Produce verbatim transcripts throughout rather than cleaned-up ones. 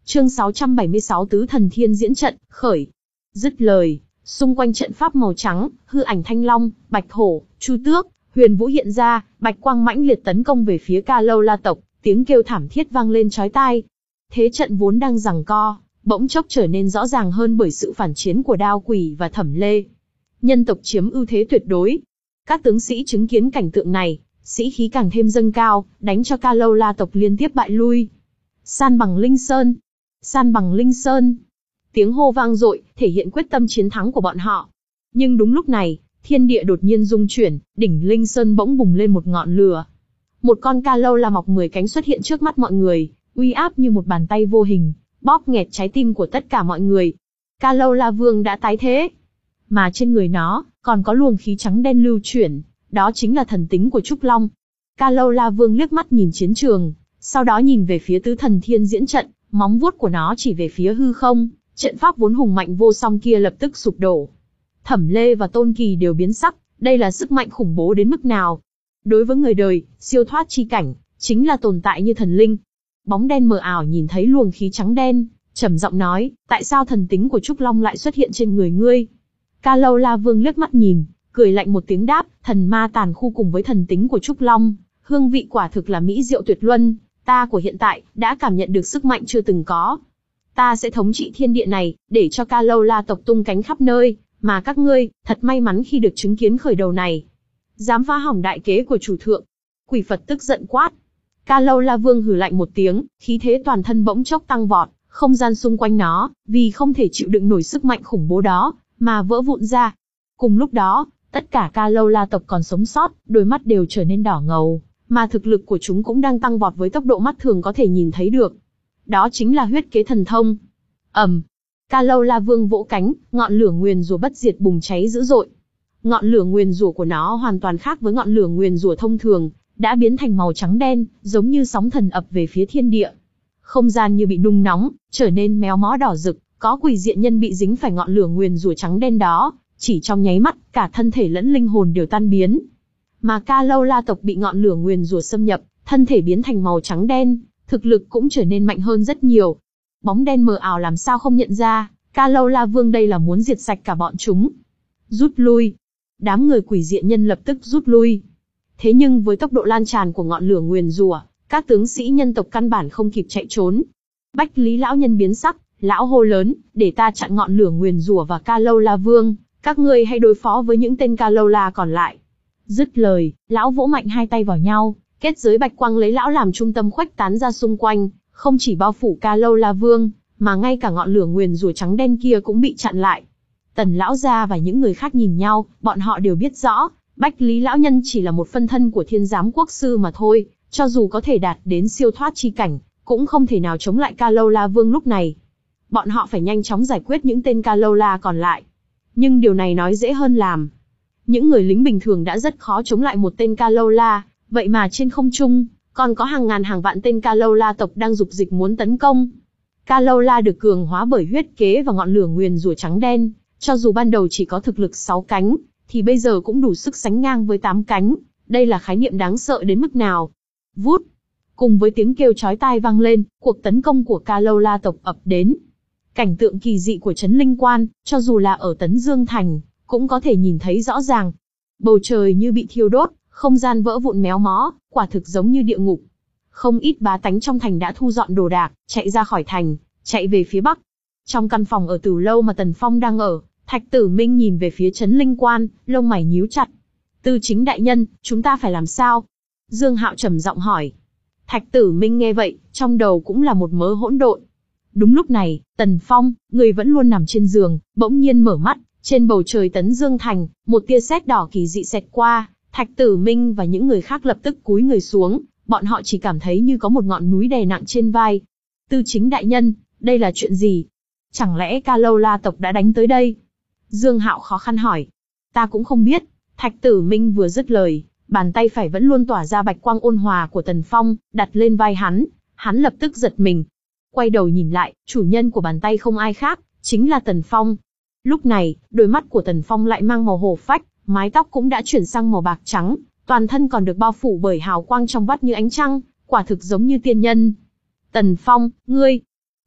Chương sáu trăm bảy mươi sáu Tứ Thần Thiên Diễn Trận, khởi. Dứt lời, xung quanh trận pháp màu trắng, hư ảnh Thanh Long, Bạch Hổ, Chu Tước, Huyền Vũ hiện ra, bạch quang mãnh liệt tấn công về phía Ca Lâu La tộc, tiếng kêu thảm thiết vang lên chói tai. Thế trận vốn đang giằng co, bỗng chốc trở nên rõ ràng hơn bởi sự phản chiến của Đao Quỷ và Thẩm Lê. Nhân tộc chiếm ưu thế tuyệt đối. Các tướng sĩ chứng kiến cảnh tượng này, sĩ khí càng thêm dâng cao, đánh cho Ca Lâu La tộc liên tiếp bại lui. San bằng Linh Sơn! San bằng Linh Sơn! Tiếng hô vang dội, thể hiện quyết tâm chiến thắng của bọn họ. Nhưng đúng lúc này, thiên địa đột nhiên rung chuyển, đỉnh Linh Sơn bỗng bùng lên một ngọn lửa. Một con Ca Lâu La mọc mười cánh xuất hiện trước mắt mọi người, uy áp như một bàn tay vô hình, bóp nghẹt trái tim của tất cả mọi người. Ca Lâu La Vương đã tái thế, mà trên người nó còn có luồng khí trắng đen lưu chuyển, đó chính là thần tính của Trúc Long. Ca Lâu La Vương liếc mắt nhìn chiến trường, sau đó nhìn về phía Tứ Thần Thiên Diễn Trận, móng vuốt của nó chỉ về phía hư không, trận pháp vốn hùng mạnh vô song kia lập tức sụp đổ. Thẩm Lê và Tôn Kỳ đều biến sắc, đây là sức mạnh khủng bố đến mức nào? Đối với người đời, siêu thoát chi cảnh chính là tồn tại như thần linh. Bóng đen mờ ảo nhìn thấy luồng khí trắng đen, trầm giọng nói, tại sao thần tính của Trúc Long lại xuất hiện trên người ngươi? Ca Lâu La Vương liếc mắt nhìn, cười lạnh một tiếng đáp, thần ma tàn khu cùng với thần tính của Trúc Long, hương vị quả thực là mỹ diệu tuyệt luân, ta của hiện tại đã cảm nhận được sức mạnh chưa từng có. Ta sẽ thống trị thiên địa này, để cho Ca Lâu La tộc tung cánh khắp nơi, mà các ngươi, thật may mắn khi được chứng kiến khởi đầu này. Dám phá hỏng đại kế của chủ thượng. Quỷ Phật tức giận quát. Ca Lâu La Vương hừ lạnh một tiếng, khí thế toàn thân bỗng chốc tăng vọt, không gian xung quanh nó, vì không thể chịu đựng nổi sức mạnh khủng bố đó, mà vỡ vụn ra. Cùng lúc đó, tất cả Ca Lâu La tộc còn sống sót, đôi mắt đều trở nên đỏ ngầu, mà thực lực của chúng cũng đang tăng vọt với tốc độ mắt thường có thể nhìn thấy được. Đó chính là huyết kế thần thông. ầm, um, Ca Lâu La Vương vỗ cánh, ngọn lửa nguyền rủa bất diệt bùng cháy dữ dội. Ngọn lửa nguyền rủa của nó hoàn toàn khác với ngọn lửa nguyền rủa thông thường, đã biến thành màu trắng đen, giống như sóng thần ập về phía thiên địa. Không gian như bị nung nóng, trở nên méo mó đỏ rực, có quỷ diện nhân bị dính phải ngọn lửa nguyền rủa trắng đen đó, chỉ trong nháy mắt, cả thân thể lẫn linh hồn đều tan biến. Mà Ca Lâu La tộc bị ngọn lửa nguyền rủa xâm nhập, thân thể biến thành màu trắng đen, thực lực cũng trở nên mạnh hơn rất nhiều. Bóng đen mờ ảo làm sao không nhận ra, Ca Lâu La Vương đây là muốn diệt sạch cả bọn chúng. Rút lui. Đám người quỷ diện nhân lập tức rút lui. Thế nhưng với tốc độ lan tràn của ngọn lửa nguyền rủa, các tướng sĩ nhân tộc căn bản không kịp chạy trốn. Bách Lý lão nhân biến sắc, lão hô lớn, để ta chặn ngọn lửa nguyền rủa và Ca Lâu La Vương, các ngươi hãy đối phó với những tên Ca Lâu La còn lại. Dứt lời, lão vỗ mạnh hai tay vào nhau, kết giới bạch quang lấy lão làm trung tâm khuếch tán ra xung quanh, không chỉ bao phủ Ca Lâu La Vương, mà ngay cả ngọn lửa nguyền rủa trắng đen kia cũng bị chặn lại. Tần lão gia và những người khác nhìn nhau, bọn họ đều biết rõ, Bách Lý lão nhân chỉ là một phân thân của Thiên Giám Quốc sư mà thôi, cho dù có thể đạt đến siêu thoát chi cảnh, cũng không thể nào chống lại Ca Lâu La Vương lúc này. Bọn họ phải nhanh chóng giải quyết những tên Ca Lâu La còn lại. Nhưng điều này nói dễ hơn làm. Những người lính bình thường đã rất khó chống lại một tên Ca Lâu La, vậy mà trên không trung, còn có hàng ngàn hàng vạn tên Ca Lâu La tộc đang dục dịch muốn tấn công. Ca Lâu La được cường hóa bởi huyết kế và ngọn lửa nguyền rủa trắng đen, cho dù ban đầu chỉ có thực lực sáu cánh, thì bây giờ cũng đủ sức sánh ngang với tám cánh. Đây là khái niệm đáng sợ đến mức nào. Vút! Cùng với tiếng kêu chói tai vang lên, cuộc tấn công của Ca Lâu La tộc ập đến. Cảnh tượng kỳ dị của Trấn Linh Quan, cho dù là ở Tấn Dương Thành, cũng có thể nhìn thấy rõ ràng. Bầu trời như bị thiêu đốt, không gian vỡ vụn méo mó, quả thực giống như địa ngục. Không ít bá tánh trong thành đã thu dọn đồ đạc, chạy ra khỏi thành, chạy về phía bắc. Trong căn phòng ở Tử Lâu mà Tần Phong đang ở, Thạch Tử Minh nhìn về phía Trấn Linh Quan, lông mày nhíu chặt. Tư Chính đại nhân, chúng ta phải làm sao? Dương Hạo trầm giọng hỏi. Thạch Tử Minh nghe vậy, trong đầu cũng là một mớ hỗn độn. Đúng lúc này, Tần Phong, người vẫn luôn nằm trên giường, bỗng nhiên mở mắt, trên bầu trời Tấn Dương Thành, một tia sét đỏ kỳ dị xẹt qua, Thạch Tử Minh và những người khác lập tức cúi người xuống, bọn họ chỉ cảm thấy như có một ngọn núi đè nặng trên vai. Tư Chính đại nhân, đây là chuyện gì? Chẳng lẽ Ca Lâu La tộc đã đánh tới đây? Dương Hạo khó khăn hỏi. Ta cũng không biết. Thạch Tử Minh vừa dứt lời, bàn tay phải vẫn luôn tỏa ra bạch quang ôn hòa của Tần Phong, đặt lên vai hắn, hắn lập tức giật mình. Quay đầu nhìn lại, chủ nhân của bàn tay không ai khác, chính là Tần Phong. Lúc này, đôi mắt của Tần Phong lại mang màu hổ phách, mái tóc cũng đã chuyển sang màu bạc trắng, toàn thân còn được bao phủ bởi hào quang trong vắt như ánh trăng, quả thực giống như tiên nhân. Tần Phong, ngươi,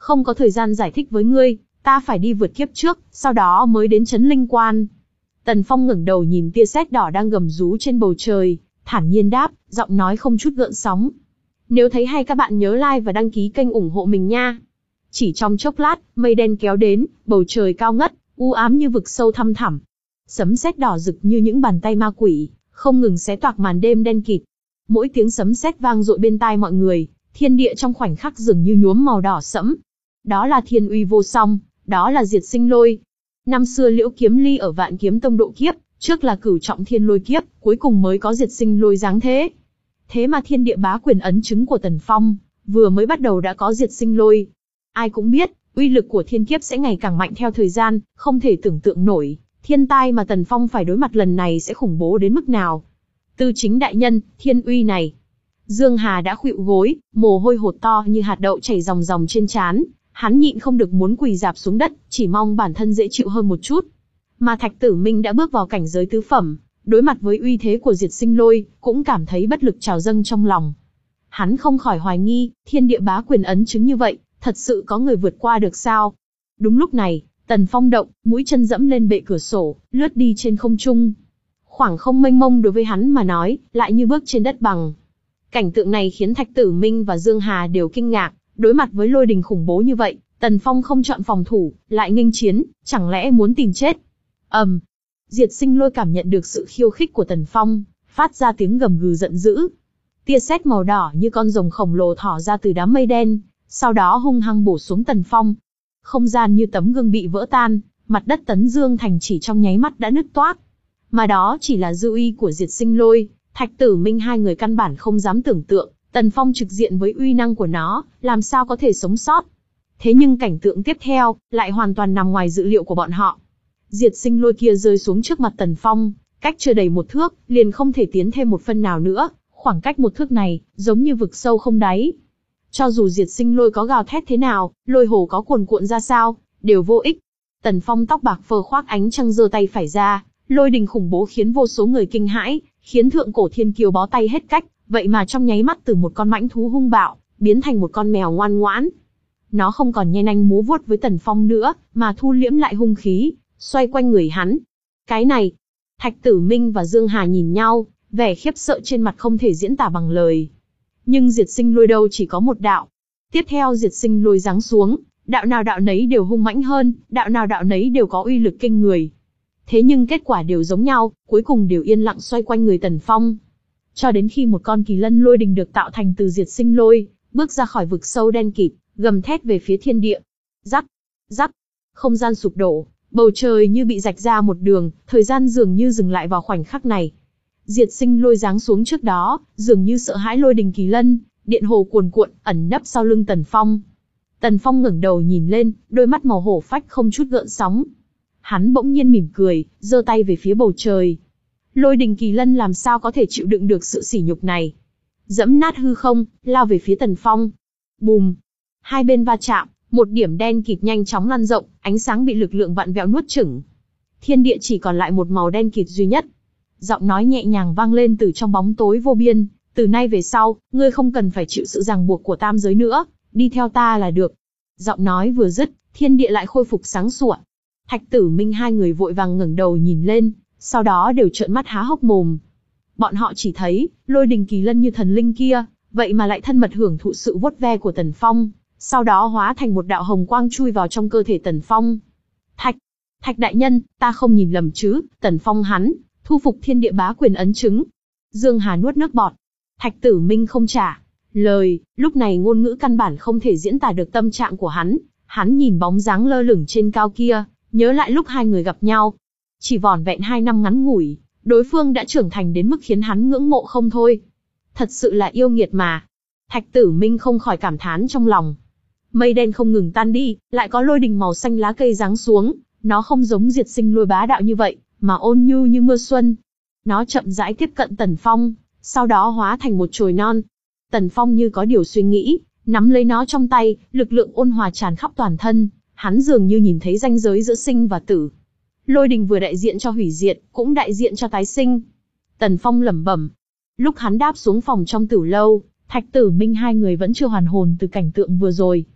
Không có thời gian giải thích với ngươi, ta phải đi vượt kiếp trước, sau đó mới đến trấn linh quan. Tần Phong ngẩng đầu nhìn tia sét đỏ đang gầm rú trên bầu trời, thản nhiên đáp, giọng nói không chút gợn sóng. Nếu thấy hay các bạn nhớ like và đăng ký kênh ủng hộ mình nha. Chỉ trong chốc lát, mây đen kéo đến, bầu trời cao ngất, u ám như vực sâu thăm thẳm. Sấm sét đỏ rực như những bàn tay ma quỷ, không ngừng xé toạc màn đêm đen kịt. Mỗi tiếng sấm sét vang dội bên tai mọi người, thiên địa trong khoảnh khắc dường như nhuốm màu đỏ sẫm. Đó là thiên uy vô song, đó là diệt sinh lôi. Năm xưa Liễu Kiếm Ly ở Vạn Kiếm Tông độ kiếp, trước là cửu trọng thiên lôi kiếp, cuối cùng mới có diệt sinh lôi giáng thế. Thế mà thiên địa bá quyền ấn chứng của Tần Phong, vừa mới bắt đầu đã có diệt sinh lôi. Ai cũng biết, uy lực của thiên kiếp sẽ ngày càng mạnh theo thời gian, không thể tưởng tượng nổi, thiên tai mà Tần Phong phải đối mặt lần này sẽ khủng bố đến mức nào. Tư Chính đại nhân, thiên uy này. Dương Hà đã khuỵu gối, mồ hôi hột to như hạt đậu chảy ròng ròng trên trán, hắn nhịn không được muốn quỳ rạp xuống đất, chỉ mong bản thân dễ chịu hơn một chút. Mà Thạch Tử Minh đã bước vào cảnh giới tứ phẩm, đối mặt với uy thế của diệt sinh lôi, cũng cảm thấy bất lực trào dâng trong lòng. Hắn không khỏi hoài nghi, thiên địa bá quyền ấn chứng như vậy, thật sự có người vượt qua được sao? Đúng lúc này, Tần Phong động, mũi chân dẫm lên bệ cửa sổ, lướt đi trên không trung. Khoảng không mênh mông đối với hắn mà nói, lại như bước trên đất bằng. Cảnh tượng này khiến Thạch Tử Minh và Dương Hà đều kinh ngạc, đối mặt với lôi đình khủng bố như vậy, Tần Phong không chọn phòng thủ, lại nghênh chiến, chẳng lẽ muốn tìm chết? ầm, um, diệt sinh lôi cảm nhận được sự khiêu khích của Tần Phong, phát ra tiếng gầm gừ giận dữ. Tia sét màu đỏ như con rồng khổng lồ thỏ ra từ đám mây đen, sau đó hung hăng bổ xuống Tần Phong. Không gian như tấm gương bị vỡ tan, mặt đất Tấn Dương Thành chỉ trong nháy mắt đã nứt toác. Mà đó chỉ là dư uy của diệt sinh lôi, Thạch Tử Minh hai người căn bản không dám tưởng tượng, Tần Phong trực diện với uy năng của nó, làm sao có thể sống sót. Thế nhưng cảnh tượng tiếp theo, lại hoàn toàn nằm ngoài dự liệu của bọn họ. Diệt sinh lôi kia rơi xuống trước mặt Tần Phong, cách chưa đầy một thước, liền không thể tiến thêm một phân nào nữa, khoảng cách một thước này, giống như vực sâu không đáy. Cho dù diệt sinh lôi có gào thét thế nào, lôi hồ có cuồn cuộn ra sao, đều vô ích. Tần Phong tóc bạc phơ khoác ánh trăng giơ tay phải ra, lôi đình khủng bố khiến vô số người kinh hãi, khiến thượng cổ thiên kiêu bó tay hết cách, vậy mà trong nháy mắt từ một con mãnh thú hung bạo, biến thành một con mèo ngoan ngoãn. Nó không còn nhe nanh múa vuốt với Tần Phong nữa, mà thu liễm lại hung khí, xoay quanh người hắn. Cái này, Thạch Tử Minh và Dương Hà nhìn nhau, vẻ khiếp sợ trên mặt không thể diễn tả bằng lời. Nhưng diệt sinh lôi đâu chỉ có một đạo. Tiếp theo diệt sinh lôi giáng xuống, đạo nào đạo nấy đều hung mãnh hơn, đạo nào đạo nấy đều có uy lực kinh người. Thế nhưng kết quả đều giống nhau, cuối cùng đều yên lặng xoay quanh người Tần Phong. Cho đến khi một con kỳ lân lôi đình được tạo thành từ diệt sinh lôi, bước ra khỏi vực sâu đen kịt, gầm thét về phía thiên địa. Rắc, rắc, không gian sụp đổ, bầu trời như bị rạch ra một đường, thời gian dường như dừng lại vào khoảnh khắc này. Diệt sinh lôi giáng xuống trước đó, dường như sợ hãi lôi đình kỳ lân, điện hồ cuồn cuộn, ẩn nấp sau lưng Tần Phong. Tần Phong ngẩng đầu nhìn lên, đôi mắt màu hổ phách không chút gợn sóng. Hắn bỗng nhiên mỉm cười, giơ tay về phía bầu trời. Lôi đình kỳ lân làm sao có thể chịu đựng được sự sỉ nhục này? Dẫm nát hư không, lao về phía Tần Phong. Bùm! Hai bên va chạm, một điểm đen kịt nhanh chóng lan rộng, ánh sáng bị lực lượng vặn vẹo nuốt chửng. Thiên địa chỉ còn lại một màu đen kịt duy nhất. Giọng nói nhẹ nhàng vang lên từ trong bóng tối vô biên, từ nay về sau, ngươi không cần phải chịu sự ràng buộc của tam giới nữa, đi theo ta là được. Giọng nói vừa dứt, thiên địa lại khôi phục sáng sủa. Thạch Tử Minh hai người vội vàng ngẩng đầu nhìn lên, sau đó đều trợn mắt há hốc mồm. Bọn họ chỉ thấy, lôi đình kỳ lân như thần linh kia, vậy mà lại thân mật hưởng thụ sự vuốt ve của Tần Phong, sau đó hóa thành một đạo hồng quang chui vào trong cơ thể Tần Phong. Thạch, Thạch đại nhân, ta không nhìn lầm chứ, Tần Phong hắn, thu phục thiên địa bá quyền ấn chứng. Dương Hà nuốt nước bọt. Thạch Tử Minh không trả lời, lúc này ngôn ngữ căn bản không thể diễn tả được tâm trạng của hắn. Hắn nhìn bóng dáng lơ lửng trên cao kia, nhớ lại lúc hai người gặp nhau. Chỉ vỏn vẹn hai năm ngắn ngủi, đối phương đã trưởng thành đến mức khiến hắn ngưỡng mộ không thôi. Thật sự là yêu nghiệt mà. Thạch Tử Minh không khỏi cảm thán trong lòng. Mây đen không ngừng tan đi, lại có lôi đình màu xanh lá cây giáng xuống. Nó không giống diệt sinh lôi bá đạo như vậy, mà ôn nhu như mưa xuân. Nó chậm rãi tiếp cận Tần Phong, sau đó hóa thành một chồi non. Tần Phong như có điều suy nghĩ, nắm lấy nó trong tay, lực lượng ôn hòa tràn khắp toàn thân. Hắn dường như nhìn thấy ranh giới giữa sinh và tử. Lôi đình vừa đại diện cho hủy diệt, cũng đại diện cho tái sinh. Tần Phong lẩm bẩm. Lúc hắn đáp xuống phòng trong tử lâu, Thạch Tử Minh hai người vẫn chưa hoàn hồn từ cảnh tượng vừa rồi.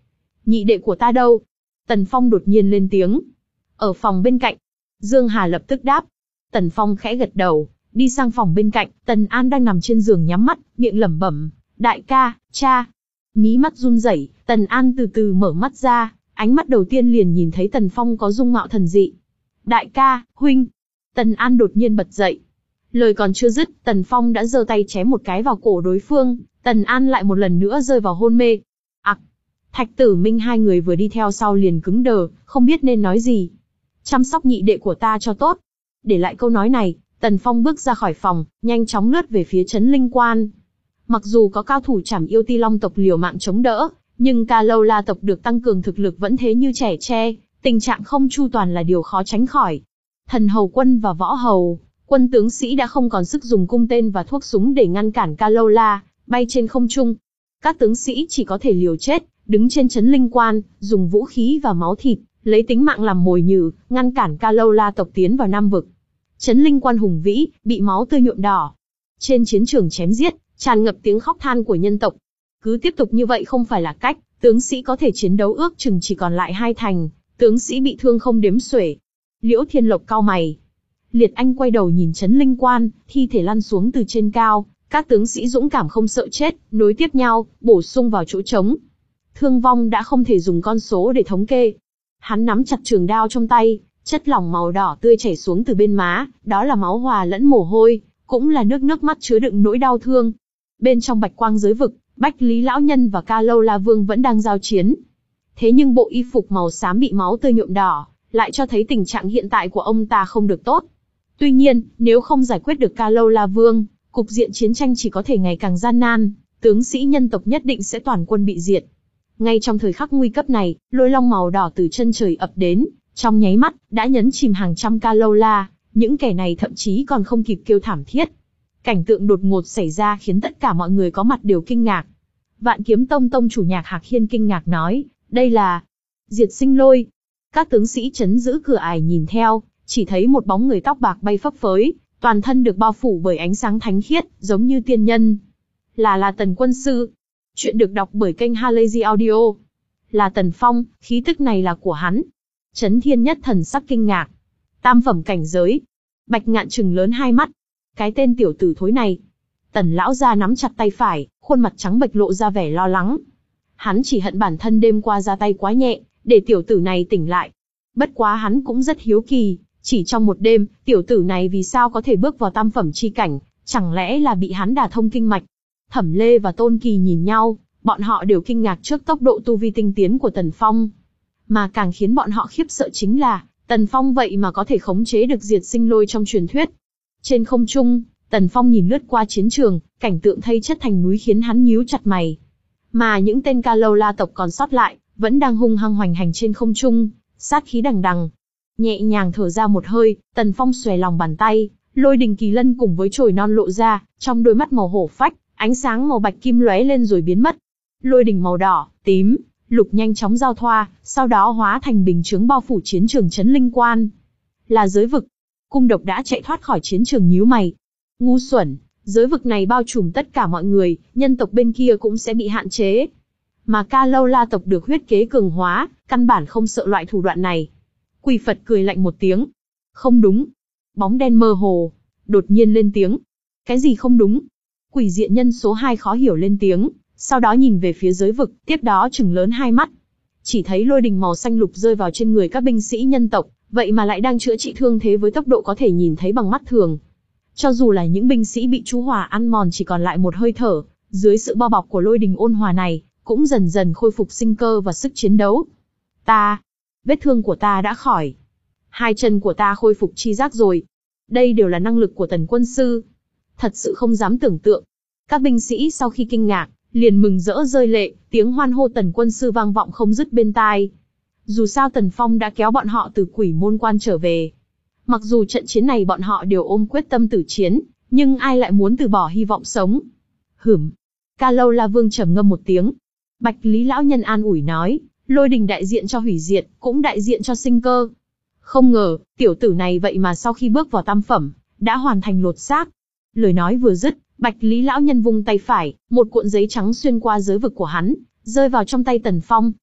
Nhị đệ của ta đâu? Tần Phong đột nhiên lên tiếng. Ở phòng bên cạnh. Dương Hà lập tức đáp. Tần Phong khẽ gật đầu, đi sang phòng bên cạnh, Tần An đang nằm trên giường nhắm mắt, miệng lẩm bẩm, đại ca, cha. Mí mắt run rẩy, Tần An từ từ mở mắt ra, ánh mắt đầu tiên liền nhìn thấy Tần Phong có dung mạo thần dị. Đại ca, huynh. Tần An đột nhiên bật dậy. Lời còn chưa dứt, Tần Phong đã giơ tay chém một cái vào cổ đối phương, Tần An lại một lần nữa rơi vào hôn mê. Ặc. Thạch Tử Minh hai người vừa đi theo sau liền cứng đờ, không biết nên nói gì. Chăm sóc nhị đệ của ta cho tốt. Để lại câu nói này, Tần Phong bước ra khỏi phòng, nhanh chóng lướt về phía Trấn Linh Quan. Mặc dù có cao thủ Trảm Yêu Ti Long tộc liều mạng chống đỡ, nhưng Ca Lâu La tộc được tăng cường thực lực vẫn thế như trẻ tre, tình trạng không chu toàn là điều khó tránh khỏi. Thần hầu quân và võ hầu, quân tướng sĩ đã không còn sức dùng cung tên và thuốc súng để ngăn cản Ca Lâu La bay trên không trung. Các tướng sĩ chỉ có thể liều chết, đứng trên Trấn Linh Quan, dùng vũ khí và máu thịt, lấy tính mạng làm mồi nhử, ngăn cản Ca Lâu La tộc tiến vào Nam vực. Trấn Linh Quan hùng vĩ, bị máu tươi nhuộm đỏ. Trên chiến trường chém giết, tràn ngập tiếng khóc than của nhân tộc. Cứ tiếp tục như vậy không phải là cách, tướng sĩ có thể chiến đấu ước chừng chỉ còn lại hai thành, tướng sĩ bị thương không đếm xuể. Liễu Thiên Lộc cau mày. Liệt Anh quay đầu nhìn Trấn Linh Quan, thi thể lăn xuống từ trên cao, các tướng sĩ dũng cảm không sợ chết, nối tiếp nhau, bổ sung vào chỗ trống. Thương vong đã không thể dùng con số để thống kê. Hắn nắm chặt trường đao trong tay, chất lỏng màu đỏ tươi chảy xuống từ bên má, đó là máu hòa lẫn mồ hôi, cũng là nước nước mắt chứa đựng nỗi đau thương. Bên trong Bạch Quang giới vực, Bách Lý lão nhân và Ca Lâu La Vương vẫn đang giao chiến. Thế nhưng bộ y phục màu xám bị máu tươi nhuộm đỏ, lại cho thấy tình trạng hiện tại của ông ta không được tốt. Tuy nhiên, nếu không giải quyết được Ca Lâu La Vương, cục diện chiến tranh chỉ có thể ngày càng gian nan, tướng sĩ nhân tộc nhất định sẽ toàn quân bị diệt. Ngay trong thời khắc nguy cấp này, lôi long màu đỏ từ chân trời ập đến, trong nháy mắt, đã nhấn chìm hàng trăm Ca Lâu La, những kẻ này thậm chí còn không kịp kêu thảm thiết. Cảnh tượng đột ngột xảy ra khiến tất cả mọi người có mặt đều kinh ngạc. Vạn Kiếm Tông tông chủ Nhạc Hạc Hiên kinh ngạc nói, đây là Diệt Sinh Lôi. Các tướng sĩ trấn giữ cửa ải nhìn theo, chỉ thấy một bóng người tóc bạc bay phấp phới, toàn thân được bao phủ bởi ánh sáng thánh khiết, giống như tiên nhân. Là là Tần quân sư. Chuyện được đọc bởi kênh Halazy Audio. Là Tần Phong, khí tức này là của hắn. Trấn Thiên Nhất thần sắc kinh ngạc. Tam phẩm cảnh giới. Bạch Ngạn trừng lớn hai mắt. Cái tên tiểu tử thối này. Tần lão gia nắm chặt tay phải, khuôn mặt trắng bệch lộ ra vẻ lo lắng. Hắn chỉ hận bản thân đêm qua ra tay quá nhẹ, để tiểu tử này tỉnh lại. Bất quá hắn cũng rất hiếu kỳ, chỉ trong một đêm, tiểu tử này vì sao có thể bước vào tam phẩm chi cảnh, chẳng lẽ là bị hắn đả thông kinh mạch. Thẩm Lê và Tôn Kỳ nhìn nhau, bọn họ đều kinh ngạc trước tốc độ tu vi tinh tiến của Tần Phong. Mà càng khiến bọn họ khiếp sợ chính là, Tần Phong vậy mà có thể khống chế được Diệt Sinh Lôi trong truyền thuyết. Trên không trung, Tần Phong nhìn lướt qua chiến trường, cảnh tượng thây chất thành núi khiến hắn nhíu chặt mày. Mà những tên Ca Lâu La tộc còn sót lại, vẫn đang hung hăng hoành hành trên không trung, sát khí đằng đằng. Nhẹ nhàng thở ra một hơi, Tần Phong xòe lòng bàn tay, lôi đình kỳ lân cùng với chồi non lộ ra, trong đôi mắt màu hổ phách, ánh sáng màu bạch kim lóe lên rồi biến mất. Lôi đình màu đỏ, tím, lục nhanh chóng giao thoa, sau đó hóa thành bình chướng bao phủ chiến trường Trấn Linh Quan. Là giới vực. Cung Độc đã chạy thoát khỏi chiến trường nhíu mày. Ngu xuẩn, giới vực này bao trùm tất cả mọi người, nhân tộc bên kia cũng sẽ bị hạn chế. Mà Ca Lâu La tộc được huyết kế cường hóa, căn bản không sợ loại thủ đoạn này. Quỷ Phật cười lạnh một tiếng. Không đúng. Bóng đen mơ hồ, đột nhiên lên tiếng. Cái gì không đúng? Quỷ diện nhân số hai khó hiểu lên tiếng, sau đó nhìn về phía giới vực, tiếp đó trừng lớn hai mắt. Chỉ thấy lôi đình màu xanh lục rơi vào trên người các binh sĩ nhân tộc, vậy mà lại đang chữa trị thương thế với tốc độ có thể nhìn thấy bằng mắt thường. Cho dù là những binh sĩ bị chú hỏa ăn mòn chỉ còn lại một hơi thở, dưới sự bao bọc của lôi đình ôn hòa này, cũng dần dần khôi phục sinh cơ và sức chiến đấu. Ta, vết thương của ta đã khỏi. Hai chân của ta khôi phục chi giác rồi. Đây đều là năng lực của Tần quân sư. Thật sự không dám tưởng tượng. Các binh sĩ sau khi kinh ngạc, liền mừng rỡ rơi lệ, tiếng hoan hô Tần quân sư vang vọng không dứt bên tai. Dù sao Tần Phong đã kéo bọn họ từ Quỷ Môn Quan trở về. Mặc dù trận chiến này bọn họ đều ôm quyết tâm tử chiến, nhưng ai lại muốn từ bỏ hy vọng sống. Hửm. Ca Lâu La Vương trầm ngâm một tiếng. Bạch Lý lão nhân an ủi nói, lôi đình đại diện cho hủy diệt, cũng đại diện cho sinh cơ. Không ngờ, tiểu tử này vậy mà sau khi bước vào tam phẩm, đã hoàn thành lột xác. Lời nói vừa dứt, Bạch Lý lão nhân vung tay phải, một cuộn giấy trắng xuyên qua giới vực của hắn, rơi vào trong tay Tần Phong.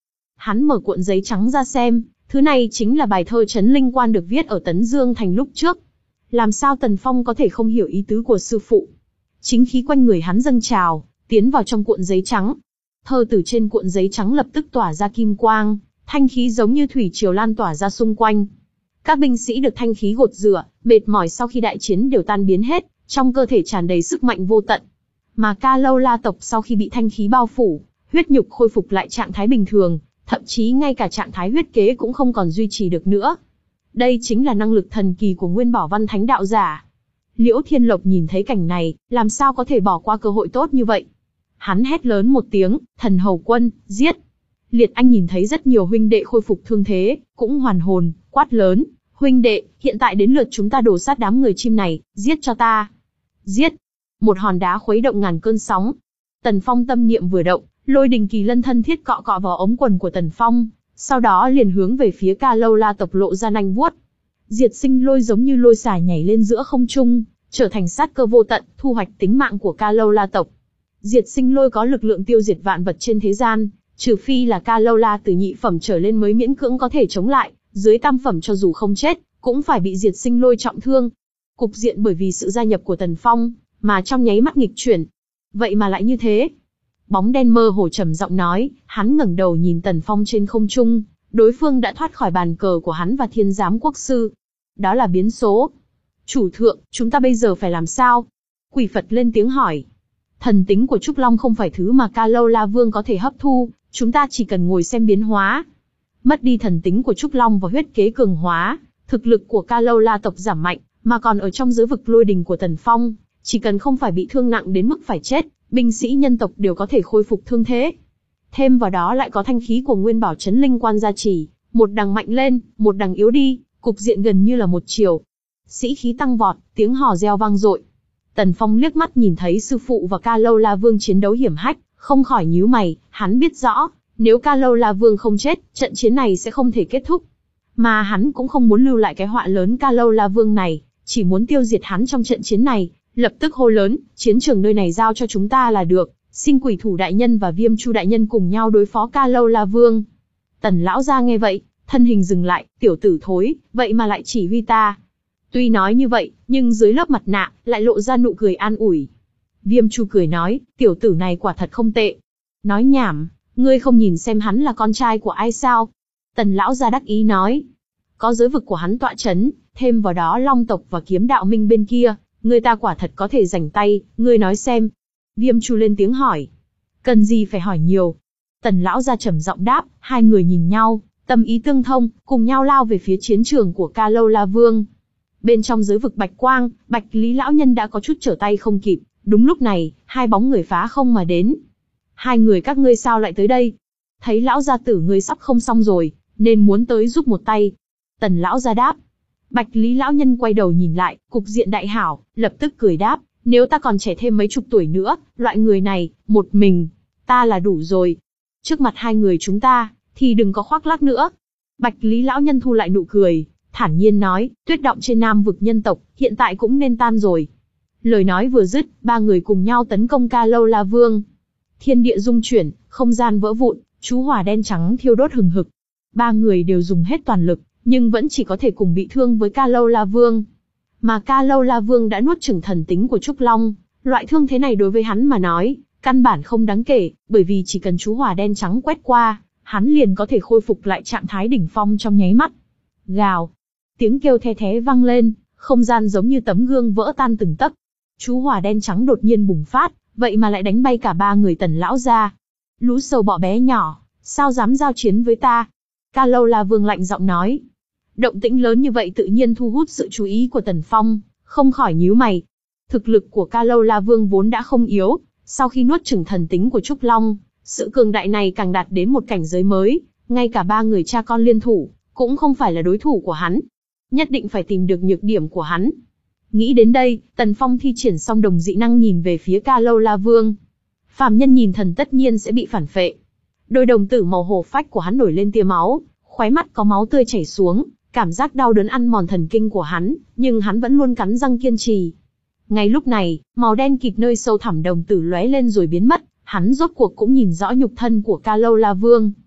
Hắn mở cuộn giấy trắng ra xem, thứ này chính là bài thơ Trấn Linh Quan được viết ở Tấn Dương Thành lúc trước. Làm sao Tần Phong có thể không hiểu ý tứ của sư phụ? Chính khí quanh người hắn dâng trào, tiến vào trong cuộn giấy trắng. Thơ từ trên cuộn giấy trắng lập tức tỏa ra kim quang, thanh khí giống như thủy triều lan tỏa ra xung quanh. Các binh sĩ được thanh khí gột rửa, mệt mỏi sau khi đại chiến đều tan biến hết, trong cơ thể tràn đầy sức mạnh vô tận. Mà Ca Lâu La tộc sau khi bị thanh khí bao phủ, huyết nhục khôi phục lại trạng thái bình thường, thậm chí ngay cả trạng thái huyết kế cũng không còn duy trì được nữa. Đây chính là năng lực thần kỳ của Nguyên Bảo Văn Thánh đạo giả. Liễu Thiên Lộc nhìn thấy cảnh này, làm sao có thể bỏ qua cơ hội tốt như vậy? Hắn hét lớn một tiếng, Thần Hầu Quân, giết! Liệt Anh nhìn thấy rất nhiều huynh đệ khôi phục thương thế, cũng hoàn hồn, quát lớn, huynh đệ, hiện tại đến lượt chúng ta đổ sát đám người chim này, giết cho ta! Giết! Một hòn đá khuấy động ngàn cơn sóng. Tần Phong tâm niệm vừa động, Lôi Đình Kỳ Lân thân thiết cọ cọ vào ống quần của Tần Phong, sau đó liền hướng về phía Ca Lâu La tộc lộ ra nanh vuốt. Diệt Sinh Lôi giống như lôi xả nhảy lên giữa không trung, trở thành sát cơ vô tận, thu hoạch tính mạng của Ca Lâu La tộc. Diệt Sinh Lôi có lực lượng tiêu diệt vạn vật trên thế gian, trừ phi là Ca Lâu La từ nhị phẩm trở lên mới miễn cưỡng có thể chống lại, dưới tam phẩm cho dù không chết, cũng phải bị Diệt Sinh Lôi trọng thương. Cục diện bởi vì sự gia nhập của Tần Phong, mà trong nháy mắt nghịch chuyển. Vậy mà lại như thế. Bóng đen mơ hồ trầm giọng nói, hắn ngẩng đầu nhìn Tần Phong trên không trung, đối phương đã thoát khỏi bàn cờ của hắn và Thiên Giám Quốc Sư. Đó là biến số. Chủ thượng, chúng ta bây giờ phải làm sao? Quỷ Phật lên tiếng hỏi. Thần tính của Trúc Long không phải thứ mà Ca Lâu La Vương có thể hấp thu, chúng ta chỉ cần ngồi xem biến hóa. Mất đi thần tính của Trúc Long và huyết kế cường hóa, thực lực của Ca Lâu La tộc giảm mạnh, mà còn ở trong giới vực lôi đình của Tần Phong, chỉ cần không phải bị thương nặng đến mức phải chết, binh sĩ nhân tộc đều có thể khôi phục thương thế. Thêm vào đó lại có thanh khí của Nguyên Bảo Trấn Linh Quan gia trì, một đằng mạnh lên, một đằng yếu đi, cục diện gần như là một chiều. Sĩ khí tăng vọt, tiếng hò reo vang dội. Tần Phong liếc mắt nhìn thấy sư phụ và Ca Lâu La Vương chiến đấu hiểm hách, không khỏi nhíu mày, hắn biết rõ, nếu Ca Lâu La Vương không chết, trận chiến này sẽ không thể kết thúc. Mà hắn cũng không muốn lưu lại cái họa lớn Ca Lâu La Vương này, chỉ muốn tiêu diệt hắn trong trận chiến này, lập tức hô lớn, chiến trường nơi này giao cho chúng ta là được, xin Quỷ Thủ đại nhân và Viêm Chu đại nhân cùng nhau đối phó Ca Lâu La Vương. Tần lão gia nghe vậy, thân hình dừng lại, tiểu tử thối, vậy mà lại chỉ huy ta. Tuy nói như vậy, nhưng dưới lớp mặt nạ, lại lộ ra nụ cười an ủi. Viêm Chu cười nói, tiểu tử này quả thật không tệ. Nói nhảm, ngươi không nhìn xem hắn là con trai của ai sao? Tần lão gia đắc ý nói. Có giới vực của hắn tọa chấn, thêm vào đó Long tộc và Kiếm Đạo Minh bên kia, người ta quả thật có thể rảnh tay, ngươi nói xem. Viêm Chu lên tiếng hỏi. Cần gì phải hỏi nhiều. Tần lão gia trầm giọng đáp, hai người nhìn nhau, tâm ý tương thông, cùng nhau lao về phía chiến trường của Ca Lâu La Vương. Bên trong giới vực Bạch Quang, Bạch Lý lão nhân đã có chút trở tay không kịp, đúng lúc này, hai bóng người phá không mà đến. Hai người các ngươi sao lại tới đây? Thấy lão gia tử ngươi sắp không xong rồi, nên muốn tới giúp một tay. Tần lão gia đáp. Bạch Lý lão nhân quay đầu nhìn lại, cục diện đại hảo, lập tức cười đáp, nếu ta còn trẻ thêm mấy chục tuổi nữa, loại người này, một mình, ta là đủ rồi. Trước mặt hai người chúng ta, thì đừng có khoác lác nữa. Bạch Lý lão nhân thu lại nụ cười, thản nhiên nói, tuyết động trên Nam vực nhân tộc, hiện tại cũng nên tan rồi. Lời nói vừa dứt, ba người cùng nhau tấn công Ca Lâu La Vương. Thiên địa rung chuyển, không gian vỡ vụn, chú hỏa đen trắng thiêu đốt hừng hực. Ba người đều dùng hết toàn lực, nhưng vẫn chỉ có thể cùng bị thương với Ca Lâu La Vương. Mà Ca Lâu La Vương đã nuốt chửng thần tính của Trúc Long, loại thương thế này đối với hắn mà nói, căn bản không đáng kể, bởi vì chỉ cần chú hỏa đen trắng quét qua, hắn liền có thể khôi phục lại trạng thái đỉnh phong trong nháy mắt. Gào, tiếng kêu the thé vang lên, không gian giống như tấm gương vỡ tan từng tấc. Chú hỏa đen trắng đột nhiên bùng phát, vậy mà lại đánh bay cả ba người Tần lão gia. Lũ sâu bọ bé nhỏ, sao dám giao chiến với ta? Ca Lâu La Vương lạnh giọng nói. Động tĩnh lớn như vậy tự nhiên thu hút sự chú ý của Tần Phong, không khỏi nhíu mày. Thực lực của Ca Lâu La Vương vốn đã không yếu, sau khi nuốt chửng thần tính của Trúc Long, sự cường đại này càng đạt đến một cảnh giới mới, ngay cả ba người cha con liên thủ, cũng không phải là đối thủ của hắn. Nhất định phải tìm được nhược điểm của hắn. Nghĩ đến đây, Tần Phong thi triển xong đồng dị năng nhìn về phía Ca Lâu La Vương. Phàm nhân nhìn thần tất nhiên sẽ bị phản phệ. Đôi đồng tử màu hổ phách của hắn nổi lên tia máu, khóe mắt có máu tươi chảy xuống, cảm giác đau đớn ăn mòn thần kinh của hắn, nhưng hắn vẫn luôn cắn răng kiên trì. Ngay lúc này, màu đen kịt nơi sâu thẳm đồng tử lóe lên rồi biến mất, hắn rốt cuộc cũng nhìn rõ nhục thân của Ca Lâu La Vương.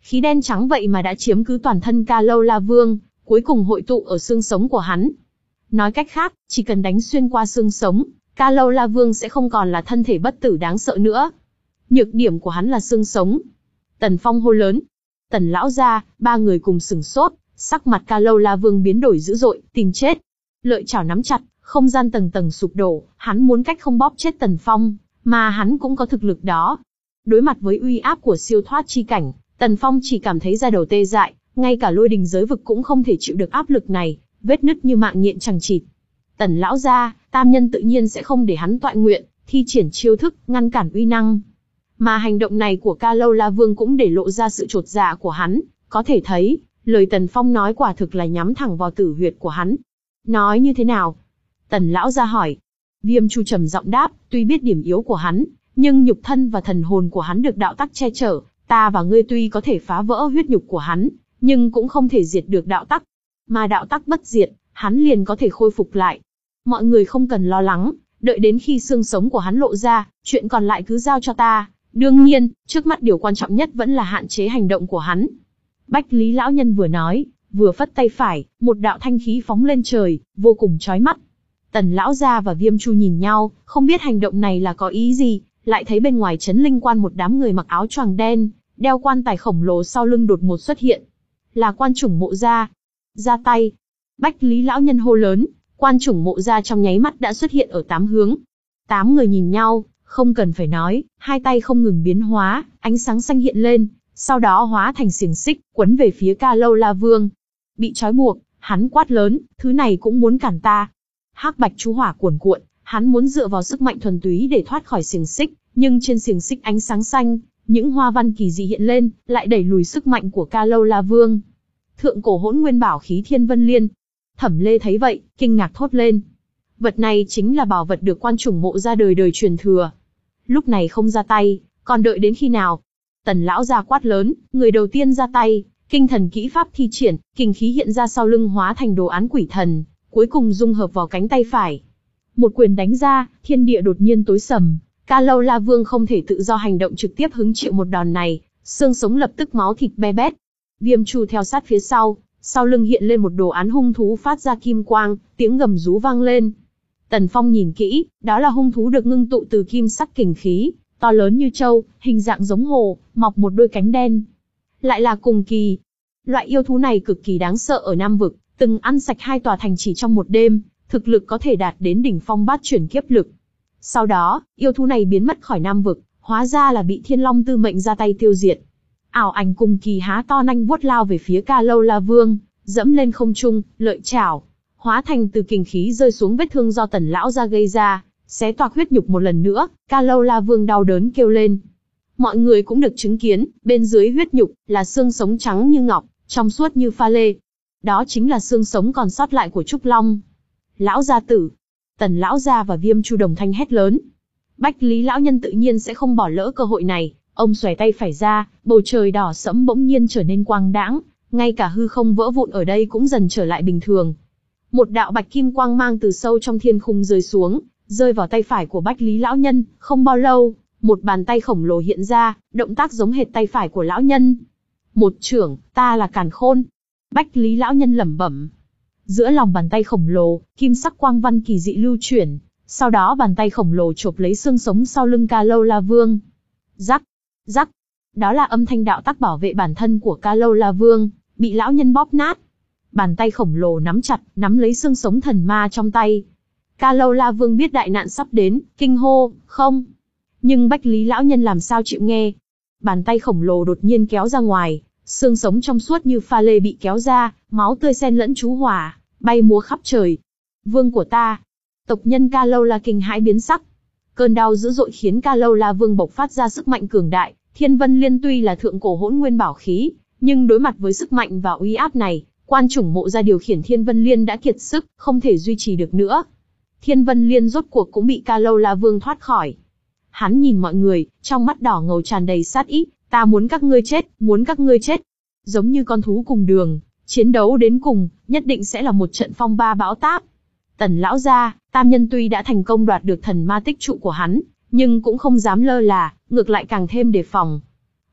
khí đen trắng vậy mà đã chiếm cứ toàn thân Ca Lâu La Vương, cuối cùng hội tụ ở xương sống của hắn. Nói cách khác, chỉ cần đánh xuyên qua xương sống, Ca Lâu La Vương sẽ không còn là thân thể bất tử đáng sợ nữa. Nhược điểm của hắn là xương sống. Tần Phong hô lớn. Tần lão gia, ba người cùng sửng sốt, sắc mặt Ca Lâu La Vương biến đổi dữ dội, tìm chết. Lợi chảo nắm chặt, không gian tầng tầng sụp đổ, hắn muốn cách không bóp chết Tần Phong, mà hắn cũng có thực lực đó. Đối mặt với uy áp của siêu thoát chi cảnh, Tần Phong chỉ cảm thấy da đầu tê dại, ngay cả lôi đình giới vực cũng không thể chịu được áp lực này, vết nứt như mạng nhện chằng chịt. Tần lão gia, tam nhân tự nhiên sẽ không để hắn tọa nguyện, thi triển chiêu thức, ngăn cản uy năng. Mà hành động này của Ca Lâu La Vương cũng để lộ ra sự chột dạ của hắn, có thể thấy, lời Tần Phong nói quả thực là nhắm thẳng vào tử huyệt của hắn. Nói như thế nào? Tần lão gia hỏi. Viêm Chu trầm giọng đáp, tuy biết điểm yếu của hắn, nhưng nhục thân và thần hồn của hắn được đạo tắc che chở, ta và ngươi tuy có thể phá vỡ huyết nhục của hắn, nhưng cũng không thể diệt được đạo tắc. Mà đạo tắc bất diệt, hắn liền có thể khôi phục lại. Mọi người không cần lo lắng, đợi đến khi xương sống của hắn lộ ra, chuyện còn lại cứ giao cho ta. Đương nhiên, trước mắt điều quan trọng nhất vẫn là hạn chế hành động của hắn. Bách Lý lão nhân vừa nói, vừa phất tay phải, một đạo thanh khí phóng lên trời, vô cùng chói mắt. Tần lão gia và Viêm Chu nhìn nhau, không biết hành động này là có ý gì, lại thấy bên ngoài trấn linh quan một đám người mặc áo choàng đen, đeo quan tài khổng lồ sau lưng đột ngột xuất hiện. Là quan chủng Mộ gia. Ra tay. Bách Lý lão nhân hô lớn, quan chủng Mộ gia trong nháy mắt đã xuất hiện ở tám hướng. Tám người nhìn nhau, không cần phải nói, hai tay không ngừng biến hóa, ánh sáng xanh hiện lên, sau đó hóa thành xiềng xích, quấn về phía Ca Lâu La Vương. Bị trói buộc, hắn quát lớn, thứ này cũng muốn cản ta. Hắc bạch chú hỏa cuồn cuộn, hắn muốn dựa vào sức mạnh thuần túy để thoát khỏi xiềng xích, nhưng trên xiềng xích ánh sáng xanh, những hoa văn kỳ dị hiện lên, lại đẩy lùi sức mạnh của Ca Lâu La Vương. Thượng cổ hỗn nguyên bảo khí Thiên Vân Liên. Thẩm Lê thấy vậy, kinh ngạc thốt lên. Vật này chính là bảo vật được quan chủng Mộ gia đời đời truyền thừa. Lúc này không ra tay, còn đợi đến khi nào? Tần lão gia quát lớn, người đầu tiên ra tay, kinh thần kỹ pháp thi triển, kình khí hiện ra sau lưng hóa thành đồ án quỷ thần, cuối cùng dung hợp vào cánh tay phải. Một quyền đánh ra, thiên địa đột nhiên tối sầm, Ca Lâu La Vương không thể tự do hành động, trực tiếp hứng chịu một đòn này, xương sống lập tức máu thịt be bét. Viêm Chu theo sát phía sau, sau lưng hiện lên một đồ án hung thú phát ra kim quang, tiếng gầm rú vang lên. Tần Phong nhìn kỹ, đó là hung thú được ngưng tụ từ kim sắc kình khí, to lớn như trâu, hình dạng giống hổ, mọc một đôi cánh đen. Lại là cùng kỳ. Loại yêu thú này cực kỳ đáng sợ ở Nam Vực, từng ăn sạch hai tòa thành chỉ trong một đêm, thực lực có thể đạt đến đỉnh phong bát chuyển kiếp lực. Sau đó, yêu thú này biến mất khỏi Nam Vực, hóa ra là bị Thiên Long Tư Mệnh ra tay tiêu diệt. Ảo ảnh cùng kỳ há to nanh vuốt lao về phía Ca Lâu La Vương, dẫm lên không trung, lợi chảo, hóa thành từ kình khí rơi xuống vết thương do Tần lão gia gây ra, xé toạc huyết nhục một lần nữa. Ca Lâu La Vương đau đớn kêu lên. Mọi người cũng được chứng kiến, bên dưới huyết nhục là xương sống trắng như ngọc, trong suốt như pha lê. Đó chính là xương sống còn sót lại của Trúc Long. Lão gia tử. Tần lão gia và Viêm Chu đồng thanh hét lớn. Bách Lý lão nhân tự nhiên sẽ không bỏ lỡ cơ hội này, ông xòe tay phải ra, bầu trời đỏ sẫm bỗng nhiên trở nên quang đãng, ngay cả hư không vỡ vụn ở đây cũng dần trở lại bình thường. Một đạo bạch kim quang mang từ sâu trong thiên khung rơi xuống, rơi vào tay phải của Bách Lý lão nhân. Không bao lâu, một bàn tay khổng lồ hiện ra, động tác giống hệt tay phải của lão nhân. Một chưởng, ta là Càn Khôn. Bách Lý lão nhân lẩm bẩm. Giữa lòng bàn tay khổng lồ, kim sắc quang văn kỳ dị lưu chuyển, sau đó bàn tay khổng lồ chộp lấy xương sống sau lưng Ca Lâu La Vương. Rắc, rắc, đó là âm thanh đạo tắc bảo vệ bản thân của Ca Lâu La Vương, bị lão nhân bóp nát. Bàn tay khổng lồ nắm chặt, nắm lấy xương sống thần ma trong tay. Ca Lâu La Vương biết đại nạn sắp đến, kinh hô, không. Nhưng Bách Lý lão nhân làm sao chịu nghe. Bàn tay khổng lồ đột nhiên kéo ra ngoài, xương sống trong suốt như pha lê bị kéo ra, máu tươi xen lẫn chú hỏa, bay múa khắp trời. Vương của ta. Tộc nhân Ca Lâu La kinh hãi biến sắc. Cơn đau dữ dội khiến Ca Lâu La Vương bộc phát ra sức mạnh cường đại. Thiên Vân Liên tuy là thượng cổ hỗn nguyên bảo khí, nhưng đối mặt với sức mạnh và uy áp này, quan chủng Mộ gia điều khiển Thiên Vân Liên đã kiệt sức, không thể duy trì được nữa. Thiên Vân Liên rốt cuộc cũng bị Ca Lâu La Vương thoát khỏi. Hắn nhìn mọi người, trong mắt đỏ ngầu tràn đầy sát ý, ta muốn các ngươi chết, muốn các ngươi chết. Giống như con thú cùng đường, chiến đấu đến cùng, nhất định sẽ là một trận phong ba bão táp. Tần lão gia, tam nhân tuy đã thành công đoạt được thần ma tích trụ của hắn, nhưng cũng không dám lơ là, ngược lại càng thêm đề phòng.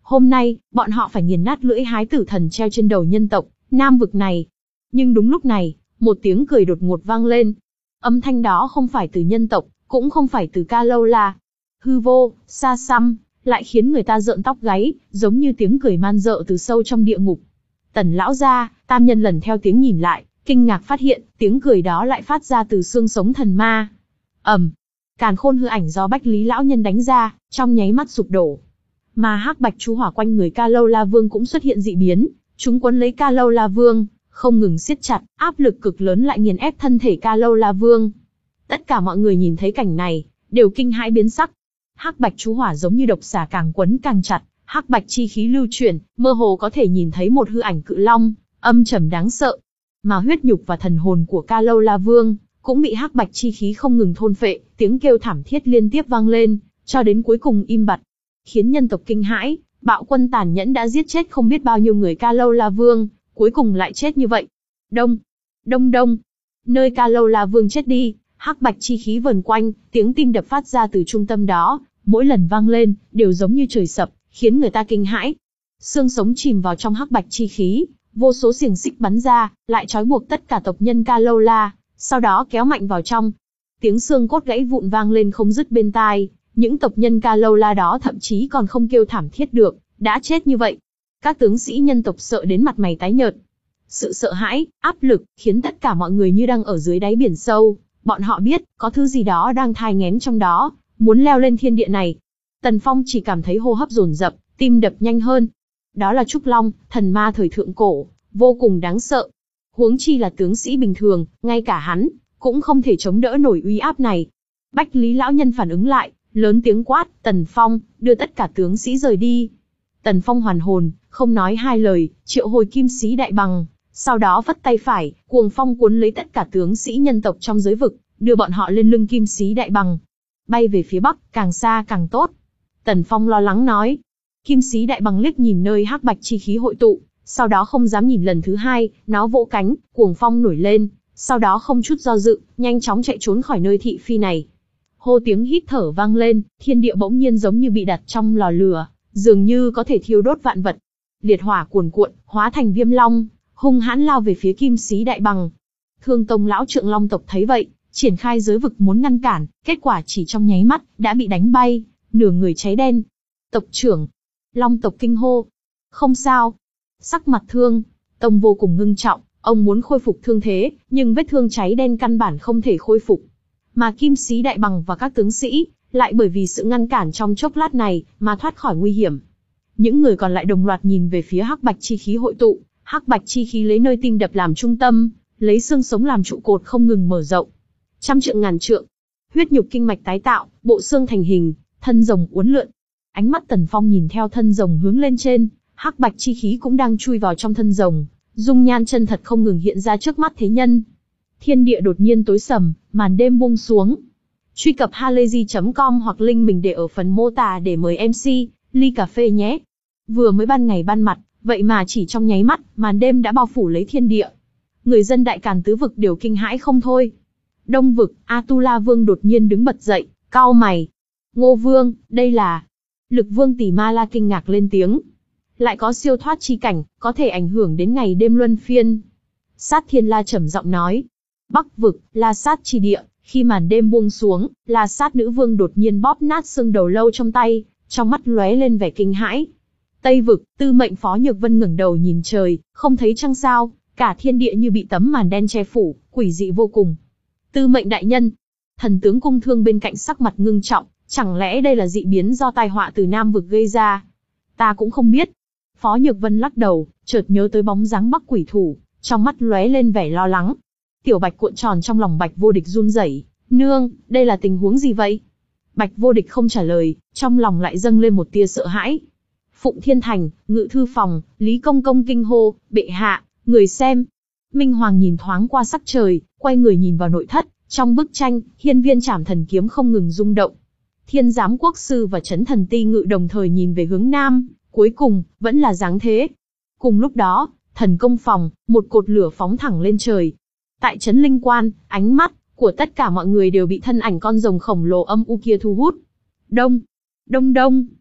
Hôm nay, bọn họ phải nghiền nát lưỡi hái tử thần treo trên đầu nhân tộc Nam vực này. Nhưng đúng lúc này, một tiếng cười đột ngột vang lên. Âm thanh đó không phải từ nhân tộc, cũng không phải từ Ca Lâu La. Hư vô, xa xăm, lại khiến người ta rợn tóc gáy, giống như tiếng cười man dợ từ sâu trong địa ngục. Tần lão gia, Tam Nhân lần theo tiếng nhìn lại, kinh ngạc phát hiện, tiếng cười đó lại phát ra từ xương sống thần ma. ầm, càn khôn hư ảnh do Bách Lý lão nhân đánh ra, trong nháy mắt sụp đổ. Mà hắc bạch chú hỏa quanh người Ca Lâu La Vương cũng xuất hiện dị biến, chúng quấn lấy Ca Lâu La Vương, không ngừng siết chặt, áp lực cực lớn lại nghiền ép thân thể Ca Lâu La Vương. Tất cả mọi người nhìn thấy cảnh này, đều kinh hãi biến sắc. Hắc bạch chú hỏa giống như độc xà càng quấn càng chặt, hắc bạch chi khí lưu chuyển, mơ hồ có thể nhìn thấy một hư ảnh cự long, âm trầm đáng sợ. Mà huyết nhục và thần hồn của Ca Lâu La Vương cũng bị hắc bạch chi khí không ngừng thôn phệ, tiếng kêu thảm thiết liên tiếp vang lên, cho đến cuối cùng im bặt, khiến nhân tộc kinh hãi. Bạo quân tàn nhẫn đã giết chết không biết bao nhiêu người Ca Lâu La Vương, cuối cùng lại chết như vậy. Đông, đông đông, nơi Ca Lâu La Vương chết đi, hắc bạch chi khí vần quanh, tiếng tim đập phát ra từ trung tâm đó, mỗi lần vang lên, đều giống như trời sập, khiến người ta kinh hãi. Xương sống chìm vào trong hắc bạch chi khí, vô số xiềng xích bắn ra, lại trói buộc tất cả tộc nhân Ca Lâu La, sau đó kéo mạnh vào trong. Tiếng xương cốt gãy vụn vang lên không dứt bên tai, những tộc nhân Ca Lâu La đó thậm chí còn không kêu thảm thiết được, đã chết như vậy. Các tướng sĩ nhân tộc sợ đến mặt mày tái nhợt. Sự sợ hãi, áp lực, khiến tất cả mọi người như đang ở dưới đáy biển sâu. Bọn họ biết, có thứ gì đó đang thai nghén trong đó, muốn leo lên thiên địa này. Tần Phong chỉ cảm thấy hô hấp dồn dập, tim đập nhanh hơn. Đó là Trúc Long, thần ma thời thượng cổ, vô cùng đáng sợ. Huống chi là tướng sĩ bình thường, ngay cả hắn, cũng không thể chống đỡ nổi uy áp này. Bách Lý lão nhân phản ứng lại, lớn tiếng quát, Tần Phong, đưa tất cả tướng sĩ rời đi. Tần Phong hoàn hồn, không nói hai lời, triệu hồi kim sĩ đại bằng, sau đó vất tay phải, cuồng phong cuốn lấy tất cả tướng sĩ nhân tộc trong giới vực, đưa bọn họ lên lưng kim sĩ đại bằng, bay về phía bắc, càng xa càng tốt. Tần Phong lo lắng nói. Kim sĩ đại bằng liếc nhìn nơi hắc bạch chi khí hội tụ, sau đó không dám nhìn lần thứ hai, nó vỗ cánh, cuồng phong nổi lên, sau đó không chút do dự, nhanh chóng chạy trốn khỏi nơi thị phi này. Hô tiếng hít thở vang lên, thiên địa bỗng nhiên giống như bị đặt trong lò lửa, dường như có thể thiêu đốt vạn vật. Liệt hỏa cuồn cuộn, hóa thành viêm long, hung hãn lao về phía kim sĩ đại bằng. Thương Tông lão trượng long tộc thấy vậy, triển khai giới vực muốn ngăn cản, kết quả chỉ trong nháy mắt, đã bị đánh bay, nửa người cháy đen. Tộc trưởng, long tộc kinh hô. Không sao. Sắc mặt Thương Tông vô cùng ngưng trọng, ông muốn khôi phục thương thế, nhưng vết thương cháy đen căn bản không thể khôi phục. Mà kim sĩ đại bằng và các tướng sĩ, lại bởi vì sự ngăn cản trong chốc lát này, mà thoát khỏi nguy hiểm. Những người còn lại đồng loạt nhìn về phía hắc bạch chi khí hội tụ, hắc bạch chi khí lấy nơi tim đập làm trung tâm, lấy xương sống làm trụ cột không ngừng mở rộng. Trăm trượng ngàn trượng, huyết nhục kinh mạch tái tạo, bộ xương thành hình, thân rồng uốn lượn. Ánh mắt Tần Phong nhìn theo thân rồng hướng lên trên, hắc bạch chi khí cũng đang chui vào trong thân rồng, dung nhan chân thật không ngừng hiện ra trước mắt thế nhân. Thiên địa đột nhiên tối sầm, màn đêm buông xuống. Truy cập halayzi chấm com hoặc link mình để ở phần mô tả để mời em xê, ly cà phê nhé. Vừa mới ban ngày ban mặt, vậy mà chỉ trong nháy mắt, màn đêm đã bao phủ lấy thiên địa. Người dân Đại Càn tứ vực đều kinh hãi không thôi. Đông vực, Atula Vương đột nhiên đứng bật dậy, cau mày. Ngô Vương, đây là... Lực Vương Tỷ Ma La kinh ngạc lên tiếng. Lại có siêu thoát chi cảnh, có thể ảnh hưởng đến ngày đêm luân phiên. Sát Thiên La trầm giọng nói. Bắc vực, La Sát chi địa, khi màn đêm buông xuống, La Sát nữ vương đột nhiên bóp nát xương đầu lâu trong tay, trong mắt lóe lên vẻ kinh hãi. Tây vực, Tư Mệnh Phó Nhược Vân ngẩng đầu nhìn trời, không thấy trăng sao, cả thiên địa như bị tấm màn đen che phủ, quỷ dị vô cùng. Tư Mệnh đại nhân, thần tướng Cung Thương bên cạnh sắc mặt ngưng trọng, chẳng lẽ đây là dị biến do tai họa từ Nam vực gây ra? Ta cũng không biết. Phó Nhược Vân lắc đầu, chợt nhớ tới bóng dáng Bắc quỷ thủ, trong mắt lóe lên vẻ lo lắng. Tiểu Bạch cuộn tròn trong lòng Bạch Vô Địch run rẩy, nương, đây là tình huống gì vậy? Bạch Vô Địch không trả lời, trong lòng lại dâng lên một tia sợ hãi. Phụng Thiên Thành, Ngự Thư Phòng, Lý Công Công kinh hô, bệ hạ, người xem. Minh Hoàng nhìn thoáng qua sắc trời, quay người nhìn vào nội thất, trong bức tranh, hiên viên trảm thần kiếm không ngừng rung động. Thiên Giám Quốc Sư và Chấn Thần Ti Ngự đồng thời nhìn về hướng Nam, cuối cùng, vẫn là dáng thế. Cùng lúc đó, Thần Công Phòng, một cột lửa phóng thẳng lên trời. Tại Trấn Linh Quan, ánh mắt của tất cả mọi người đều bị thân ảnh con rồng khổng lồ âm u kia thu hút. Đông, đông đông.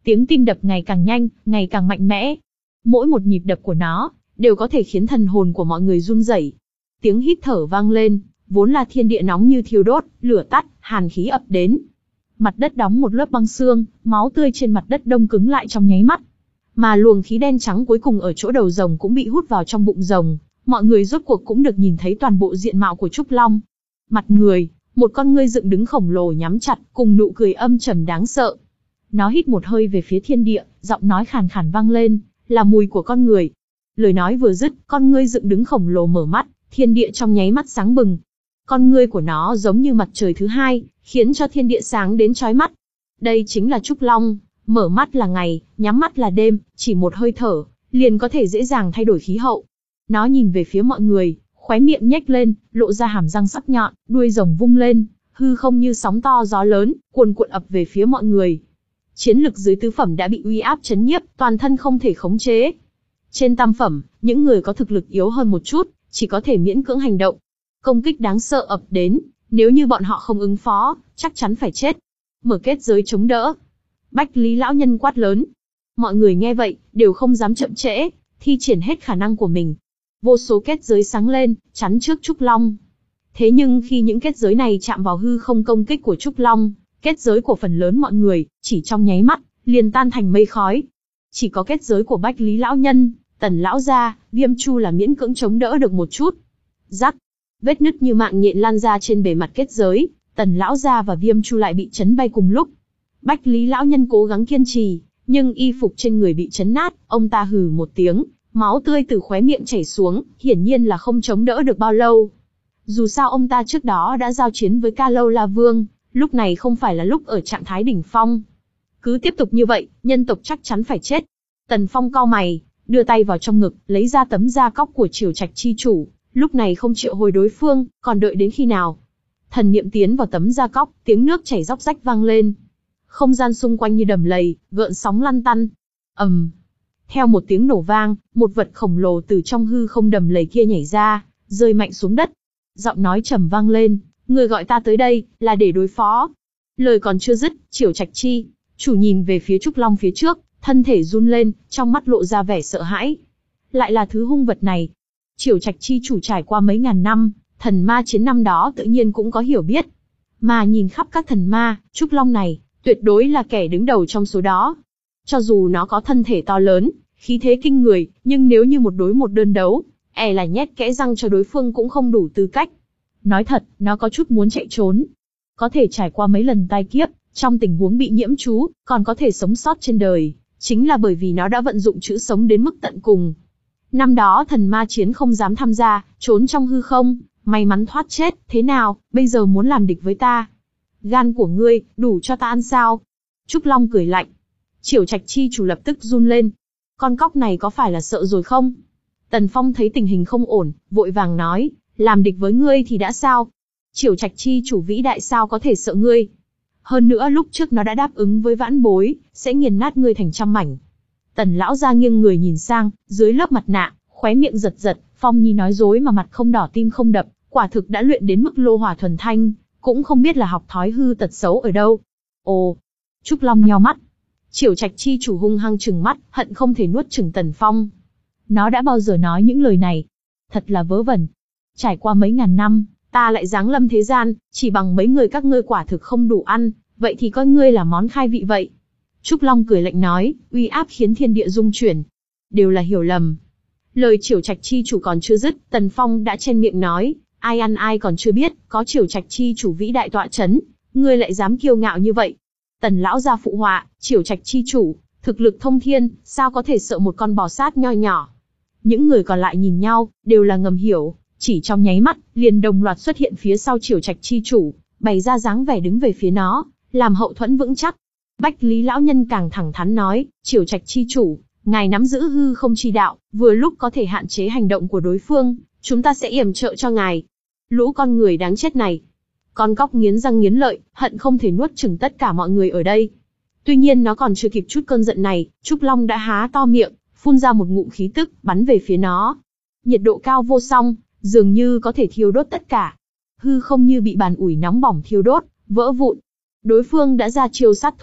Tiếng tim đập ngày càng nhanh, ngày càng mạnh mẽ. Mỗi một nhịp đập của nó, đều có thể khiến thần hồn của mọi người run rẩy. Tiếng hít thở vang lên, vốn là thiên địa nóng như thiêu đốt, lửa tắt, hàn khí ập đến. Mặt đất đóng một lớp băng xương, máu tươi trên mặt đất đông cứng lại trong nháy mắt. Mà luồng khí đen trắng cuối cùng ở chỗ đầu rồng cũng bị hút vào trong bụng rồng, mọi người rốt cuộc cũng được nhìn thấy toàn bộ diện mạo của Trúc Long. Mặt người, một con ngươi dựng đứng khổng lồ nhắm chặt, cùng nụ cười âm trầm đáng sợ. Nó hít một hơi về phía thiên địa, giọng nói khàn khàn vang lên, là mùi của con người. Lời nói vừa dứt, con ngươi dựng đứng khổng lồ mở mắt, thiên địa trong nháy mắt sáng bừng. Con ngươi của nó giống như mặt trời thứ hai, khiến cho thiên địa sáng đến chói mắt. Đây chính là Trúc Long, mở mắt là ngày, nhắm mắt là đêm, chỉ một hơi thở, liền có thể dễ dàng thay đổi khí hậu. Nó nhìn về phía mọi người, khóe miệng nhếch lên, lộ ra hàm răng sắc nhọn, đuôi rồng vung lên, hư không như sóng to gió lớn, cuồn cuộn ập về phía mọi người. Chiến lực dưới tứ phẩm đã bị uy áp chấn nhiếp, toàn thân không thể khống chế. Trên tam phẩm, những người có thực lực yếu hơn một chút, chỉ có thể miễn cưỡng hành động. Công kích đáng sợ ập đến, nếu như bọn họ không ứng phó, chắc chắn phải chết. Mở kết giới chống đỡ. Bách Lý lão nhân quát lớn. Mọi người nghe vậy, đều không dám chậm trễ, thi triển hết khả năng của mình. Vô số kết giới sáng lên, chắn trước Trúc Long. Thế nhưng khi những kết giới này chạm vào hư không công kích của Trúc Long, kết giới của phần lớn mọi người, chỉ trong nháy mắt, liền tan thành mây khói. Chỉ có kết giới của Bách Lý lão nhân, Tần lão gia, Viêm Chu là miễn cưỡng chống đỡ được một chút. Rắc, vết nứt như mạng nhện lan ra trên bề mặt kết giới, Tần lão gia và Viêm Chu lại bị chấn bay cùng lúc. Bách Lý lão nhân cố gắng kiên trì, nhưng y phục trên người bị chấn nát, ông ta hừ một tiếng, máu tươi từ khóe miệng chảy xuống, hiển nhiên là không chống đỡ được bao lâu. Dù sao ông ta trước đó đã giao chiến với Ca Lâu La Vương, lúc này không phải là lúc ở trạng thái đỉnh phong. Cứ tiếp tục như vậy, nhân tộc chắc chắn phải chết. Tần Phong cau mày, đưa tay vào trong ngực, lấy ra tấm da cóc của Triều Trạch chi chủ, lúc này không triệu hồi đối phương, còn đợi đến khi nào? Thần niệm tiến vào tấm da cóc, tiếng nước chảy róc rách vang lên. Không gian xung quanh như đầm lầy, gợn sóng lăn tăn. ầm, um. Theo một tiếng nổ vang, một vật khổng lồ từ trong hư không đầm lầy kia nhảy ra, rơi mạnh xuống đất. Giọng nói trầm vang lên, người gọi ta tới đây, là để đối phó. Lời còn chưa dứt, Triều Trạch chi chủ nhìn về phía Trúc Long phía trước, thân thể run lên, trong mắt lộ ra vẻ sợ hãi. Lại là thứ hung vật này. Triều Trạch chi chủ trải qua mấy ngàn năm, thần ma chiến năm đó tự nhiên cũng có hiểu biết. Mà nhìn khắp các thần ma, Trúc Long này, tuyệt đối là kẻ đứng đầu trong số đó. Cho dù nó có thân thể to lớn, khí thế kinh người, nhưng nếu như một đối một đơn đấu, e là nhét kẽ răng cho đối phương cũng không đủ tư cách. Nói thật, nó có chút muốn chạy trốn. Có thể trải qua mấy lần tai kiếp, trong tình huống bị nhiễm chú, còn có thể sống sót trên đời, chính là bởi vì nó đã vận dụng chữ sống đến mức tận cùng. Năm đó thần ma chiến không dám tham gia, trốn trong hư không, may mắn thoát chết, thế nào, bây giờ muốn làm địch với ta? Gan của ngươi, đủ cho ta ăn sao? Trúc Long cười lạnh. Triều Trạch chi chủ lập tức run lên. Con cóc này có phải là sợ rồi không? Tần Phong thấy tình hình không ổn, vội vàng nói, làm địch với ngươi thì đã sao? Triều Trạch chi chủ vĩ đại sao có thể sợ ngươi? Hơn nữa lúc trước nó đã đáp ứng với vãn bối, sẽ nghiền nát ngươi thành trăm mảnh. Tần lão ra nghiêng người nhìn sang, dưới lớp mặt nạ, khóe miệng giật giật, Phong Nhi nói dối mà mặt không đỏ tim không đập, quả thực đã luyện đến mức lô hỏa thuần thanh, cũng không biết là học thói hư tật xấu ở đâu. Ồ, Trúc Long nheo mắt. Triều Trạch chi chủ hung hăng trừng mắt, hận không thể nuốt chửng Tần Phong. Nó đã bao giờ nói những lời này? Thật là vớ vẩn. Trải qua mấy ngàn năm, ta lại giáng lâm thế gian, chỉ bằng mấy người các ngươi quả thực không đủ ăn, vậy thì coi ngươi là món khai vị vậy. Trúc Long cười lạnh nói, uy áp khiến thiên địa rung chuyển. Đều là hiểu lầm. Lời Triều Trạch chi chủ còn chưa dứt, Tần Phong đã chen miệng nói, ai ăn ai còn chưa biết, có Triều Trạch chi chủ vĩ đại tọa chấn, ngươi lại dám kiêu ngạo như vậy. Tần lão gia phụ họa, Triều Trạch chi chủ, thực lực thông thiên, sao có thể sợ một con bò sát nho nhỏ. Những người còn lại nhìn nhau, đều là ngầm hiểu, chỉ trong nháy mắt, liền đồng loạt xuất hiện phía sau Triều Trạch chi chủ, bày ra dáng vẻ đứng về phía nó, làm hậu thuẫn vững chắc. Bách Lý lão nhân càng thẳng thắn nói, Triều Trạch chi chủ, ngài nắm giữ hư không chi đạo, vừa lúc có thể hạn chế hành động của đối phương, chúng ta sẽ yểm trợ cho ngài. Lũ con người đáng chết này. Con cóc nghiến răng nghiến lợi, hận không thể nuốt chửng tất cả mọi người ở đây. Tuy nhiên nó còn chưa kịp chút cơn giận này, Trúc Long đã há to miệng, phun ra một ngụm khí tức, bắn về phía nó. Nhiệt độ cao vô song, dường như có thể thiêu đốt tất cả. Hư không như bị bàn ủi nóng bỏng thiêu đốt, vỡ vụn. Đối phương đã ra chiêu sát thủ,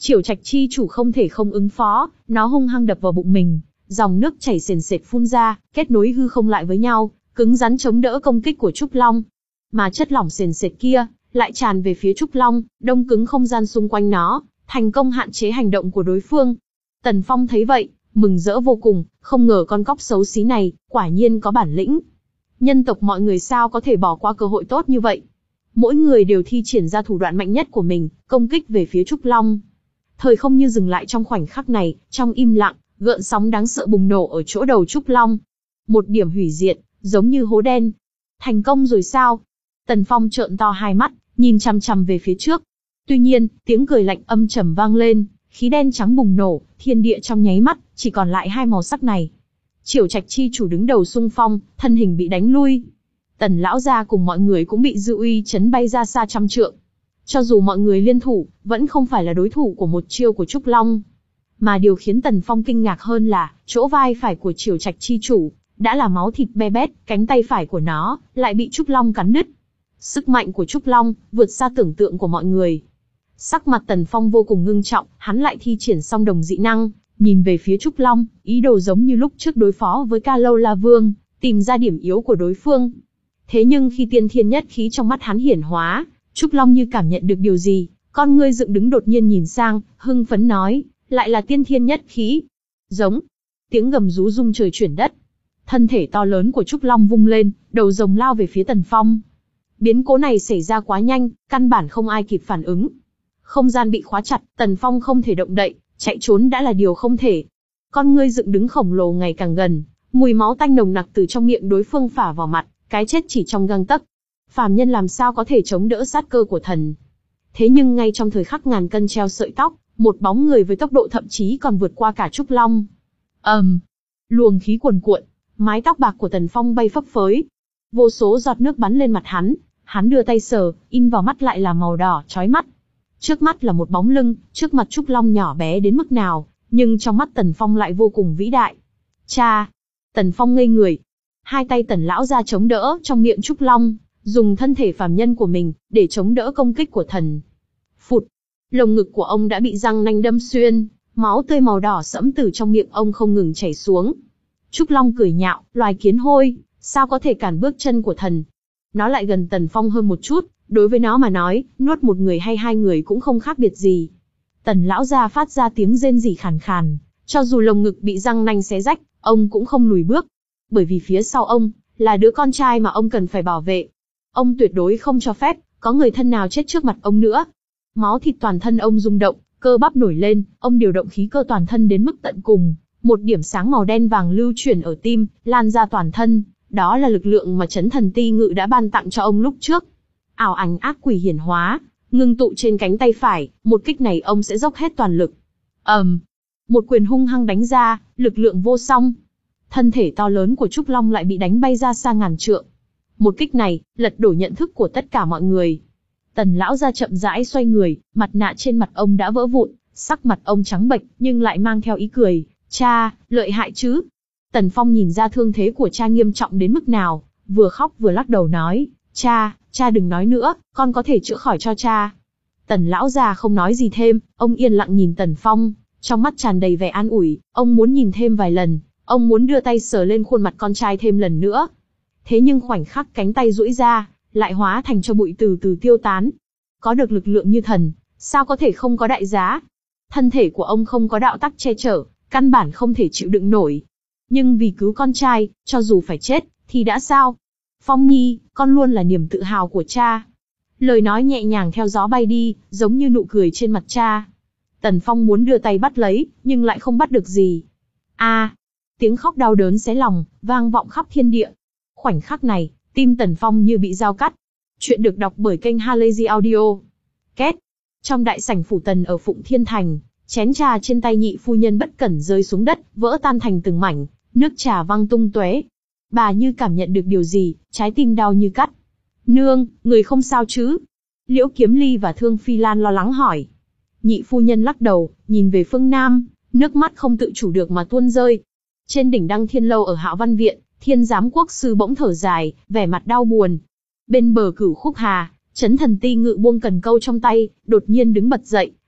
Triều Trạch chi chủ không thể không ứng phó, nó hung hăng đập vào bụng mình, dòng nước chảy sền sệt phun ra, kết nối hư không lại với nhau, cứng rắn chống đỡ công kích của Trúc Long. Mà chất lỏng sền sệt kia lại tràn về phía Trúc Long, đông cứng không gian xung quanh nó, thành công hạn chế hành động của đối phương. Tần Phong thấy vậy, mừng rỡ vô cùng, không ngờ con cóc xấu xí này, quả nhiên có bản lĩnh. Nhân tộc mọi người sao có thể bỏ qua cơ hội tốt như vậy? Mỗi người đều thi triển ra thủ đoạn mạnh nhất của mình, công kích về phía Trúc Long. Thời không như dừng lại trong khoảnh khắc này, trong im lặng, gợn sóng đáng sợ bùng nổ ở chỗ đầu Trúc Long. Một điểm hủy diệt, giống như hố đen. Thành công rồi sao? Tần Phong trợn to hai mắt, nhìn chằm chằm về phía trước. Tuy nhiên, tiếng cười lạnh âm trầm vang lên, khí đen trắng bùng nổ, thiên địa trong nháy mắt, chỉ còn lại hai màu sắc này. Triều Trạch chi chủ đứng đầu xung phong, thân hình bị đánh lui. Tần lão gia cùng mọi người cũng bị dư uy chấn bay ra xa trăm trượng. Cho dù mọi người liên thủ, vẫn không phải là đối thủ của một chiêu của Trúc Long. Mà điều khiến Tần Phong kinh ngạc hơn là, chỗ vai phải của Triều Trạch chi chủ, đã là máu thịt be bét, cánh tay phải của nó, lại bị Trúc Long cắn đứt. Sức mạnh của Trúc Long, vượt xa tưởng tượng của mọi người. Sắc mặt Tần Phong vô cùng ngưng trọng, hắn lại thi triển song đồng dị năng, nhìn về phía Trúc Long, ý đồ giống như lúc trước đối phó với Ca Lâu La Vương, tìm ra điểm yếu của đối phương. Thế nhưng khi tiên thiên nhất khí trong mắt hắn hiển hóa, Trúc Long như cảm nhận được điều gì, con ngươi dựng đứng đột nhiên nhìn sang, hưng phấn nói, lại là tiên thiên nhất khí. Giống. Tiếng gầm rú rung trời chuyển đất. Thân thể to lớn của Trúc Long vung lên, đầu rồng lao về phía Tần Phong. Biến cố này xảy ra quá nhanh, căn bản không ai kịp phản ứng. Không gian bị khóa chặt, Tần Phong không thể động đậy, chạy trốn đã là điều không thể. Con ngươi dựng đứng khổng lồ ngày càng gần, mùi máu tanh nồng nặc từ trong miệng đối phương phả vào mặt, cái chết chỉ trong gang tấc. Phàm nhân làm sao có thể chống đỡ sát cơ của thần? Thế nhưng ngay trong thời khắc ngàn cân treo sợi tóc, một bóng người với tốc độ thậm chí còn vượt qua cả Trúc Long. ầm, um, luồng khí cuồn cuộn, mái tóc bạc của Tần Phong bay phấp phới, vô số giọt nước bắn lên mặt hắn. Hắn đưa tay sờ, in vào mắt lại là màu đỏ chói mắt. Trước mắt là một bóng lưng, trước mặt Trúc Long nhỏ bé đến mức nào, nhưng trong mắt Tần Phong lại vô cùng vĩ đại. Cha! Tần Phong ngây người. Hai tay Tần lão ra chống đỡ trong miệng Trúc Long, dùng thân thể phàm nhân của mình, để chống đỡ công kích của thần. Phụt! Lồng ngực của ông đã bị răng nanh đâm xuyên, máu tươi màu đỏ sẫm từ trong miệng ông không ngừng chảy xuống. Trúc Long cười nhạo, loài kiến hôi, sao có thể cản bước chân của thần? Nó lại gần Tần Phong hơn một chút, đối với nó mà nói, nuốt một người hay hai người cũng không khác biệt gì. Tần lão gia phát ra tiếng rên rỉ khàn khàn, cho dù lồng ngực bị răng nanh xé rách, ông cũng không lùi bước. Bởi vì phía sau ông, là đứa con trai mà ông cần phải bảo vệ. Ông tuyệt đối không cho phép, có người thân nào chết trước mặt ông nữa. Máu thịt toàn thân ông rung động, cơ bắp nổi lên, ông điều động khí cơ toàn thân đến mức tận cùng. Một điểm sáng màu đen vàng lưu chuyển ở tim, lan ra toàn thân. Đó là lực lượng mà Chấn Thần Ti Ngự đã ban tặng cho ông lúc trước. Ảo ảnh ác quỷ hiển hóa, ngưng tụ trên cánh tay phải, một kích này ông sẽ dốc hết toàn lực. ầm, um, một quyền hung hăng đánh ra, lực lượng vô song. Thân thể to lớn của Trúc Long lại bị đánh bay ra xa ngàn trượng. Một kích này, lật đổ nhận thức của tất cả mọi người. Tần lão ra chậm rãi xoay người, mặt nạ trên mặt ông đã vỡ vụn, sắc mặt ông trắng bệch, nhưng lại mang theo ý cười. Cha, lợi hại chứ? Tần Phong nhìn ra thương thế của cha nghiêm trọng đến mức nào, vừa khóc vừa lắc đầu nói, cha, cha đừng nói nữa, con có thể chữa khỏi cho cha. Tần lão già không nói gì thêm, ông yên lặng nhìn Tần Phong, trong mắt tràn đầy vẻ an ủi, ông muốn nhìn thêm vài lần, ông muốn đưa tay sờ lên khuôn mặt con trai thêm lần nữa. Thế nhưng khoảnh khắc cánh tay duỗi ra, lại hóa thành cho bụi từ từ tiêu tán. Có được lực lượng như thần, sao có thể không có đại giá? Thân thể của ông không có đạo tắc che chở, căn bản không thể chịu đựng nổi. Nhưng vì cứu con trai, cho dù phải chết, thì đã sao? Phong Nhi, con luôn là niềm tự hào của cha. Lời nói nhẹ nhàng theo gió bay đi, giống như nụ cười trên mặt cha. Tần Phong muốn đưa tay bắt lấy, nhưng lại không bắt được gì. A, à, tiếng khóc đau đớn xé lòng, vang vọng khắp thiên địa. Khoảnh khắc này, tim Tần Phong như bị dao cắt. Chuyện được đọc bởi kênh Halazy Audio. Két. Trong đại sảnh phủ Tần ở Phụng Thiên Thành, chén trà trên tay nhị phu nhân bất cẩn rơi xuống đất, vỡ tan thành từng mảnh, nước trà văng tung tóe. Bà như cảm nhận được điều gì, trái tim đau như cắt. Nương, người không sao chứ? Liễu Kiếm Ly và Thương Phi Lan lo lắng hỏi. Nhị phu nhân lắc đầu, nhìn về phương Nam, nước mắt không tự chủ được mà tuôn rơi. Trên đỉnh Đăng Thiên Lâu ở Hạo Văn Viện, Thiên Giám Quốc sư bỗng thở dài, vẻ mặt đau buồn. Bên bờ Cửu Khúc Hà, Chấn Thần Ti Ngự buông cần câu trong tay, đột nhiên đứng bật dậy,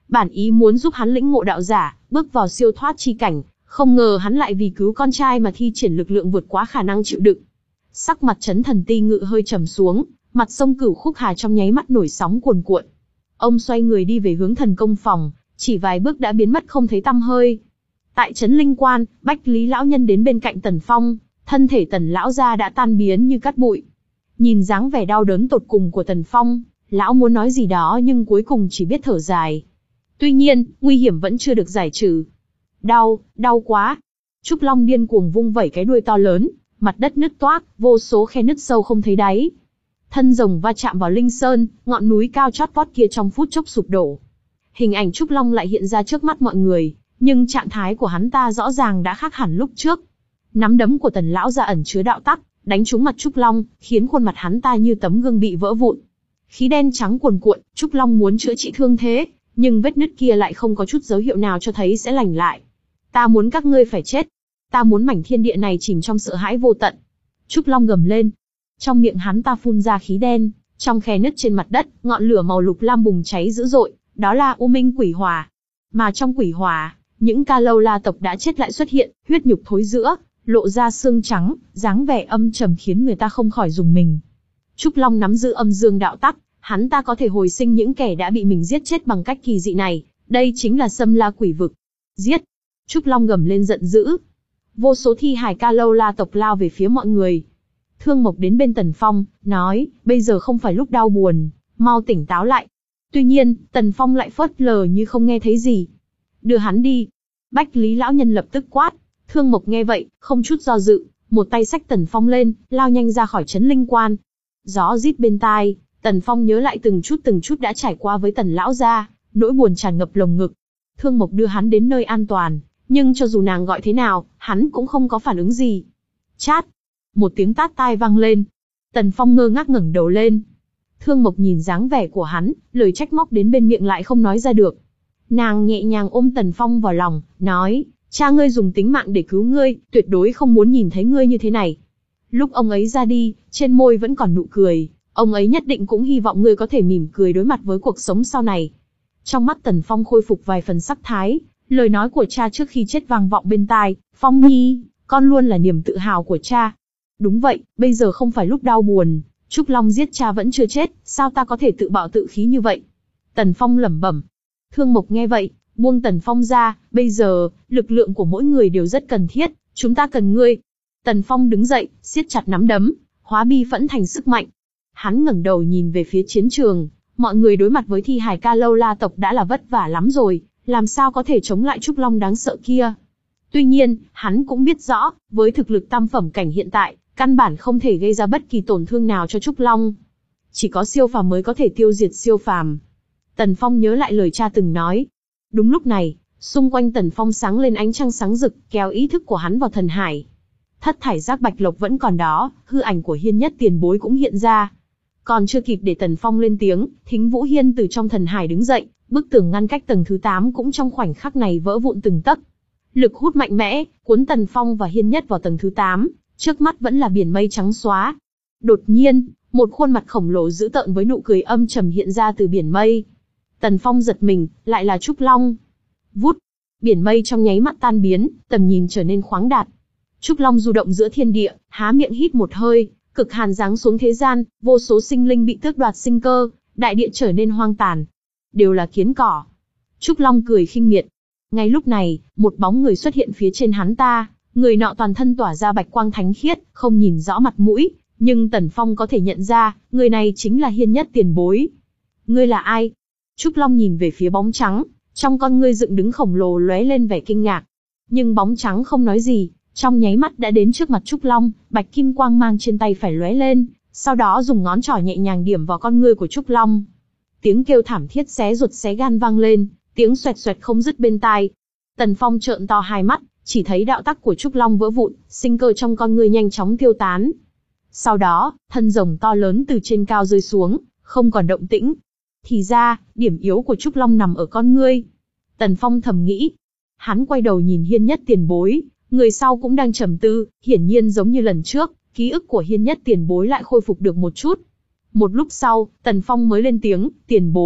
bản ý muốn giúp hắn lĩnh ngộ đạo giả, bước vào siêu thoát chi cảnh, không ngờ hắn lại vì cứu con trai mà thi triển lực lượng vượt quá khả năng chịu đựng. Sắc mặt Chấn Thần Ti Ngự hơi trầm xuống, mặt sông Cửu Khúc Hà trong nháy mắt nổi sóng cuồn cuộn. Ông xoay người đi về hướng thần công phòng, chỉ vài bước đã biến mất không thấy tăm hơi. Tại Trấn Linh Quan, Bách Lý lão nhân đến bên cạnh Tần Phong, thân thể Tần lão gia đã tan biến như cát bụi. Nhìn dáng vẻ đau đớn tột cùng của Tần Phong, lão muốn nói gì đó nhưng cuối cùng chỉ biết thở dài. Tuy nhiên, nguy hiểm vẫn chưa được giải trừ. Đau, đau quá. Trúc Long điên cuồng vung vẩy cái đuôi to lớn, mặt đất nứt toác, vô số khe nứt sâu không thấy đáy. Thân rồng va chạm vào Linh Sơn, ngọn núi cao chót vót kia trong phút chốc sụp đổ. Hình ảnh Trúc Long lại hiện ra trước mắt mọi người, nhưng trạng thái của hắn ta rõ ràng đã khác hẳn lúc trước. Nắm đấm của Tần lão gia ẩn chứa đạo tắc, đánh trúng mặt Trúc Long, khiến khuôn mặt hắn ta như tấm gương bị vỡ vụn. Khí đen trắng cuồn cuộn, Trúc Long muốn chữa trị thương thế, nhưng vết nứt kia lại không có chút dấu hiệu nào cho thấy sẽ lành lại. Ta muốn các ngươi phải chết. Ta muốn mảnh thiên địa này chìm trong sợ hãi vô tận. Trúc Long gầm lên. Trong miệng hắn ta phun ra khí đen, trong khe nứt trên mặt đất, ngọn lửa màu lục lam bùng cháy dữ dội, đó là U Minh Quỷ Hỏa. Mà trong Quỷ Hỏa, những Ca Lâu La tộc đã chết lại xuất hiện, huyết nhục thối rữa, lộ ra xương trắng, dáng vẻ âm trầm khiến người ta không khỏi rùng mình. Trúc Long nắm giữ âm dương đạo tắc, hắn ta có thể hồi sinh những kẻ đã bị mình giết chết bằng cách kỳ dị này, đây chính là Xâm La Quỷ Vực. Giết! Trúc Long gầm lên giận dữ. Vô số thi hài Ca Lâu La tộc lao về phía mọi người. Thương Mộc đến bên Tần Phong, nói, bây giờ không phải lúc đau buồn, mau tỉnh táo lại. Tuy nhiên, Tần Phong lại phớt lờ như không nghe thấy gì. Đưa hắn đi. Bách Lý lão nhân lập tức quát. Thương Mộc nghe vậy, không chút do dự, một tay xách Tần Phong lên, lao nhanh ra khỏi Trấn Linh Quan. Gió rít bên tai, Tần Phong nhớ lại từng chút từng chút đã trải qua với Tần lão gia, nỗi buồn tràn ngập lồng ngực. Thương Mộc đưa hắn đến nơi an toàn, nhưng cho dù nàng gọi thế nào, hắn cũng không có phản ứng gì. Chát! Một tiếng tát tai vang lên. Tần Phong ngơ ngác ngẩng đầu lên. Thương Mộc nhìn dáng vẻ của hắn, lời trách móc đến bên miệng lại không nói ra được. Nàng nhẹ nhàng ôm Tần Phong vào lòng, nói, cha ngươi dùng tính mạng để cứu ngươi, tuyệt đối không muốn nhìn thấy ngươi như thế này. Lúc ông ấy ra đi, trên môi vẫn còn nụ cười, ông ấy nhất định cũng hy vọng ngươi có thể mỉm cười đối mặt với cuộc sống sau này. Trong mắt Tần Phong khôi phục vài phần sắc thái, lời nói của cha trước khi chết vang vọng bên tai, Phong Nhi, con luôn là niềm tự hào của cha. Đúng vậy, bây giờ không phải lúc đau buồn, Trúc Long giết cha vẫn chưa chết, sao ta có thể tự bạo tự khí như vậy? Tần Phong lẩm bẩm. Thương Mộc nghe vậy, buông Tần Phong ra, bây giờ, lực lượng của mỗi người đều rất cần thiết, chúng ta cần ngươi. Tần Phong đứng dậy, siết chặt nắm đấm, hóa bi phẫn thành sức mạnh. Hắn ngẩng đầu nhìn về phía chiến trường, mọi người đối mặt với thi hài Ca Lâu La tộc đã là vất vả lắm rồi, làm sao có thể chống lại Trúc Long đáng sợ kia. Tuy nhiên, hắn cũng biết rõ, với thực lực tam phẩm cảnh hiện tại, căn bản không thể gây ra bất kỳ tổn thương nào cho Trúc Long. Chỉ có siêu phàm mới có thể tiêu diệt siêu phàm. Tần Phong nhớ lại lời cha từng nói. Đúng lúc này, xung quanh Tần Phong sáng lên ánh trăng sáng rực, kéo ý thức của hắn vào thần hải. Thất thải giác bạch lộc vẫn còn đó, hư ảnh của Hiên Nhất tiền bối cũng hiện ra. Còn chưa kịp để Tần Phong lên tiếng, Thính Vũ Hiên từ trong thần hải đứng dậy, bức tường ngăn cách tầng thứ tám cũng trong khoảnh khắc này vỡ vụn từng tấc. Lực hút mạnh mẽ, cuốn Tần Phong và Hiên Nhất vào tầng thứ tám, trước mắt vẫn là biển mây trắng xóa. Đột nhiên, một khuôn mặt khổng lồ dữ tợn với nụ cười âm trầm hiện ra từ biển mây. Tần Phong giật mình, lại là Trúc Long. Vút, biển mây trong nháy mắt tan biến, tầm nhìn trở nên khoáng đạt. Trúc Long du động giữa thiên địa, há miệng hít một hơi, cực hàn giáng xuống thế gian, vô số sinh linh bị tước đoạt sinh cơ, đại địa trở nên hoang tàn. Đều là kiến cỏ. Trúc Long cười khinh miệt. Ngay lúc này, một bóng người xuất hiện phía trên hắn ta, người nọ toàn thân tỏa ra bạch quang thánh khiết, không nhìn rõ mặt mũi, nhưng Tần Phong có thể nhận ra, người này chính là Hiên Nhất tiền bối. Ngươi là ai? Trúc Long nhìn về phía bóng trắng, trong con ngươi dựng đứng khổng lồ lóe lên vẻ kinh ngạc. Nhưng bóng trắng không nói gì, trong nháy mắt đã đến trước mặt Trúc Long, bạch kim quang mang trên tay phải lóe lên, sau đó dùng ngón trỏ nhẹ nhàng điểm vào con ngươi của Trúc Long. Tiếng kêu thảm thiết xé ruột xé gan vang lên, tiếng xoẹt xoẹt không dứt bên tai. Tần Phong trợn to hai mắt, chỉ thấy đạo tắc của Trúc Long vỡ vụn, sinh cơ trong con ngươi nhanh chóng tiêu tán. Sau đó, thân rồng to lớn từ trên cao rơi xuống, không còn động tĩnh. Thì ra, điểm yếu của Trúc Long nằm ở con ngươi. Tần Phong thầm nghĩ. Hắn quay đầu nhìn Hiên Nhất tiền bối, người sau cũng đang trầm tư, hiển nhiên giống như lần trước, ký ức của Hiên Nhất tiền bối lại khôi phục được một chút. Một lúc sau, Tần Phong mới lên tiếng, tiền bối,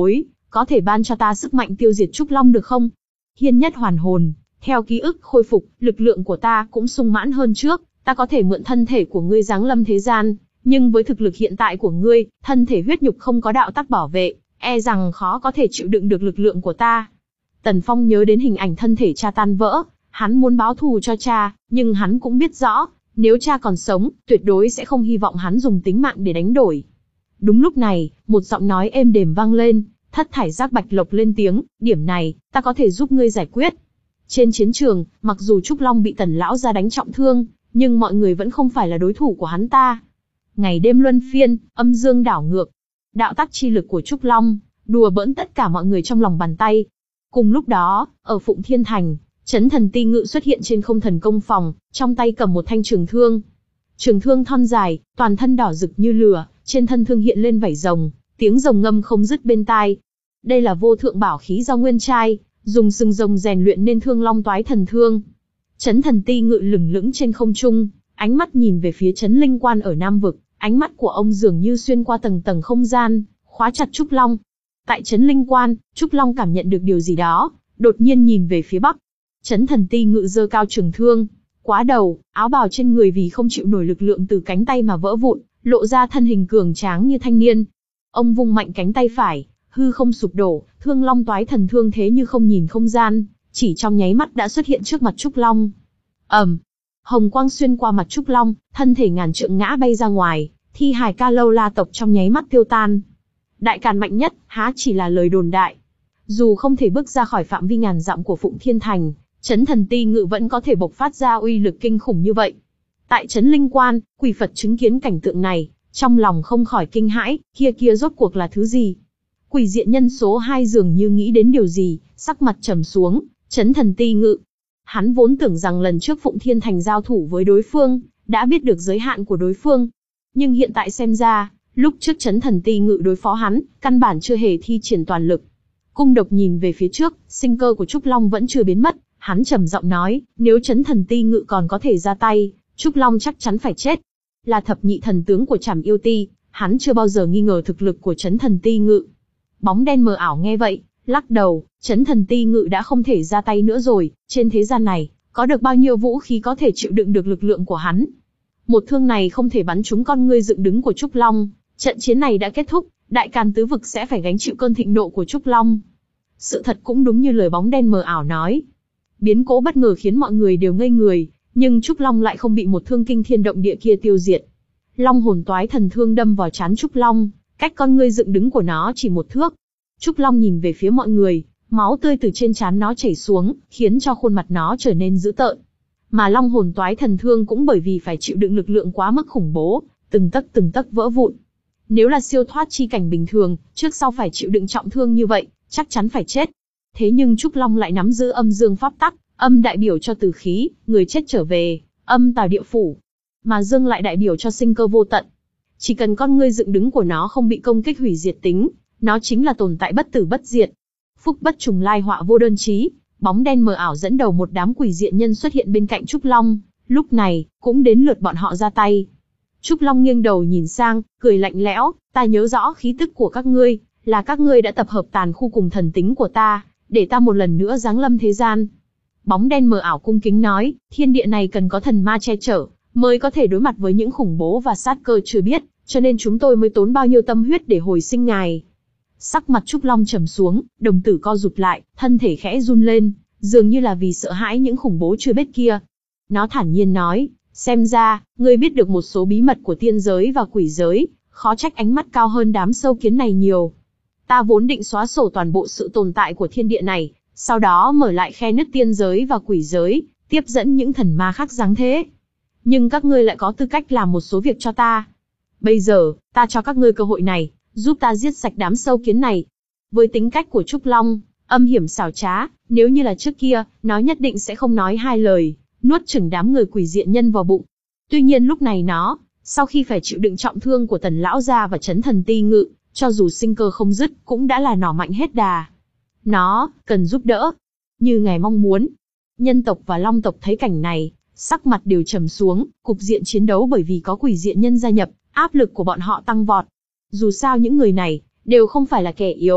có thể ban cho ta sức mạnh tiêu diệt Trúc Long được không? Hiên Nhất hoàn hồn, theo ký ức khôi phục, lực lượng của ta cũng sung mãn hơn trước, ta có thể mượn thân thể của ngươi giáng lâm thế gian, nhưng với thực lực hiện tại của ngươi, thân thể huyết nhục không có đạo tắc bảo vệ, e rằng khó có thể chịu đựng được lực lượng của ta. Tần Phong nhớ đến hình ảnh thân thể cha tan vỡ, hắn muốn báo thù cho cha, nhưng hắn cũng biết rõ, nếu cha còn sống, tuyệt đối sẽ không hy vọng hắn dùng tính mạng để đánh đổi. Đúng lúc này, một giọng nói êm đềm vang lên, Thất Thải Giác Bạch Lộc lên tiếng, điểm này, ta có thể giúp ngươi giải quyết. Trên chiến trường, mặc dù Trúc Long bị Tần lão gia đánh trọng thương, nhưng mọi người vẫn không phải là đối thủ của hắn ta. Ngày đêm luân phiên, âm dương đảo ngược. Đạo tắc chi lực của Trúc Long, đùa bỡn tất cả mọi người trong lòng bàn tay. Cùng lúc đó, ở Phụng Thiên Thành, Chấn Thần Ti Ngự xuất hiện trên không thần công phòng, trong tay cầm một thanh trường thương. Trường thương thon dài, toàn thân đỏ rực như lửa, trên thân thương hiện lên vảy rồng, tiếng rồng ngâm không dứt bên tai. Đây là vô thượng bảo khí do nguyên trai, dùng sừng rồng rèn luyện nên Thương Long Toái Thần Thương. Chấn Thần Ti Ngự lửng lững trên không trung, ánh mắt nhìn về phía Chấn Linh Quan ở Nam Vực, ánh mắt của ông dường như xuyên qua tầng tầng không gian, khóa chặt Trúc Long. Tại Chấn Linh Quan, Trúc Long cảm nhận được điều gì đó, đột nhiên nhìn về phía bắc. Chấn Thần Ti Ngự giơ cao trường thương, quá đầu, áo bào trên người vì không chịu nổi lực lượng từ cánh tay mà vỡ vụn, lộ ra thân hình cường tráng như thanh niên. Ông vung mạnh cánh tay phải, hư không sụp đổ, Thương Long Toái Thần Thương thế như không nhìn không gian, chỉ trong nháy mắt đã xuất hiện trước mặt Trúc Long. ầm, um, hồng quang xuyên qua mặt Trúc Long, thân thể ngàn trượng ngã bay ra ngoài, thi hài Ca Lâu La tộc trong nháy mắt tiêu tan. Đại Càn mạnh nhất, há chỉ là lời đồn đại. Dù không thể bước ra khỏi phạm vi ngàn dặm của Phụng Thiên Thành, Chấn Thần Ti Ngự vẫn có thể bộc phát ra uy lực kinh khủng như vậy. Tại Chấn Linh Quan, Quỷ Phật chứng kiến cảnh tượng này, trong lòng không khỏi kinh hãi, kia kia rốt cuộc là thứ gì? Quỷ diện nhân số hai dường như nghĩ đến điều gì, sắc mặt trầm xuống. Chấn Thần Ti Ngự, hắn vốn tưởng rằng lần trước Phụng Thiên Thành giao thủ với đối phương, đã biết được giới hạn của đối phương. Nhưng hiện tại xem ra, lúc trước Chấn Thần Ti Ngự đối phó hắn, căn bản chưa hề thi triển toàn lực. Cung Độc nhìn về phía trước, sinh cơ của Trúc Long vẫn chưa biến mất, hắn trầm giọng nói, nếu Chấn Thần Ti Ngự còn có thể ra tay, Trúc Long chắc chắn phải chết. Là thập nhị thần tướng của Trảm Yêu Ti, hắn chưa bao giờ nghi ngờ thực lực của Chấn Thần Ti Ngự. Bóng đen mờ ảo nghe vậy, lắc đầu, Chấn Thần Ti Ngự đã không thể ra tay nữa rồi, trên thế gian này, có được bao nhiêu vũ khí có thể chịu đựng được lực lượng của hắn. Một thương này không thể bắn trúng con ngươi dựng đứng của Trúc Long, trận chiến này đã kết thúc, Đại Càn tứ vực sẽ phải gánh chịu cơn thịnh nộ của Trúc Long. Sự thật cũng đúng như lời bóng đen mờ ảo nói. Biến cố bất ngờ khiến mọi người đều ngây người, nhưng Trúc Long lại không bị một thương kinh thiên động địa kia tiêu diệt. Long hồn toái thần thương đâm vào trán Trúc Long, cách con ngươi dựng đứng của nó chỉ một thước. Trúc Long nhìn về phía mọi người, máu tươi từ trên trán nó chảy xuống, khiến cho khuôn mặt nó trở nên dữ tợn. Mà Long hồn toái thần thương cũng bởi vì phải chịu đựng lực lượng quá mức khủng bố, từng tấc từng tấc vỡ vụn. Nếu là siêu thoát chi cảnh bình thường, trước sau phải chịu đựng trọng thương như vậy, chắc chắn phải chết. Thế nhưng Trúc Long lại nắm giữ âm dương pháp tắc, âm đại biểu cho tử khí, người chết trở về, âm tào địa phủ. Mà dương lại đại biểu cho sinh cơ vô tận. Chỉ cần con ngươi dựng đứng của nó không bị công kích hủy diệt tính, nó chính là tồn tại bất tử bất diệt. Phúc bất trùng lai họa vô đơn chí, bóng đen mờ ảo dẫn đầu một đám quỷ diện nhân xuất hiện bên cạnh Trúc Long, lúc này, cũng đến lượt bọn họ ra tay. Trúc Long nghiêng đầu nhìn sang, cười lạnh lẽo, ta nhớ rõ khí tức của các ngươi, là các ngươi đã tập hợp tàn khu cùng thần tính của ta, để ta một lần nữa giáng lâm thế gian. Bóng đen mờ ảo cung kính nói, thiên địa này cần có thần ma che chở, mới có thể đối mặt với những khủng bố và sát cơ chưa biết, cho nên chúng tôi mới tốn bao nhiêu tâm huyết để hồi sinh ngài. Sắc mặt Trúc Long trầm xuống, đồng tử co rụt lại, thân thể khẽ run lên, dường như là vì sợ hãi những khủng bố chưa biết kia. Nó thản nhiên nói, xem ra, ngươi biết được một số bí mật của tiên giới và quỷ giới, khó trách ánh mắt cao hơn đám sâu kiến này nhiều. Ta vốn định xóa sổ toàn bộ sự tồn tại của thiên địa này, sau đó mở lại khe nứt tiên giới và quỷ giới, tiếp dẫn những thần ma khác giáng thế. Nhưng các ngươi lại có tư cách làm một số việc cho ta. Bây giờ, ta cho các ngươi cơ hội này, giúp ta giết sạch đám sâu kiến này. Với tính cách của Trúc Long, âm hiểm xảo trá, nếu như là trước kia, nó nhất định sẽ không nói hai lời, nuốt chửng đám người quỷ diện nhân vào bụng. Tuy nhiên lúc này nó, sau khi phải chịu đựng trọng thương của Tần lão gia và Chấn Thần Ti Ngự, cho dù sinh cơ không dứt, cũng đã là nỏ mạnh hết đà. Nó cần giúp đỡ, như ngài mong muốn. Nhân tộc và Long tộc thấy cảnh này, sắc mặt đều trầm xuống, cục diện chiến đấu bởi vì có quỷ diện nhân gia nhập, áp lực của bọn họ tăng vọt. Dù sao những người này đều không phải là kẻ yếu.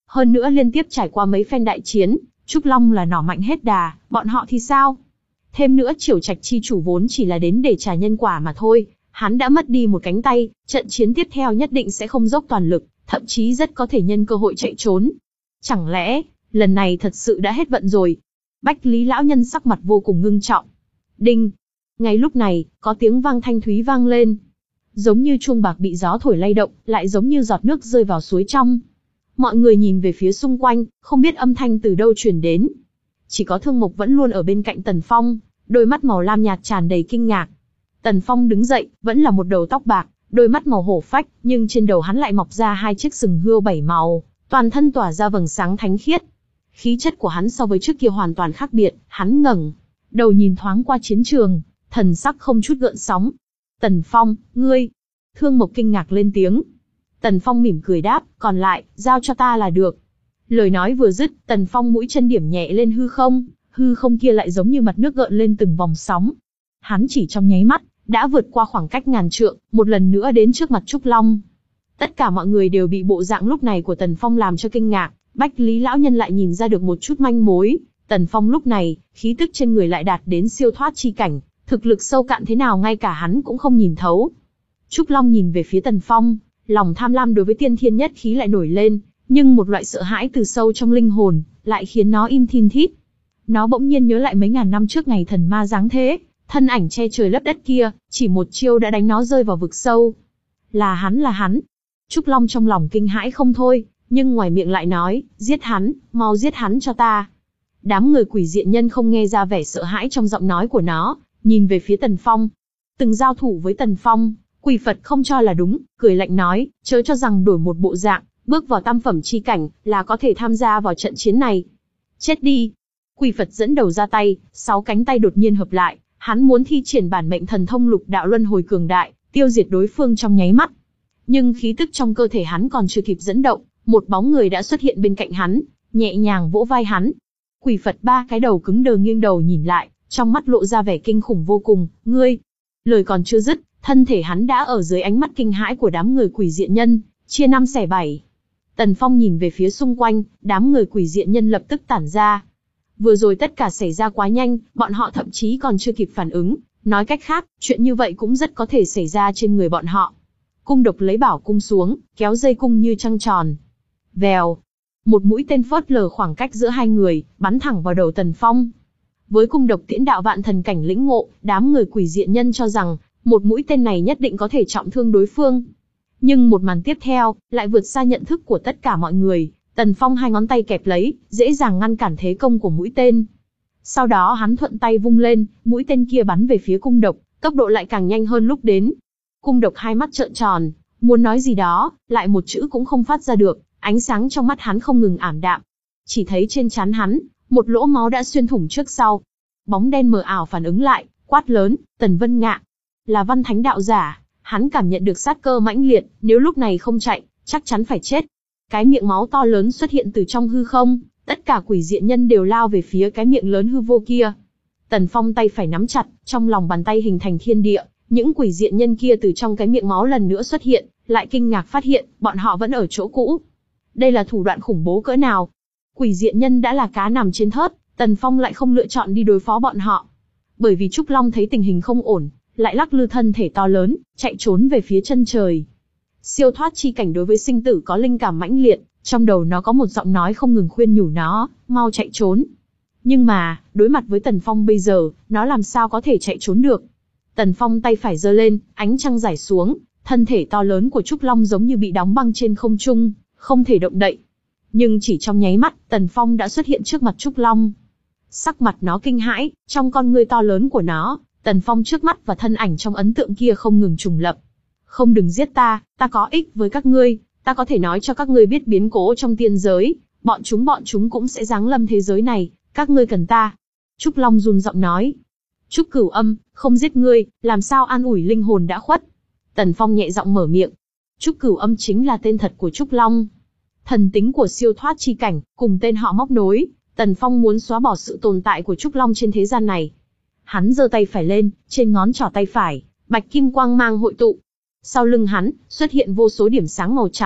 Hơn nữa liên tiếp trải qua mấy phen đại chiến, Trúc Long là nỏ mạnh hết đà, bọn họ thì sao? Thêm nữa Triều Trạch chi chủ vốn chỉ là đến để trả nhân quả mà thôi, hắn đã mất đi một cánh tay, trận chiến tiếp theo nhất định sẽ không dốc toàn lực, thậm chí rất có thể nhân cơ hội chạy trốn. Chẳng lẽ, lần này thật sự đã hết vận rồi? Bách Lý lão nhân sắc mặt vô cùng ngưng trọng. Đinh! Ngay lúc này, có tiếng vang thanh thúy vang lên. Giống như chuông bạc bị gió thổi lay động, lại giống như giọt nước rơi vào suối trong. Mọi người nhìn về phía xung quanh, không biết âm thanh từ đâu truyền đến. Chỉ có Thương Mộc vẫn luôn ở bên cạnh Tần Phong, đôi mắt màu lam nhạt tràn đầy kinh ngạc. Tần Phong đứng dậy, vẫn là một đầu tóc bạc, đôi mắt màu hổ phách, nhưng trên đầu hắn lại mọc ra hai chiếc sừng hươu bảy màu, toàn thân tỏa ra vầng sáng thánh khiết. Khí chất của hắn so với trước kia hoàn toàn khác biệt, hắn ngẩng đầu nhìn thoáng qua chiến trường, thần sắc không chút gợn sóng. Tần Phong, ngươi! Thương Mộc kinh ngạc lên tiếng. Tần Phong mỉm cười đáp, còn lại, giao cho ta là được. Lời nói vừa dứt, Tần Phong mũi chân điểm nhẹ lên hư không, hư không kia lại giống như mặt nước gợn lên từng vòng sóng. Hắn chỉ trong nháy mắt, đã vượt qua khoảng cách ngàn trượng, một lần nữa đến trước mặt Trúc Long. Tất cả mọi người đều bị bộ dạng lúc này của Tần Phong làm cho kinh ngạc, Bách Lý lão nhân lại nhìn ra được một chút manh mối. Tần Phong lúc này, khí tức trên người lại đạt đến siêu thoát chi cảnh, thực lực sâu cạn thế nào ngay cả hắn cũng không nhìn thấu. Trúc Long nhìn về phía Tần Phong, lòng tham lam đối với tiên thiên nhất khí lại nổi lên, nhưng một loại sợ hãi từ sâu trong linh hồn, lại khiến nó im thin thít. Nó bỗng nhiên nhớ lại mấy ngàn năm trước ngày thần ma giáng thế, thân ảnh che trời lấp đất kia, chỉ một chiêu đã đánh nó rơi vào vực sâu. Là hắn là hắn. Trúc Long trong lòng kinh hãi không thôi, nhưng ngoài miệng lại nói, giết hắn, mau giết hắn cho ta. Đám người quỷ diện nhân không nghe ra vẻ sợ hãi trong giọng nói của nó, nhìn về phía Tần Phong. Từng giao thủ với Tần Phong, quỷ Phật không cho là đúng, cười lạnh nói, chớ cho rằng đổi một bộ dạng, bước vào tam phẩm chi cảnh, là có thể tham gia vào trận chiến này. Chết đi! Quỷ Phật dẫn đầu ra tay, sáu cánh tay đột nhiên hợp lại, hắn muốn thi triển bản mệnh thần thông lục đạo luân hồi cường đại, tiêu diệt đối phương trong nháy mắt. Nhưng khí tức trong cơ thể hắn còn chưa kịp dẫn động, một bóng người đã xuất hiện bên cạnh hắn, nhẹ nhàng vỗ vai hắn. Quỷ Phật ba cái đầu cứng đờ nghiêng đầu nhìn lại, trong mắt lộ ra vẻ kinh khủng vô cùng, ngươi. Lời còn chưa dứt, thân thể hắn đã ở dưới ánh mắt kinh hãi của đám người quỷ diện nhân, chia năm xẻ bảy. Tần Phong nhìn về phía xung quanh, đám người quỷ diện nhân lập tức tản ra. Vừa rồi tất cả xảy ra quá nhanh, bọn họ thậm chí còn chưa kịp phản ứng, nói cách khác, chuyện như vậy cũng rất có thể xảy ra trên người bọn họ. Cung Độc lấy bảo cung xuống, kéo dây cung như trăng tròn. Vèo, một mũi tên phớt lờ khoảng cách giữa hai người, bắn thẳng vào đầu Tần Phong. Với Cung Độc tiễn đạo vạn thần cảnh lĩnh ngộ, đám người quỷ diện nhân cho rằng, một mũi tên này nhất định có thể trọng thương đối phương. Nhưng một màn tiếp theo, lại vượt xa nhận thức của tất cả mọi người. Tần Phong hai ngón tay kẹp lấy, dễ dàng ngăn cản thế công của mũi tên. Sau đó hắn thuận tay vung lên, mũi tên kia bắn về phía Cung Độc, tốc độ lại càng nhanh hơn lúc đến. Cung Độc hai mắt trợn tròn, muốn nói gì đó, lại một chữ cũng không phát ra được, ánh sáng trong mắt hắn không ngừng ảm đạm. Chỉ thấy trên trán hắn, một lỗ máu đã xuyên thủng trước sau. Bóng đen mờ ảo phản ứng lại, quát lớn, Tần Vân Ngạ. Là Văn Thánh đạo giả, hắn cảm nhận được sát cơ mãnh liệt, nếu lúc này không chạy, chắc chắn phải chết. Cái miệng máu to lớn xuất hiện từ trong hư không, tất cả quỷ diện nhân đều lao về phía cái miệng lớn hư vô kia. Tần Phong tay phải nắm chặt, trong lòng bàn tay hình thành thiên địa, những quỷ diện nhân kia từ trong cái miệng máu lần nữa xuất hiện, lại kinh ngạc phát hiện, bọn họ vẫn ở chỗ cũ. Đây là thủ đoạn khủng bố cỡ nào? Quỷ diện nhân đã là cá nằm trên thớt, Tần Phong lại không lựa chọn đi đối phó bọn họ. Bởi vì Trúc Long thấy tình hình không ổn, lại lắc lư thân thể to lớn, chạy trốn về phía chân trời. Siêu thoát chi cảnh đối với sinh tử có linh cảm mãnh liệt, trong đầu nó có một giọng nói không ngừng khuyên nhủ nó, mau chạy trốn. Nhưng mà, đối mặt với Tần Phong bây giờ, nó làm sao có thể chạy trốn được. Tần Phong tay phải giơ lên, ánh trăng rải xuống, thân thể to lớn của Trúc Long giống như bị đóng băng trên không trung, không thể động đậy. Nhưng chỉ trong nháy mắt, Tần Phong đã xuất hiện trước mặt Trúc Long. Sắc mặt nó kinh hãi, trong con ngươi to lớn của nó, Tần Phong trước mắt và thân ảnh trong ấn tượng kia không ngừng trùng lập. Không đừng giết ta, ta có ích với các ngươi, ta có thể nói cho các ngươi biết biến cố trong tiên giới, bọn chúng bọn chúng cũng sẽ giáng lâm thế giới này, các ngươi cần ta. Trúc Long run giọng nói. Trúc Cửu Âm, không giết ngươi, làm sao an ủi linh hồn đã khuất. Tần Phong nhẹ giọng mở miệng. Trúc Cửu Âm chính là tên thật của Trúc Long. Thần tính của siêu thoát chi cảnh, cùng tên họ móc nối, Tần Phong muốn xóa bỏ sự tồn tại của Trúc Long trên thế gian này. Hắn giơ tay phải lên, trên ngón trỏ tay phải, bạch kim quang mang hội tụ. Sau lưng hắn, xuất hiện vô số điểm sáng màu trắng,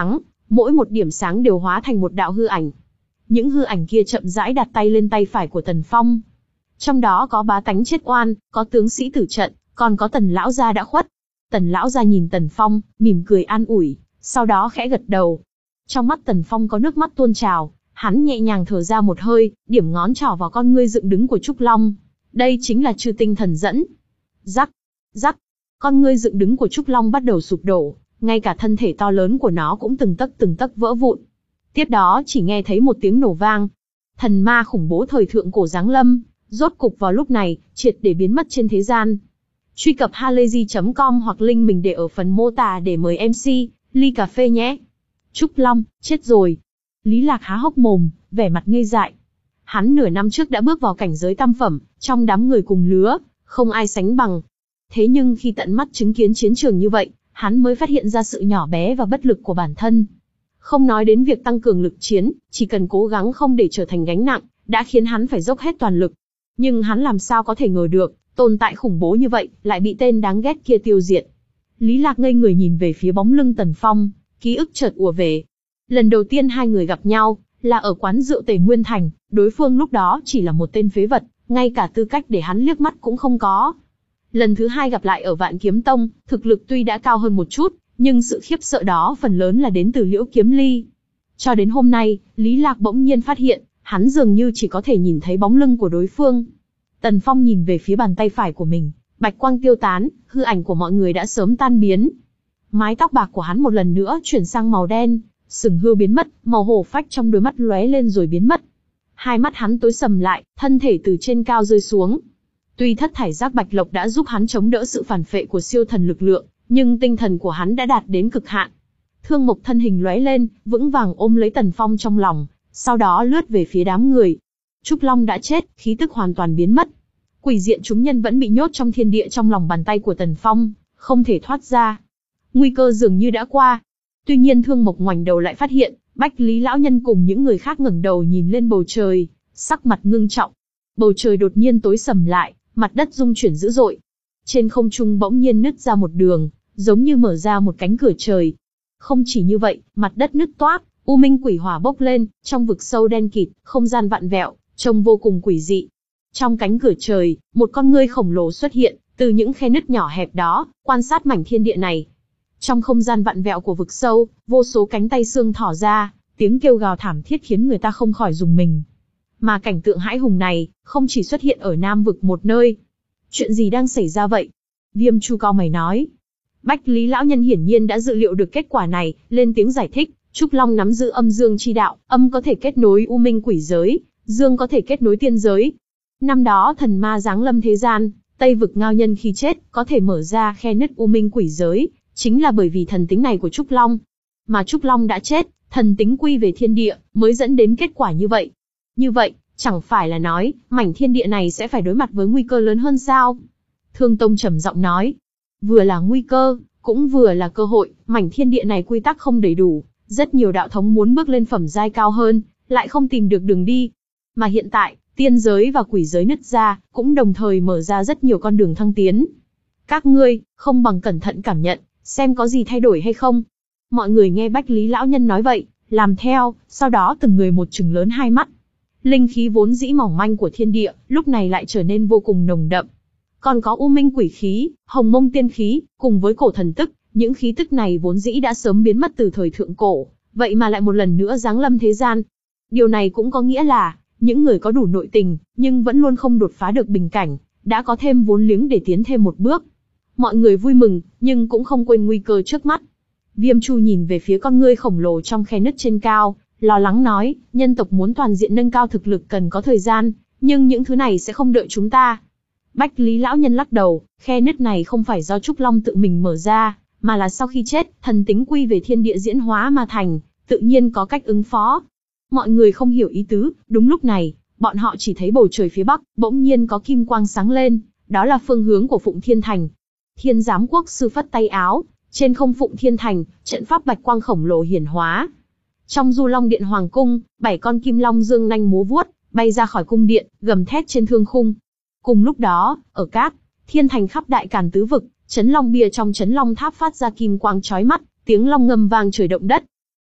mỗi một điểm sáng đều hóa thành một đạo hư ảnh. Những hư ảnh kia chậm rãi đặt tay lên tay phải của Tần Phong. Trong đó có bá tánh chết oan, có tướng sĩ tử trận, còn có Tần lão gia đã khuất. Tần lão gia nhìn Tần Phong, mỉm cười an ủi, sau đó khẽ gật đầu. Trong mắt Tần Phong có nước mắt tuôn trào, hắn nhẹ nhàng thở ra một hơi, điểm ngón trỏ vào con ngươi dựng đứng của Trúc Long. Đây chính là chư tinh thần dẫn. Rắc, rắc, con ngươi dựng đứng của Trúc Long bắt đầu sụp đổ, ngay cả thân thể to lớn của nó cũng từng tấc từng tấc vỡ vụn. Tiếp đó chỉ nghe thấy một tiếng nổ vang. Thần ma khủng bố thời thượng cổ giáng lâm, rốt cục vào lúc này, triệt để biến mất trên thế gian. Truy cập halayzi chấm com hoặc link mình để ở phần mô tả để mời em xê, ly cà phê nhé. Trúc Long, chết rồi. Lý Lạc há hốc mồm, vẻ mặt ngây dại. Hắn nửa năm trước đã bước vào cảnh giới tam phẩm, trong đám người cùng lứa, không ai sánh bằng. Thế nhưng khi tận mắt chứng kiến chiến trường như vậy, hắn mới phát hiện ra sự nhỏ bé và bất lực của bản thân. Không nói đến việc tăng cường lực chiến, chỉ cần cố gắng không để trở thành gánh nặng, đã khiến hắn phải dốc hết toàn lực. Nhưng hắn làm sao có thể ngờ được, tồn tại khủng bố như vậy, lại bị tên đáng ghét kia tiêu diệt. Lý Lạc ngây người nhìn về phía bóng lưng Tần Phong, ký ức chợt ùa về. Lần đầu tiên hai người gặp nhau, là ở quán rượu Tề Nguyên Thành, đối phương lúc đó chỉ là một tên phế vật, ngay cả tư cách để hắn liếc mắt cũng không có. Lần thứ hai gặp lại ở Vạn Kiếm Tông, thực lực tuy đã cao hơn một chút, nhưng sự khiếp sợ đó phần lớn là đến từ Liễu Kiếm Ly. Cho đến hôm nay, Lý Lạc bỗng nhiên phát hiện, hắn dường như chỉ có thể nhìn thấy bóng lưng của đối phương. Tần Phong nhìn về phía bàn tay phải của mình, bạch quang tiêu tán, hư ảnh của mọi người đã sớm tan biến. Mái tóc bạc của hắn một lần nữa chuyển sang màu đen, sừng hươu biến mất, màu hổ phách trong đôi mắt lóe lên rồi biến mất. Hai mắt hắn tối sầm lại, thân thể từ trên cao rơi xuống. Tuy thất thải giác bạch lộc đã giúp hắn chống đỡ sự phản phệ của siêu thần lực lượng, nhưng tinh thần của hắn đã đạt đến cực hạn. Thương Mộc thân hình lóe lên, vững vàng ôm lấy Tần Phong trong lòng, sau đó lướt về phía đám người. Trúc Long đã chết, khí tức hoàn toàn biến mất. Quỷ diện chúng nhân vẫn bị nhốt trong thiên địa trong lòng bàn tay của Tần Phong, không thể thoát ra. Nguy cơ dường như đã qua. Tuy nhiên Thương Mộc ngoảnh đầu lại phát hiện, Bách Lý lão nhân cùng những người khác ngẩng đầu nhìn lên bầu trời, sắc mặt ngưng trọng. Bầu trời đột nhiên tối sầm lại, mặt đất rung chuyển dữ dội. Trên không trung bỗng nhiên nứt ra một đường, giống như mở ra một cánh cửa trời. Không chỉ như vậy, mặt đất nứt toác, u minh quỷ hỏa bốc lên, trong vực sâu đen kịt, không gian vặn vẹo, trông vô cùng quỷ dị. Trong cánh cửa trời, một con ngươi khổng lồ xuất hiện, từ những khe nứt nhỏ hẹp đó, quan sát mảnh thiên địa này. Trong không gian vặn vẹo của vực sâu, vô số cánh tay xương thỏ ra, tiếng kêu gào thảm thiết khiến người ta không khỏi rùng mình. Mà cảnh tượng hãi hùng này, không chỉ xuất hiện ở Nam vực một nơi. Chuyện gì đang xảy ra vậy? Viêm Chu cau mày nói. Bách Lý lão nhân hiển nhiên đã dự liệu được kết quả này, lên tiếng giải thích. Trúc Long nắm giữ âm dương chi đạo, âm có thể kết nối u minh quỷ giới, dương có thể kết nối tiên giới. Năm đó thần ma giáng lâm thế gian, Tây vực ngao nhân khi chết, có thể mở ra khe nứt u minh quỷ giới, chính là bởi vì thần tính này của Trúc Long. Mà Trúc Long đã chết, thần tính quy về thiên địa, mới dẫn đến kết quả như vậy. Như vậy, chẳng phải là nói, mảnh thiên địa này sẽ phải đối mặt với nguy cơ lớn hơn sao? Thương Tông trầm giọng nói. Vừa là nguy cơ, cũng vừa là cơ hội, mảnh thiên địa này quy tắc không đầy đủ, rất nhiều đạo thống muốn bước lên phẩm giai cao hơn, lại không tìm được đường đi. Mà hiện tại, tiên giới và quỷ giới nứt ra, cũng đồng thời mở ra rất nhiều con đường thăng tiến. Các ngươi, không bằng cẩn thận cảm nhận, xem có gì thay đổi hay không. Mọi người nghe Bách Lý lão nhân nói vậy, làm theo, sau đó từng người một trừng lớn hai mắt. Linh khí vốn dĩ mỏng manh của thiên địa, lúc này lại trở nên vô cùng nồng đậm. Còn có u minh quỷ khí, hồng mông tiên khí, cùng với cổ thần tức, những khí tức này vốn dĩ đã sớm biến mất từ thời thượng cổ, vậy mà lại một lần nữa giáng lâm thế gian. Điều này cũng có nghĩa là, những người có đủ nội tình, nhưng vẫn luôn không đột phá được bình cảnh, đã có thêm vốn liếng để tiến thêm một bước. Mọi người vui mừng, nhưng cũng không quên nguy cơ trước mắt. Viêm Chu nhìn về phía con ngươi khổng lồ trong khe nứt trên cao, lo lắng nói, nhân tộc muốn toàn diện nâng cao thực lực cần có thời gian, nhưng những thứ này sẽ không đợi chúng ta. Bách Lý lão nhân lắc đầu, khe nứt này không phải do Trúc Long tự mình mở ra, mà là sau khi chết, thần tính quy về thiên địa diễn hóa mà thành, tự nhiên có cách ứng phó. Mọi người không hiểu ý tứ, đúng lúc này, bọn họ chỉ thấy bầu trời phía bắc, bỗng nhiên có kim quang sáng lên, đó là phương hướng của Phụng Thiên Thành. Thiên Giám Quốc sư phất tay áo, trên không Phụng Thiên Thành, trận pháp bạch quang khổng lồ hiển hóa. Trong Du Long Điện Hoàng Cung, bảy con kim long dương nanh múa vuốt, bay ra khỏi cung điện, gầm thét trên thương khung. Cùng lúc đó, ở các thiên thành khắp đại càn tứ vực, Chấn Long bia trong Chấn Long tháp phát ra kim quang chói mắt, tiếng long ngâm vang trời động đất.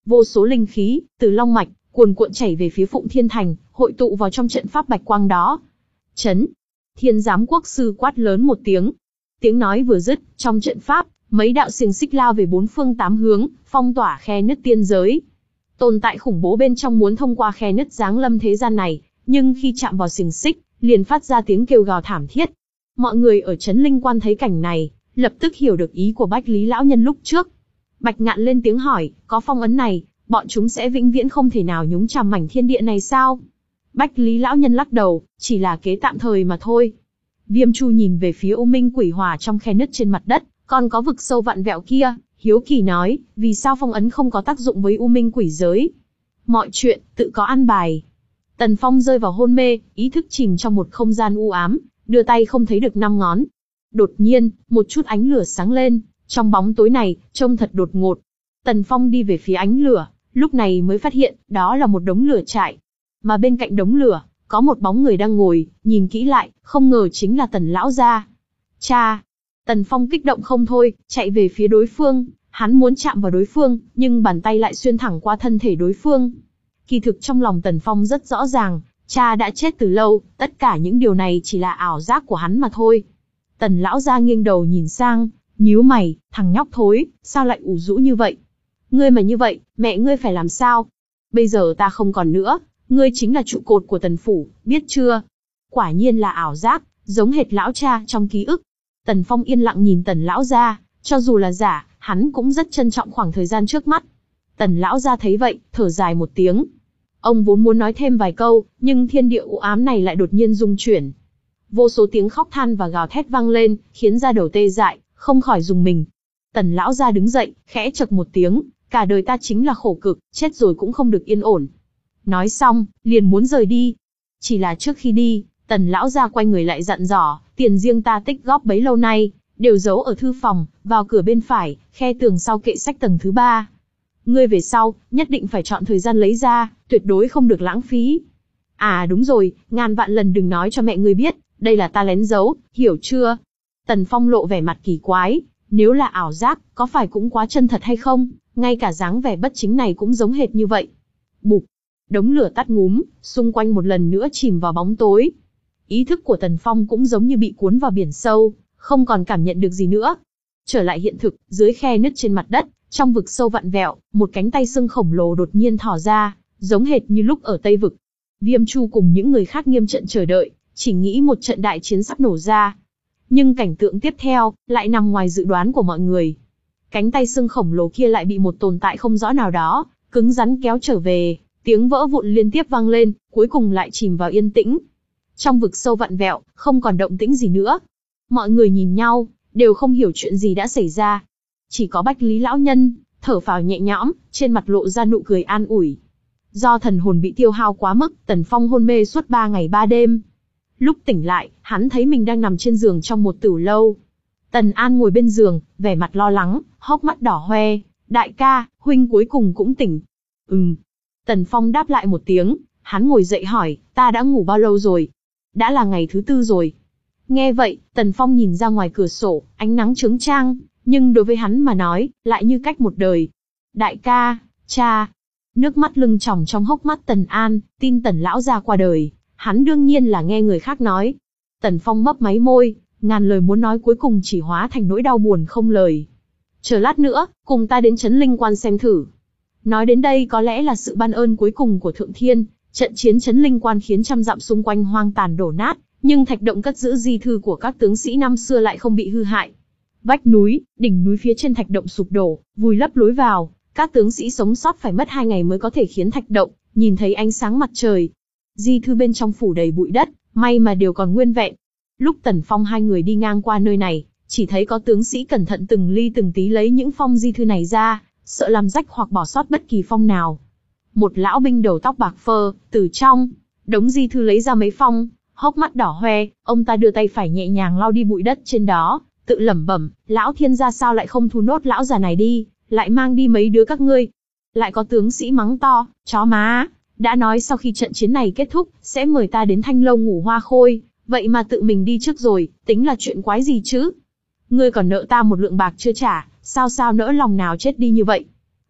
Vô số linh khí, từ long mạch, cuồn cuộn chảy về phía Phụng Thiên Thành, hội tụ vào trong trận pháp bạch quang đó. Chấn! Thiên giám quốc sư quát lớn một tiếng. Tiếng nói vừa dứt, trong trận pháp, mấy đạo xiềng xích lao về bốn phương tám hướng, phong tỏa khe nứt tiên giới. Tồn tại khủng bố bên trong muốn thông qua khe nứt giáng lâm thế gian này, nhưng khi chạm vào xiềng xích, liền phát ra tiếng kêu gào thảm thiết. Mọi người ở Trấn Linh Quan thấy cảnh này, lập tức hiểu được ý của Bách Lý lão nhân lúc trước. Bạch Ngạn lên tiếng hỏi, có phong ấn này, bọn chúng sẽ vĩnh viễn không thể nào nhúng chàm mảnh thiên địa này sao? Bách Lý lão nhân lắc đầu, chỉ là kế tạm thời mà thôi. Viêm Chu nhìn về phía U Minh Quỷ Hỏa trong khe nứt trên mặt đất, còn có vực sâu vặn vẹo kia, hiếu kỳ nói, vì sao phong ấn không có tác dụng với U Minh Quỷ giới? Mọi chuyện, tự có an bài. Tần Phong rơi vào hôn mê, ý thức chìm trong một không gian u ám, đưa tay không thấy được năm ngón. Đột nhiên, một chút ánh lửa sáng lên, trong bóng tối này, trông thật đột ngột. Tần Phong đi về phía ánh lửa, lúc này mới phát hiện, đó là một đống lửa trại. Mà bên cạnh đống lửa, có một bóng người đang ngồi, nhìn kỹ lại, không ngờ chính là Tần lão gia. Cha! Tần Phong kích động không thôi, chạy về phía đối phương, hắn muốn chạm vào đối phương, nhưng bàn tay lại xuyên thẳng qua thân thể đối phương. Kỳ thực trong lòng Tần Phong rất rõ ràng, cha đã chết từ lâu, tất cả những điều này chỉ là ảo giác của hắn mà thôi. Tần lão gia nghiêng đầu nhìn sang, nhíu mày, thằng nhóc thối, sao lại ủ rũ như vậy? Ngươi mà như vậy, mẹ ngươi phải làm sao? Bây giờ ta không còn nữa, ngươi chính là trụ cột của Tần phủ, biết chưa? Quả nhiên là ảo giác, giống hệt lão cha trong ký ức. Tần Phong yên lặng nhìn Tần lão gia, cho dù là giả, hắn cũng rất trân trọng khoảng thời gian trước mắt. Tần lão gia thấy vậy, thở dài một tiếng. Ông vốn muốn nói thêm vài câu, nhưng thiên địa u ám này lại đột nhiên rung chuyển. Vô số tiếng khóc than và gào thét vang lên, khiến da đầu tê dại, không khỏi rùng mình. Tần lão gia đứng dậy, khẽ chậc một tiếng, cả đời ta chính là khổ cực, chết rồi cũng không được yên ổn. Nói xong, liền muốn rời đi. Chỉ là trước khi đi, Tần lão gia quay người lại dặn dò, tiền riêng ta tích góp bấy lâu nay, đều giấu ở thư phòng, vào cửa bên phải, khe tường sau kệ sách tầng thứ ba. Ngươi về sau, nhất định phải chọn thời gian lấy ra, tuyệt đối không được lãng phí. À đúng rồi, ngàn vạn lần đừng nói cho mẹ ngươi biết, đây là ta lén giấu, hiểu chưa? Tần Phong lộ vẻ mặt kỳ quái, nếu là ảo giác, có phải cũng quá chân thật hay không? Ngay cả dáng vẻ bất chính này cũng giống hệt như vậy. Bụp, đống lửa tắt ngúm, xung quanh một lần nữa chìm vào bóng tối. Ý thức của Tần Phong cũng giống như bị cuốn vào biển sâu, không còn cảm nhận được gì nữa. Trở lại hiện thực, dưới khe nứt trên mặt đất, trong vực sâu vặn vẹo, một cánh tay xương khổng lồ đột nhiên thò ra, giống hệt như lúc ở Tây Vực. Viêm Chu cùng những người khác nghiêm trận chờ đợi, chỉ nghĩ một trận đại chiến sắp nổ ra. Nhưng cảnh tượng tiếp theo, lại nằm ngoài dự đoán của mọi người. Cánh tay xương khổng lồ kia lại bị một tồn tại không rõ nào đó, cứng rắn kéo trở về, tiếng vỡ vụn liên tiếp vang lên, cuối cùng lại chìm vào yên tĩnh. Trong vực sâu vặn vẹo, không còn động tĩnh gì nữa. Mọi người nhìn nhau, đều không hiểu chuyện gì đã xảy ra. Chỉ có Bách Lý lão nhân, thở phào nhẹ nhõm, trên mặt lộ ra nụ cười an ủi. Do thần hồn bị tiêu hao quá mức, Tần Phong hôn mê suốt ba ngày ba đêm. Lúc tỉnh lại, hắn thấy mình đang nằm trên giường trong một tửu lâu. Tần An ngồi bên giường, vẻ mặt lo lắng, hốc mắt đỏ hoe. Đại ca, huynh cuối cùng cũng tỉnh. Ừm. Tần Phong đáp lại một tiếng, hắn ngồi dậy hỏi, ta đã ngủ bao lâu rồi? Đã là ngày thứ tư rồi. Nghe vậy, Tần Phong nhìn ra ngoài cửa sổ, ánh nắng chói chang, nhưng đối với hắn mà nói, lại như cách một đời. Đại ca, cha. Nước mắt lưng tròng trong hốc mắt Tần An, tin Tần lão gia qua đời, hắn đương nhiên là nghe người khác nói. Tần Phong mấp máy môi, ngàn lời muốn nói cuối cùng chỉ hóa thành nỗi đau buồn không lời. Chờ lát nữa, cùng ta đến Trấn Linh Quan xem thử. Nói đến đây có lẽ là sự ban ơn cuối cùng của Thượng Thiên, trận chiến Trấn Linh Quan khiến trăm dặm xung quanh hoang tàn đổ nát, nhưng thạch động cất giữ di thư của các tướng sĩ năm xưa lại không bị hư hại. Vách núi, đỉnh núi phía trên thạch động sụp đổ, vùi lấp lối vào, các tướng sĩ sống sót phải mất hai ngày mới có thể khiến thạch động nhìn thấy ánh sáng mặt trời. Di thư bên trong phủ đầy bụi đất, may mà đều còn nguyên vẹn. Lúc Tần Phong hai người đi ngang qua nơi này, chỉ thấy có tướng sĩ cẩn thận từng ly từng tí lấy những phong di thư này ra, sợ làm rách hoặc bỏ sót bất kỳ phong nào. Một lão binh đầu tóc bạc phơ, từ trong đống di thư lấy ra mấy phong, hốc mắt đỏ hoe, ông ta đưa tay phải nhẹ nhàng lau đi bụi đất trên đó, tự lẩm bẩm, lão thiên gia sao lại không thu nốt lão già này đi, lại mang đi mấy đứa các ngươi. Lại có tướng sĩ mắng to, chó má, đã nói sau khi trận chiến này kết thúc, sẽ mời ta đến Thanh Lâu ngủ hoa khôi, vậy mà tự mình đi trước rồi, tính là chuyện quái gì chứ? Ngươi còn nợ ta một lượng bạc chưa trả, sao sao nỡ lòng nào chết đi như vậy?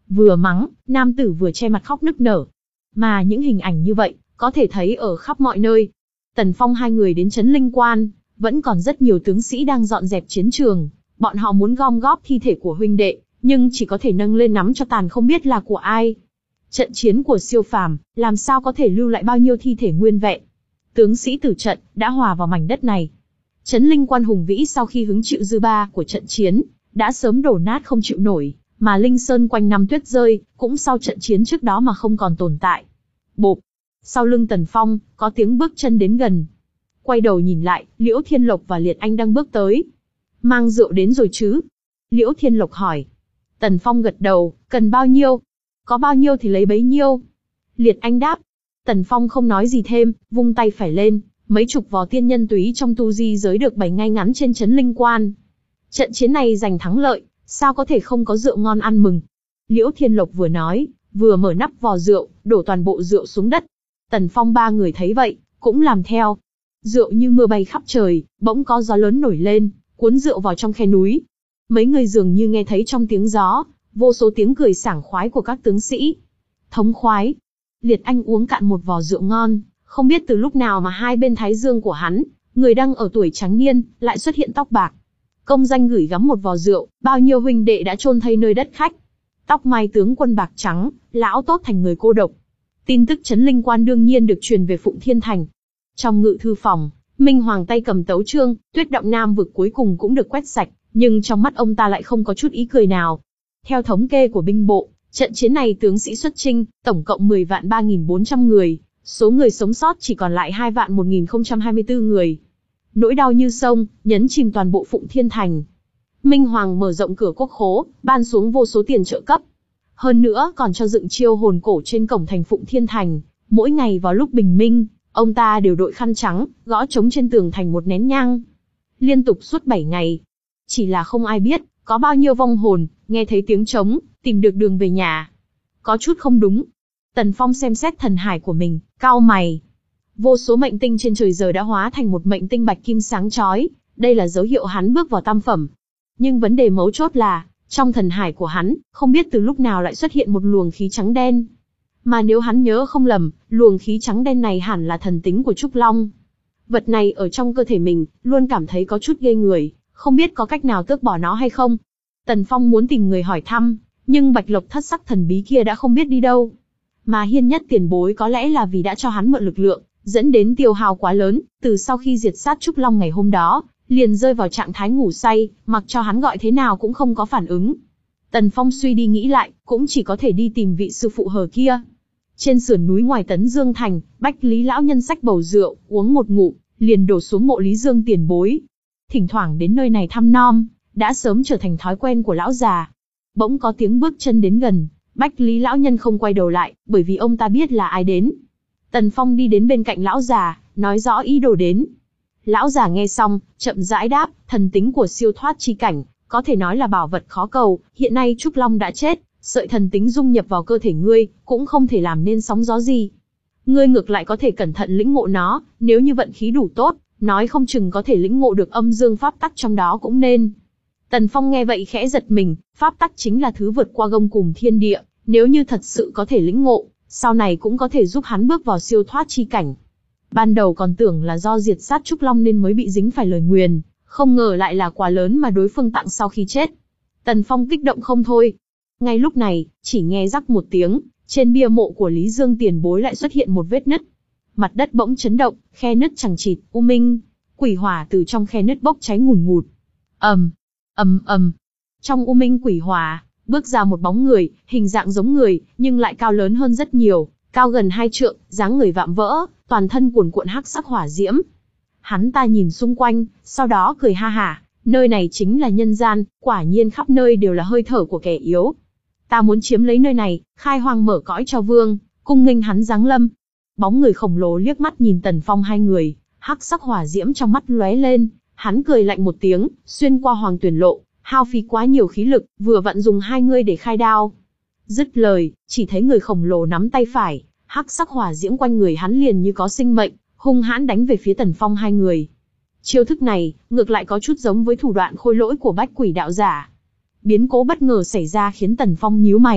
vừa mắng, nam tử vừa che mặt khóc nức nở. Mà những hình ảnh như vậy, có thể thấy ở khắp mọi nơi. Tần Phong hai người đến Trấn Linh Quan, vẫn còn rất nhiều tướng sĩ đang dọn dẹp chiến trường. Bọn họ muốn gom góp thi thể của huynh đệ, nhưng chỉ có thể nâng lên nắm cho tàn không biết là của ai. Trận chiến của siêu phàm, làm sao có thể lưu lại bao nhiêu thi thể nguyên vẹn. Tướng sĩ tử trận, đã hòa vào mảnh đất này. Trấn Linh Quan hùng vĩ sau khi hứng chịu dư ba của trận chiến, đã sớm đổ nát không chịu nổi, mà Linh Sơn quanh năm tuyết rơi, cũng sau trận chiến trước đó mà không còn tồn tại. Bộp! Sau lưng Tần Phong, có tiếng bước chân đến gần. Quay đầu nhìn lại, Liễu Thiên Lộc và Liệt Anh đang bước tới. Mang rượu đến rồi chứ? Liễu Thiên Lộc hỏi. Tần Phong gật đầu, cần bao nhiêu? Có bao nhiêu thì lấy bấy nhiêu. Liệt Anh đáp. Tần Phong không nói gì thêm, vung tay phải lên, mấy chục vò tiên nhân túy trong tu di giới được bày ngay ngắn trên Trấn Linh Quan. Trận chiến này giành thắng lợi, sao có thể không có rượu ngon ăn mừng. Liễu Thiên Lộc vừa nói, vừa mở nắp vò rượu, đổ toàn bộ rượu xuống đất. Tần Phong ba người thấy vậy, cũng làm theo. Rượu như mưa bay khắp trời, bỗng có gió lớn nổi lên, cuốn rượu vào trong khe núi. Mấy người dường như nghe thấy trong tiếng gió, vô số tiếng cười sảng khoái của các tướng sĩ. Thống khoái. Liệt Anh uống cạn một vò rượu ngon, không biết từ lúc nào mà hai bên thái dương của hắn, người đang ở tuổi trắng niên, lại xuất hiện tóc bạc. Công danh gửi gắm một vò rượu, bao nhiêu huynh đệ đã chôn thây nơi đất khách. Tóc mai tướng quân bạc trắng, lão tốt thành người cô độc. Tin tức Trấn Linh Quan đương nhiên được truyền về Phụng Thiên Thành. Trong ngự thư phòng, Minh Hoàng tay cầm tấu chương, Tuyết Động Nam vực cuối cùng cũng được quét sạch, nhưng trong mắt ông ta lại không có chút ý cười nào. Theo thống kê của binh bộ, trận chiến này tướng sĩ xuất chinh, tổng cộng mười vạn ba nghìn bốn trăm người, số người sống sót chỉ còn lại hai vạn một nghìn không trăm hai mươi tư người. Nỗi đau như sông, nhấn chìm toàn bộ Phụng Thiên Thành. Minh Hoàng mở rộng cửa quốc khố, ban xuống vô số tiền trợ cấp. Hơn nữa còn cho dựng chiêu hồn cổ trên cổng thành Phụng Thiên Thành, mỗi ngày vào lúc bình minh, ông ta đều đội khăn trắng, gõ trống trên tường thành một nén nhang. Liên tục suốt bảy ngày. Chỉ là không ai biết, có bao nhiêu vong hồn, nghe thấy tiếng trống, tìm được đường về nhà. Có chút không đúng. Tần Phong xem xét thần hải của mình, cau mày. Vô số mệnh tinh trên trời giờ đã hóa thành một mệnh tinh bạch kim sáng chói, đây là dấu hiệu hắn bước vào tam phẩm. Nhưng vấn đề mấu chốt là, trong thần hải của hắn, không biết từ lúc nào lại xuất hiện một luồng khí trắng đen. Mà nếu hắn nhớ không lầm, luồng khí trắng đen này hẳn là thần tính của Trúc Long. Vật này ở trong cơ thể mình, luôn cảm thấy có chút ghê người, không biết có cách nào tước bỏ nó hay không. Tần Phong muốn tìm người hỏi thăm, nhưng Bạch Lộc thất sắc thần bí kia đã không biết đi đâu. Mà Hiên Nhất tiền bối có lẽ là vì đã cho hắn mượn lực lượng, dẫn đến tiêu hao quá lớn, từ sau khi diệt sát Trúc Long ngày hôm đó, liền rơi vào trạng thái ngủ say, mặc cho hắn gọi thế nào cũng không có phản ứng. Tần Phong suy đi nghĩ lại, cũng chỉ có thể đi tìm vị sư phụ hờ kia. Trên sườn núi ngoài Tấn Dương Thành, Bách Lý lão nhân xách bầu rượu, uống một ngụm, liền đổ xuống mộ Lý Dương tiền bối. Thỉnh thoảng đến nơi này thăm nom, đã sớm trở thành thói quen của lão già. Bỗng có tiếng bước chân đến gần, Bách Lý lão nhân không quay đầu lại, bởi vì ông ta biết là ai đến. Tần Phong đi đến bên cạnh lão già, nói rõ ý đồ đến. Lão già nghe xong, chậm rãi đáp, thần tính của siêu thoát chi cảnh, có thể nói là bảo vật khó cầu, hiện nay Trúc Long đã chết, sợi thần tính dung nhập vào cơ thể ngươi, cũng không thể làm nên sóng gió gì. Ngươi ngược lại có thể cẩn thận lĩnh ngộ nó, nếu như vận khí đủ tốt, nói không chừng có thể lĩnh ngộ được âm dương pháp tắc trong đó cũng nên. Tần Phong nghe vậy khẽ giật mình, pháp tắc chính là thứ vượt qua gông cùm thiên địa, nếu như thật sự có thể lĩnh ngộ, sau này cũng có thể giúp hắn bước vào siêu thoát chi cảnh. Ban đầu còn tưởng là do diệt sát Trúc Long nên mới bị dính phải lời nguyền, không ngờ lại là quà lớn mà đối phương tặng sau khi chết. Tần Phong kích động không thôi. Ngay lúc này, chỉ nghe rắc một tiếng, trên bia mộ của Lý Dương tiền bối lại xuất hiện một vết nứt. Mặt đất bỗng chấn động, khe nứt chằng chịt, u minh, quỷ hỏa từ trong khe nứt bốc cháy ngùn ngụt. ầm, ầm ầm. Trong u minh quỷ hỏa, bước ra một bóng người, hình dạng giống người, nhưng lại cao lớn hơn rất nhiều, cao gần hai trượng, dáng người vạm vỡ, toàn thân cuồn cuộn hắc sắc hỏa diễm. Hắn ta nhìn xung quanh, sau đó cười ha hả, nơi này chính là nhân gian, quả nhiên khắp nơi đều là hơi thở của kẻ yếu. Ta muốn chiếm lấy nơi này, khai hoang mở cõi cho vương, cung nghênh hắn giáng lâm. Bóng người khổng lồ liếc mắt nhìn Tần Phong hai người, hắc sắc hỏa diễm trong mắt lóe lên, hắn cười lạnh một tiếng, xuyên qua Hoàng Tuyển Lộ, hao phí quá nhiều khí lực, vừa vặn dùng hai ngươi để khai đao. Dứt lời, chỉ thấy người khổng lồ nắm tay phải, hắc sắc hỏa diễm quanh người hắn liền như có sinh mệnh, hung hãn đánh về phía Tần Phong hai người. Chiêu thức này, ngược lại có chút giống với thủ đoạn khôi lỗi của Bách Quỷ đạo giả. Biến cố bất ngờ xảy ra khiến Tần Phong nhíu mày,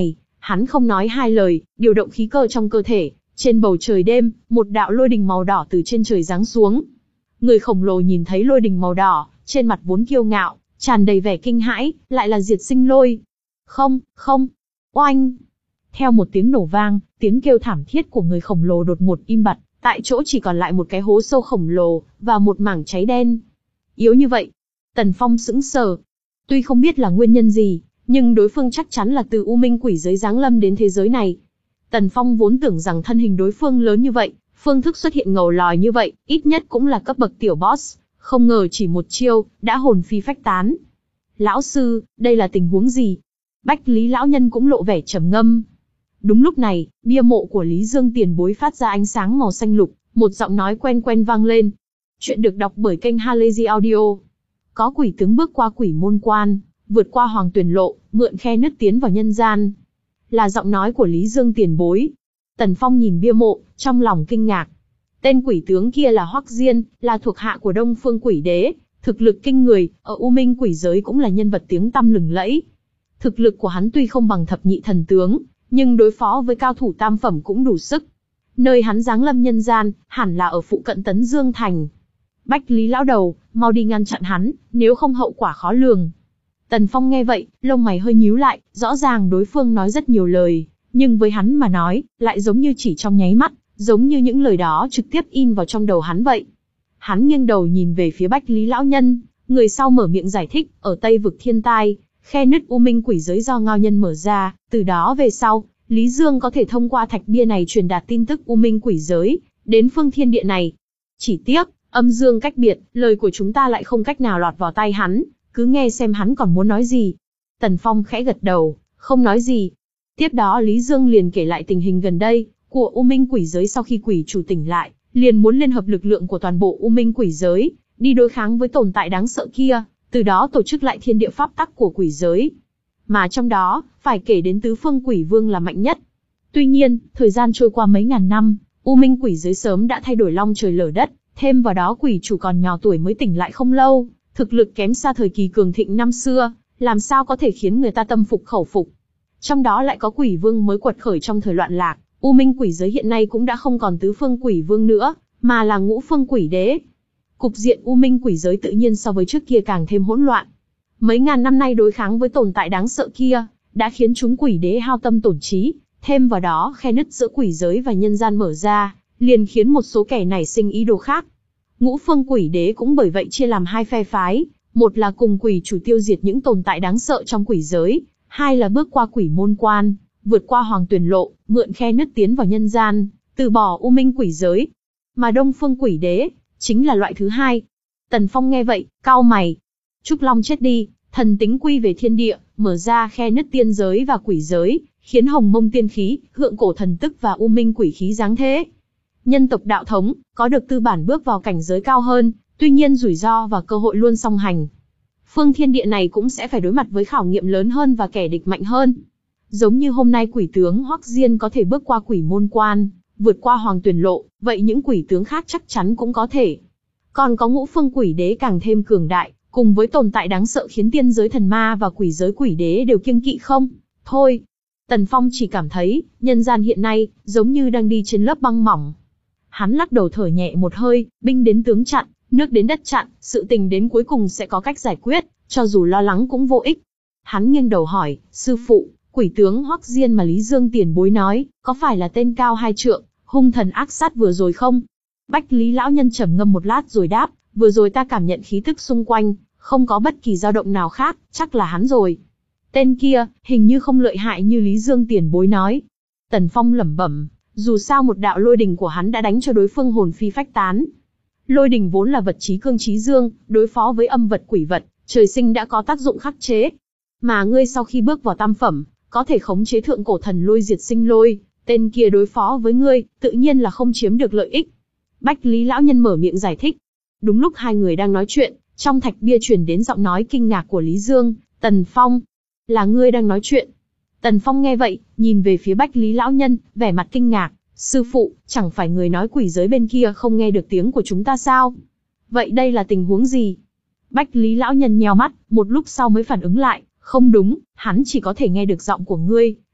Hắn không nói hai lời, điều động khí cơ trong cơ thể. Trên bầu trời đêm, một đạo lôi đình màu đỏ từ trên trời giáng xuống. Người khổng lồ nhìn thấy lôi đình màu đỏ, trên mặt vốn kiêu ngạo, tràn đầy vẻ kinh hãi, lại là diệt sinh lôi. Không, không, oanh. Theo một tiếng nổ vang, tiếng kêu thảm thiết của người khổng lồ đột ngột im bặt, tại chỗ chỉ còn lại một cái hố sâu khổng lồ, và một mảng cháy đen. Yếu như vậy. Tần Phong sững sờ. Tuy không biết là nguyên nhân gì, nhưng đối phương chắc chắn là từ U Minh quỷ giới giáng lâm đến thế giới này. Tần Phong vốn tưởng rằng thân hình đối phương lớn như vậy, phương thức xuất hiện ngầu lòi như vậy, ít nhất cũng là cấp bậc tiểu boss, không ngờ chỉ một chiêu, đã hồn phi phách tán. Lão sư, đây là tình huống gì? Bách Lý lão nhân cũng lộ vẻ trầm ngâm. Đúng lúc này, bia mộ của Lý Dương tiền bối phát ra ánh sáng màu xanh lục, một giọng nói quen quen vang lên. Chuyện được đọc bởi kênh Halazy Audio. Có quỷ tướng bước qua quỷ môn quan, vượt qua hoàng tuyển lộ, mượn khe nứt tiến vào nhân gian. Là giọng nói của Lý Dương tiền bối. Tần Phong nhìn bia mộ, trong lòng kinh ngạc. Tên quỷ tướng kia là Hoắc Diên, là thuộc hạ của Đông Phương Quỷ Đế, thực lực kinh người, ở U Minh quỷ giới cũng là nhân vật tiếng tăm lừng lẫy. Thực lực của hắn tuy không bằng thập nhị thần tướng, nhưng đối phó với cao thủ tam phẩm cũng đủ sức. Nơi hắn giáng lâm nhân gian, hẳn là ở phụ cận Tấn Dương Thành. Bách Lý lão đầu, mau đi ngăn chặn hắn, nếu không hậu quả khó lường. Tần Phong nghe vậy, lông mày hơi nhíu lại, rõ ràng đối phương nói rất nhiều lời, nhưng với hắn mà nói, lại giống như chỉ trong nháy mắt, giống như những lời đó trực tiếp in vào trong đầu hắn vậy. Hắn nghiêng đầu nhìn về phía Bách Lý lão nhân, người sau mở miệng giải thích, ở Tây vực thiên tai, khe nứt U Minh quỷ giới do Ngao Nhân mở ra, từ đó về sau, Lý Dương có thể thông qua thạch bia này truyền đạt tin tức U Minh quỷ giới đến phương thiên địa này. Chỉ tiếc, âm dương cách biệt, lời của chúng ta lại không cách nào lọt vào tai hắn, cứ nghe xem hắn còn muốn nói gì. Tần Phong khẽ gật đầu, không nói gì. Tiếp đó Lý Dương liền kể lại tình hình gần đây của U Minh quỷ giới sau khi quỷ chủ tỉnh lại, liền muốn liên hợp lực lượng của toàn bộ U Minh quỷ giới, đi đối kháng với tồn tại đáng sợ kia, từ đó tổ chức lại thiên địa pháp tắc của quỷ giới. Mà trong đó, phải kể đến tứ phương quỷ vương là mạnh nhất. Tuy nhiên, thời gian trôi qua mấy ngàn năm, U Minh quỷ giới sớm đã thay đổi long trời lở đất, thêm vào đó quỷ chủ còn nhỏ tuổi mới tỉnh lại không lâu, thực lực kém xa thời kỳ cường thịnh năm xưa, làm sao có thể khiến người ta tâm phục khẩu phục. Trong đó lại có quỷ vương mới quật khởi trong thời loạn lạc, U Minh quỷ giới hiện nay cũng đã không còn tứ phương quỷ vương nữa, mà là ngũ phương quỷ đế. Cục diện U Minh quỷ giới tự nhiên so với trước kia càng thêm hỗn loạn. Mấy ngàn năm nay đối kháng với tồn tại đáng sợ kia, đã khiến chúng quỷ đế hao tâm tổn trí, thêm vào đó khe nứt giữa quỷ giới và nhân gian mở ra, liền khiến một số kẻ nảy sinh ý đồ khác. Ngũ phương quỷ đế cũng bởi vậy chia làm hai phe phái, một là cùng quỷ chủ tiêu diệt những tồn tại đáng sợ trong quỷ giới, hai là bước qua quỷ môn quan, vượt qua hoàng tuyển lộ, mượn khe nứt tiến vào nhân gian, từ bỏ U Minh quỷ giới. Mà Đông phương quỷ đế chính là loại thứ hai. Tần Phong nghe vậy, cau mày. Trúc Long chết đi, thần tính quy về thiên địa, mở ra khe nứt tiên giới và quỷ giới, khiến hồng mông tiên khí, thượng cổ thần tức và U Minh quỷ khí giáng thế. Nhân tộc đạo thống, có được tư bản bước vào cảnh giới cao hơn, tuy nhiên rủi ro và cơ hội luôn song hành. Phương thiên địa này cũng sẽ phải đối mặt với khảo nghiệm lớn hơn và kẻ địch mạnh hơn. Giống như hôm nay quỷ tướng Hoắc Diên có thể bước qua quỷ môn quan, vượt qua hoàng tuyển lộ, vậy những quỷ tướng khác chắc chắn cũng có thể. Còn có ngũ phương quỷ đế càng thêm cường đại, cùng với tồn tại đáng sợ khiến tiên giới thần ma và quỷ giới quỷ đế đều kiêng kỵ không? Thôi, Tần Phong chỉ cảm thấy, nhân gian hiện nay, giống như đang đi trên lớp băng mỏng. Hắn lắc đầu thở nhẹ một hơi, binh đến tướng chặn, nước đến đất chặn, sự tình đến cuối cùng sẽ có cách giải quyết, cho dù lo lắng cũng vô ích. Hắn nghiêng đầu hỏi, sư phụ, quỷ tướng Hoắc Diên mà Lý Dương tiền bối nói, có phải là tên cao hai trượng, hung thần ác sát vừa rồi không? Bách Lý lão nhân trầm ngâm một lát rồi đáp, vừa rồi ta cảm nhận khí tức xung quanh, không có bất kỳ dao động nào khác, chắc là hắn rồi. Tên kia, hình như không lợi hại như Lý Dương tiền bối nói. Tần Phong lẩm bẩm, dù sao một đạo lôi đình của hắn đã đánh cho đối phương hồn phi phách tán. Lôi đình vốn là vật chí cương chí dương, đối phó với âm vật quỷ vật, trời sinh đã có tác dụng khắc chế. Mà ngươi sau khi bước vào tam phẩm, có thể khống chế thượng cổ thần lôi diệt sinh lôi, tên kia đối phó với ngươi, tự nhiên là không chiếm được lợi ích. Bách Lý lão nhân mở miệng giải thích. Đúng lúc hai người đang nói chuyện, trong thạch bia truyền đến giọng nói kinh ngạc của Lý Dương, Tần Phong, là ngươi đang nói chuyện. Tần Phong nghe vậy, nhìn về phía Bách Lý lão nhân, vẻ mặt kinh ngạc, sư phụ, chẳng phải người nói quỷ giới bên kia không nghe được tiếng của chúng ta sao? Vậy đây là tình huống gì? Bách Lý lão nhân nheo mắt, một lúc sau mới phản ứng lại, không đúng, hắn chỉ có thể nghe được giọng của ngươi,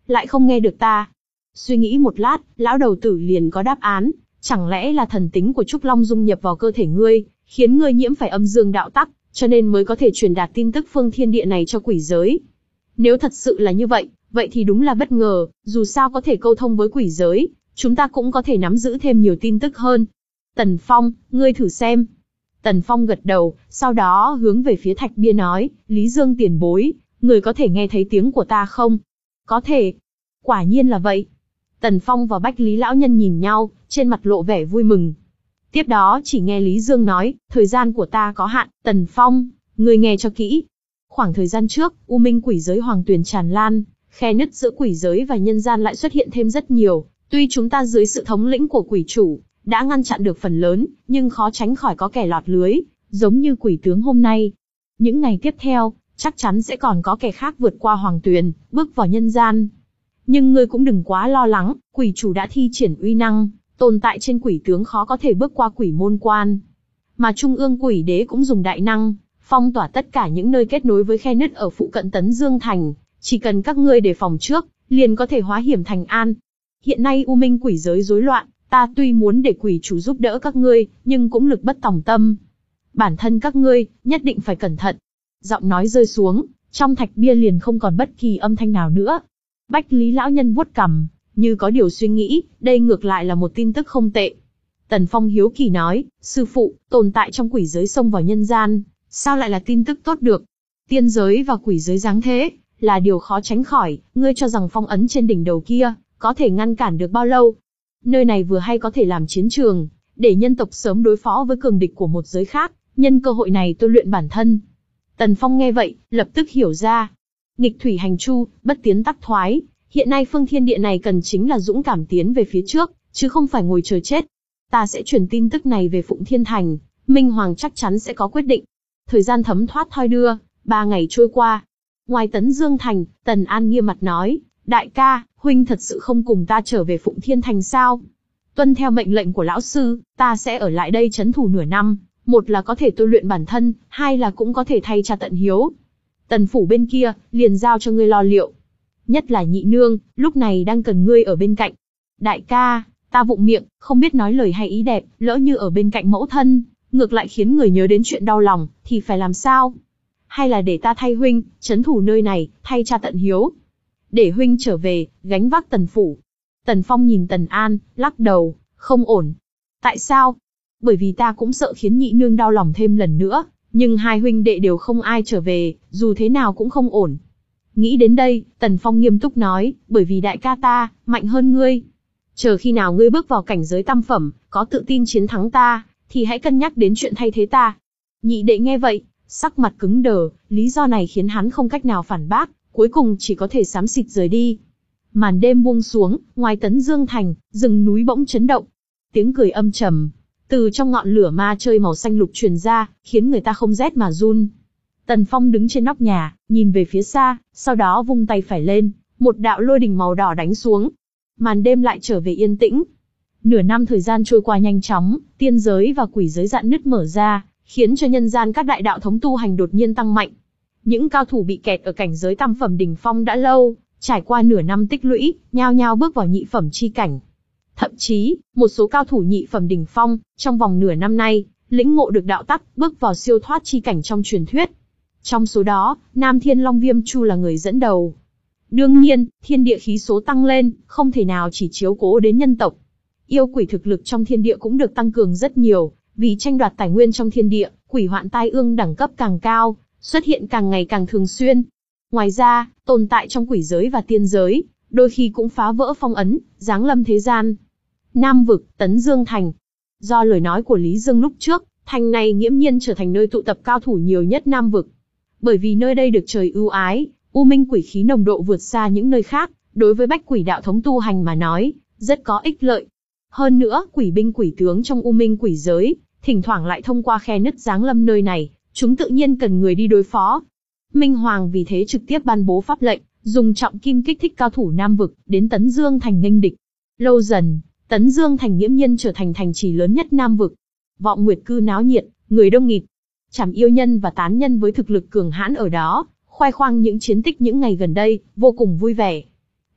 lại không nghe được ta. Suy nghĩ một lát, lão đầu tử liền có đáp án, chẳng lẽ là thần tính của Trúc Long dung nhập vào cơ thể ngươi, khiến ngươi nhiễm phải âm dương đạo tắc, cho nên mới có thể truyền đạt tin tức phương thiên địa này cho quỷ giới. Nếu thật sự là như vậy, vậy thì đúng là bất ngờ, dù sao có thể câu thông với quỷ giới, chúng ta cũng có thể nắm giữ thêm nhiều tin tức hơn. Tần Phong, ngươi thử xem. Tần Phong gật đầu, sau đó hướng về phía thạch bia nói, Lý Dương tiền bối, người có thể nghe thấy tiếng của ta không? Có thể. Quả nhiên là vậy. Tần Phong và Bách Lý lão nhân nhìn nhau, trên mặt lộ vẻ vui mừng. Tiếp đó chỉ nghe Lý Dương nói, thời gian của ta có hạn, Tần Phong, ngươi nghe cho kỹ. Khoảng thời gian trước, U Minh quỷ giới hoàng tuyền tràn lan, khe nứt giữa quỷ giới và nhân gian lại xuất hiện thêm rất nhiều, tuy chúng ta dưới sự thống lĩnh của quỷ chủ, đã ngăn chặn được phần lớn, nhưng khó tránh khỏi có kẻ lọt lưới, giống như quỷ tướng hôm nay. Những ngày tiếp theo, chắc chắn sẽ còn có kẻ khác vượt qua hoàng tuyền, bước vào nhân gian. Nhưng ngươi cũng đừng quá lo lắng, quỷ chủ đã thi triển uy năng, tồn tại trên quỷ tướng khó có thể bước qua quỷ môn quan. Mà Trung ương quỷ đế cũng dùng đại năng, phong tỏa tất cả những nơi kết nối với khe nứt ở phụ cận Tấn Dương Thành, chỉ cần các ngươi đề phòng trước, liền có thể hóa hiểm thành an. Hiện nay U Minh quỷ giới rối loạn, ta tuy muốn để quỷ chủ giúp đỡ các ngươi, nhưng cũng lực bất tòng tâm. Bản thân các ngươi, nhất định phải cẩn thận. Giọng nói rơi xuống, trong thạch bia liền không còn bất kỳ âm thanh nào nữa. Bách Lý lão nhân vuốt cằm, như có điều suy nghĩ, đây ngược lại là một tin tức không tệ. Tần Phong hiếu kỳ nói, sư phụ, tồn tại trong quỷ giới xông vào nhân gian, sao lại là tin tức tốt được? Tiên giới và quỷ giới giáng thế, là điều khó tránh khỏi, ngươi cho rằng phong ấn trên đỉnh đầu kia, có thể ngăn cản được bao lâu? Nơi này vừa hay có thể làm chiến trường, để nhân tộc sớm đối phó với cường địch của một giới khác, nhân cơ hội này tôi luyện bản thân. Tần Phong nghe vậy, lập tức hiểu ra. Nghịch thủy hành chu, bất tiến tắc thoái, hiện nay phương thiên địa này cần chính là dũng cảm tiến về phía trước, chứ không phải ngồi chờ chết. Ta sẽ truyền tin tức này về Phụng Thiên Thành, Minh Hoàng chắc chắn sẽ có quyết định. Thời gian thấm thoát thoi đưa, ba ngày trôi qua. Ngoài Tấn Dương Thành, Tần An nghiêm mặt nói, đại ca, huynh thật sự không cùng ta trở về Phụng Thiên Thành sao? Tuân theo mệnh lệnh của lão sư, ta sẽ ở lại đây trấn thủ nửa năm, một là có thể tôi luyện bản thân, hai là cũng có thể thay cha tận hiếu. Tần phủ bên kia, liền giao cho ngươi lo liệu. Nhất là nhị nương, lúc này đang cần ngươi ở bên cạnh. Đại ca, ta vụng miệng, không biết nói lời hay ý đẹp, lỡ như ở bên cạnh mẫu thân, ngược lại khiến người nhớ đến chuyện đau lòng, thì phải làm sao? Hay là để ta thay huynh, trấn thủ nơi này, thay cha tận hiếu? Để huynh trở về, gánh vác Tần phủ. Tần Phong nhìn Tần An, lắc đầu, không ổn. Tại sao? Bởi vì ta cũng sợ khiến nhị nương đau lòng thêm lần nữa, nhưng hai huynh đệ đều không ai trở về, dù thế nào cũng không ổn. Nghĩ đến đây, Tần Phong nghiêm túc nói, bởi vì đại ca ta, mạnh hơn ngươi. Chờ khi nào ngươi bước vào cảnh giới tam phẩm, có tự tin chiến thắng ta, thì hãy cân nhắc đến chuyện thay thế ta. Nhị đệ nghe vậy, sắc mặt cứng đờ, lý do này khiến hắn không cách nào phản bác, cuối cùng chỉ có thể xám xịt rời đi. Màn đêm buông xuống, ngoài Tấn Dương Thành, rừng núi bỗng chấn động. Tiếng cười âm trầm, từ trong ngọn lửa ma chơi màu xanh lục truyền ra, khiến người ta không rét mà run. Tần Phong đứng trên nóc nhà, nhìn về phía xa, sau đó vung tay phải lên, một đạo lôi đình màu đỏ đánh xuống. Màn đêm lại trở về yên tĩnh. Nửa năm thời gian trôi qua nhanh chóng, tiên giới và quỷ giới rạn nứt mở ra, khiến cho nhân gian các đại đạo thống tu hành đột nhiên tăng mạnh. Những cao thủ bị kẹt ở cảnh giới tam phẩm đỉnh phong đã lâu, trải qua nửa năm tích lũy, nhao nhao bước vào nhị phẩm chi cảnh. Thậm chí, một số cao thủ nhị phẩm đỉnh phong, trong vòng nửa năm nay, lĩnh ngộ được đạo tắc, bước vào siêu thoát chi cảnh trong truyền thuyết. Trong số đó, Nam Thiên Long Viêm Chu là người dẫn đầu. Đương nhiên, thiên địa khí số tăng lên, không thể nào chỉ chiếu cố đến nhân tộc. Yêu quỷ thực lực trong thiên địa cũng được tăng cường rất nhiều, vì tranh đoạt tài nguyên trong thiên địa, quỷ hoạn tai ương đẳng cấp càng cao, xuất hiện càng ngày càng thường xuyên. Ngoài ra, tồn tại trong quỷ giới và tiên giới, đôi khi cũng phá vỡ phong ấn, giáng lâm thế gian. Nam vực, Tấn Dương Thành. Do lời nói của Lý Dương lúc trước, thành này nghiễm nhiên trở thành nơi tụ tập cao thủ nhiều nhất Nam vực. Bởi vì nơi đây được trời ưu ái, U Minh quỷ khí nồng độ vượt xa những nơi khác, đối với bách quỷ đạo thống tu hành mà nói, rất có ích lợi. Hơn nữa, quỷ binh quỷ tướng trong U Minh quỷ giới, thỉnh thoảng lại thông qua khe nứt giáng lâm nơi này, chúng tự nhiên cần người đi đối phó. Minh Hoàng vì thế trực tiếp ban bố pháp lệnh, dùng trọng kim kích thích cao thủ Nam vực, đến Tấn Dương Thành nghênh địch. Lâu dần, Tấn Dương Thành nghiễm nhiên trở thành thành trì lớn nhất Nam vực. Vọng Nguyệt cư náo nhiệt, người đông nghịt. Chảm yêu nhân và tán nhân với thực lực cường hãn ở đó, khoe khoang những chiến tích những ngày gần đây, vô cùng vui vẻ.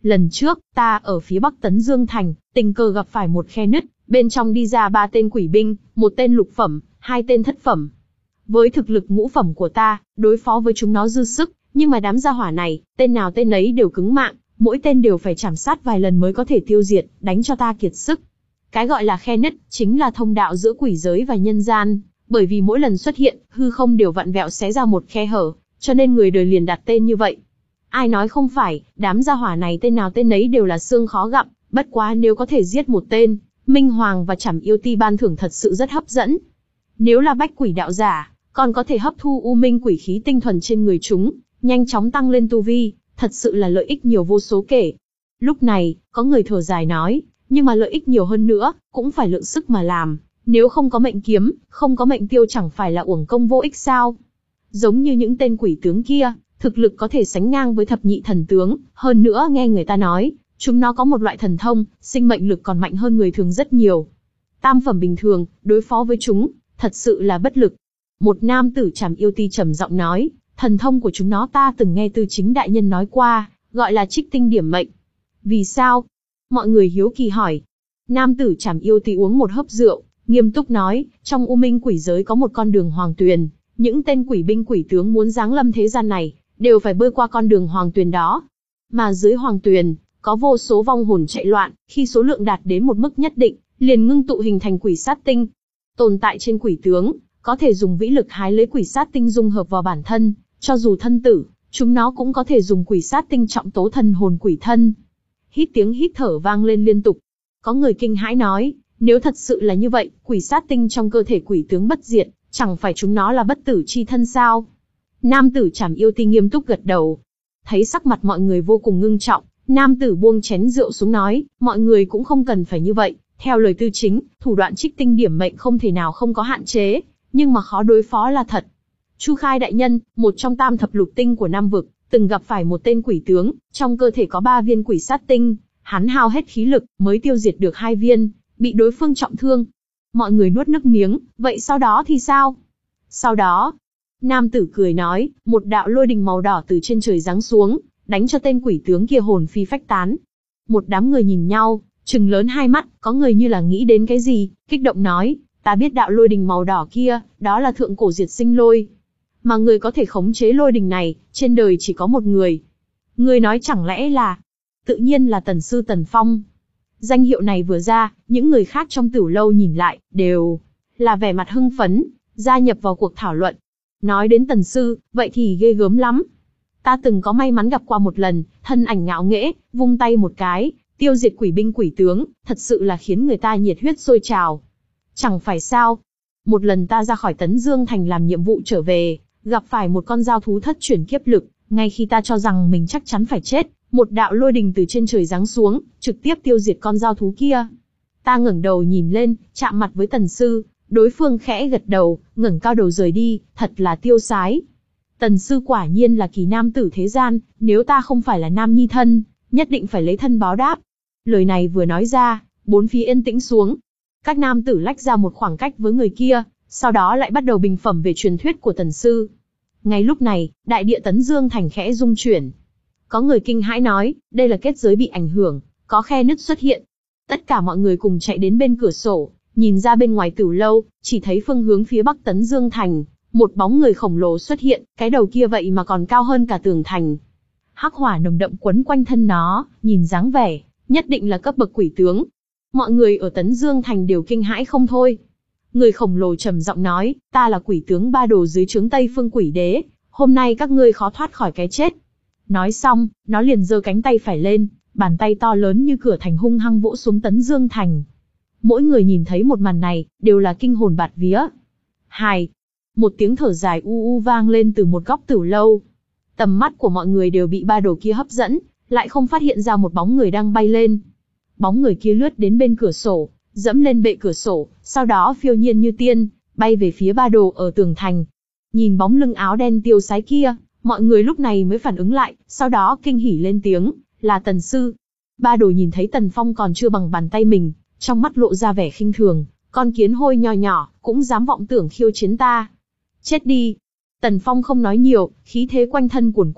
Lần trước, ta ở phía bắc Tấn Dương Thành, tình cờ gặp phải một khe nứt, bên trong đi ra ba tên quỷ binh, một tên lục phẩm, hai tên thất phẩm. Với thực lực ngũ phẩm của ta, đối phó với chúng nó dư sức, nhưng mà đám gia hỏa này, tên nào tên ấy đều cứng mạng, mỗi tên đều phải chảm sát vài lần mới có thể tiêu diệt, đánh cho ta kiệt sức. Cái gọi là khe nứt, chính là thông đạo giữa quỷ giới và nhân gian, bởi vì mỗi lần xuất hiện, hư không đều vặn vẹo xé ra một khe hở, cho nên người đời liền đặt tên như vậy. Ai nói không phải, đám gia hỏa này tên nào tên ấy đều là xương khó gặm, bất quá nếu có thể giết một tên, Minh Hoàng và Trảm Yêu Ti ban thưởng thật sự rất hấp dẫn. Nếu là bách quỷ đạo giả, còn có thể hấp thu u minh quỷ khí tinh thuần trên người chúng, nhanh chóng tăng lên tu vi, thật sự là lợi ích nhiều vô số kể. Lúc này, có người thở dài nói, nhưng mà lợi ích nhiều hơn nữa, cũng phải lượng sức mà làm, nếu không có mệnh kiếm, không có mệnh tiêu chẳng phải là uổng công vô ích sao? Giống như những tên quỷ tướng kia, thực lực có thể sánh ngang với thập nhị thần tướng, hơn nữa nghe người ta nói, chúng nó có một loại thần thông, sinh mệnh lực còn mạnh hơn người thường rất nhiều. Tam phẩm bình thường, đối phó với chúng, thật sự là bất lực. Một nam tử Trảm Yêu Ti trầm giọng nói, thần thông của chúng nó ta từng nghe Tư Chính đại nhân nói qua, gọi là trích tinh điểm mệnh. Vì sao? Mọi người hiếu kỳ hỏi. Nam tử Trảm Yêu Ti uống một hớp rượu, nghiêm túc nói, trong u minh quỷ giới có một con đường hoàng tuyền, những tên quỷ binh quỷ tướng muốn giáng lâm thế gian này, đều phải bơi qua con đường hoàng tuyền đó. Mà dưới hoàng tuyền, có vô số vong hồn chạy loạn, khi số lượng đạt đến một mức nhất định, liền ngưng tụ hình thành quỷ sát tinh. Tồn tại trên quỷ tướng, có thể dùng vĩ lực hái lấy quỷ sát tinh dung hợp vào bản thân, cho dù thân tử, chúng nó cũng có thể dùng quỷ sát tinh trọng tố thần hồn quỷ thân. Hít tiếng hít thở vang lên liên tục. Có người kinh hãi nói, nếu thật sự là như vậy, quỷ sát tinh trong cơ thể quỷ tướng bất diệt, chẳng phải chúng nó là bất tử chi thân sao? Nam tử Trảm Yêu Ti nghiêm túc gật đầu. Thấy sắc mặt mọi người vô cùng ngưng trọng, nam tử buông chén rượu xuống nói, mọi người cũng không cần phải như vậy. Theo lời Tư Chính, thủ đoạn trích tinh điểm mệnh không thể nào không có hạn chế, nhưng mà khó đối phó là thật. Chu Khai đại nhân, một trong tam thập lục tinh của Nam vực, từng gặp phải một tên quỷ tướng, trong cơ thể có ba viên quỷ sát tinh, hắn hao hết khí lực mới tiêu diệt được hai viên, bị đối phương trọng thương. Mọi người nuốt nước miếng, vậy sau đó thì sao? Sau đó, nam tử cười nói, một đạo lôi đình màu đỏ từ trên trời giáng xuống, đánh cho tên quỷ tướng kia hồn phi phách tán. Một đám người nhìn nhau, trừng lớn hai mắt, có người như là nghĩ đến cái gì, kích động nói, ta biết đạo lôi đình màu đỏ kia, đó là thượng cổ diệt sinh lôi. Mà người có thể khống chế lôi đình này, trên đời chỉ có một người. Người nói chẳng lẽ là... Tự nhiên là Tần Sư Tần Phong. Danh hiệu này vừa ra, những người khác trong Tửu Lâu nhìn lại, đều là vẻ mặt hưng phấn, gia nhập vào cuộc thảo luận. Nói đến Tần Sư, vậy thì ghê gớm lắm. Ta từng có may mắn gặp qua một lần, thân ảnh ngạo nghễ, vung tay một cái, tiêu diệt quỷ binh quỷ tướng, thật sự là khiến người ta nhiệt huyết sôi trào. Chẳng phải sao? Một lần ta ra khỏi Tấn Dương Thành làm nhiệm vụ trở về, gặp phải một con dao thú thất chuyển kiếp lực, ngay khi ta cho rằng mình chắc chắn phải chết, một đạo lôi đình từ trên trời giáng xuống, trực tiếp tiêu diệt con dao thú kia. Ta ngẩng đầu nhìn lên, chạm mặt với Tần Sư, đối phương khẽ gật đầu, ngẩng cao đầu rời đi, thật là tiêu sái. Tần Sư quả nhiên là kỳ nam tử thế gian, nếu ta không phải là nam nhi thân, nhất định phải lấy thân báo đáp. Lời này vừa nói ra, bốn phía yên tĩnh xuống. Các nam tử lách ra một khoảng cách với người kia, sau đó lại bắt đầu bình phẩm về truyền thuyết của Tần Sư. Ngay lúc này, đại địa Tấn Dương Thành khẽ rung chuyển. Có người kinh hãi nói, đây là kết giới bị ảnh hưởng, có khe nứt xuất hiện. Tất cả mọi người cùng chạy đến bên cửa sổ, nhìn ra bên ngoài Tửu Lâu, chỉ thấy phương hướng phía bắc Tấn Dương Thành, một bóng người khổng lồ xuất hiện, cái đầu kia vậy mà còn cao hơn cả tường thành. Hắc hỏa nồng đậm quấn quanh thân nó, nhìn dáng vẻ, nhất định là cấp bậc quỷ tướng. Mọi người ở Tấn Dương Thành đều kinh hãi không thôi. Người khổng lồ trầm giọng nói, ta là quỷ tướng Ba Đồ dưới trướng Tây Phương Quỷ Đế, hôm nay các ngươi khó thoát khỏi cái chết. Nói xong, nó liền giơ cánh tay phải lên, bàn tay to lớn như cửa thành hung hăng vỗ xuống Tấn Dương Thành. Mỗi người nhìn thấy một màn này, đều là kinh hồn bạt vía. Hài! Một tiếng thở dài u u vang lên từ một góc Tửu Lâu. Tầm mắt của mọi người đều bị Ba Đồ kia hấp dẫn, lại không phát hiện ra một bóng người đang bay lên. Bóng người kia lướt đến bên cửa sổ, dẫm lên bệ cửa sổ, sau đó phiêu nhiên như tiên, bay về phía Ba Đồ ở tường thành. Nhìn bóng lưng áo đen tiêu sái kia, mọi người lúc này mới phản ứng lại, sau đó kinh hỉ lên tiếng, là Tần Sư. Ba Đồ nhìn thấy Tần Phong còn chưa bằng bàn tay mình, trong mắt lộ ra vẻ khinh thường, con kiến hôi nho nhỏ, cũng dám vọng tưởng khiêu chiến ta. Chết đi! Tần Phong không nói nhiều, khí thế quanh thân cuồn cuộn,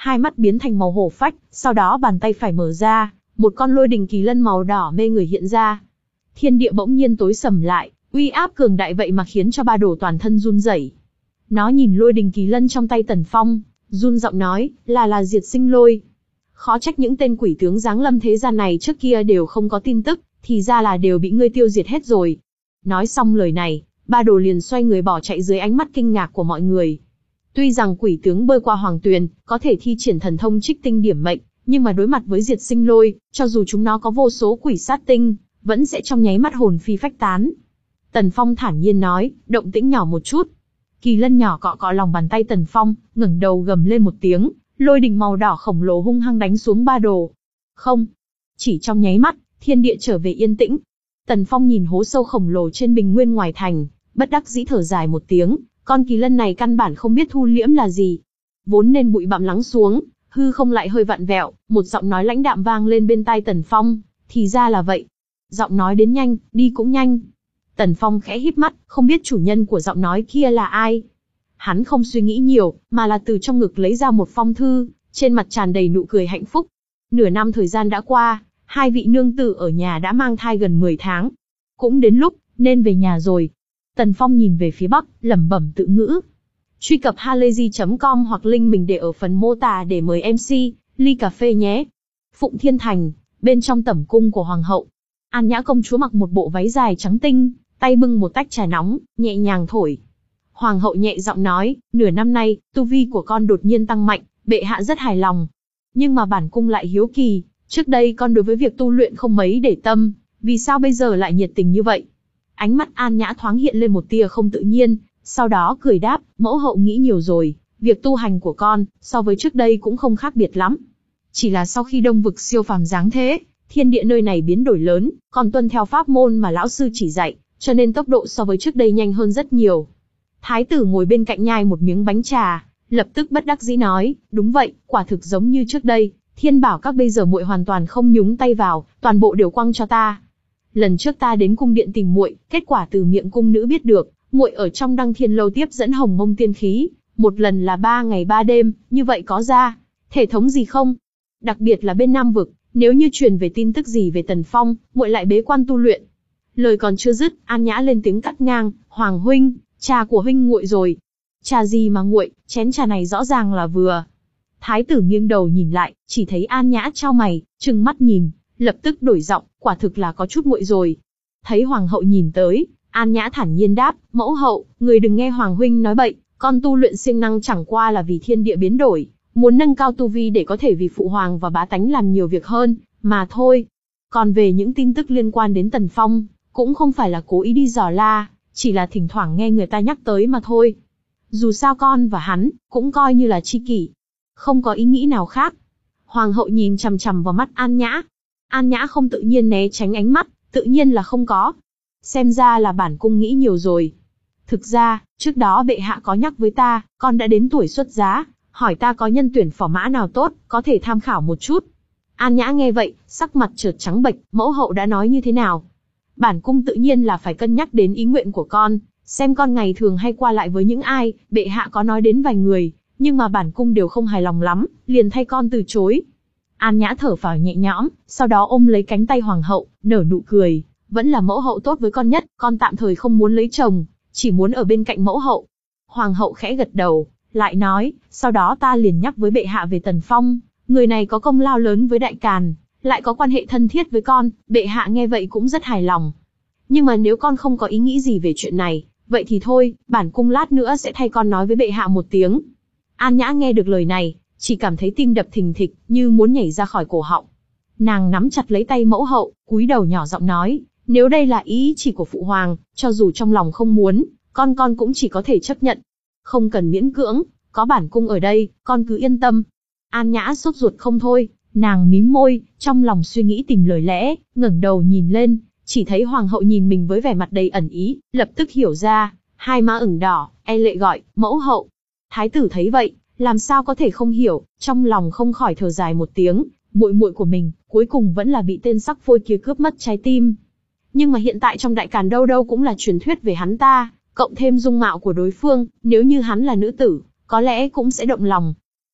hai mắt biến thành màu hổ phách, sau đó bàn tay phải mở ra, một con lôi đình kỳ lân màu đỏ mê người hiện ra. Thiên địa bỗng nhiên tối sầm lại, uy áp cường đại vậy mà khiến cho ba đồ toàn thân run rẩy. Nó nhìn lôi đình kỳ lân trong tay Tần Phong, run giọng nói, là là diệt sinh lôi. Khó trách những tên quỷ tướng giáng lâm thế gian này trước kia đều không có tin tức, thì ra là đều bị ngươi tiêu diệt hết rồi. Nói xong lời này, ba đồ liền xoay người bỏ chạy dưới ánh mắt kinh ngạc của mọi người. Tuy rằng quỷ tướng bơi qua hoàng tuyền, có thể thi triển thần thông trích tinh điểm mệnh, nhưng mà đối mặt với diệt sinh lôi, cho dù chúng nó có vô số quỷ sát tinh, vẫn sẽ trong nháy mắt hồn phi phách tán. Tần Phong thản nhiên nói, động tĩnh nhỏ một chút. Kỳ lân nhỏ cọ cọ lòng bàn tay Tần Phong, ngẩng đầu gầm lên một tiếng, lôi đình màu đỏ khổng lồ hung hăng đánh xuống ba đồ. Không, chỉ trong nháy mắt, thiên địa trở về yên tĩnh. Tần Phong nhìn hố sâu khổng lồ trên bình nguyên ngoài thành, bất đắc dĩ thở dài một tiếng, con kỳ lân này căn bản không biết thu liễm là gì. Vốn nên bụi bặm lắng xuống, hư không lại hơi vặn vẹo, một giọng nói lãnh đạm vang lên bên tai Tần Phong, thì ra là vậy. Giọng nói đến nhanh, đi cũng nhanh. Tần Phong khẽ híp mắt, không biết chủ nhân của giọng nói kia là ai. Hắn không suy nghĩ nhiều, mà là từ trong ngực lấy ra một phong thư, trên mặt tràn đầy nụ cười hạnh phúc. Nửa năm thời gian đã qua, hai vị nương tử ở nhà đã mang thai gần mười tháng. Cũng đến lúc, nên về nhà rồi. Tần Phong nhìn về phía bắc, lẩm bẩm tự ngữ. Truy cập halayzi chấm com hoặc link mình để ở phần mô tả để mời em xê, ly cà phê nhé. Phụng Thiên Thành, bên trong tẩm cung của Hoàng hậu. An Nhã công chúa mặc một bộ váy dài trắng tinh, tay bưng một tách trà nóng, nhẹ nhàng thổi. Hoàng hậu nhẹ giọng nói, nửa năm nay, tu vi của con đột nhiên tăng mạnh, bệ hạ rất hài lòng. Nhưng mà bản cung lại hiếu kỳ, trước đây con đối với việc tu luyện không mấy để tâm, vì sao bây giờ lại nhiệt tình như vậy? Ánh mắt An Nhã thoáng hiện lên một tia không tự nhiên, sau đó cười đáp, mẫu hậu nghĩ nhiều rồi, việc tu hành của con, so với trước đây cũng không khác biệt lắm. Chỉ là sau khi đông vực siêu phàm giáng thế, thiên địa nơi này biến đổi lớn, còn tuân theo pháp môn mà lão sư chỉ dạy, cho nên tốc độ so với trước đây nhanh hơn rất nhiều. Thái tử ngồi bên cạnh nhai một miếng bánh trà, lập tức bất đắc dĩ nói, đúng vậy, quả thực giống như trước đây, thiên bảo các bây giờ muội hoàn toàn không nhúng tay vào, toàn bộ đều quăng cho ta. Lần trước ta đến cung điện tìm muội, kết quả từ miệng cung nữ biết được, muội ở trong Đăng Thiên lâu tiếp dẫn hồng mông tiên khí, một lần là ba ngày ba đêm, như vậy có ra thể thống gì không? Đặc biệt là bên Nam vực, nếu như truyền về tin tức gì về Tần Phong, muội lại bế quan tu luyện. Lời còn chưa dứt, An Nhã lên tiếng cắt ngang, Hoàng huynh, trà của huynh nguội rồi. Trà gì mà nguội, chén trà này rõ ràng là vừa. Thái tử nghiêng đầu nhìn lại, chỉ thấy An Nhã chau mày, trừng mắt nhìn, lập tức đổi giọng, quả thực là có chút nguội rồi. Thấy Hoàng hậu nhìn tới, An Nhã thản nhiên đáp, mẫu hậu, người đừng nghe Hoàng huynh nói bậy, con tu luyện siêng năng chẳng qua là vì thiên địa biến đổi, muốn nâng cao tu vi để có thể vì phụ hoàng và bá tánh làm nhiều việc hơn, mà thôi. Còn về những tin tức liên quan đến Tần Phong, cũng không phải là cố ý đi dò la, chỉ là thỉnh thoảng nghe người ta nhắc tới mà thôi. Dù sao con và hắn, cũng coi như là tri kỷ. Không có ý nghĩ nào khác. Hoàng hậu nhìn chằm chằm vào mắt An Nhã. An Nhã không tự nhiên né tránh ánh mắt, tự nhiên là không có. Xem ra là bản cung nghĩ nhiều rồi. Thực ra, trước đó bệ hạ có nhắc với ta, con đã đến tuổi xuất giá, hỏi ta có nhân tuyển phò mã nào tốt, có thể tham khảo một chút. An Nhã nghe vậy, sắc mặt chợt trắng bệch, mẫu hậu đã nói như thế nào? Bản cung tự nhiên là phải cân nhắc đến ý nguyện của con, xem con ngày thường hay qua lại với những ai, bệ hạ có nói đến vài người, nhưng mà bản cung đều không hài lòng lắm, liền thay con từ chối. An Nhã thở phào nhẹ nhõm, sau đó ôm lấy cánh tay hoàng hậu, nở nụ cười, vẫn là mẫu hậu tốt với con nhất, con tạm thời không muốn lấy chồng, chỉ muốn ở bên cạnh mẫu hậu. Hoàng hậu khẽ gật đầu, lại nói, sau đó ta liền nhắc với bệ hạ về Tần Phong, người này có công lao lớn với Đại Càn, lại có quan hệ thân thiết với con, bệ hạ nghe vậy cũng rất hài lòng. Nhưng mà nếu con không có ý nghĩ gì về chuyện này, vậy thì thôi, bản cung lát nữa sẽ thay con nói với bệ hạ một tiếng. An Nhã nghe được lời này, chỉ cảm thấy tim đập thình thịch, như muốn nhảy ra khỏi cổ họng. Nàng nắm chặt lấy tay mẫu hậu, cúi đầu nhỏ giọng nói, nếu đây là ý chỉ của phụ hoàng, cho dù trong lòng không muốn, con con cũng chỉ có thể chấp nhận. Không cần miễn cưỡng, có bản cung ở đây, con cứ yên tâm. An Nhã sốt ruột không thôi, nàng mím môi, trong lòng suy nghĩ tìm lời lẽ, ngẩng đầu nhìn lên, chỉ thấy hoàng hậu nhìn mình với vẻ mặt đầy ẩn ý, lập tức hiểu ra, hai má ửng đỏ, e lệ gọi, mẫu hậu. Thái tử thấy vậy, làm sao có thể không hiểu, trong lòng không khỏi thở dài một tiếng, muội muội của mình, cuối cùng vẫn là bị tên sắc phôi kia cướp mất trái tim. Nhưng mà hiện tại trong Đại Càn đâu đâu cũng là truyền thuyết về hắn ta, cộng thêm dung mạo của đối phương, nếu như hắn là nữ tử, có lẽ cũng sẽ động lòng.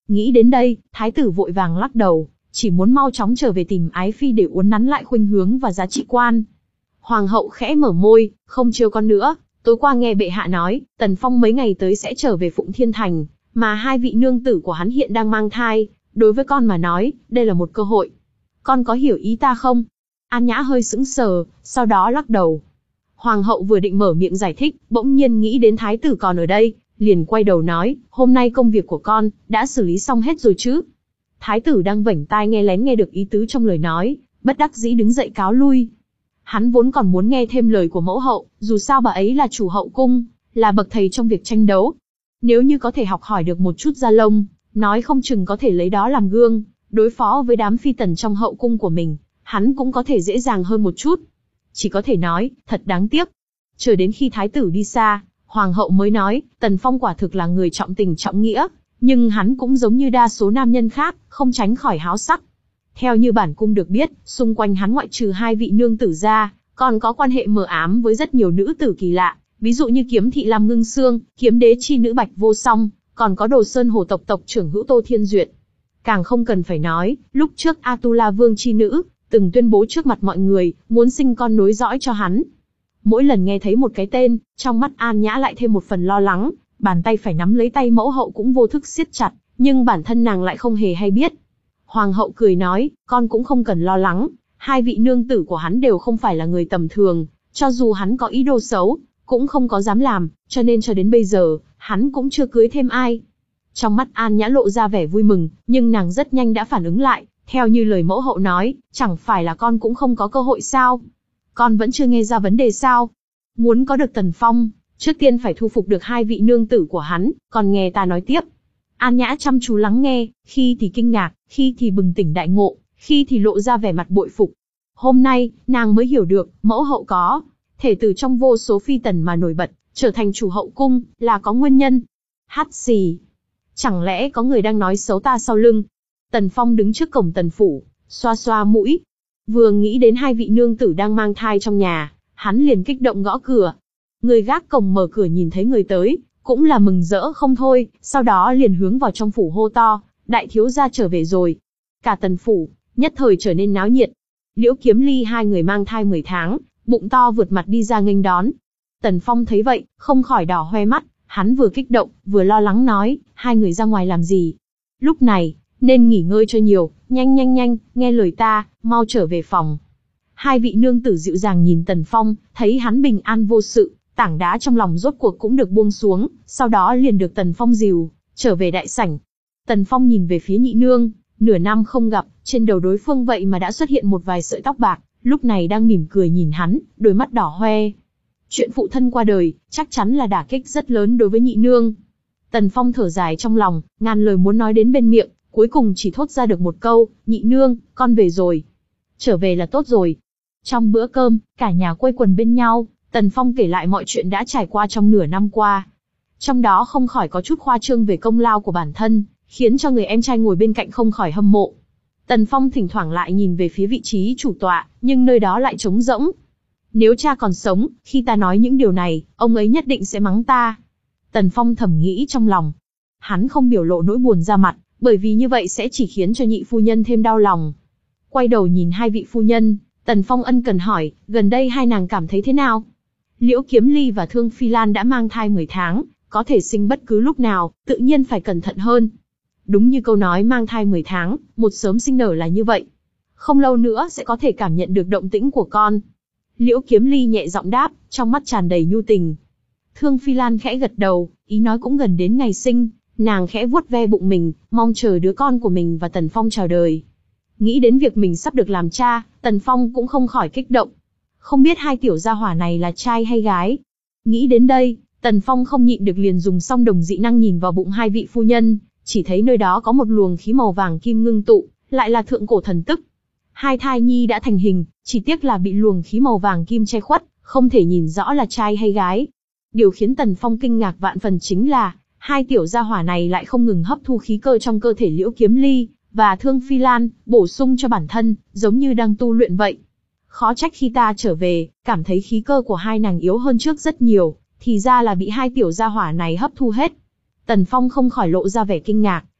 Nghĩ đến đây, thái tử vội vàng lắc đầu, chỉ muốn mau chóng trở về tìm ái phi để uốn nắn lại khuynh hướng và giá trị quan. Hoàng hậu khẽ mở môi, không trêu con nữa, tối qua nghe bệ hạ nói, Tần Phong mấy ngày tới sẽ trở về Phụng Thiên Thành, mà hai vị nương tử của hắn hiện đang mang thai, đối với con mà nói, đây là một cơ hội. Con có hiểu ý ta không? An Nhã hơi sững sờ, sau đó lắc đầu. Hoàng hậu vừa định mở miệng giải thích, bỗng nhiên nghĩ đến thái tử còn ở đây, liền quay đầu nói, hôm nay công việc của con, đã xử lý xong hết rồi chứ? Thái tử đang vểnh tai nghe lén nghe được ý tứ trong lời nói, bất đắc dĩ đứng dậy cáo lui. Hắn vốn còn muốn nghe thêm lời của mẫu hậu, dù sao bà ấy là chủ hậu cung, là bậc thầy trong việc tranh đấu. Nếu như có thể học hỏi được một chút da lông, nói không chừng có thể lấy đó làm gương, đối phó với đám phi tần trong hậu cung của mình, hắn cũng có thể dễ dàng hơn một chút. Chỉ có thể nói, thật đáng tiếc. Chờ đến khi thái tử đi xa, hoàng hậu mới nói, Tần Phong quả thực là người trọng tình trọng nghĩa, nhưng hắn cũng giống như đa số nam nhân khác, không tránh khỏi háo sắc. Theo như bản cung được biết, xung quanh hắn ngoại trừ hai vị nương tử ra, còn có quan hệ mờ ám với rất nhiều nữ tử kỳ lạ, ví dụ như kiếm thị Lam Ngưng Sương, kiếm đế chi nữ Bạch Vô Song, còn có Đồ Sơn Hồ tộc tộc trưởng Hữu Tô Thiên Duyệt. Càng không cần phải nói, lúc trước Atula Vương chi nữ, từng tuyên bố trước mặt mọi người, muốn sinh con nối dõi cho hắn. Mỗi lần nghe thấy một cái tên, trong mắt An Nhã lại thêm một phần lo lắng, bàn tay phải nắm lấy tay mẫu hậu cũng vô thức siết chặt, nhưng bản thân nàng lại không hề hay biết. Hoàng hậu cười nói, con cũng không cần lo lắng, hai vị nương tử của hắn đều không phải là người tầm thường, cho dù hắn có ý đồ xấu, cũng không có dám làm, cho nên cho đến bây giờ, hắn cũng chưa cưới thêm ai. Trong mắt An Nhã lộ ra vẻ vui mừng, nhưng nàng rất nhanh đã phản ứng lại, theo như lời mẫu hậu nói, chẳng phải là con cũng không có cơ hội sao? Con vẫn chưa nghe ra vấn đề sao? Muốn có được Tần Phong, trước tiên phải thu phục được hai vị nương tử của hắn, còn nghe ta nói tiếp. An Nhã chăm chú lắng nghe, khi thì kinh ngạc, khi thì bừng tỉnh đại ngộ, khi thì lộ ra vẻ mặt bội phục. Hôm nay, nàng mới hiểu được, mẫu hậu có thể từ trong vô số phi tần mà nổi bật, trở thành chủ hậu cung, là có nguyên nhân. Hát xì. Chẳng lẽ có người đang nói xấu ta sau lưng? Tần Phong đứng trước cổng Tần phủ, xoa xoa mũi. Vừa nghĩ đến hai vị nương tử đang mang thai trong nhà, hắn liền kích động gõ cửa. Người gác cổng mở cửa nhìn thấy người tới, cũng là mừng rỡ không thôi, sau đó liền hướng vào trong phủ hô to, đại thiếu gia trở về rồi. Cả Tần phủ, nhất thời trở nên náo nhiệt. Liễu Kiếm Ly hai người mang thai mười tháng, bụng to vượt mặt đi ra nghênh đón. Tần Phong thấy vậy, không khỏi đỏ hoe mắt, hắn vừa kích động, vừa lo lắng nói, hai người ra ngoài làm gì? Lúc này, nên nghỉ ngơi cho nhiều, nhanh nhanh nhanh, nghe lời ta, mau trở về phòng. Hai vị nương tử dịu dàng nhìn Tần Phong, thấy hắn bình an vô sự, tảng đá trong lòng rốt cuộc cũng được buông xuống, sau đó liền được Tần Phong dìu trở về đại sảnh. Tần Phong nhìn về phía nhị nương, nửa năm không gặp, trên đầu đối phương vậy mà đã xuất hiện một vài sợi tóc bạc, lúc này đang mỉm cười nhìn hắn, đôi mắt đỏ hoe. Chuyện phụ thân qua đời, chắc chắn là đả kích rất lớn đối với nhị nương. Tần Phong thở dài trong lòng, ngàn lời muốn nói đến bên miệng, cuối cùng chỉ thốt ra được một câu, nhị nương, con về rồi. Trở về là tốt rồi. Trong bữa cơm, cả nhà quây quần bên nhau, Tần Phong kể lại mọi chuyện đã trải qua trong nửa năm qua. Trong đó không khỏi có chút khoa trương về công lao của bản thân, khiến cho người em trai ngồi bên cạnh không khỏi hâm mộ. Tần Phong thỉnh thoảng lại nhìn về phía vị trí chủ tọa, nhưng nơi đó lại trống rỗng. Nếu cha còn sống, khi ta nói những điều này, ông ấy nhất định sẽ mắng ta. Tần Phong thầm nghĩ trong lòng. Hắn không biểu lộ nỗi buồn ra mặt, bởi vì như vậy sẽ chỉ khiến cho nhị phu nhân thêm đau lòng. Quay đầu nhìn hai vị phu nhân, Tần Phong ân cần hỏi, gần đây hai nàng cảm thấy thế nào? Liễu Kiếm Ly và Thương Phi Lan đã mang thai mười tháng, có thể sinh bất cứ lúc nào, tự nhiên phải cẩn thận hơn. Đúng như câu nói mang thai mười tháng, một sớm sinh nở là như vậy. Không lâu nữa sẽ có thể cảm nhận được động tĩnh của con. Liễu Kiếm Ly nhẹ giọng đáp, trong mắt tràn đầy nhu tình. Thương Phi Lan khẽ gật đầu, ý nói cũng gần đến ngày sinh, nàng khẽ vuốt ve bụng mình, mong chờ đứa con của mình và Tần Phong chào đời. Nghĩ đến việc mình sắp được làm cha, Tần Phong cũng không khỏi kích động. Không biết hai tiểu gia hỏa này là trai hay gái. Nghĩ đến đây, Tần Phong không nhịn được liền dùng song đồng dị năng nhìn vào bụng hai vị phu nhân, chỉ thấy nơi đó có một luồng khí màu vàng kim ngưng tụ, lại là thượng cổ thần tức. Hai thai nhi đã thành hình, chỉ tiếc là bị luồng khí màu vàng kim che khuất, không thể nhìn rõ là trai hay gái. Điều khiến Tần Phong kinh ngạc vạn phần chính là, hai tiểu gia hỏa này lại không ngừng hấp thu khí cơ trong cơ thể Liễu Kiếm Ly và Thương Phi Lan, bổ sung cho bản thân, giống như đang tu luyện vậy. Khó trách khi ta trở về, cảm thấy khí cơ của hai nàng yếu hơn trước rất nhiều, thì ra là bị hai tiểu gia hỏa này hấp thu hết. Tần Phong không khỏi lộ ra vẻ kinh ngạc,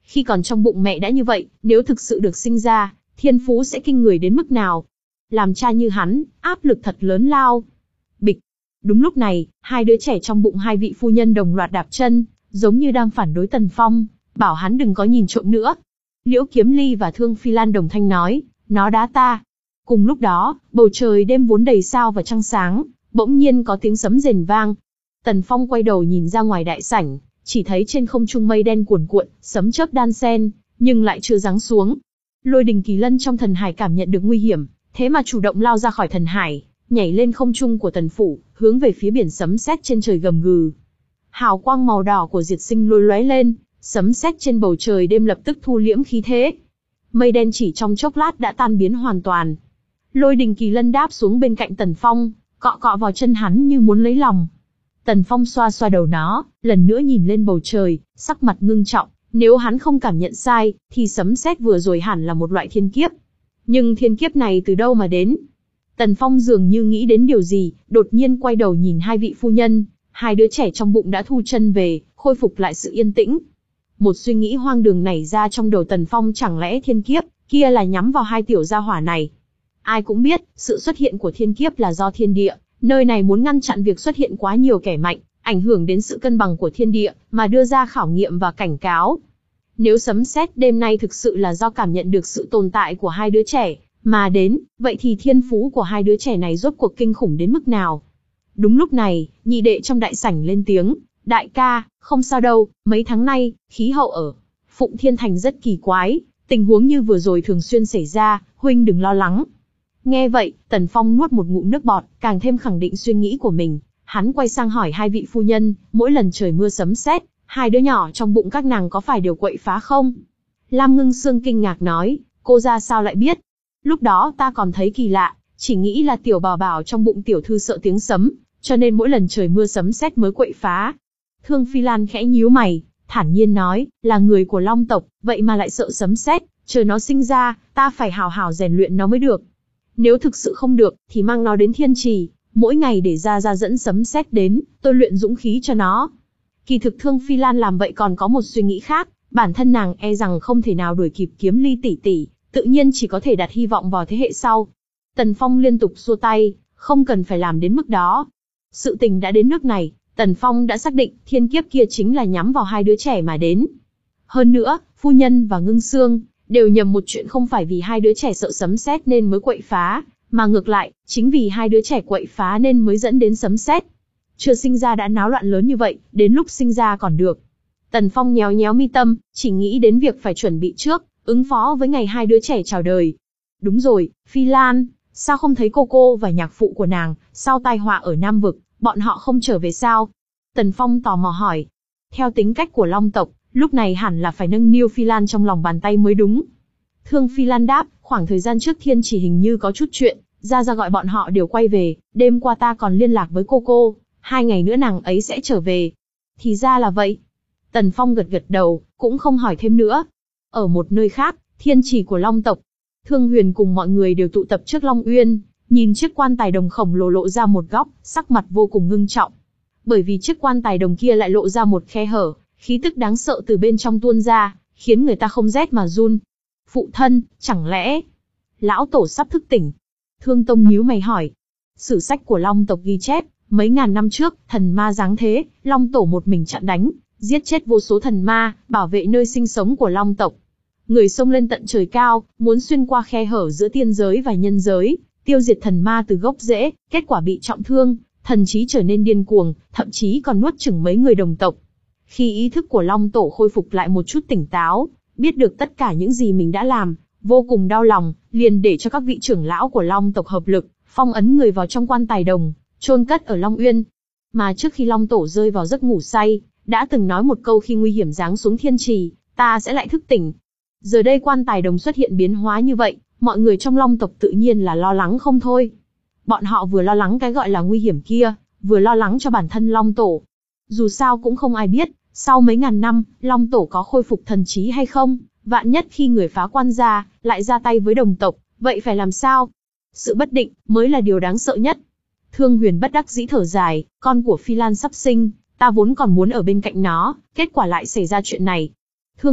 Khi còn trong bụng mẹ đã như vậy, nếu thực sự được sinh ra, thiên phú sẽ kinh người đến mức nào? Làm cha như hắn, áp lực thật lớn lao. Bịch. Đúng lúc này, hai đứa trẻ trong bụng hai vị phu nhân đồng loạt đạp chân, giống như đang phản đối Tần Phong, bảo hắn đừng có nhìn trộm nữa. Liễu Kiếm Ly và Thương Phi Lan đồng thanh nói, nó đá ta. Cùng lúc đó, bầu trời đêm vốn đầy sao và trăng sáng, bỗng nhiên có tiếng sấm rền vang. Tần Phong quay đầu nhìn ra ngoài đại sảnh, chỉ thấy trên không trung mây đen cuồn cuộn, sấm chớp đan xen, nhưng lại chưa giáng xuống. Lôi Đình Kỳ Lân trong thần hải cảm nhận được nguy hiểm, thế mà chủ động lao ra khỏi thần hải, nhảy lên không trung của Tần phủ, hướng về phía biển sấm sét trên trời gầm gừ. Hào quang màu đỏ của diệt sinh lôi lóe lên, sấm sét trên bầu trời đêm lập tức thu liễm khí thế. Mây đen chỉ trong chốc lát đã tan biến hoàn toàn. Lôi Đình Kỳ Lân đáp xuống bên cạnh Tần Phong, cọ cọ vào chân hắn như muốn lấy lòng. Tần Phong xoa xoa đầu nó, lần nữa nhìn lên bầu trời, sắc mặt ngưng trọng. Nếu hắn không cảm nhận sai, thì sấm sét vừa rồi hẳn là một loại thiên kiếp. Nhưng thiên kiếp này từ đâu mà đến? Tần Phong dường như nghĩ đến điều gì, đột nhiên quay đầu nhìn hai vị phu nhân, hai đứa trẻ trong bụng đã thu chân về, khôi phục lại sự yên tĩnh. Một suy nghĩ hoang đường nảy ra trong đầu Tần Phong, chẳng lẽ thiên kiếp kia là nhắm vào hai tiểu gia hỏa này? Ai cũng biết, sự xuất hiện của thiên kiếp là do thiên địa, nơi này muốn ngăn chặn việc xuất hiện quá nhiều kẻ mạnh, ảnh hưởng đến sự cân bằng của thiên địa, mà đưa ra khảo nghiệm và cảnh cáo. Nếu sấm sét đêm nay thực sự là do cảm nhận được sự tồn tại của hai đứa trẻ mà đến, vậy thì thiên phú của hai đứa trẻ này rốt cuộc kinh khủng đến mức nào? Đúng lúc này, nhị đệ trong đại sảnh lên tiếng, đại ca, không sao đâu, mấy tháng nay, khí hậu ở Phụng Thiên Thành rất kỳ quái, tình huống như vừa rồi thường xuyên xảy ra, huynh đừng lo lắng. Nghe vậy, Tần Phong nuốt một ngụm nước bọt, càng thêm khẳng định suy nghĩ của mình. Hắn quay sang hỏi hai vị phu nhân, mỗi lần trời mưa sấm sét, hai đứa nhỏ trong bụng các nàng có phải đều quậy phá không? Lam Ngưng Sương kinh ngạc nói, cô ra sao lại biết? Lúc đó ta còn thấy kỳ lạ, chỉ nghĩ là tiểu bảo bảo trong bụng tiểu thư sợ tiếng sấm, cho nên mỗi lần trời mưa sấm sét mới quậy phá. Thương Phi Lan khẽ nhíu mày, thản nhiên nói, là người của Long tộc, vậy mà lại sợ sấm sét, chờ nó sinh ra, ta phải hào hào rèn luyện nó mới được. Nếu thực sự không được, thì mang nó đến Thiên Trì, mỗi ngày để ra ra dẫn sấm sét đến, tôi luyện dũng khí cho nó. Kỳ thực Thương Phi Lan làm vậy còn có một suy nghĩ khác, bản thân nàng e rằng không thể nào đuổi kịp Kiếm Ly tỷ tỷ, tự nhiên chỉ có thể đặt hy vọng vào thế hệ sau. Tần Phong liên tục xua tay, không cần phải làm đến mức đó. Sự tình đã đến nước này, Tần Phong đã xác định thiên kiếp kia chính là nhắm vào hai đứa trẻ mà đến. Hơn nữa, phu nhân và Ngưng Sương đều nhầm một chuyện, không phải vì hai đứa trẻ sợ sấm sét nên mới quậy phá, mà ngược lại, chính vì hai đứa trẻ quậy phá nên mới dẫn đến sấm sét. Chưa sinh ra đã náo loạn lớn như vậy, đến lúc sinh ra còn được. Tần Phong nhéo nhéo mi tâm, chỉ nghĩ đến việc phải chuẩn bị trước, ứng phó với ngày hai đứa trẻ chào đời. Đúng rồi, Phi Lan, sao không thấy cô cô và nhạc phụ của nàng, sau tai họa ở Nam Vực, bọn họ không trở về sao? Tần Phong tò mò hỏi. Theo tính cách của Long tộc, lúc này hẳn là phải nâng niu Phi Lan trong lòng bàn tay mới đúng. Thương Phi Lan đáp, khoảng thời gian trước Thiên Chỉ hình như có chút chuyện, ra ra gọi bọn họ đều quay về, đêm qua ta còn liên lạc với cô cô, hai ngày nữa nàng ấy sẽ trở về. Thì ra là vậy. Tần Phong gật gật đầu, cũng không hỏi thêm nữa. Ở một nơi khác, Thiên Chỉ của Long tộc, Thương Huyền cùng mọi người đều tụ tập trước Long Uyên, nhìn chiếc quan tài đồng khổng lồ lộ ra một góc, sắc mặt vô cùng ngưng trọng. Bởi vì chiếc quan tài đồng kia lại lộ ra một khe hở, khí tức đáng sợ từ bên trong tuôn ra, khiến người ta không rét mà run. Phụ thân, chẳng lẽ lão tổ sắp thức tỉnh? Thương Tông nhíu mày hỏi. Sử sách của Long tộc ghi chép, mấy ngàn năm trước, thần ma giáng thế, Long tổ một mình chặn đánh, giết chết vô số thần ma, bảo vệ nơi sinh sống của Long tộc. Người xông lên tận trời cao, muốn xuyên qua khe hở giữa tiên giới và nhân giới, tiêu diệt thần ma từ gốc rễ, kết quả bị trọng thương, thần trí trở nên điên cuồng, thậm chí còn nuốt chửng mấy người đồng tộc. Khi ý thức của Long tổ khôi phục lại một chút tỉnh táo, biết được tất cả những gì mình đã làm, vô cùng đau lòng, liền để cho các vị trưởng lão của Long tộc hợp lực, phong ấn người vào trong quan tài đồng, chôn cất ở Long Uyên. Mà trước khi Long tổ rơi vào giấc ngủ say, đã từng nói một câu, khi nguy hiểm giáng xuống Thiên Trì, ta sẽ lại thức tỉnh. Giờ đây quan tài đồng xuất hiện biến hóa như vậy, mọi người trong Long tộc tự nhiên là lo lắng không thôi. Bọn họ vừa lo lắng cái gọi là nguy hiểm kia, vừa lo lắng cho bản thân Long tổ. Dù sao cũng không ai biết, sau mấy ngàn năm, Long tổ có khôi phục thần trí hay không, vạn nhất khi người phá quan ra, lại ra tay với đồng tộc, vậy phải làm sao? Sự bất định, mới là điều đáng sợ nhất. Thương Huyền bất đắc dĩ thở dài, con của Phi Lan sắp sinh, ta vốn còn muốn ở bên cạnh nó, kết quả lại xảy ra chuyện này. Thương Mộc,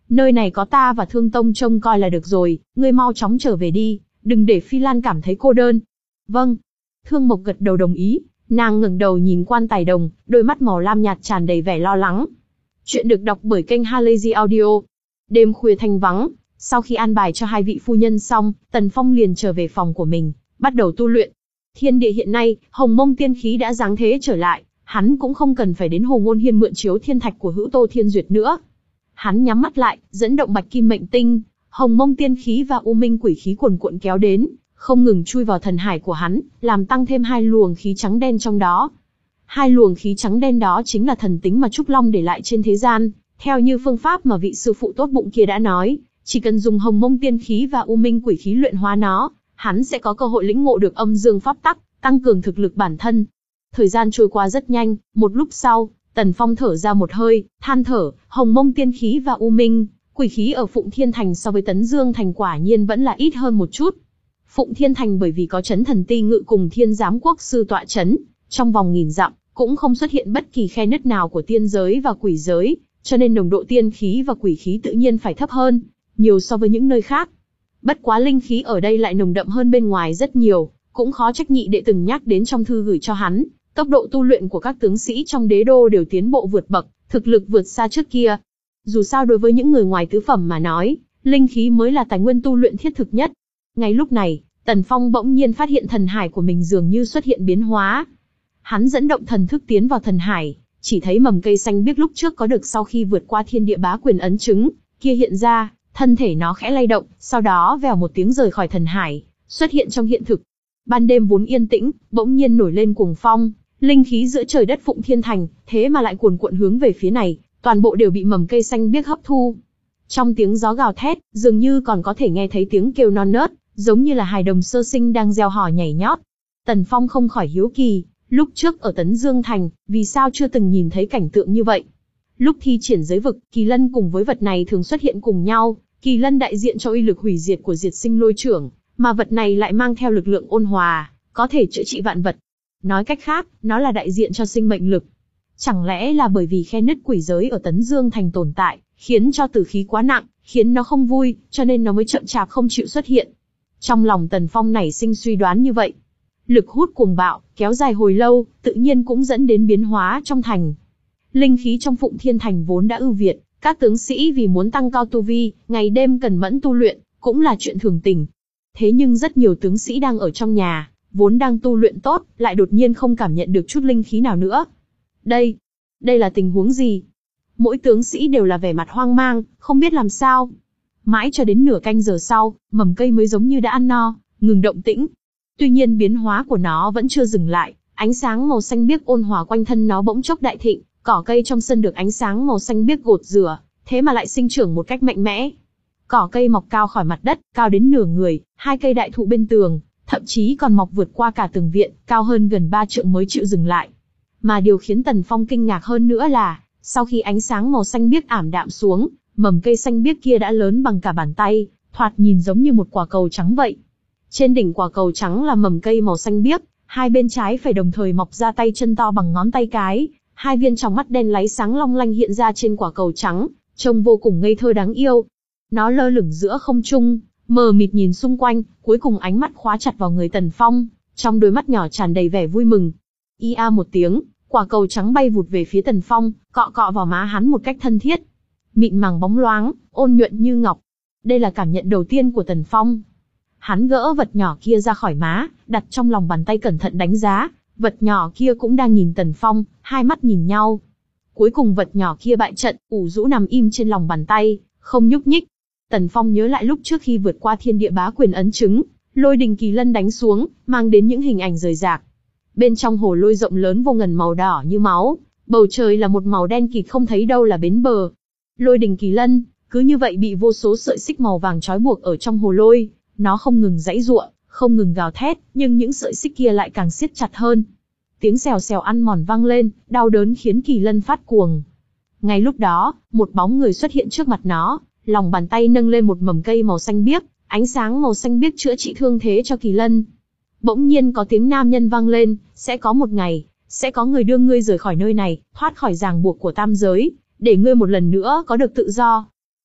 nơi này có ta và Thương Tông trông coi là được rồi, ngươi mau chóng trở về đi, đừng để Phi Lan cảm thấy cô đơn. Vâng. Thương Mộc gật đầu đồng ý, nàng ngẩng đầu nhìn Quan Tài Đồng, đôi mắt màu lam nhạt tràn đầy vẻ lo lắng. Chuyện được đọc bởi kênh Halazy Audio. Đêm khuya thanh vắng, sau khi an bài cho hai vị phu nhân xong, Tần Phong liền trở về phòng của mình, bắt đầu tu luyện. Thiên địa hiện nay, Hồng Mông tiên khí đã giáng thế trở lại, hắn cũng không cần phải đến Hồ Ngôn Hiên mượn chiếu thiên thạch của Hữu Tô Thiên Duyệt nữa. Hắn nhắm mắt lại, dẫn động Bạch Kim Mệnh Tinh, Hồng Mông tiên khí và U Minh quỷ khí cuồn cuộn kéo đến, không ngừng chui vào thần hải của hắn, làm tăng thêm hai luồng khí trắng đen trong đó. Hai luồng khí trắng đen đó chính là thần tính mà Trúc Long để lại trên thế gian, theo như phương pháp mà vị sư phụ tốt bụng kia đã nói, chỉ cần dùng Hồng Mông tiên khí và U Minh quỷ khí luyện hóa nó, hắn sẽ có cơ hội lĩnh ngộ được âm dương pháp tắc, tăng cường thực lực bản thân. Thời gian trôi qua rất nhanh, một lúc sau, Tần Phong thở ra một hơi, than thở, Hồng Mông tiên khí và U Minh quỷ khí ở Phụng Thiên Thành so với Tấn Dương Thành quả nhiên vẫn là ít hơn một chút. Phụng Thiên Thành bởi vì có Chấn Thần Ti Ngự cùng Thiên Giám Quốc sư tọa chấn, trong vòng nghìn dặm cũng không xuất hiện bất kỳ khe nứt nào của tiên giới và quỷ giới, cho nên nồng độ tiên khí và quỷ khí tự nhiên phải thấp hơn nhiều so với những nơi khác. Bất quá linh khí ở đây lại nồng đậm hơn bên ngoài rất nhiều, cũng khó trách nhị đệ từng nhắc đến trong thư gửi cho hắn, tốc độ tu luyện của các tướng sĩ trong đế đô đều tiến bộ vượt bậc, thực lực vượt xa trước kia. Dù sao đối với những người ngoài tứ phẩm mà nói, linh khí mới là tài nguyên tu luyện thiết thực nhất. Ngay lúc này, Tần Phong bỗng nhiên phát hiện thần hải của mình dường như xuất hiện biến hóa. Hắn dẫn động thần thức tiến vào thần hải, chỉ thấy mầm cây xanh biếc lúc trước có được sau khi vượt qua thiên địa bá quyền ấn chứng, kia hiện ra, thân thể nó khẽ lay động, sau đó vèo một tiếng rời khỏi thần hải, xuất hiện trong hiện thực. Ban đêm vốn yên tĩnh, bỗng nhiên nổi lên cuồng phong, linh khí giữa trời đất Phụng Thiên Thành, thế mà lại cuồn cuộn hướng về phía này, toàn bộ đều bị mầm cây xanh biếc hấp thu. Trong tiếng gió gào thét, dường như còn có thể nghe thấy tiếng kêu non nớt, giống như là hài đồng sơ sinh đang reo hò nhảy nhót. Tần Phong không khỏi hiếu kỳ, lúc trước ở Tấn Dương Thành, vì sao chưa từng nhìn thấy cảnh tượng như vậy? Lúc thi triển giới vực, kỳ lân cùng với vật này thường xuất hiện cùng nhau, kỳ lân đại diện cho uy lực hủy diệt của diệt sinh lôi trưởng, mà vật này lại mang theo lực lượng ôn hòa, có thể chữa trị vạn vật. Nói cách khác, nó là đại diện cho sinh mệnh lực. Chẳng lẽ là bởi vì khe nứt quỷ giới ở Tấn Dương Thành tồn tại, khiến cho tử khí quá nặng, khiến nó không vui, cho nên nó mới chậm chạp không chịu xuất hiện. Trong lòng Tần Phong nảy sinh suy đoán như vậy. Lực hút cuồng bạo, kéo dài hồi lâu, tự nhiên cũng dẫn đến biến hóa trong thành. Linh khí trong Phụng Thiên Thành vốn đã ưu việt, các tướng sĩ vì muốn tăng cao tu vi, ngày đêm cần mẫn tu luyện, cũng là chuyện thường tình. Thế nhưng rất nhiều tướng sĩ đang ở trong nhà, vốn đang tu luyện tốt, lại đột nhiên không cảm nhận được chút linh khí nào nữa. Đây, đây là tình huống gì? Mỗi tướng sĩ đều là vẻ mặt hoang mang, không biết làm sao. Mãi cho đến nửa canh giờ sau, mầm cây mới giống như đã ăn no, ngừng động tĩnh. Tuy nhiên biến hóa của nó vẫn chưa dừng lại, ánh sáng màu xanh biếc ôn hòa quanh thân nó bỗng chốc đại thịnh, cỏ cây trong sân được ánh sáng màu xanh biếc gột rửa, thế mà lại sinh trưởng một cách mạnh mẽ. Cỏ cây mọc cao khỏi mặt đất, cao đến nửa người, hai cây đại thụ bên tường, thậm chí còn mọc vượt qua cả tường viện, cao hơn gần ba trượng mới chịu dừng lại. Mà điều khiến Tần Phong kinh ngạc hơn nữa là, sau khi ánh sáng màu xanh biếc ảm đạm xuống, mầm cây xanh biếc kia đã lớn bằng cả bàn tay, thoạt nhìn giống như một quả cầu trắng vậy. Trên đỉnh quả cầu trắng là mầm cây màu xanh biếc, hai bên trái phải đồng thời mọc ra tay chân to bằng ngón tay cái, hai viên tròng mắt đen láy sáng long lanh hiện ra trên quả cầu trắng, trông vô cùng ngây thơ đáng yêu. Nó lơ lửng giữa không trung, mờ mịt nhìn xung quanh, cuối cùng ánh mắt khóa chặt vào người Tần Phong, trong đôi mắt nhỏ tràn đầy vẻ vui mừng. Ia a một tiếng, quả cầu trắng bay vụt về phía Tần Phong, cọ cọ vào má hắn một cách thân thiết. Mịn màng bóng loáng, ôn nhuận như ngọc. Đây là cảm nhận đầu tiên của Tần Phong. Hắn gỡ vật nhỏ kia ra khỏi má, đặt trong lòng bàn tay cẩn thận đánh giá, vật nhỏ kia cũng đang nhìn Tần Phong, hai mắt nhìn nhau. Cuối cùng vật nhỏ kia bại trận, ủ rũ nằm im trên lòng bàn tay, không nhúc nhích. Tần Phong nhớ lại lúc trước khi vượt qua thiên địa bá quyền ấn chứng, lôi đình kỳ lân đánh xuống, mang đến những hình ảnh rời rạc. Bên trong hồ lôi rộng lớn vô ngần màu đỏ như máu, bầu trời là một màu đen kịt không thấy đâu là bến bờ. Lôi đình kỳ lân, cứ như vậy bị vô số sợi xích màu vàng trói buộc ở trong hồ lôi, nó không ngừng giãy giụa, không ngừng gào thét, nhưng những sợi xích kia lại càng siết chặt hơn. Tiếng xèo xèo ăn mòn vang lên, đau đớn khiến kỳ lân phát cuồng. Ngay lúc đó, một bóng người xuất hiện trước mặt nó, lòng bàn tay nâng lên một mầm cây màu xanh biếc, ánh sáng màu xanh biếc chữa trị thương thế cho kỳ lân. Bỗng nhiên có tiếng nam nhân vang lên, sẽ có một ngày, sẽ có người đưa ngươi rời khỏi nơi này, thoát khỏi ràng buộc của tam giới, để ngươi một lần nữa có được tự do.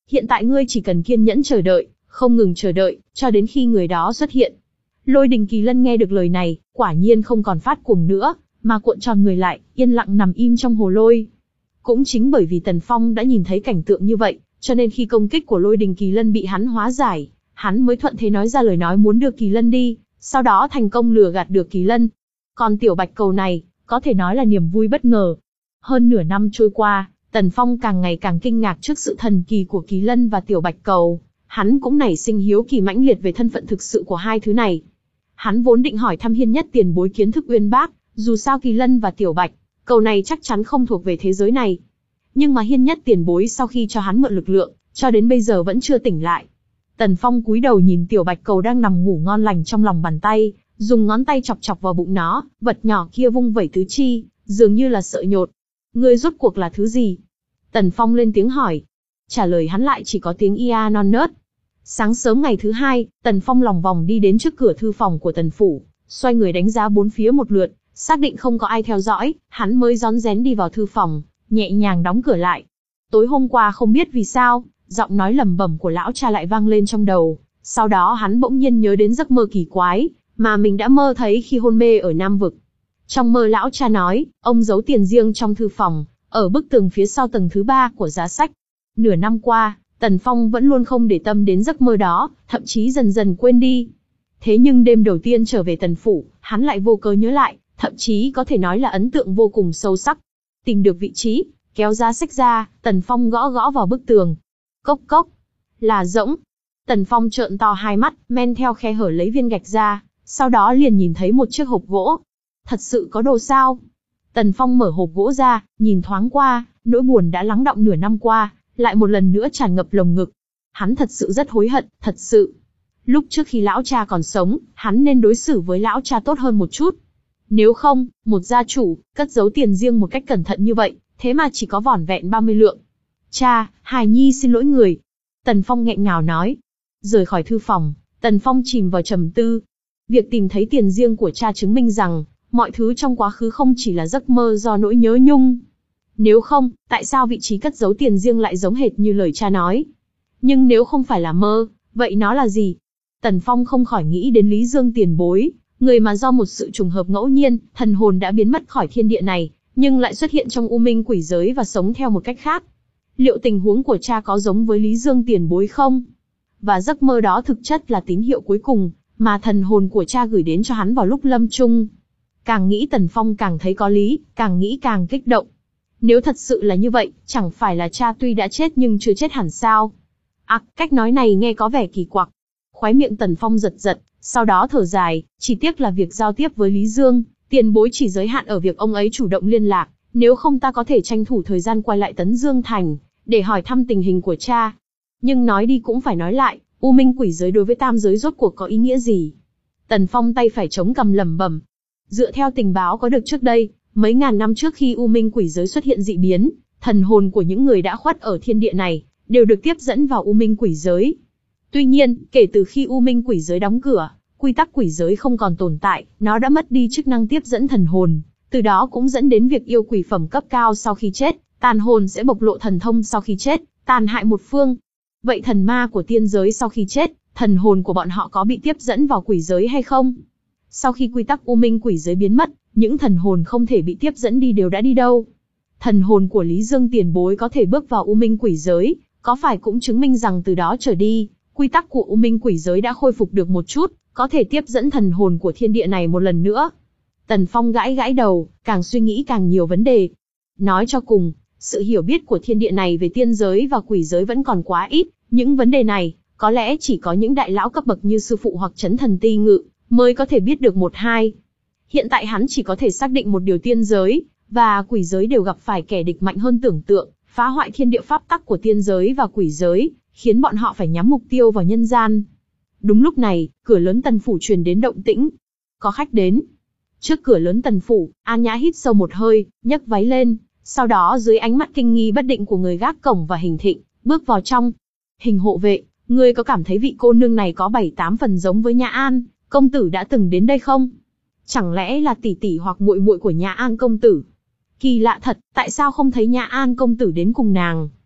Hiện tại ngươi chỉ cần kiên nhẫn chờ đợi, không ngừng chờ đợi, cho đến khi người đó xuất hiện. Lôi Đình Kỳ Lân nghe được lời này, quả nhiên không còn phát cuồng nữa, mà cuộn tròn người lại, yên lặng nằm im trong hồ lôi. Cũng chính bởi vì Tần Phong đã nhìn thấy cảnh tượng như vậy, cho nên khi công kích của Lôi Đình Kỳ Lân bị hắn hóa giải, hắn mới thuận thế nói ra lời nói muốn đưa Kỳ Lân đi, sau đó thành công lừa gạt được Kỳ Lân. Còn tiểu bạch cầu này, có thể nói là niềm vui bất ngờ. Hơn nửa năm trôi qua, Tần Phong càng ngày càng kinh ngạc trước sự thần kỳ của Kỳ Lân và tiểu bạch cầu. Hắn cũng nảy sinh hiếu kỳ mãnh liệt về thân phận thực sự của hai thứ này. Hắn vốn định hỏi thăm Hiên Nhất Tiền Bối kiến thức uyên bác, dù sao Kỳ Lân và tiểu bạch cầu này chắc chắn không thuộc về thế giới này. Nhưng mà Hiên Nhất Tiền Bối sau khi cho hắn mượn lực lượng, cho đến bây giờ vẫn chưa tỉnh lại. Tần Phong cúi đầu nhìn tiểu bạch cầu đang nằm ngủ ngon lành trong lòng bàn tay, dùng ngón tay chọc chọc vào bụng nó, vật nhỏ kia vung vẩy tứ chi, dường như là sợ nhột. Ngươi rốt cuộc là thứ gì? Tần Phong lên tiếng hỏi. Trả lời hắn lại chỉ có tiếng ia non nớt. Sáng sớm ngày thứ hai, Tần Phong lòng vòng đi đến trước cửa thư phòng của Tần Phủ, xoay người đánh giá bốn phía một lượt, xác định không có ai theo dõi, hắn mới rón rén đi vào thư phòng, nhẹ nhàng đóng cửa lại. Tối hôm qua không biết vì sao, giọng nói lẩm bẩm của lão cha lại vang lên trong đầu, sau đó hắn bỗng nhiên nhớ đến giấc mơ kỳ quái mà mình đã mơ thấy khi hôn mê ở Nam Vực. Trong mơ lão cha nói, ông giấu tiền riêng trong thư phòng, ở bức tường phía sau tầng thứ ba của giá sách. Nửa năm qua, Tần Phong vẫn luôn không để tâm đến giấc mơ đó, thậm chí dần dần quên đi. Thế nhưng đêm đầu tiên trở về Tần Phủ, hắn lại vô cớ nhớ lại, thậm chí có thể nói là ấn tượng vô cùng sâu sắc. Tìm được vị trí, kéo giá sách ra, Tần Phong gõ gõ vào bức tường. Cốc cốc, là rỗng. Tần Phong trợn to hai mắt, men theo khe hở lấy viên gạch ra, sau đó liền nhìn thấy một chiếc hộp gỗ. Thật sự có đồ sao? Tần Phong mở hộp gỗ ra, nhìn thoáng qua, nỗi buồn đã lắng đọng nửa năm qua, lại một lần nữa tràn ngập lồng ngực. Hắn thật sự rất hối hận, thật sự. Lúc trước khi lão cha còn sống, hắn nên đối xử với lão cha tốt hơn một chút. Nếu không, một gia chủ, cất giấu tiền riêng một cách cẩn thận như vậy, thế mà chỉ có vỏn vẹn ba mươi lượng. Cha, Hải Nhi xin lỗi người. Tần Phong nghẹn ngào nói. Rời khỏi thư phòng, Tần Phong chìm vào trầm tư. Việc tìm thấy tiền riêng của cha chứng minh rằng, mọi thứ trong quá khứ không chỉ là giấc mơ do nỗi nhớ nhung. Nếu không, tại sao vị trí cất giấu tiền riêng lại giống hệt như lời cha nói? Nhưng nếu không phải là mơ, vậy nó là gì? Tần Phong không khỏi nghĩ đến Lý Dương tiền bối, người mà do một sự trùng hợp ngẫu nhiên, thần hồn đã biến mất khỏi thiên địa này, nhưng lại xuất hiện trong u minh quỷ giới và sống theo một cách khác. Liệu tình huống của cha có giống với Lý Dương tiền bối không? Và giấc mơ đó thực chất là tín hiệu cuối cùng, mà thần hồn của cha gửi đến cho hắn vào lúc lâm chung. Càng nghĩ Tần Phong càng thấy có lý, càng nghĩ càng kích động. Nếu thật sự là như vậy, chẳng phải là cha tuy đã chết nhưng chưa chết hẳn sao? À, cách nói này nghe có vẻ kỳ quặc. Khóe miệng Tần Phong giật giật, sau đó thở dài, chỉ tiếc là việc giao tiếp với Lý Dương, tiền bối chỉ giới hạn ở việc ông ấy chủ động liên lạc, nếu không ta có thể tranh thủ thời gian quay lại Tấn Dương Thành, để hỏi thăm tình hình của cha. Nhưng nói đi cũng phải nói lại, U Minh quỷ giới đối với tam giới rốt cuộc có ý nghĩa gì? Tần Phong tay phải chống cằm lẩm bẩm. Dựa theo tình báo có được trước đây, mấy ngàn năm trước khi U Minh quỷ giới xuất hiện dị biến, thần hồn của những người đã khuất ở thiên địa này, đều được tiếp dẫn vào U Minh quỷ giới. Tuy nhiên, kể từ khi U Minh quỷ giới đóng cửa, quy tắc quỷ giới không còn tồn tại, nó đã mất đi chức năng tiếp dẫn thần hồn, từ đó cũng dẫn đến việc yêu quỷ phẩm cấp cao sau khi chết, tàn hồn sẽ bộc lộ thần thông sau khi chết, tàn hại một phương. Vậy thần ma của tiên giới sau khi chết, thần hồn của bọn họ có bị tiếp dẫn vào quỷ giới hay không? Sau khi quy tắc U Minh quỷ giới biến mất, những thần hồn không thể bị tiếp dẫn đi đều đã đi đâu? Thần hồn của Lý Dương tiền bối có thể bước vào U Minh quỷ giới, có phải cũng chứng minh rằng từ đó trở đi, quy tắc của U Minh quỷ giới đã khôi phục được một chút, có thể tiếp dẫn thần hồn của thiên địa này một lần nữa? Tần Phong gãi gãi đầu, càng suy nghĩ càng nhiều vấn đề. Nói cho cùng, sự hiểu biết của thiên địa này về tiên giới và quỷ giới vẫn còn quá ít, những vấn đề này, có lẽ chỉ có những đại lão cấp bậc như sư phụ hoặc Chấn Thần Ti Ngự, mới có thể biết được một hai. Hiện tại hắn chỉ có thể xác định một điều, tiên giới và quỷ giới đều gặp phải kẻ địch mạnh hơn tưởng tượng, phá hoại thiên địa pháp tắc của tiên giới và quỷ giới, khiến bọn họ phải nhắm mục tiêu vào nhân gian. Đúng lúc này, cửa lớn Tần Phủ truyền đến động tĩnh. Có khách đến. Trước cửa lớn Tần Phủ, An Nhã hít sâu một hơi, nhấc váy lên, sau đó dưới ánh mắt kinh nghi bất định của người gác cổng và Hình Thịnh, bước vào trong. Hình hộ vệ, ngươi có cảm thấy vị cô nương này có bảy tám phần giống với Nhã An, công tử đã từng đến đây không? Chẳng lẽ là tỷ tỷ hoặc muội muội của Nhã An công tử? Kỳ lạ thật, tại sao không thấy Nhã An công tử đến cùng nàng?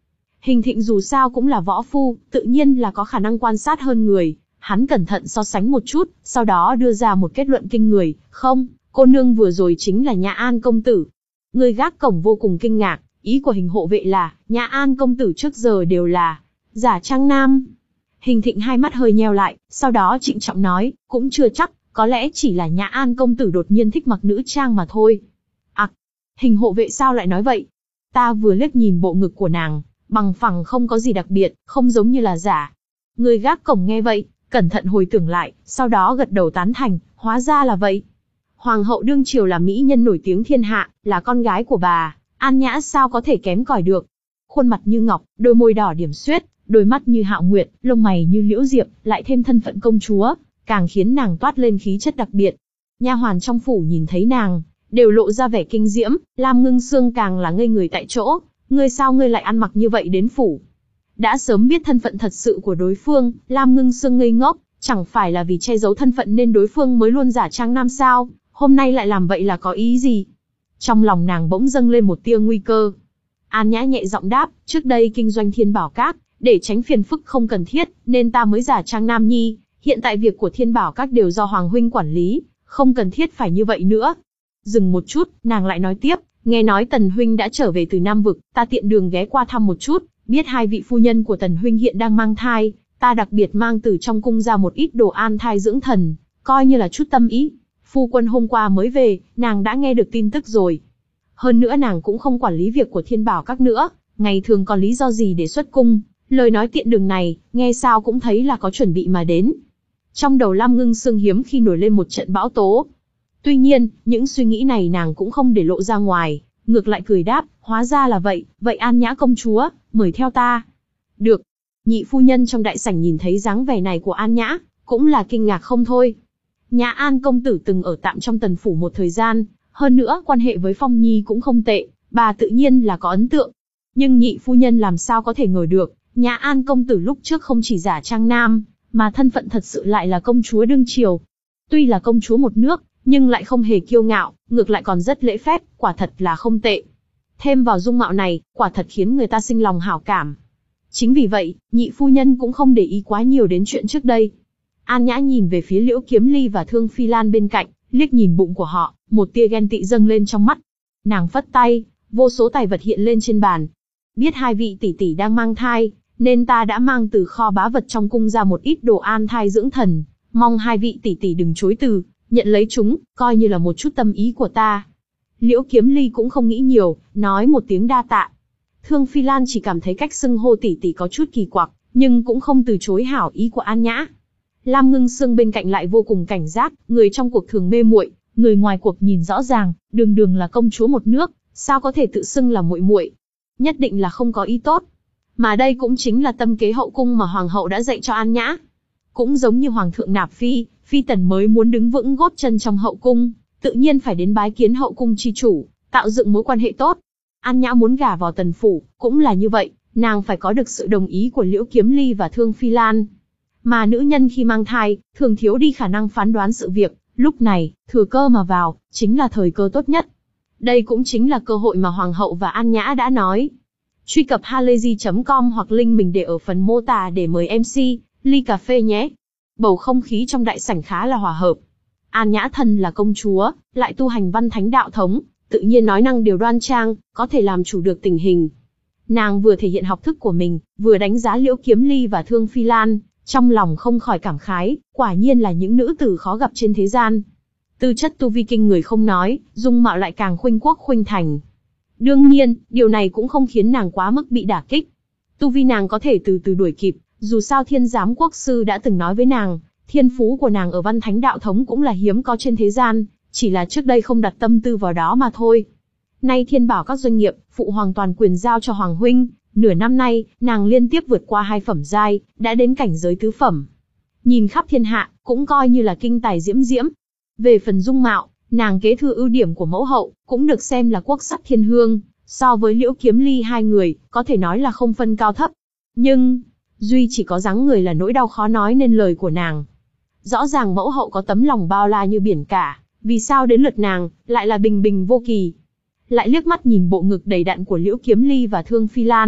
Hình Thịnh dù sao cũng là võ phu, tự nhiên là có khả năng quan sát hơn người. Hắn cẩn thận so sánh một chút, sau đó đưa ra một kết luận kinh người, không, cô nương vừa rồi chính là Nhã An công tử. Người gác cổng vô cùng kinh ngạc, ý của Hình hộ vệ là, Nhã An công tử trước giờ đều là giả trang nam. Hình Thịnh hai mắt hơi nheo lại, sau đó trịnh trọng nói, cũng chưa chắc, có lẽ chỉ là Nhã An công tử đột nhiên thích mặc nữ trang mà thôi. À, Hình hộ vệ sao lại nói vậy? Ta vừa liếc nhìn bộ ngực của nàng, bằng phẳng không có gì đặc biệt, không giống như là giả. Người gác cổng nghe vậy, cẩn thận hồi tưởng lại, sau đó gật đầu tán thành, hóa ra là vậy. Hoàng hậu đương triều là mỹ nhân nổi tiếng thiên hạ, là con gái của bà, An Nhã sao có thể kém cỏi được. Khuôn mặt như ngọc, đôi môi đỏ điểm xuyết, đôi mắt như hạo nguyệt, lông mày như liễu diệp, lại thêm thân phận công chúa, càng khiến nàng toát lên khí chất đặc biệt. Nha hoàn trong phủ nhìn thấy nàng, đều lộ ra vẻ kinh diễm, Lam Ngưng Sương càng là ngây người tại chỗ, ngươi sao ngươi lại ăn mặc như vậy đến phủ? Đã sớm biết thân phận thật sự của đối phương, Lam Ngưng Sương ngây ngốc, chẳng phải là vì che giấu thân phận nên đối phương mới luôn giả trang nam sao, hôm nay lại làm vậy là có ý gì? Trong lòng nàng bỗng dâng lên một tia nguy cơ. An Nhã nhẹ giọng đáp, trước đây kinh doanh Thiên Bảo Các, để tránh phiền phức không cần thiết, nên ta mới giả trang nam nhi, hiện tại việc của Thiên Bảo Các đều do Hoàng huynh quản lý, không cần thiết phải như vậy nữa. Dừng một chút, nàng lại nói tiếp, nghe nói Tần huynh đã trở về từ Nam Vực, ta tiện đường ghé qua thăm một chút, biết hai vị phu nhân của Tần huynh hiện đang mang thai, ta đặc biệt mang từ trong cung ra một ít đồ an thai dưỡng thần, coi như là chút tâm ý. Phu quân hôm qua mới về, nàng đã nghe được tin tức rồi. Hơn nữa nàng cũng không quản lý việc của Thiên Bảo Các nữa, ngày thường còn lý do gì để xuất cung, lời nói tiện đường này, nghe sao cũng thấy là có chuẩn bị mà đến. Trong đầu Lam Ngưng Sương hiếm khi nổi lên một trận bão tố. Tuy nhiên, những suy nghĩ này nàng cũng không để lộ ra ngoài, ngược lại cười đáp, hóa ra là vậy, vậy An Nhã công chúa, mời theo ta. Được. Nhị phu nhân trong đại sảnh nhìn thấy dáng vẻ này của An Nhã, cũng là kinh ngạc không thôi. Nhã An công tử từng ở tạm trong Tần phủ một thời gian, hơn nữa quan hệ với Phong Nhi cũng không tệ, bà tự nhiên là có ấn tượng. Nhưng nhị phu nhân làm sao có thể ngờ được, Nhã An công tử lúc trước không chỉ giả trang nam, mà thân phận thật sự lại là công chúa đương triều. Tuy là công chúa một nước, nhưng lại không hề kiêu ngạo, ngược lại còn rất lễ phép, quả thật là không tệ. Thêm vào dung mạo này, quả thật khiến người ta sinh lòng hảo cảm. Chính vì vậy, nhị phu nhân cũng không để ý quá nhiều đến chuyện trước đây. An Nhã nhìn về phía Liễu Kiếm Ly và Thương Phi Lan bên cạnh, liếc nhìn bụng của họ, một tia ghen tị dâng lên trong mắt. Nàng phất tay, vô số tài vật hiện lên trên bàn. Biết hai vị tỷ tỷ đang mang thai, nên ta đã mang từ kho bá vật trong cung ra một ít đồ an thai dưỡng thần, mong hai vị tỷ tỷ đừng chối từ, nhận lấy chúng, coi như là một chút tâm ý của ta. Liễu Kiếm Ly cũng không nghĩ nhiều, nói một tiếng đa tạ. Thương Phi Lan chỉ cảm thấy cách xưng hô tỷ tỷ có chút kỳ quặc, nhưng cũng không từ chối hảo ý của An Nhã. Lam Ngưng Sương bên cạnh lại vô cùng cảnh giác, người trong cuộc thường mê muội, người ngoài cuộc nhìn rõ ràng, đường đường là công chúa một nước, sao có thể tự xưng là muội muội? Nhất định là không có ý tốt. Mà đây cũng chính là tâm kế hậu cung mà hoàng hậu đã dạy cho An Nhã. Cũng giống như hoàng thượng nạp phi, phi tần mới muốn đứng vững gót chân trong hậu cung, tự nhiên phải đến bái kiến hậu cung chi chủ, tạo dựng mối quan hệ tốt. An Nhã muốn gả vào Tần phủ, cũng là như vậy, nàng phải có được sự đồng ý của Liễu Kiếm Ly và Thương Phi Lan. Mà nữ nhân khi mang thai, thường thiếu đi khả năng phán đoán sự việc, lúc này, thừa cơ mà vào, chính là thời cơ tốt nhất. Đây cũng chính là cơ hội mà Hoàng hậu và An Nhã đã nói. Truy cập halayzi chấm com hoặc link mình để ở phần mô tả để mời em xê, ly cà phê nhé. Bầu không khí trong đại sảnh khá là hòa hợp. An Nhã thân là công chúa, lại tu hành văn thánh đạo thống, tự nhiên nói năng đều đoan trang, có thể làm chủ được tình hình. Nàng vừa thể hiện học thức của mình, vừa đánh giá Liễu Kiếm Ly và Thương Phi Lan, trong lòng không khỏi cảm khái, quả nhiên là những nữ tử khó gặp trên thế gian. Tư chất tu vi kinh người không nói, dung mạo lại càng khuynh quốc khuynh thành. Đương nhiên, điều này cũng không khiến nàng quá mức bị đả kích. Tu vi nàng có thể từ từ đuổi kịp, dù sao Thiên Giám Quốc sư đã từng nói với nàng, thiên phú của nàng ở văn thánh đạo thống cũng là hiếm có trên thế gian, chỉ là trước đây không đặt tâm tư vào đó mà thôi. Nay Thiên Bảo các doanh nghiệp, phụ hoàng toàn quyền giao cho Hoàng huynh, nửa năm nay, nàng liên tiếp vượt qua hai phẩm giai, đã đến cảnh giới tứ phẩm. Nhìn khắp thiên hạ, cũng coi như là kinh tài diễm diễm. Về phần dung mạo, nàng kế thừa ưu điểm của mẫu hậu, cũng được xem là quốc sắc thiên hương, so với Liễu Kiếm Ly hai người, có thể nói là không phân cao thấp. Nhưng, duy chỉ có dáng người là nỗi đau khó nói nên lời của nàng. Rõ ràng mẫu hậu có tấm lòng bao la như biển cả, vì sao đến lượt nàng, lại là bình bình vô kỳ. Lại liếc mắt nhìn bộ ngực đầy đặn của Liễu Kiếm Ly và Thương Phi Lan,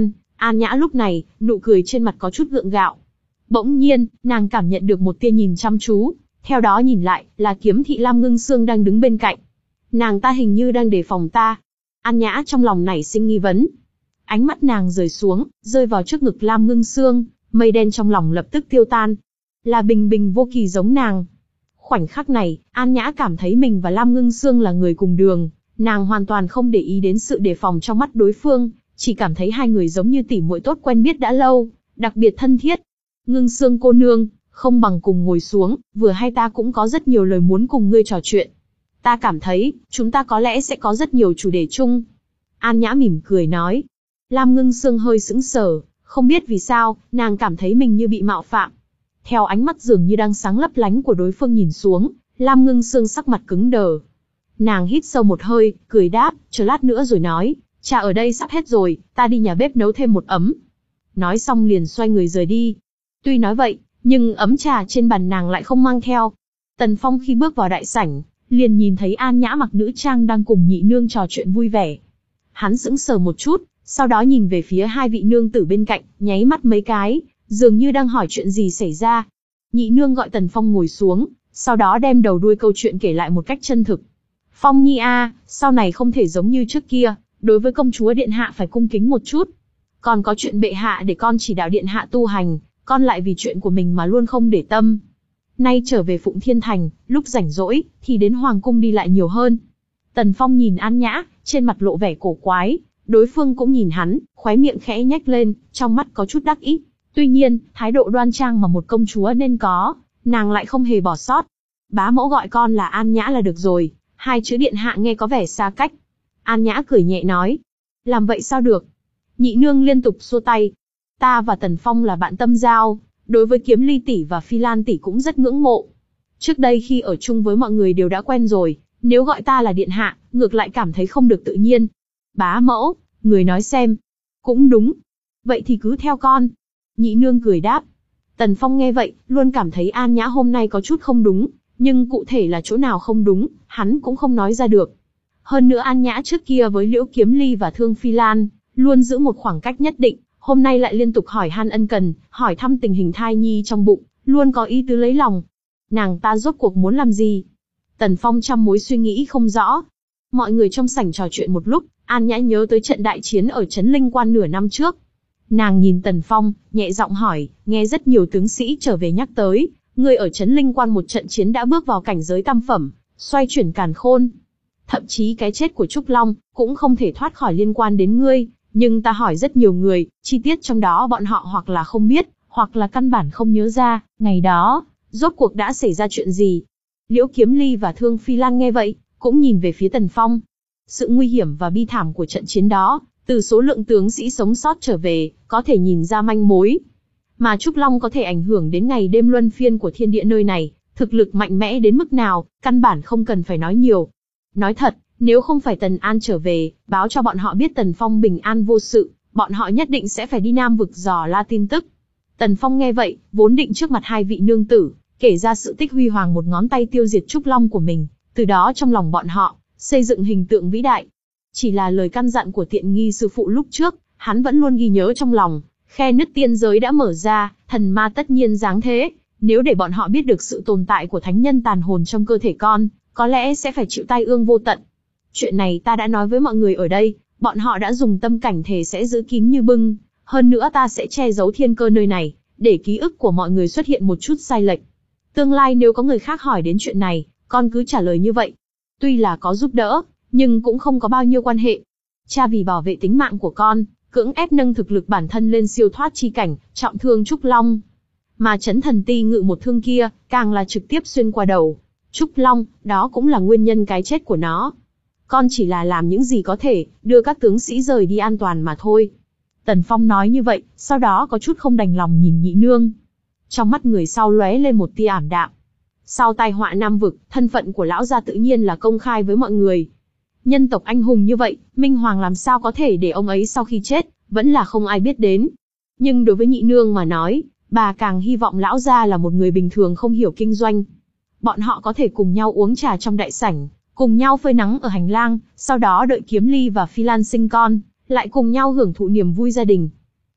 An Nhã lúc này, nụ cười trên mặt có chút gượng gạo. Bỗng nhiên, nàng cảm nhận được một tia nhìn chăm chú, theo đó nhìn lại, là kiếm thị Lam Ngưng Sương đang đứng bên cạnh. Nàng ta hình như đang đề phòng ta. An Nhã trong lòng nảy sinh nghi vấn. Ánh mắt nàng rời xuống, rơi vào trước ngực Lam Ngưng Sương, mây đen trong lòng lập tức tiêu tan. Là Bình Bình vô kỳ giống nàng. Khoảnh khắc này, An Nhã cảm thấy mình và Lam Ngưng Sương là người cùng đường, nàng hoàn toàn không để ý đến sự đề phòng trong mắt đối phương, chỉ cảm thấy hai người giống như tỉ muội tốt quen biết đã lâu, đặc biệt thân thiết. Ngưng Sương cô nương, không bằng cùng ngồi xuống, vừa hay ta cũng có rất nhiều lời muốn cùng ngươi trò chuyện. Ta cảm thấy, chúng ta có lẽ sẽ có rất nhiều chủ đề chung. An Nhã mỉm cười nói. Lam Ngưng Sương hơi sững sờ, không biết vì sao, nàng cảm thấy mình như bị mạo phạm. Theo ánh mắt dường như đang sáng lấp lánh của đối phương nhìn xuống, Lam Ngưng Sương sắc mặt cứng đờ. Nàng hít sâu một hơi, cười đáp, chờ lát nữa rồi nói, trà ở đây sắp hết rồi, ta đi nhà bếp nấu thêm một ấm. Nói xong liền xoay người rời đi. Tuy nói vậy, nhưng ấm trà trên bàn nàng lại không mang theo. Tần Phong khi bước vào đại sảnh, liền nhìn thấy An Nhã mặc nữ trang đang cùng nhị nương trò chuyện vui vẻ. Hắn sững sờ một chút, sau đó nhìn về phía hai vị nương tử bên cạnh, nháy mắt mấy cái, dường như đang hỏi chuyện gì xảy ra. Nhị nương gọi Tần Phong ngồi xuống, sau đó đem đầu đuôi câu chuyện kể lại một cách chân thực. Phong Nhi a, sau này không thể giống như trước kia, đối với công chúa điện hạ phải cung kính một chút. Còn có chuyện bệ hạ để con chỉ đạo điện hạ tu hành, con lại vì chuyện của mình mà luôn không để tâm. Nay trở về Phụng Thiên Thành, lúc rảnh rỗi, thì đến Hoàng Cung đi lại nhiều hơn. Tần Phong nhìn An Nhã, trên mặt lộ vẻ cổ quái, đối phương cũng nhìn hắn, khóe miệng khẽ nhếch lên, trong mắt có chút đắc ý. Tuy nhiên, thái độ đoan trang mà một công chúa nên có, nàng lại không hề bỏ sót. Bá mẫu gọi con là An Nhã là được rồi, hai chữ điện hạ nghe có vẻ xa cách. An Nhã cười nhẹ nói, làm vậy sao được? Nhị nương liên tục xua tay. Ta và Tần Phong là bạn tâm giao, đối với Kiếm Ly tỷ và Phi Lan tỷ cũng rất ngưỡng mộ. Trước đây khi ở chung với mọi người đều đã quen rồi, nếu gọi ta là điện hạ, ngược lại cảm thấy không được tự nhiên. Bá mẫu, người nói xem. Cũng đúng. Vậy thì cứ theo con. Nhị nương cười đáp. Tần Phong nghe vậy, luôn cảm thấy An Nhã hôm nay có chút không đúng, nhưng cụ thể là chỗ nào không đúng, hắn cũng không nói ra được. Hơn nữa An Nhã trước kia với Liễu Kiếm Ly và Thương Phi Lan, luôn giữ một khoảng cách nhất định, hôm nay lại liên tục hỏi han ân cần, hỏi thăm tình hình thai nhi trong bụng, luôn có ý tứ lấy lòng. Nàng ta rốt cuộc muốn làm gì? Tần Phong trăm mối suy nghĩ không rõ. Mọi người trong sảnh trò chuyện một lúc, An Nhã nhớ tới trận đại chiến ở Trấn Linh Quan nửa năm trước. Nàng nhìn Tần Phong, nhẹ giọng hỏi, nghe rất nhiều tướng sĩ trở về nhắc tới, người ở Trấn Linh Quan một trận chiến đã bước vào cảnh giới tam phẩm, xoay chuyển càn khôn. Thậm chí cái chết của Trúc Long, cũng không thể thoát khỏi liên quan đến ngươi, nhưng ta hỏi rất nhiều người, chi tiết trong đó bọn họ hoặc là không biết, hoặc là căn bản không nhớ ra, ngày đó, rốt cuộc đã xảy ra chuyện gì. Liễu Kiếm Ly và Thương Phi Lan nghe vậy, cũng nhìn về phía Tần Phong. Sự nguy hiểm và bi thảm của trận chiến đó, từ số lượng tướng sĩ sống sót trở về, có thể nhìn ra manh mối. Mà Trúc Long có thể ảnh hưởng đến ngày đêm luân phiên của thiên địa nơi này, thực lực mạnh mẽ đến mức nào, căn bản không cần phải nói nhiều. Nói thật, nếu không phải Tần An trở về, báo cho bọn họ biết Tần Phong bình an vô sự, bọn họ nhất định sẽ phải đi Nam vực dò la tin tức. Tần Phong nghe vậy, vốn định trước mặt hai vị nương tử, kể ra sự tích huy hoàng một ngón tay tiêu diệt Trúc Long của mình, từ đó trong lòng bọn họ, xây dựng hình tượng vĩ đại. Chỉ là lời căn dặn của tiện nghi sư phụ lúc trước, hắn vẫn luôn ghi nhớ trong lòng, khe nứt tiên giới đã mở ra, thần ma tất nhiên giáng thế, nếu để bọn họ biết được sự tồn tại của thánh nhân tàn hồn trong cơ thể con, có lẽ sẽ phải chịu tai ương vô tận. Chuyện này ta đã nói với mọi người ở đây, bọn họ đã dùng tâm cảnh thề sẽ giữ kín như bưng, hơn nữa ta sẽ che giấu thiên cơ nơi này, để ký ức của mọi người xuất hiện một chút sai lệch. Tương lai nếu có người khác hỏi đến chuyện này, con cứ trả lời như vậy. Tuy là có giúp đỡ, nhưng cũng không có bao nhiêu quan hệ. Cha vì bảo vệ tính mạng của con, cưỡng ép nâng thực lực bản thân lên siêu thoát chi cảnh, trọng thương Trúc Long. Mà chấn thần ti ngự một thương kia, càng là trực tiếp xuyên qua đầu Trúc Long, đó cũng là nguyên nhân cái chết của nó. Con chỉ là làm những gì có thể, đưa các tướng sĩ rời đi an toàn mà thôi. Tần Phong nói như vậy, sau đó có chút không đành lòng nhìn nhị nương. Trong mắt người sau lóe lên một tia ảm đạm. Sau tai họa Nam vực, thân phận của lão gia tự nhiên là công khai với mọi người. Nhân tộc anh hùng như vậy, Minh Hoàng làm sao có thể để ông ấy sau khi chết, vẫn là không ai biết đến. Nhưng đối với nhị nương mà nói, bà càng hy vọng lão gia là một người bình thường không hiểu kinh doanh. Bọn họ có thể cùng nhau uống trà trong đại sảnh, cùng nhau phơi nắng ở hành lang, sau đó đợi Kiếm Ly và Phi Lan sinh con, lại cùng nhau hưởng thụ niềm vui gia đình.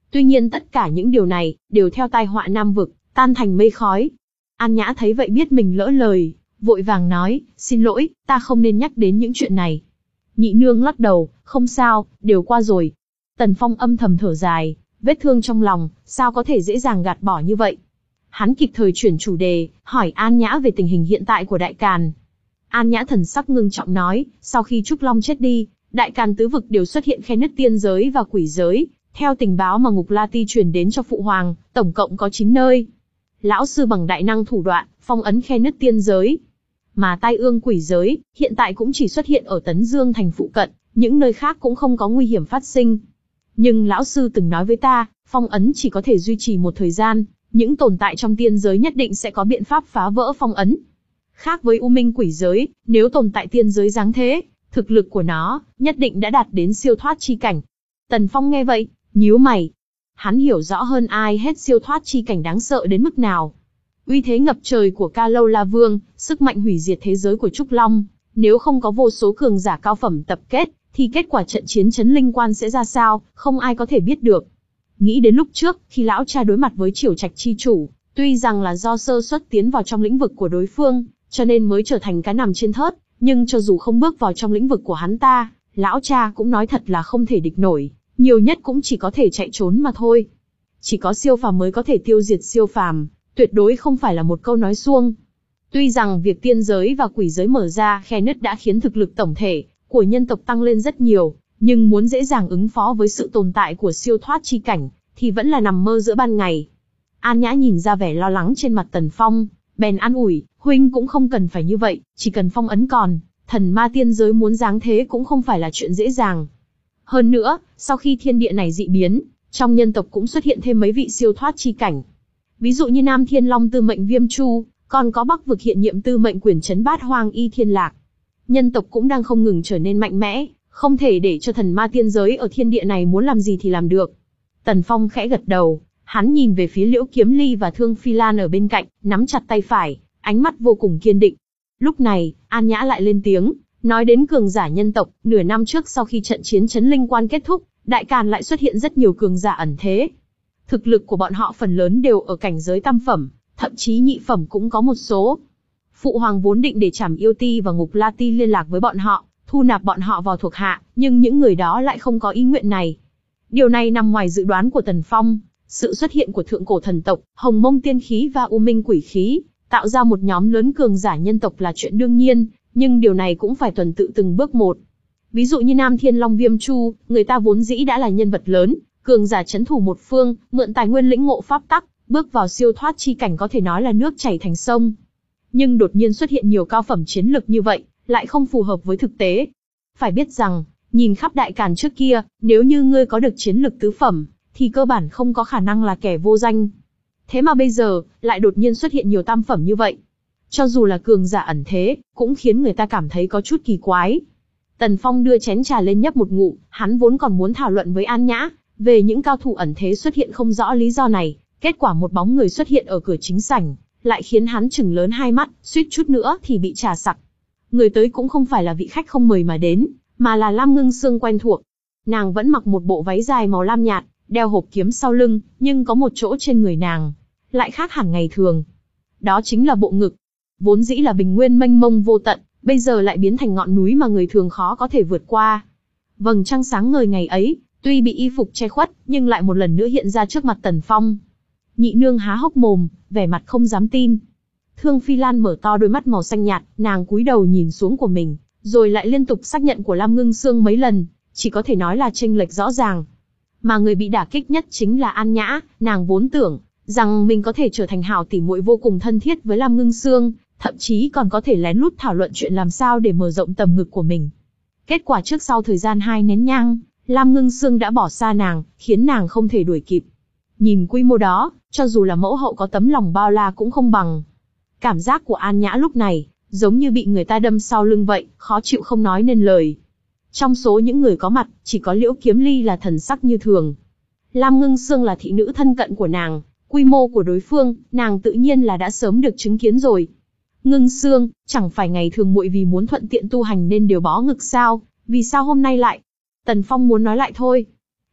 Tuy nhiên tất cả những điều này, đều theo tai họa Nam Vực, tan thành mây khói. An Nhã thấy vậy biết mình lỡ lời, vội vàng nói, xin lỗi, ta không nên nhắc đến những chuyện này. Nhị nương lắc đầu, không sao, đều qua rồi. Tần Phong âm thầm thở dài, vết thương trong lòng, sao có thể dễ dàng gạt bỏ như vậy. Hắn kịp thời chuyển chủ đề, hỏi An Nhã về tình hình hiện tại của Đại Càn. An Nhã thần sắc ngưng trọng nói, sau khi Trúc Long chết đi, Đại Càn tứ vực đều xuất hiện khe nứt tiên giới và quỷ giới. Theo tình báo mà Ngục La Ti truyền đến cho Phụ Hoàng, tổng cộng có chín nơi. Lão sư bằng đại năng thủ đoạn, phong ấn khe nứt tiên giới. Mà tai ương quỷ giới, hiện tại cũng chỉ xuất hiện ở Tấn Dương thành phụ cận, những nơi khác cũng không có nguy hiểm phát sinh. Nhưng lão sư từng nói với ta, phong ấn chỉ có thể duy trì một thời gian, những tồn tại trong tiên giới nhất định sẽ có biện pháp phá vỡ phong ấn. Khác với U Minh quỷ giới, nếu tồn tại tiên giới giáng thế, thực lực của nó, nhất định đã đạt đến siêu thoát chi cảnh. Tần Phong nghe vậy, nhíu mày. Hắn hiểu rõ hơn ai hết siêu thoát chi cảnh đáng sợ đến mức nào. Uy thế ngập trời của Ca Lâu La Vương, sức mạnh hủy diệt thế giới của Trúc Long, nếu không có vô số cường giả cao phẩm tập kết, thì kết quả trận chiến chấn linh quan sẽ ra sao, không ai có thể biết được. Nghĩ đến lúc trước, khi lão cha đối mặt với Triều Trạch chi chủ, tuy rằng là do sơ suất tiến vào trong lĩnh vực của đối phương, cho nên mới trở thành cá nằm trên thớt, nhưng cho dù không bước vào trong lĩnh vực của hắn ta, lão cha cũng nói thật là không thể địch nổi, nhiều nhất cũng chỉ có thể chạy trốn mà thôi. Chỉ có siêu phàm mới có thể tiêu diệt siêu phàm, tuyệt đối không phải là một câu nói suông. Tuy rằng việc tiên giới và quỷ giới mở ra khe nứt đã khiến thực lực tổng thể của nhân tộc tăng lên rất nhiều, nhưng muốn dễ dàng ứng phó với sự tồn tại của siêu thoát chi cảnh, thì vẫn là nằm mơ giữa ban ngày. An Nhã nhìn ra vẻ lo lắng trên mặt Tần Phong, bèn an ủi, huynh cũng không cần phải như vậy, chỉ cần phong ấn còn, thần ma tiên giới muốn giáng thế cũng không phải là chuyện dễ dàng. Hơn nữa, sau khi thiên địa này dị biến, trong nhân tộc cũng xuất hiện thêm mấy vị siêu thoát chi cảnh. Ví dụ như Nam Thiên Long tư mệnh Viêm Chu, còn có Bắc vực hiện nhiệm tư mệnh Quyển Trấn Bát Hoang Y Thiên Lạc. Nhân tộc cũng đang không ngừng trở nên mạnh mẽ, không thể để cho thần ma tiên giới ở thiên địa này muốn làm gì thì làm được. Tần Phong khẽ gật đầu, hắn nhìn về phía Liễu Kiếm Ly và Thương Phi Lan ở bên cạnh, nắm chặt tay phải, ánh mắt vô cùng kiên định. Lúc này, An Nhã lại lên tiếng, nói đến cường giả nhân tộc, nửa năm trước sau khi trận chiến chấn linh quan kết thúc, Đại Càn lại xuất hiện rất nhiều cường giả ẩn thế. Thực lực của bọn họ phần lớn đều ở cảnh giới tam phẩm, thậm chí nhị phẩm cũng có một số. Phụ Hoàng vốn định để Trảm Yêu Ti và Ngục La Ti liên lạc với bọn họ, thu nạp bọn họ vào thuộc hạ, nhưng những người đó lại không có ý nguyện này. Điều này nằm ngoài dự đoán của Tần Phong, sự xuất hiện của thượng cổ thần tộc, Hồng Mông tiên khí và U Minh quỷ khí, tạo ra một nhóm lớn cường giả nhân tộc là chuyện đương nhiên, nhưng điều này cũng phải tuần tự từng bước một. Ví dụ như Nam Thiên Long Viêm Chu, người ta vốn dĩ đã là nhân vật lớn, cường giả chấn thủ một phương, mượn tài nguyên lĩnh ngộ pháp tắc, bước vào siêu thoát chi cảnh có thể nói là nước chảy thành sông. Nhưng đột nhiên xuất hiện nhiều cao phẩm chiến lực như vậy, lại không phù hợp với thực tế. Phải biết rằng, nhìn khắp Đại Càn trước kia, nếu như ngươi có được chiến lực tứ phẩm, thì cơ bản không có khả năng là kẻ vô danh. Thế mà bây giờ, lại đột nhiên xuất hiện nhiều tam phẩm như vậy. Cho dù là cường giả ẩn thế, cũng khiến người ta cảm thấy có chút kỳ quái. Tần Phong đưa chén trà lên nhấp một ngụm, hắn vốn còn muốn thảo luận với An Nhã, về những cao thủ ẩn thế xuất hiện không rõ lý do này, kết quả một bóng người xuất hiện ở cửa chính sảnh, lại khiến hắn chừng lớn hai mắt, suýt chút nữa thì bị trà sặc. Người tới cũng không phải là vị khách không mời mà đến, mà là Lam Ngưng Sương quen thuộc. Nàng vẫn mặc một bộ váy dài màu lam nhạt, đeo hộp kiếm sau lưng, nhưng có một chỗ trên người nàng lại khác hẳn ngày thường. Đó chính là bộ ngực. Vốn dĩ là bình nguyên mênh mông vô tận, bây giờ lại biến thành ngọn núi mà người thường khó có thể vượt qua. Vầng trăng sáng ngời ngày ấy, tuy bị y phục che khuất, nhưng lại một lần nữa hiện ra trước mặt Tần Phong. Nhị nương há hốc mồm, vẻ mặt không dám tin. Thương Phi Lan mở to đôi mắt màu xanh nhạt, nàng cúi đầu nhìn xuống của mình, rồi lại liên tục xác nhận của Lam Ngưng Sương mấy lần, chỉ có thể nói là chênh lệch rõ ràng. Mà người bị đả kích nhất chính là An Nhã, nàng vốn tưởng rằng mình có thể trở thành hảo tỉ muội vô cùng thân thiết với Lam Ngưng Sương, thậm chí còn có thể lén lút thảo luận chuyện làm sao để mở rộng tầm ngực của mình. Kết quả trước sau thời gian hai nén nhang, Lam Ngưng Sương đã bỏ xa nàng, khiến nàng không thể đuổi kịp. Nhìn quy mô đó, cho dù là mẫu hậu có tấm lòng bao la cũng không bằng. Cảm giác của An Nhã lúc này, giống như bị người ta đâm sau lưng vậy, khó chịu không nói nên lời. Trong số những người có mặt, chỉ có Liễu Kiếm Ly là thần sắc như thường. Lam Ngưng Sương là thị nữ thân cận của nàng, quy mô của đối phương, nàng tự nhiên là đã sớm được chứng kiến rồi. Ngưng Sương, chẳng phải ngày thường muội vì muốn thuận tiện tu hành nên đều bó ngực sao, vì sao hôm nay lại? Tần Phong muốn nói lại thôi.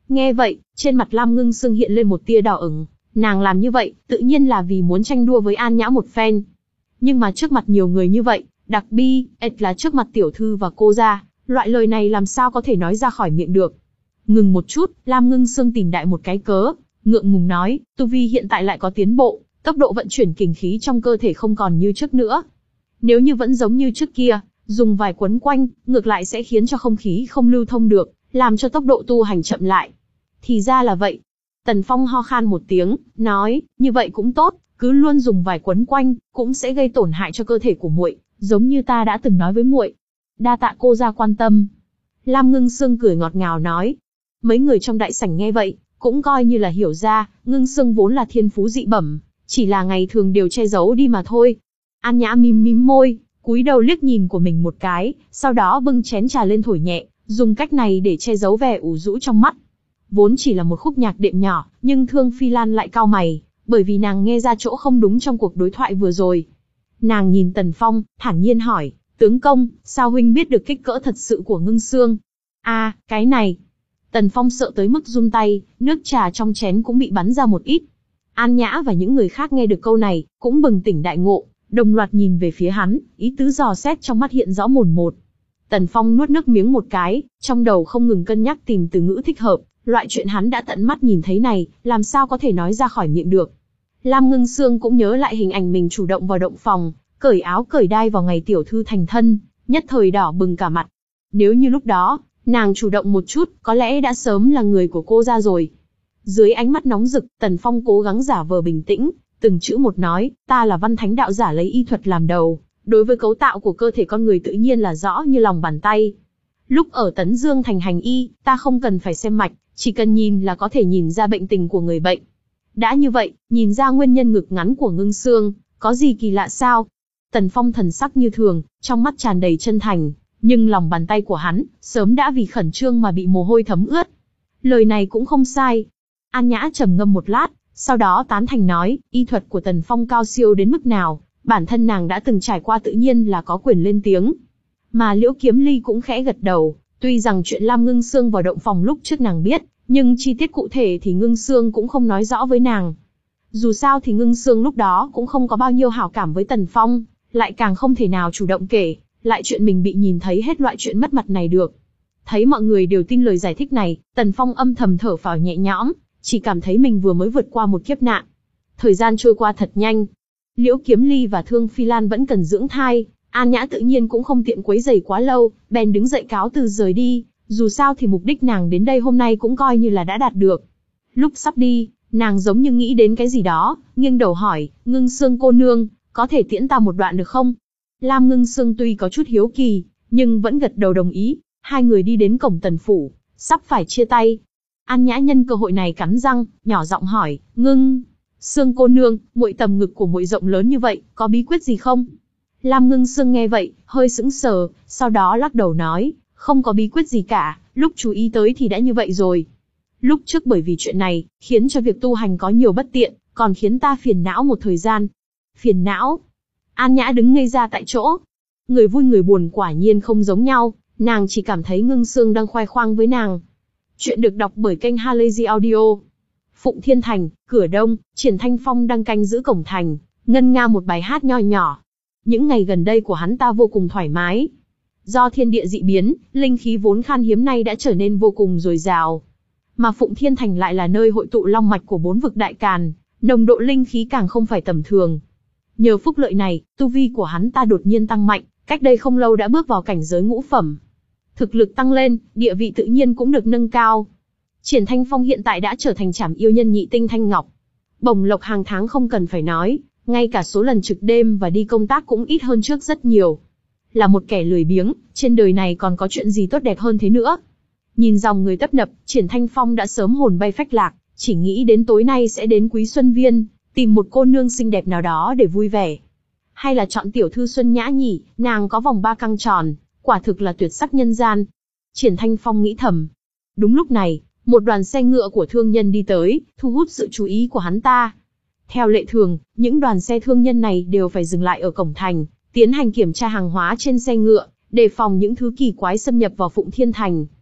Nghe vậy, trên mặt Lam Ngưng Sương hiện lên một tia đỏ ửng, nàng làm như vậy, tự nhiên là vì muốn tranh đua với An Nhã một phen. Nhưng mà trước mặt nhiều người như vậy, đặc bi, ệt là trước mặt tiểu thư và cô gia, loại lời này làm sao có thể nói ra khỏi miệng được. Ngừng một chút, Lam Ngưng Sương tìm đại một cái cớ, ngượng ngùng nói, tu vi hiện tại lại có tiến bộ, tốc độ vận chuyển kình khí trong cơ thể không còn như trước nữa. Nếu như vẫn giống như trước kia, dùng vài quấn quanh, ngược lại sẽ khiến cho không khí không lưu thông được, làm cho tốc độ tu hành chậm lại. Thì ra là vậy. Tần Phong ho khan một tiếng, nói, như vậy cũng tốt, cứ luôn dùng vài quấn quanh, cũng sẽ gây tổn hại cho cơ thể của muội, giống như ta đã từng nói với muội. Đa tạ cô gia quan tâm. Lam Ngưng Sương cười ngọt ngào nói. Mấy người trong đại sảnh nghe vậy, cũng coi như là hiểu ra, Ngưng Sương vốn là thiên phú dị bẩm, chỉ là ngày thường đều che giấu đi mà thôi. An Nhã mím mím môi, cúi đầu liếc nhìn của mình một cái, sau đó bưng chén trà lên thổi nhẹ, dùng cách này để che giấu vẻ ủ rũ trong mắt. Vốn chỉ là một khúc nhạc đệm nhỏ, nhưng Thương Phi Lan lại cau mày, bởi vì nàng nghe ra chỗ không đúng trong cuộc đối thoại vừa rồi. Nàng nhìn Tần Phong, thản nhiên hỏi, tướng công, sao huynh biết được kích cỡ thật sự của Ngưng Sương? À, cái này. Tần Phong sợ tới mức run tay, nước trà trong chén cũng bị bắn ra một ít. An Nhã và những người khác nghe được câu này, cũng bừng tỉnh đại ngộ, đồng loạt nhìn về phía hắn, ý tứ dò xét trong mắt hiện rõ mồn một. Tần Phong nuốt nước miếng một cái, trong đầu không ngừng cân nhắc tìm từ ngữ thích hợp, loại chuyện hắn đã tận mắt nhìn thấy này, làm sao có thể nói ra khỏi miệng được. Lam Ngưng Sương cũng nhớ lại hình ảnh mình chủ động vào động phòng, cởi áo cởi đai vào ngày tiểu thư thành thân, nhất thời đỏ bừng cả mặt. Nếu như lúc đó, nàng chủ động một chút, có lẽ đã sớm là người của cô ra rồi. Dưới ánh mắt nóng rực, Tần Phong cố gắng giả vờ bình tĩnh, từng chữ một nói, ta là văn thánh đạo giả lấy y thuật làm đầu, đối với cấu tạo của cơ thể con người tự nhiên là rõ như lòng bàn tay. Lúc ở Tấn Dương thành hành y, ta không cần phải xem mạch, chỉ cần nhìn là có thể nhìn ra bệnh tình của người bệnh. Đã như vậy, nhìn ra nguyên nhân ngực ngắn của Ngưng Sương, có gì kỳ lạ sao? Tần Phong thần sắc như thường, trong mắt tràn đầy chân thành, nhưng lòng bàn tay của hắn, sớm đã vì khẩn trương mà bị mồ hôi thấm ướt. Lời này cũng không sai. An Nhã trầm ngâm một lát, sau đó tán thành nói, y thuật của Tần Phong cao siêu đến mức nào, bản thân nàng đã từng trải qua tự nhiên là có quyền lên tiếng. Mà Liễu Kiếm Ly cũng khẽ gật đầu, tuy rằng chuyện Lam Ngưng Sương vào động phòng lúc trước nàng biết, nhưng chi tiết cụ thể thì Ngưng Sương cũng không nói rõ với nàng. Dù sao thì Ngưng Sương lúc đó cũng không có bao nhiêu hảo cảm với Tần Phong, lại càng không thể nào chủ động kể, lại chuyện mình bị nhìn thấy hết loại chuyện mất mặt này được. Thấy mọi người đều tin lời giải thích này, Tần Phong âm thầm thở phào nhẹ nhõm, chỉ cảm thấy mình vừa mới vượt qua một kiếp nạn. Thời gian trôi qua thật nhanh. Liễu Kiếm Ly và Thương Phi Lan vẫn cần dưỡng thai, An Nhã tự nhiên cũng không tiện quấy rầy quá lâu, bèn đứng dậy cáo từ rời đi, dù sao thì mục đích nàng đến đây hôm nay cũng coi như là đã đạt được. Lúc sắp đi, nàng giống như nghĩ đến cái gì đó, nghiêng đầu hỏi, Ngưng Sương cô nương, có thể tiễn ta một đoạn được không? Lam Ngưng Sương tuy có chút hiếu kỳ, nhưng vẫn gật đầu đồng ý, hai người đi đến cổng Tần phủ, sắp phải chia tay. An Nhã nhân cơ hội này cắn răng, nhỏ giọng hỏi, Ngưng Sương cô nương, muội tầm ngực của muội rộng lớn như vậy, có bí quyết gì không? Lam Ngưng Sương nghe vậy, hơi sững sờ, sau đó lắc đầu nói, không có bí quyết gì cả, lúc chú ý tới thì đã như vậy rồi. Lúc trước bởi vì chuyện này, khiến cho việc tu hành có nhiều bất tiện, còn khiến ta phiền não một thời gian. Phiền não? An Nhã đứng ngây ra tại chỗ. Người vui người buồn quả nhiên không giống nhau, nàng chỉ cảm thấy Ngưng Sương đang khoe khoang với nàng. Chuyện được đọc bởi kênh Halazy Audio. Phụng Thiên Thành, cửa đông, Triển Thanh Phong đang canh giữ cổng thành, ngân nga một bài hát nho nhỏ. Những ngày gần đây của hắn ta vô cùng thoải mái. Do thiên địa dị biến, linh khí vốn khan hiếm nay đã trở nên vô cùng dồi dào. Mà Phụng Thiên Thành lại là nơi hội tụ long mạch của bốn vực đại càn, nồng độ linh khí càng không phải tầm thường. Nhờ phúc lợi này, tu vi của hắn ta đột nhiên tăng mạnh, cách đây không lâu đã bước vào cảnh giới ngũ phẩm. Thực lực tăng lên, địa vị tự nhiên cũng được nâng cao. Triển Thanh Phong hiện tại đã trở thành trảm yêu nhân nhị tinh thanh ngọc. Bổng lộc hàng tháng không cần phải nói, ngay cả số lần trực đêm và đi công tác cũng ít hơn trước rất nhiều. Là một kẻ lười biếng, trên đời này còn có chuyện gì tốt đẹp hơn thế nữa. Nhìn dòng người tấp nập, Triển Thanh Phong đã sớm hồn bay phách lạc, chỉ nghĩ đến tối nay sẽ đến Quý Xuân Viên, tìm một cô nương xinh đẹp nào đó để vui vẻ. Hay là chọn tiểu thư Xuân Nhã nhỉ, nàng có vòng ba căng tròn, quả thực là tuyệt sắc nhân gian. Triển Thanh Phong nghĩ thầm. Đúng lúc này, một đoàn xe ngựa của thương nhân đi tới, thu hút sự chú ý của hắn ta. Theo lệ thường, những đoàn xe thương nhân này đều phải dừng lại ở cổng thành, tiến hành kiểm tra hàng hóa trên xe ngựa, đề phòng những thứ kỳ quái xâm nhập vào Phụng Thiên Thành.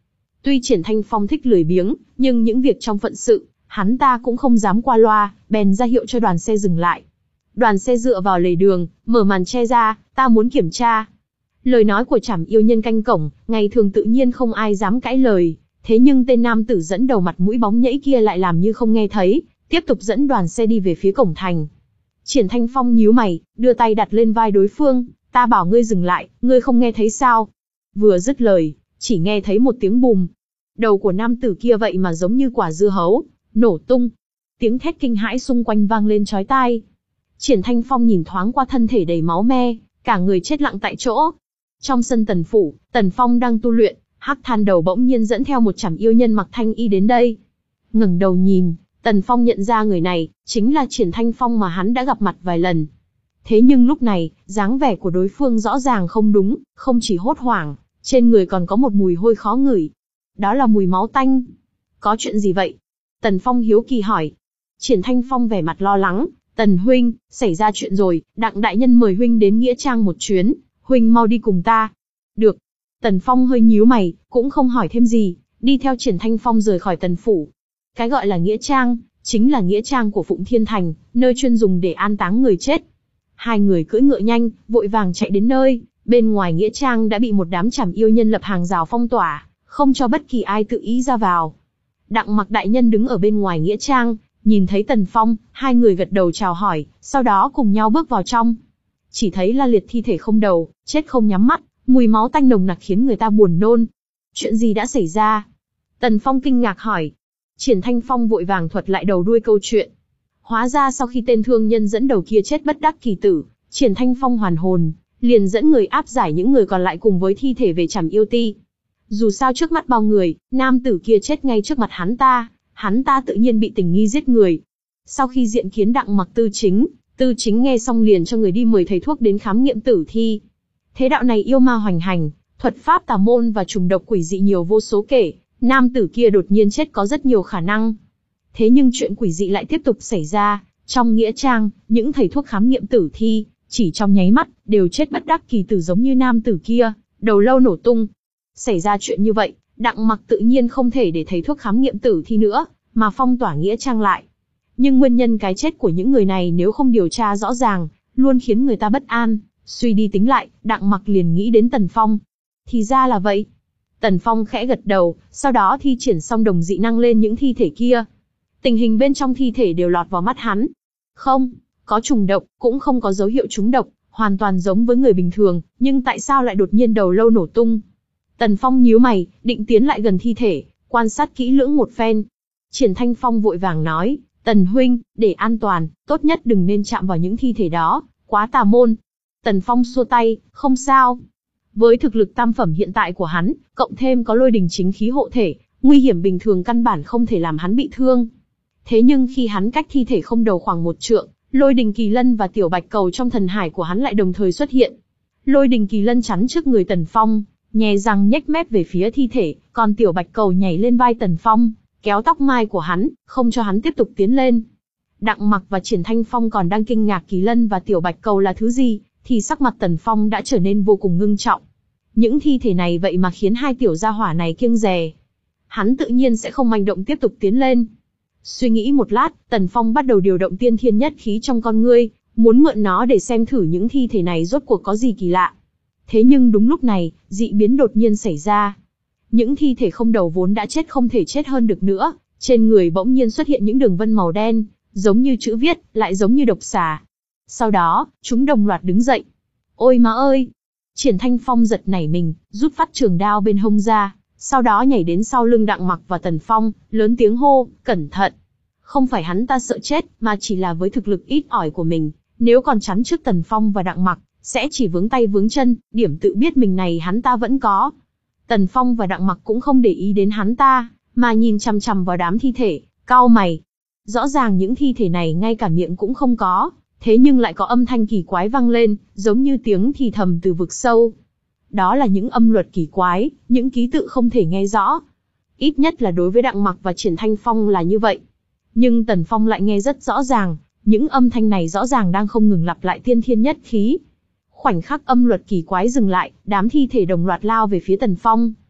Tuy Triển Thanh Phong thích lười biếng, nhưng những việc trong phận sự, hắn ta cũng không dám qua loa, bèn ra hiệu cho đoàn xe dừng lại. Đoàn xe dựa vào lề đường, mở màn che ra, ta muốn kiểm tra. Lời nói của Trảm yêu nhân canh cổng, ngày thường tự nhiên không ai dám cãi lời, thế nhưng tên nam tử dẫn đầu mặt mũi bóng nhẫy kia lại làm như không nghe thấy, tiếp tục dẫn đoàn xe đi về phía cổng thành. Triển Thanh Phong nhíu mày, đưa tay đặt lên vai đối phương, ta bảo ngươi dừng lại, ngươi không nghe thấy sao? Vừa dứt lời, chỉ nghe thấy một tiếng bùm. Đầu của nam tử kia vậy mà giống như quả dưa hấu, nổ tung. Tiếng thét kinh hãi xung quanh vang lên chói tai. Triển Thanh Phong nhìn thoáng qua thân thể đầy máu me, cả người chết lặng tại chỗ. Trong sân Tần phủ, Tần Phong đang tu luyện, Hắc Than Đầu bỗng nhiên dẫn theo một Trảm yêu nhân mặc thanh y đến đây. Ngẩng đầu nhìn, Tần Phong nhận ra người này chính là Triển Thanh Phong mà hắn đã gặp mặt vài lần. Thế nhưng lúc này, dáng vẻ của đối phương rõ ràng không đúng, không chỉ hốt hoảng, trên người còn có một mùi hôi khó ngửi. Đó là mùi máu tanh. Có chuyện gì vậy? Tần Phong hiếu kỳ hỏi. Triển Thanh Phong vẻ mặt lo lắng, Tần huynh, xảy ra chuyện rồi, Đặng đại nhân mời huynh đến nghĩa trang một chuyến, huynh mau đi cùng ta. Được. Tần Phong hơi nhíu mày, cũng không hỏi thêm gì, đi theo Triển Thanh Phong rời khỏi Tần phủ. Cái gọi là nghĩa trang, chính là nghĩa trang của Phụng Thiên Thành, nơi chuyên dùng để an táng người chết. Hai người cưỡi ngựa nhanh, vội vàng chạy đến nơi, bên ngoài nghĩa trang đã bị một đám Trảm yêu nhân lập hàng rào phong tỏa, không cho bất kỳ ai tự ý ra vào. Đặng Mặc đại nhân đứng ở bên ngoài nghĩa trang, nhìn thấy Tần Phong, hai người gật đầu chào hỏi, sau đó cùng nhau bước vào trong. Chỉ thấy la liệt thi thể không đầu, chết không nhắm mắt, mùi máu tanh nồng nặc khiến người ta buồn nôn. Chuyện gì đã xảy ra? Tần Phong kinh ngạc hỏi. Triển Thanh Phong vội vàng thuật lại đầu đuôi câu chuyện. Hóa ra sau khi tên thương nhân dẫn đầu kia chết bất đắc kỳ tử, Triển Thanh Phong hoàn hồn, liền dẫn người áp giải những người còn lại cùng với thi thể về Trảm yêu ti. Dù sao trước mắt bao người, nam tử kia chết ngay trước mặt hắn ta, hắn ta tự nhiên bị tình nghi giết người. Sau khi diện kiến Đặng Mặc Tư Chính, Tư Chính nghe xong liền cho người đi mời thầy thuốc đến khám nghiệm tử thi. Thế đạo này yêu ma hoành hành, thuật pháp tà môn và trùng độc quỷ dị nhiều vô số kể, nam tử kia đột nhiên chết có rất nhiều khả năng. Thế nhưng chuyện quỷ dị lại tiếp tục xảy ra, trong nghĩa trang, những thầy thuốc khám nghiệm tử thi, chỉ trong nháy mắt, đều chết bất đắc kỳ tử giống như nam tử kia, đầu lâu nổ tung. Xảy ra chuyện như vậy, Đặng Mặc tự nhiên không thể để thầy thuốc khám nghiệm tử thi nữa, mà phong tỏa nghĩa trang lại. Nhưng nguyên nhân cái chết của những người này nếu không điều tra rõ ràng, luôn khiến người ta bất an. Suy đi tính lại, Đặng Mặc liền nghĩ đến Tần Phong. Thì ra là vậy. Tần Phong khẽ gật đầu, sau đó thi triển xong đồng dị năng lên những thi thể kia. Tình hình bên trong thi thể đều lọt vào mắt hắn. Không, có trùng độc, cũng không có dấu hiệu trúng độc, hoàn toàn giống với người bình thường, nhưng tại sao lại đột nhiên đầu lâu nổ tung? Tần Phong nhíu mày, định tiến lại gần thi thể, quan sát kỹ lưỡng một phen. Triển Thanh Phong vội vàng nói, Tần huynh, để an toàn, tốt nhất đừng nên chạm vào những thi thể đó, quá tà môn. Tần Phong xua tay, không sao. Với thực lực tam phẩm hiện tại của hắn, cộng thêm có lôi đình chính khí hộ thể, nguy hiểm bình thường căn bản không thể làm hắn bị thương. Thế nhưng khi hắn cách thi thể không đầu khoảng một trượng, lôi đình kỳ lân và tiểu bạch cầu trong thần hải của hắn lại đồng thời xuất hiện. Lôi đình kỳ lân chắn trước người Tần Phong, nhè răng nhếch mép về phía thi thể, còn tiểu bạch cầu nhảy lên vai Tần Phong, kéo tóc mai của hắn, không cho hắn tiếp tục tiến lên. Đặng Mặc và Triển Thanh Phong còn đang kinh ngạc kỳ lân và tiểu bạch cầu là thứ gì, thì sắc mặt Tần Phong đã trở nên vô cùng ngưng trọng. Những thi thể này vậy mà khiến hai tiểu gia hỏa này kiêng dè. Hắn tự nhiên sẽ không manh động tiếp tục tiến lên. Suy nghĩ một lát, Tần Phong bắt đầu điều động tiên thiên nhất khí trong con ngươi, muốn mượn nó để xem thử những thi thể này rốt cuộc có gì kỳ lạ. Thế nhưng đúng lúc này, dị biến đột nhiên xảy ra. Những thi thể không đầu vốn đã chết không thể chết hơn được nữa, trên người bỗng nhiên xuất hiện những đường vân màu đen, giống như chữ viết, lại giống như độc xà. Sau đó, chúng đồng loạt đứng dậy. Ôi má ơi! Triển Thanh Phong giật nảy mình, rút phát trường đao bên hông ra, sau đó nhảy đến sau lưng Đặng Mặc và Tần Phong, lớn tiếng hô, cẩn thận! Không phải hắn ta sợ chết, mà chỉ là với thực lực ít ỏi của mình, nếu còn chắn trước Tần Phong và Đặng Mặc, sẽ chỉ vướng tay vướng chân, điểm tự biết mình này hắn ta vẫn có. Tần Phong và Đặng Mặc cũng không để ý đến hắn ta, mà nhìn chằm chằm vào đám thi thể, cau mày. Rõ ràng những thi thể này ngay cả miệng cũng không có, thế nhưng lại có âm thanh kỳ quái vang lên, giống như tiếng thì thầm từ vực sâu. Đó là những âm luật kỳ quái, những ký tự không thể nghe rõ. Ít nhất là đối với Đặng Mặc và Triển Thanh Phong là như vậy. Nhưng Tần Phong lại nghe rất rõ ràng, những âm thanh này rõ ràng đang không ngừng lặp lại tiên thiên nhất khí. Khoảnh khắc âm luật kỳ quái dừng lại, đám thi thể đồng loạt lao về phía Tần Phong.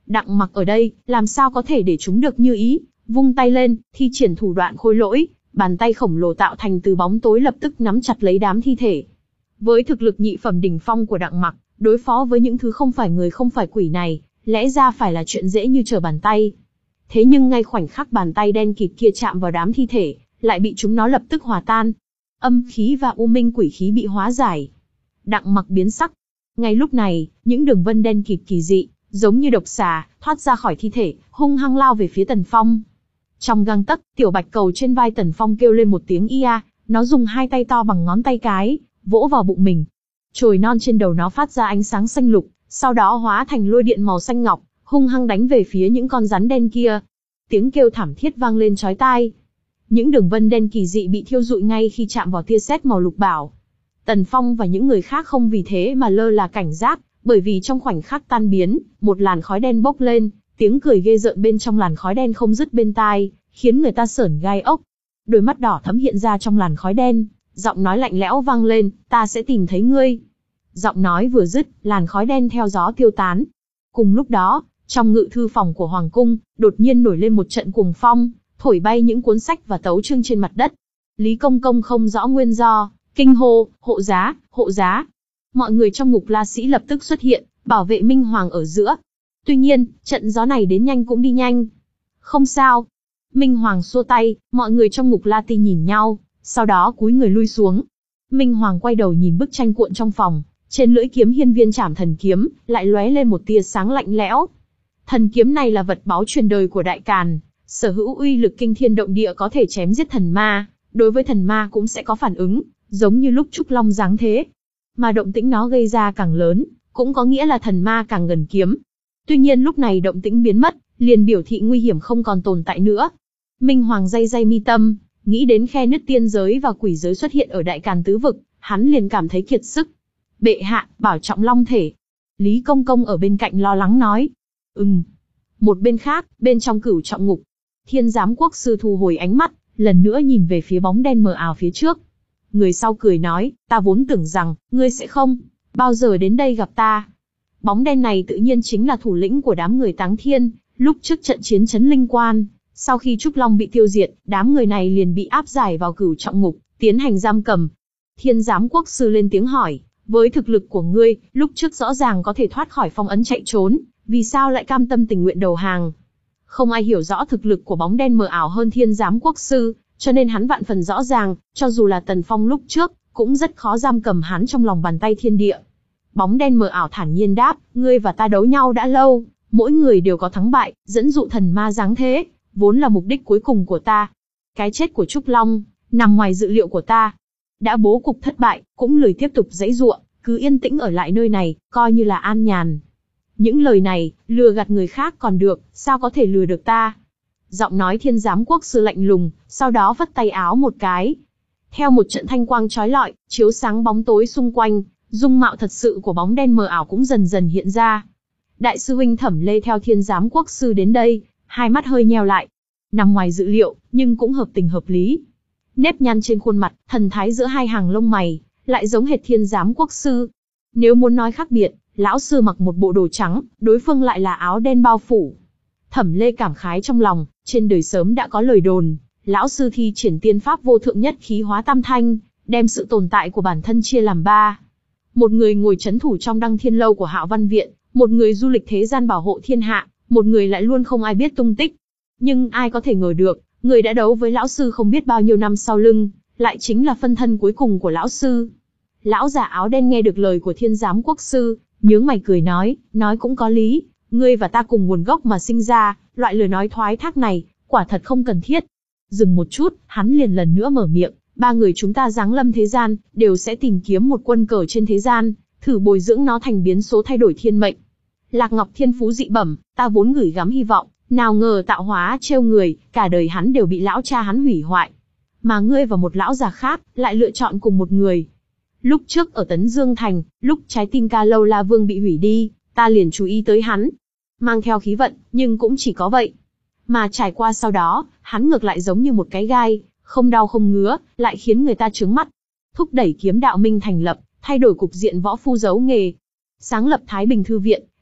Đặng Mặc ở đây, làm sao có thể để chúng được như ý, vung tay lên, thi triển thủ đoạn khôi lỗi, bàn tay khổng lồ tạo thành từ bóng tối lập tức nắm chặt lấy đám thi thể. Với thực lực nhị phẩm đỉnh phong của Đặng Mặc, đối phó với những thứ không phải người không phải quỷ này, lẽ ra phải là chuyện dễ như trở bàn tay. Thế nhưng ngay khoảnh khắc bàn tay đen kịt kia chạm vào đám thi thể, lại bị chúng nó lập tức hòa tan. Âm khí và u minh quỷ khí bị hóa giải. Đặng Mặc biến sắc. Ngay lúc này, những đường vân đen kịt kỳ dị, giống như độc xà, thoát ra khỏi thi thể, hung hăng lao về phía Tần Phong. Trong gang tấc, tiểu bạch cầu trên vai Tần Phong kêu lên một tiếng ia, nó dùng hai tay to bằng ngón tay cái, vỗ vào bụng mình. Chồi non trên đầu nó phát ra ánh sáng xanh lục, sau đó hóa thành lôi điện màu xanh ngọc, hung hăng đánh về phía những con rắn đen kia. Tiếng kêu thảm thiết vang lên chói tai. Những đường vân đen kỳ dị bị thiêu rụi ngay khi chạm vào tia sét màu lục bảo. Tần Phong và những người khác không vì thế mà lơ là cảnh giác, bởi vì trong khoảnh khắc tan biến, một làn khói đen bốc lên, tiếng cười ghê rợn bên trong làn khói đen không dứt bên tai, khiến người ta sởn gai ốc. Đôi mắt đỏ thẫm hiện ra trong làn khói đen, giọng nói lạnh lẽo vang lên, ta sẽ tìm thấy ngươi. Giọng nói vừa dứt, làn khói đen theo gió tiêu tán. Cùng lúc đó, trong ngự thư phòng của Hoàng cung, đột nhiên nổi lên một trận cuồng phong, thổi bay những cuốn sách và tấu chương trên mặt đất. Lý Công Công không rõ nguyên do, kinh hô, hộ giá, hộ giá. Mọi người trong ngục la sĩ lập tức xuất hiện, bảo vệ Minh Hoàng ở giữa. Tuy nhiên, trận gió này đến nhanh cũng đi nhanh. Không sao. Minh Hoàng xua tay, mọi người trong ngục la ti nhìn nhau, sau đó cúi người lui xuống. Minh Hoàng quay đầu nhìn bức tranh cuộn trong phòng, trên lưỡi kiếm hiên viên trảm thần kiếm, lại lóe lên một tia sáng lạnh lẽo. Thần kiếm này là vật báu truyền đời của Đại Càn, sở hữu uy lực kinh thiên động địa, có thể chém giết thần ma, đối với thần ma cũng sẽ có phản ứng, giống như lúc Trúc Long giáng thế. Mà động tĩnh nó gây ra càng lớn, cũng có nghĩa là thần ma càng gần kiếm. Tuy nhiên lúc này động tĩnh biến mất, liền biểu thị nguy hiểm không còn tồn tại nữa. Minh Hoàng day day mi tâm, nghĩ đến khe nứt tiên giới và quỷ giới xuất hiện ở Đại Càn tứ vực, hắn liền cảm thấy kiệt sức. Bệ hạ, bảo trọng long thể. Lý Công Công ở bên cạnh lo lắng nói. Ừm. Một bên khác, bên trong cửu trọng ngục, Thiên Giám Quốc sư thu hồi ánh mắt, lần nữa nhìn về phía bóng đen mờ ảo phía trước. Người sau cười nói, ta vốn tưởng rằng, ngươi sẽ không bao giờ đến đây gặp ta. Bóng đen này tự nhiên chính là thủ lĩnh của đám người Táng Thiên, lúc trước trận chiến chấn Linh Quan. Sau khi Trúc Long bị tiêu diệt, đám người này liền bị áp giải vào cửu trọng ngục, tiến hành giam cầm. Thiên Giám Quốc sư lên tiếng hỏi, với thực lực của ngươi, lúc trước rõ ràng có thể thoát khỏi phong ấn chạy trốn, vì sao lại cam tâm tình nguyện đầu hàng? Không ai hiểu rõ thực lực của bóng đen mờ ảo hơn Thiên Giám Quốc sư, cho nên hắn vạn phần rõ ràng, cho dù là Tần Phong lúc trước, cũng rất khó giam cầm hắn trong lòng bàn tay thiên địa. Bóng đen mờ ảo thản nhiên đáp, ngươi và ta đấu nhau đã lâu, mỗi người đều có thắng bại, dẫn dụ thần ma giáng thế, vốn là mục đích cuối cùng của ta. Cái chết của Trúc Long, nằm ngoài dự liệu của ta. Đã bố cục thất bại, cũng lười tiếp tục giãy giụa, cứ yên tĩnh ở lại nơi này, coi như là an nhàn. Những lời này, lừa gạt người khác còn được, sao có thể lừa được ta? Giọng nói Thiên Giám Quốc sư lạnh lùng, sau đó vất tay áo một cái. Theo một trận thanh quang chói lọi, chiếu sáng bóng tối xung quanh, dung mạo thật sự của bóng đen mờ ảo cũng dần dần hiện ra. Đại sư huynh Thẩm Lê theo Thiên Giám Quốc sư đến đây, hai mắt hơi nheo lại. Nằm ngoài dự liệu, nhưng cũng hợp tình hợp lý. Nếp nhăn trên khuôn mặt, thần thái giữa hai hàng lông mày, lại giống hệt Thiên Giám Quốc sư. Nếu muốn nói khác biệt, lão sư mặc một bộ đồ trắng, đối phương lại là áo đen bao phủ. Thẩm Lê cảm khái trong lòng, trên đời sớm đã có lời đồn, lão sư thi triển tiên pháp vô thượng nhất khí hóa tam thanh, đem sự tồn tại của bản thân chia làm ba. Một người ngồi chấn thủ trong Đăng Thiên lâu của Hạo Văn viện, một người du lịch thế gian bảo hộ thiên hạ, một người lại luôn không ai biết tung tích. Nhưng ai có thể ngờ được, người đã đấu với lão sư không biết bao nhiêu năm sau lưng, lại chính là phân thân cuối cùng của lão sư. Lão già áo đen nghe được lời của Thiên Giám Quốc sư, nhướng mày cười nói, nói cũng có lý, ngươi và ta cùng nguồn gốc mà sinh ra, loại lời nói thoái thác này, quả thật không cần thiết. Dừng một chút, hắn liền lần nữa mở miệng, ba người chúng ta giáng lâm thế gian, đều sẽ tìm kiếm một quân cờ trên thế gian, thử bồi dưỡng nó thành biến số thay đổi thiên mệnh. Lạc Ngọc thiên phú dị bẩm, ta vốn gửi gắm hy vọng, nào ngờ tạo hóa trêu người, cả đời hắn đều bị lão cha hắn hủy hoại. Mà ngươi và một lão già khác, lại lựa chọn cùng một người. Lúc trước ở Tấn Dương Thành, lúc trái tim Ca Lâu La Vương bị hủy đi, ta liền chú ý tới hắn. Mang theo khí vận, nhưng cũng chỉ có vậy. Mà trải qua sau đó, hắn ngược lại giống như một cái gai, không đau không ngứa, lại khiến người ta trướng mắt. Thúc đẩy Kiếm Đạo Minh thành lập, thay đổi cục diện võ phu giấu nghề. Sáng lập Thái Bình Thư Viện,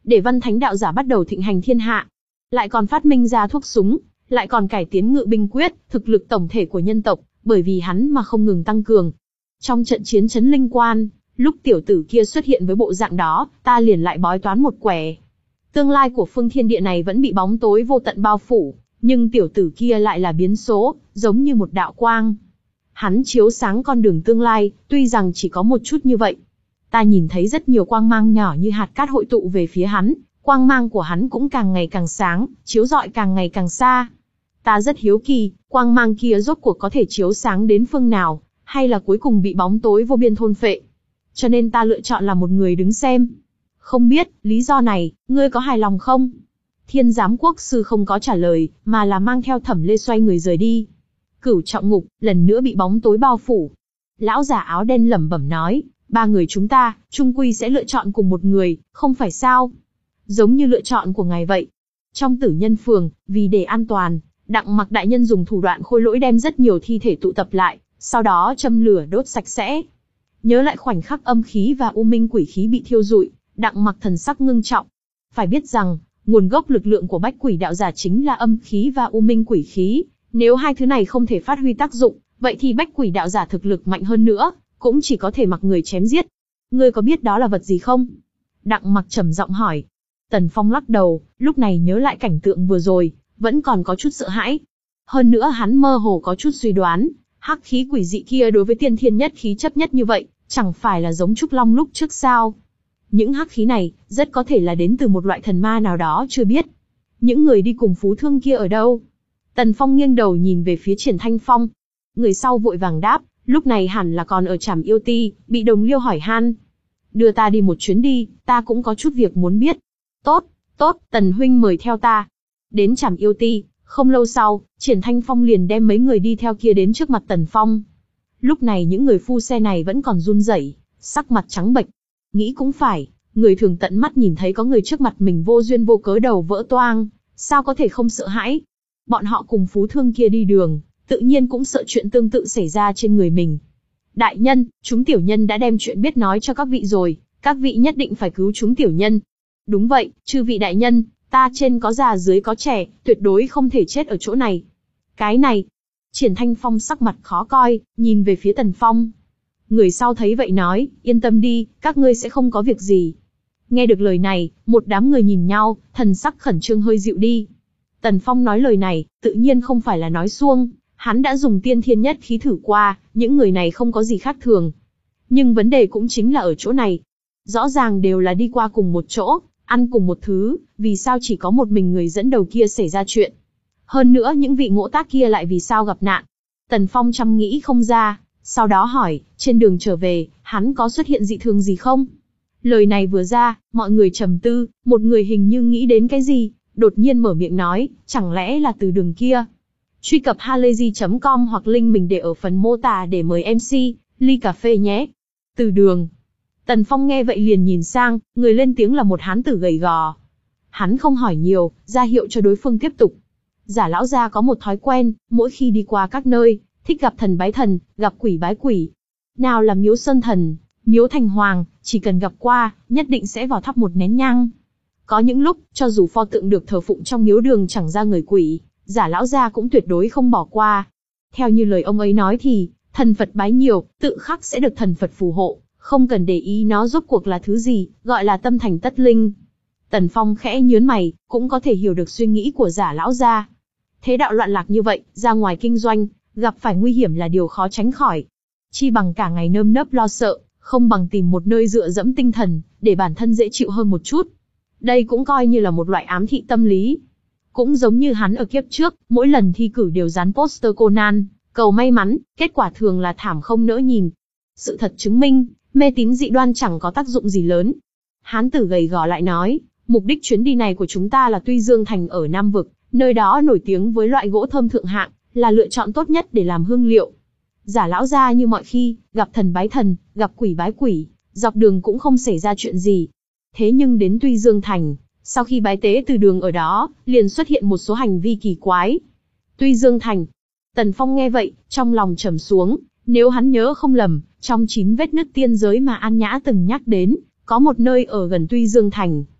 để Văn Thánh đạo giả bắt đầu thịnh hành thiên hạ. Lại còn phát minh ra thuốc súng, lại còn cải tiến ngự binh quyết, thực lực tổng thể của nhân tộc, bởi vì hắn mà không ngừng tăng cường. Trong trận chiến Trấn Linh Quan, lúc tiểu tử kia xuất hiện với bộ dạng đó, ta liền lại bói toán một quẻ. Tương lai của phương thiên địa này vẫn bị bóng tối vô tận bao phủ, nhưng tiểu tử kia lại là biến số, giống như một đạo quang. Hắn chiếu sáng con đường tương lai, tuy rằng chỉ có một chút như vậy. Ta nhìn thấy rất nhiều quang mang nhỏ như hạt cát hội tụ về phía hắn, quang mang của hắn cũng càng ngày càng sáng, chiếu rọi càng ngày càng xa. Ta rất hiếu kỳ, quang mang kia rốt cuộc có thể chiếu sáng đến phương nào, hay là cuối cùng bị bóng tối vô biên thôn phệ. Cho nên ta lựa chọn là một người đứng xem. Không biết, lý do này, ngươi có hài lòng không? Thiên giám quốc sư không có trả lời, mà là mang theo Thẩm Lê xoay người rời đi. Cửu trọng ngục, lần nữa bị bóng tối bao phủ. Lão giả áo đen lẩm bẩm nói, ba người chúng ta, chung quy sẽ lựa chọn cùng một người, không phải sao? Giống như lựa chọn của ngài vậy. Trong tử nhân phường, vì để an toàn, Đặng Mặc đại nhân dùng thủ đoạn khôi lỗi đem rất nhiều thi thể tụ tập lại, sau đó châm lửa đốt sạch sẽ. Nhớ lại khoảnh khắc âm khí và u minh quỷ khí bị thiêu rụi, Đặng Mặc thần sắc ngưng trọng. Phải biết rằng, nguồn gốc lực lượng của bách quỷ đạo giả chính là âm khí và u minh quỷ khí. Nếu hai thứ này không thể phát huy tác dụng, vậy thì bách quỷ đạo giả thực lực mạnh hơn nữa, cũng chỉ có thể mặc người chém giết. Ngươi có biết đó là vật gì không? Đặng Mặc trầm giọng hỏi. Tần Phong lắc đầu, lúc này nhớ lại cảnh tượng vừa rồi, vẫn còn có chút sợ hãi. Hơn nữa hắn mơ hồ có chút suy đoán, hắc khí quỷ dị kia đối với tiên thiên nhất khí chấp nhất như vậy, chẳng phải là giống Trúc Long lúc trước sao? Những hắc khí này, rất có thể là đến từ một loại thần ma nào đó chưa biết. Những người đi cùng Phú Thương kia ở đâu? Tần Phong nghiêng đầu nhìn về phía Triển Thanh Phong. Người sau vội vàng đáp, lúc này hẳn là còn ở Trảm Yêu Ti, bị Đồng Liêu hỏi han. Đưa ta đi một chuyến đi, ta cũng có chút việc muốn biết. Tốt, tốt, Tần huynh mời theo ta. Đến Trảm Yêu Ti, không lâu sau, Triển Thanh Phong liền đem mấy người đi theo kia đến trước mặt Tần Phong. Lúc này những người phu xe này vẫn còn run rẩy, sắc mặt trắng bệch. Nghĩ cũng phải, người thường tận mắt nhìn thấy có người trước mặt mình vô duyên vô cớ đầu vỡ toang, sao có thể không sợ hãi? Bọn họ cùng Phú Thương kia đi đường, tự nhiên cũng sợ chuyện tương tự xảy ra trên người mình. Đại nhân, chúng tiểu nhân đã đem chuyện biết nói cho các vị rồi, các vị nhất định phải cứu chúng tiểu nhân. Đúng vậy, chư vị đại nhân, ta trên có già dưới có trẻ, tuyệt đối không thể chết ở chỗ này. Cái này, Triển Thanh Phong sắc mặt khó coi, nhìn về phía Tần Phong. Người sau thấy vậy nói, yên tâm đi, các ngươi sẽ không có việc gì. Nghe được lời này, một đám người nhìn nhau, thần sắc khẩn trương hơi dịu đi. Tần Phong nói lời này, tự nhiên không phải là nói suông, hắn đã dùng tiên thiên nhất khí thử qua, những người này không có gì khác thường. Nhưng vấn đề cũng chính là ở chỗ này. Rõ ràng đều là đi qua cùng một chỗ, ăn cùng một thứ, vì sao chỉ có một mình người dẫn đầu kia xảy ra chuyện. Hơn nữa những vị ngỗ tác kia lại vì sao gặp nạn. Tần Phong chăm nghĩ không ra, sau đó hỏi, trên đường trở về, hắn có xuất hiện dị thường gì không? Lời này vừa ra, mọi người trầm tư, một người hình như nghĩ đến cái gì, đột nhiên mở miệng nói, chẳng lẽ là từ đường kia. Truy cập halayzi chấm com hoặc link mình để ở phần mô tả để mời em xê, ly cà phê nhé. Từ đường. Tần Phong nghe vậy liền nhìn sang, người lên tiếng là một hán tử gầy gò. Hắn không hỏi nhiều, ra hiệu cho đối phương tiếp tục. Giả lão gia có một thói quen, mỗi khi đi qua các nơi, thích gặp thần bái thần, gặp quỷ bái quỷ. Nào là miếu sơn thần, miếu thành hoàng, chỉ cần gặp qua, nhất định sẽ vào thắp một nén nhang. Có những lúc, cho dù pho tượng được thờ phụng trong miếu đường chẳng ra người quỷ, giả lão gia cũng tuyệt đối không bỏ qua. Theo như lời ông ấy nói thì, thần Phật bái nhiều, tự khắc sẽ được thần Phật phù hộ, không cần để ý nó rốt cuộc là thứ gì, gọi là tâm thành tất linh. Tần Phong khẽ nhớn mày, cũng có thể hiểu được suy nghĩ của giả lão gia. Thế đạo loạn lạc như vậy, ra ngoài kinh doanh, gặp phải nguy hiểm là điều khó tránh khỏi. Chi bằng cả ngày nơm nớp lo sợ, không bằng tìm một nơi dựa dẫm tinh thần, để bản thân dễ chịu hơn một chút. Đây cũng coi như là một loại ám thị tâm lý. Cũng giống như hắn ở kiếp trước, mỗi lần thi cử đều dán poster Conan, cầu may mắn, kết quả thường là thảm không nỡ nhìn. Sự thật chứng minh, mê tín dị đoan chẳng có tác dụng gì lớn. Hán tử gầy gò lại nói, mục đích chuyến đi này của chúng ta là Tuy Dương Thành ở Nam Vực, nơi đó nổi tiếng với loại gỗ thơm thượng hạng, là lựa chọn tốt nhất để làm hương liệu. Giả lão gia như mọi khi, gặp thần bái thần, gặp quỷ bái quỷ, dọc đường cũng không xảy ra chuyện gì. Thế nhưng đến Tuy Dương Thành, sau khi bái tế từ đường ở đó, liền xuất hiện một số hành vi kỳ quái. Tuy Dương Thành. Tần Phong nghe vậy, trong lòng trầm xuống, nếu hắn nhớ không lầm, trong chín vết nứt tiên giới mà An Nhã từng nhắc đến, có một nơi ở gần Tuy Dương Thành.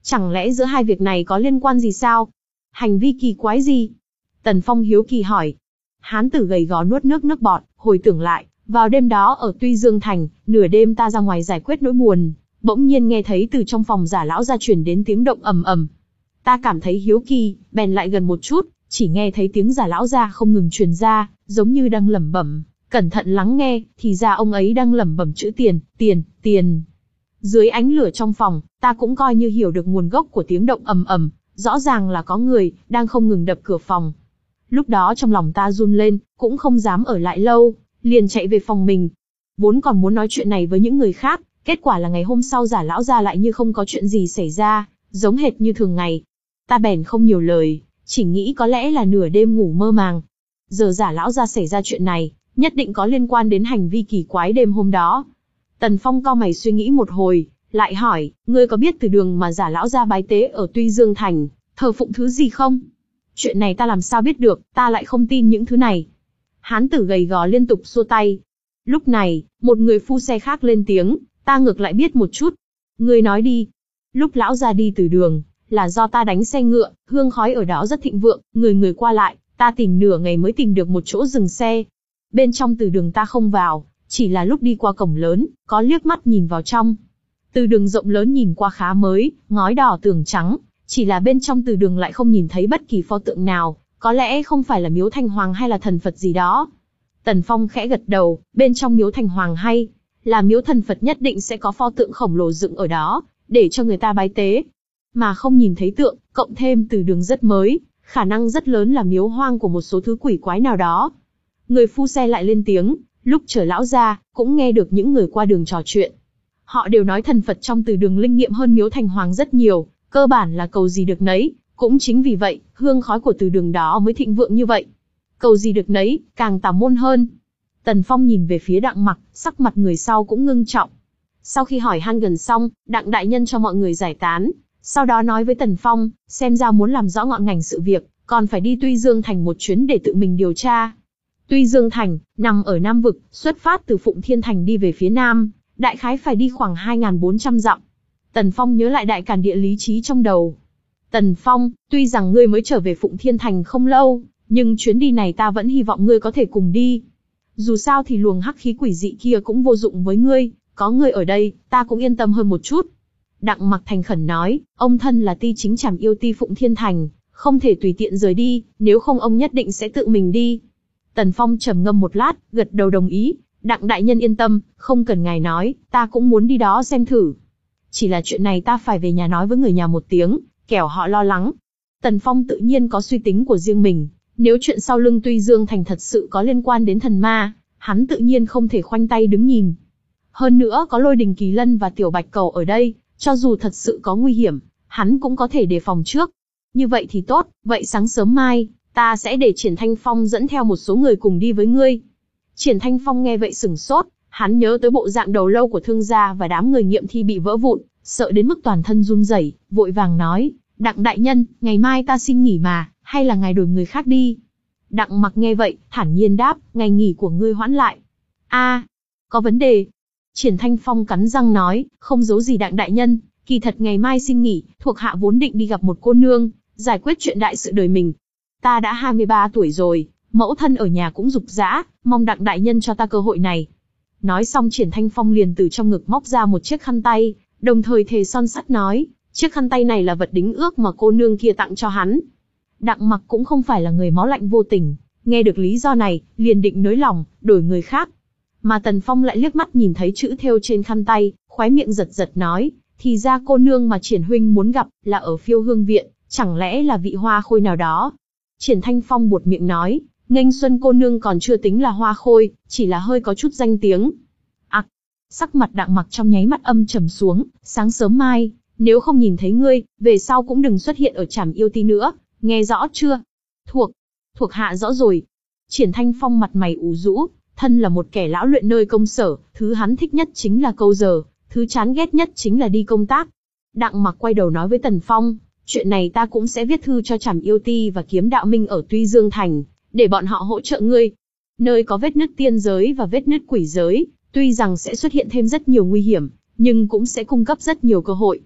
Chẳng lẽ giữa hai việc này có liên quan gì sao? Hành vi kỳ quái gì? Tần Phong hiếu kỳ hỏi. Hán tử gầy gò nuốt nước nước bọt, hồi tưởng lại, vào đêm đó ở Tuy Dương Thành, nửa đêm ta ra ngoài giải quyết nỗi buồn, bỗng nhiên nghe thấy từ trong phòng giả lão ra truyền đến tiếng động ầm ầm. Ta cảm thấy hiếu kỳ, bèn lại gần một chút, chỉ nghe thấy tiếng giả lão ra không ngừng truyền ra, giống như đang lẩm bẩm. Cẩn thận lắng nghe, thì ra ông ấy đang lẩm bẩm chữ tiền, tiền, tiền. Dưới ánh lửa trong phòng, ta cũng coi như hiểu được nguồn gốc của tiếng động ầm ầm, rõ ràng là có người đang không ngừng đập cửa phòng. Lúc đó trong lòng ta run lên, cũng không dám ở lại lâu, liền chạy về phòng mình. Vốn còn muốn nói chuyện này với những người khác, kết quả là ngày hôm sau giả lão ra lại như không có chuyện gì xảy ra, giống hệt như thường ngày. Ta bèn không nhiều lời, chỉ nghĩ có lẽ là nửa đêm ngủ mơ màng. Giờ giả lão ra xảy ra chuyện này, nhất định có liên quan đến hành vi kỳ quái đêm hôm đó. Tần Phong cau mày suy nghĩ một hồi, lại hỏi, ngươi có biết từ đường mà giả lão ra bái tế ở Tuy Dương Thành, thờ phụng thứ gì không? Chuyện này ta làm sao biết được, ta lại không tin những thứ này. Hán tử gầy gò liên tục xua tay. Lúc này, một người phu xe khác lên tiếng, ta ngược lại biết một chút. Ngươi nói đi. Lúc lão ra đi từ đường, là do ta đánh xe ngựa, hương khói ở đó rất thịnh vượng, người người qua lại, ta tìm nửa ngày mới tìm được một chỗ dừng xe. Bên trong từ đường ta không vào, chỉ là lúc đi qua cổng lớn, có liếc mắt nhìn vào trong. Từ đường rộng lớn nhìn qua khá mới, ngói đỏ tường trắng, chỉ là bên trong từ đường lại không nhìn thấy bất kỳ pho tượng nào, có lẽ không phải là miếu Thành Hoàng hay là thần Phật gì đó. Tần Phong khẽ gật đầu, bên trong miếu Thành Hoàng hay là miếu thần Phật nhất định sẽ có pho tượng khổng lồ dựng ở đó, để cho người ta bái tế. Mà không nhìn thấy tượng, cộng thêm từ đường rất mới, khả năng rất lớn là miếu hoang của một số thứ quỷ quái nào đó. Người phu xe lại lên tiếng, lúc chờ lão ra, cũng nghe được những người qua đường trò chuyện. Họ đều nói thần Phật trong từ đường linh nghiệm hơn miếu Thành Hoàng rất nhiều, cơ bản là cầu gì được nấy, cũng chính vì vậy, hương khói của từ đường đó mới thịnh vượng như vậy. Cầu gì được nấy, càng tà môn hơn. Tần Phong nhìn về phía Đặng Mặc, sắc mặt người sau cũng ngưng trọng. Sau khi hỏi han gần xong, Đặng đại nhân cho mọi người giải tán, sau đó nói với Tần Phong, xem ra muốn làm rõ ngọn ngành sự việc, còn phải đi Tuy Dương Thành một chuyến để tự mình điều tra. Tuy Dương Thành, nằm ở Nam Vực, xuất phát từ Phụng Thiên Thành đi về phía Nam, đại khái phải đi khoảng hai nghìn bốn trăm dặm. Tần Phong nhớ lại đại càn địa lý trí trong đầu. Tần Phong, tuy rằng ngươi mới trở về Phụng Thiên Thành không lâu, nhưng chuyến đi này ta vẫn hy vọng ngươi có thể cùng đi. Dù sao thì luồng hắc khí quỷ dị kia cũng vô dụng với ngươi, có ngươi ở đây, ta cũng yên tâm hơn một chút. Đặng Mặc thành khẩn nói, ông thân là ti chính trảm yêu ti Phụng Thiên Thành, không thể tùy tiện rời đi, nếu không ông nhất định sẽ tự mình đi. Tần Phong trầm ngâm một lát, gật đầu đồng ý. Đặng đại nhân yên tâm, không cần ngài nói, ta cũng muốn đi đó xem thử. Chỉ là chuyện này ta phải về nhà nói với người nhà một tiếng, kẻo họ lo lắng. Tần Phong tự nhiên có suy tính của riêng mình, nếu chuyện sau lưng Tuy Dương Thành thật sự có liên quan đến thần ma, hắn tự nhiên không thể khoanh tay đứng nhìn. Hơn nữa có Lôi Đình Kỳ Lân và Tiểu Bạch Cầu ở đây, cho dù thật sự có nguy hiểm, hắn cũng có thể đề phòng trước. Như vậy thì tốt, vậy sáng sớm mai, ta sẽ để Triển Thanh Phong dẫn theo một số người cùng đi với ngươi. Triển Thanh Phong nghe vậy sửng sốt, hắn nhớ tới bộ dạng đầu lâu của thương gia và đám người nghiệm thi bị vỡ vụn, sợ đến mức toàn thân run rẩy, vội vàng nói, Đặng đại nhân, ngày mai ta xin nghỉ mà, hay là ngài đổi người khác đi. Đặng Mặc nghe vậy, thản nhiên đáp, ngày nghỉ của ngươi hoãn lại. A, có vấn đề. Triển Thanh Phong cắn răng nói, không giấu gì Đặng đại nhân, kỳ thật ngày mai xin nghỉ, thuộc hạ vốn định đi gặp một cô nương, giải quyết chuyện đại sự đời mình. Ta đã hai mươi ba tuổi rồi, mẫu thân ở nhà cũng rục rã, mong Đặng đại nhân cho ta cơ hội này. Nói xong Triển Thanh Phong liền từ trong ngực móc ra một chiếc khăn tay, đồng thời thề son sắt nói, chiếc khăn tay này là vật đính ước mà cô nương kia tặng cho hắn. Đặng Mặc cũng không phải là người máu lạnh vô tình, nghe được lý do này, liền định nới lòng, đổi người khác. Mà Tần Phong lại liếc mắt nhìn thấy chữ thêu trên khăn tay, khóe miệng giật giật nói, thì ra cô nương mà Triển huynh muốn gặp là ở Phiêu Hương Viện, chẳng lẽ là vị hoa khôi nào đó? Triển Thanh Phong buột miệng nói, Nghênh Xuân cô nương còn chưa tính là hoa khôi, chỉ là hơi có chút danh tiếng. Ặc, sắc mặt Đặng Mặc trong nháy mắt âm trầm xuống, sáng sớm mai, nếu không nhìn thấy ngươi, về sau cũng đừng xuất hiện ở Trảm Yêu Ti nữa, nghe rõ chưa? Thuộc, thuộc hạ rõ rồi. Triển Thanh Phong mặt mày ủ rũ, thân là một kẻ lão luyện nơi công sở, thứ hắn thích nhất chính là câu giờ, thứ chán ghét nhất chính là đi công tác. Đặng Mặc quay đầu nói với Tần Phong, chuyện này ta cũng sẽ viết thư cho Trảm Yêu Ti và Kiếm Đạo Minh ở Tuy Dương Thành, để bọn họ hỗ trợ ngươi. Nơi có vết nứt tiên giới và vết nứt quỷ giới, tuy rằng sẽ xuất hiện thêm rất nhiều nguy hiểm, nhưng cũng sẽ cung cấp rất nhiều cơ hội.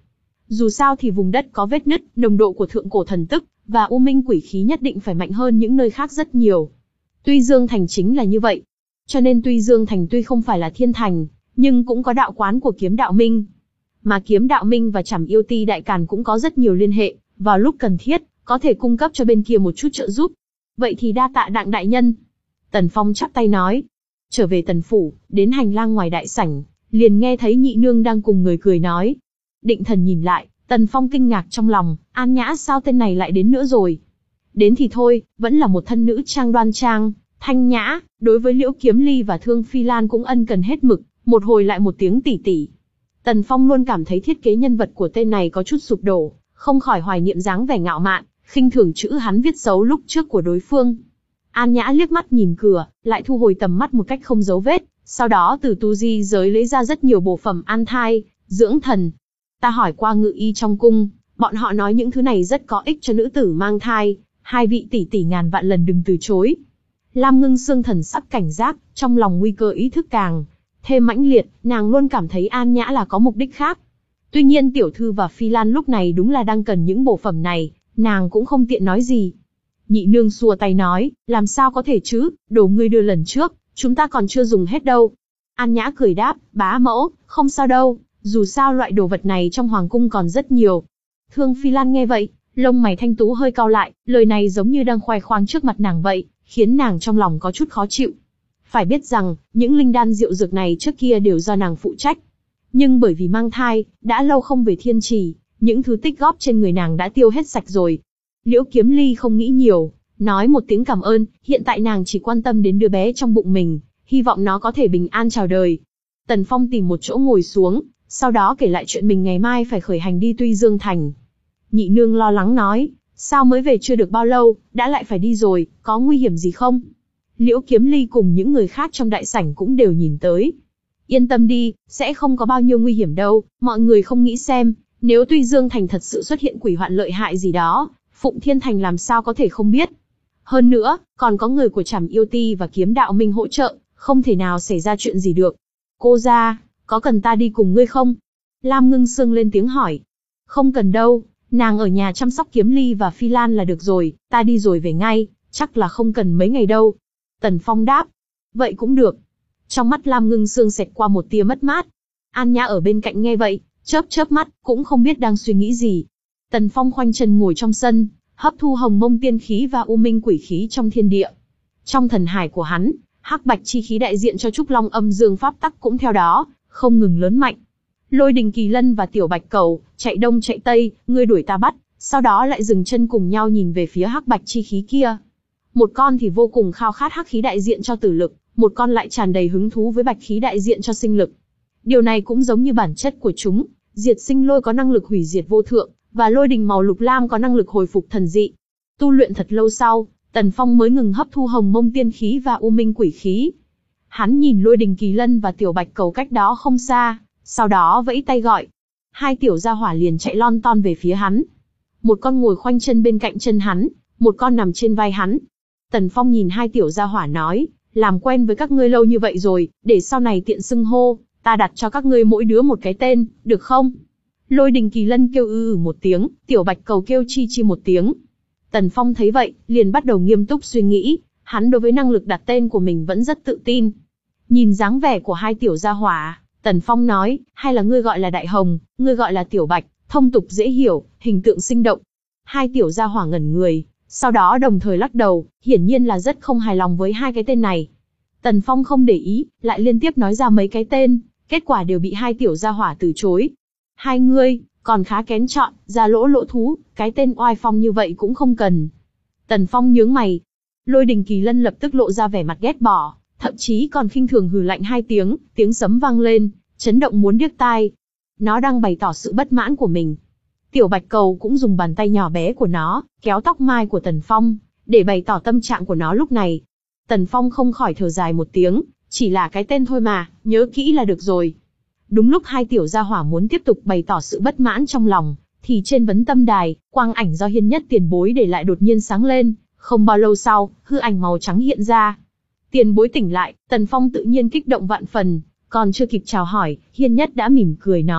Dù sao thì vùng đất có vết nứt, nồng độ của thượng cổ thần tức và u minh quỷ khí nhất định phải mạnh hơn những nơi khác rất nhiều. Tuy Dương Thành chính là như vậy. Cho nên Tuy Dương Thành tuy không phải là thiên thành, nhưng cũng có đạo quán của Kiếm Đạo Minh. Mà Kiếm Đạo Minh và Trảm Yêu Ti Đại Càn cũng có rất nhiều liên hệ, vào lúc cần thiết, có thể cung cấp cho bên kia một chút trợ giúp. Vậy thì đa tạ Đặng đại nhân. Tần Phong chắp tay nói. Trở về Tần phủ, đến hành lang ngoài đại sảnh, liền nghe thấy nhị nương đang cùng người cười nói. Định thần nhìn lại, Tần Phong kinh ngạc trong lòng, An Nhã sao tên này lại đến nữa rồi. Đến thì thôi, vẫn là một thân nữ trang đoan trang, thanh nhã, đối với Liễu Kiếm Ly và Thương Phi Lan cũng ân cần hết mực, một hồi lại một tiếng tỉ tỉ. Tần Phong luôn cảm thấy thiết kế nhân vật của tên này có chút sụp đổ, không khỏi hoài niệm dáng vẻ ngạo mạn, khinh thường chữ hắn viết xấu lúc trước của đối phương. An Nhã liếc mắt nhìn cửa, lại thu hồi tầm mắt một cách không giấu vết, sau đó từ tu di giới lấy ra rất nhiều bổ phẩm an thai, dưỡng thần. Ta hỏi qua ngự y trong cung, bọn họ nói những thứ này rất có ích cho nữ tử mang thai, hai vị tỷ tỷ ngàn vạn lần đừng từ chối. Lam Ngưng Sương thần sắc cảnh giác, trong lòng nguy cơ ý thức càng thêm mãnh liệt, nàng luôn cảm thấy An Nhã là có mục đích khác. Tuy nhiên tiểu thư và Phi Lan lúc này đúng là đang cần những bổ phẩm này, nàng cũng không tiện nói gì. Nhị nương xua tay nói, làm sao có thể chứ, đồ ngươi đưa lần trước, chúng ta còn chưa dùng hết đâu. An Nhã cười đáp, bá mẫu, không sao đâu, dù sao loại đồ vật này trong hoàng cung còn rất nhiều. Thương Phi Lan nghe vậy, lông mày thanh tú hơi cau lại, lời này giống như đang khoe khoang trước mặt nàng vậy, khiến nàng trong lòng có chút khó chịu. Phải biết rằng, những linh đan diệu dược này trước kia đều do nàng phụ trách. Nhưng bởi vì mang thai, đã lâu không về thiên trì, những thứ tích góp trên người nàng đã tiêu hết sạch rồi. Liễu Kiếm Ly không nghĩ nhiều, nói một tiếng cảm ơn, hiện tại nàng chỉ quan tâm đến đứa bé trong bụng mình, hy vọng nó có thể bình an chào đời. Tần Phong tìm một chỗ ngồi xuống, sau đó kể lại chuyện mình ngày mai phải khởi hành đi Tuy Dương Thành. Nhị nương lo lắng nói, sao mới về chưa được bao lâu, đã lại phải đi rồi, có nguy hiểm gì không? Liễu Kiếm Ly cùng những người khác trong đại sảnh cũng đều nhìn tới. Yên tâm đi, sẽ không có bao nhiêu nguy hiểm đâu, mọi người không nghĩ xem, nếu Tuy Dương Thành thật sự xuất hiện quỷ hoạn lợi hại gì đó, Phụng Thiên Thành làm sao có thể không biết. Hơn nữa, còn có người của Trảm Yêu Ti và Kiếm Đạo Minh hỗ trợ, không thể nào xảy ra chuyện gì được. Cô gia, có cần ta đi cùng ngươi không? Lam Ngưng Sương lên tiếng hỏi. Không cần đâu, nàng ở nhà chăm sóc Kiếm Ly và Phi Lan là được rồi, ta đi rồi về ngay, chắc là không cần mấy ngày đâu. Tần Phong đáp. Vậy cũng được. Trong mắt Lam Ngưng Sương xẹt qua một tia mất mát. An Nhã ở bên cạnh nghe vậy, chớp chớp mắt, cũng không biết đang suy nghĩ gì. Tần Phong khoanh chân ngồi trong sân, hấp thu hồng mông tiên khí và u minh quỷ khí trong thiên địa. Trong thần hải của hắn, hắc bạch chi khí đại diện cho trúc long âm dương pháp tắc cũng theo đó, không ngừng lớn mạnh. Lôi Đình Kỳ Lân và Tiểu Bạch Cầu, chạy đông chạy tây, ngươi đuổi ta bắt, sau đó lại dừng chân cùng nhau nhìn về phía hắc bạch chi khí kia. Một con thì vô cùng khao khát hắc khí đại diện cho tử lực, một con lại tràn đầy hứng thú với bạch khí đại diện cho sinh lực. Điều này cũng giống như bản chất của chúng, diệt sinh lôi có năng lực hủy diệt vô thượng, và lôi đình màu lục lam có năng lực hồi phục thần dị. Tu luyện thật lâu sau, Tần Phong mới ngừng hấp thu hồng mông tiên khí và u minh quỷ khí. Hắn nhìn Lôi Đình Kỳ Lân và Tiểu Bạch Cầu cách đó không xa, sau đó vẫy tay gọi. Hai tiểu gia hỏa liền chạy lon ton về phía hắn. Một con ngồi khoanh chân bên cạnh chân hắn, một con nằm trên vai hắn. Tần Phong nhìn hai tiểu gia hỏa nói, làm quen với các ngươi lâu như vậy rồi, để sau này tiện xưng hô, ta đặt cho các ngươi mỗi đứa một cái tên, được không? Lôi Đình Kỳ Lân kêu ư ử một tiếng, Tiểu Bạch Cầu kêu chi chi một tiếng. Tần Phong thấy vậy, liền bắt đầu nghiêm túc suy nghĩ, hắn đối với năng lực đặt tên của mình vẫn rất tự tin. Nhìn dáng vẻ của hai tiểu gia hỏa, Tần Phong nói, hay là ngươi gọi là Đại Hồng, ngươi gọi là Tiểu Bạch, thông tục dễ hiểu, hình tượng sinh động. Hai tiểu gia hỏa ngẩn người, sau đó đồng thời lắc đầu, hiển nhiên là rất không hài lòng với hai cái tên này. Tần Phong không để ý, lại liên tiếp nói ra mấy cái tên, kết quả đều bị hai tiểu gia hỏa từ chối. Hai ngươi, còn khá kén chọn, ra lỗ lỗ thú, cái tên oai phong như vậy cũng không cần. Tần Phong nhướng mày. Lôi Đình Kỳ Lân lập tức lộ ra vẻ mặt ghét bỏ, thậm chí còn khinh thường hừ lạnh hai tiếng, tiếng sấm vang lên, chấn động muốn điếc tai. Nó đang bày tỏ sự bất mãn của mình. Tiểu Bạch Cầu cũng dùng bàn tay nhỏ bé của nó, kéo tóc mai của Tần Phong, để bày tỏ tâm trạng của nó lúc này. Tần Phong không khỏi thở dài một tiếng, chỉ là cái tên thôi mà, nhớ kỹ là được rồi. Đúng lúc hai tiểu gia hỏa muốn tiếp tục bày tỏ sự bất mãn trong lòng, thì trên vấn tâm đài, quang ảnh do Hiên Nhất tiền bối để lại đột nhiên sáng lên, không bao lâu sau, hư ảnh màu trắng hiện ra. Tiền bối tỉnh lại, Tần Phong tự nhiên kích động vạn phần, còn chưa kịp chào hỏi, Hiên Nhất đã mỉm cười nói,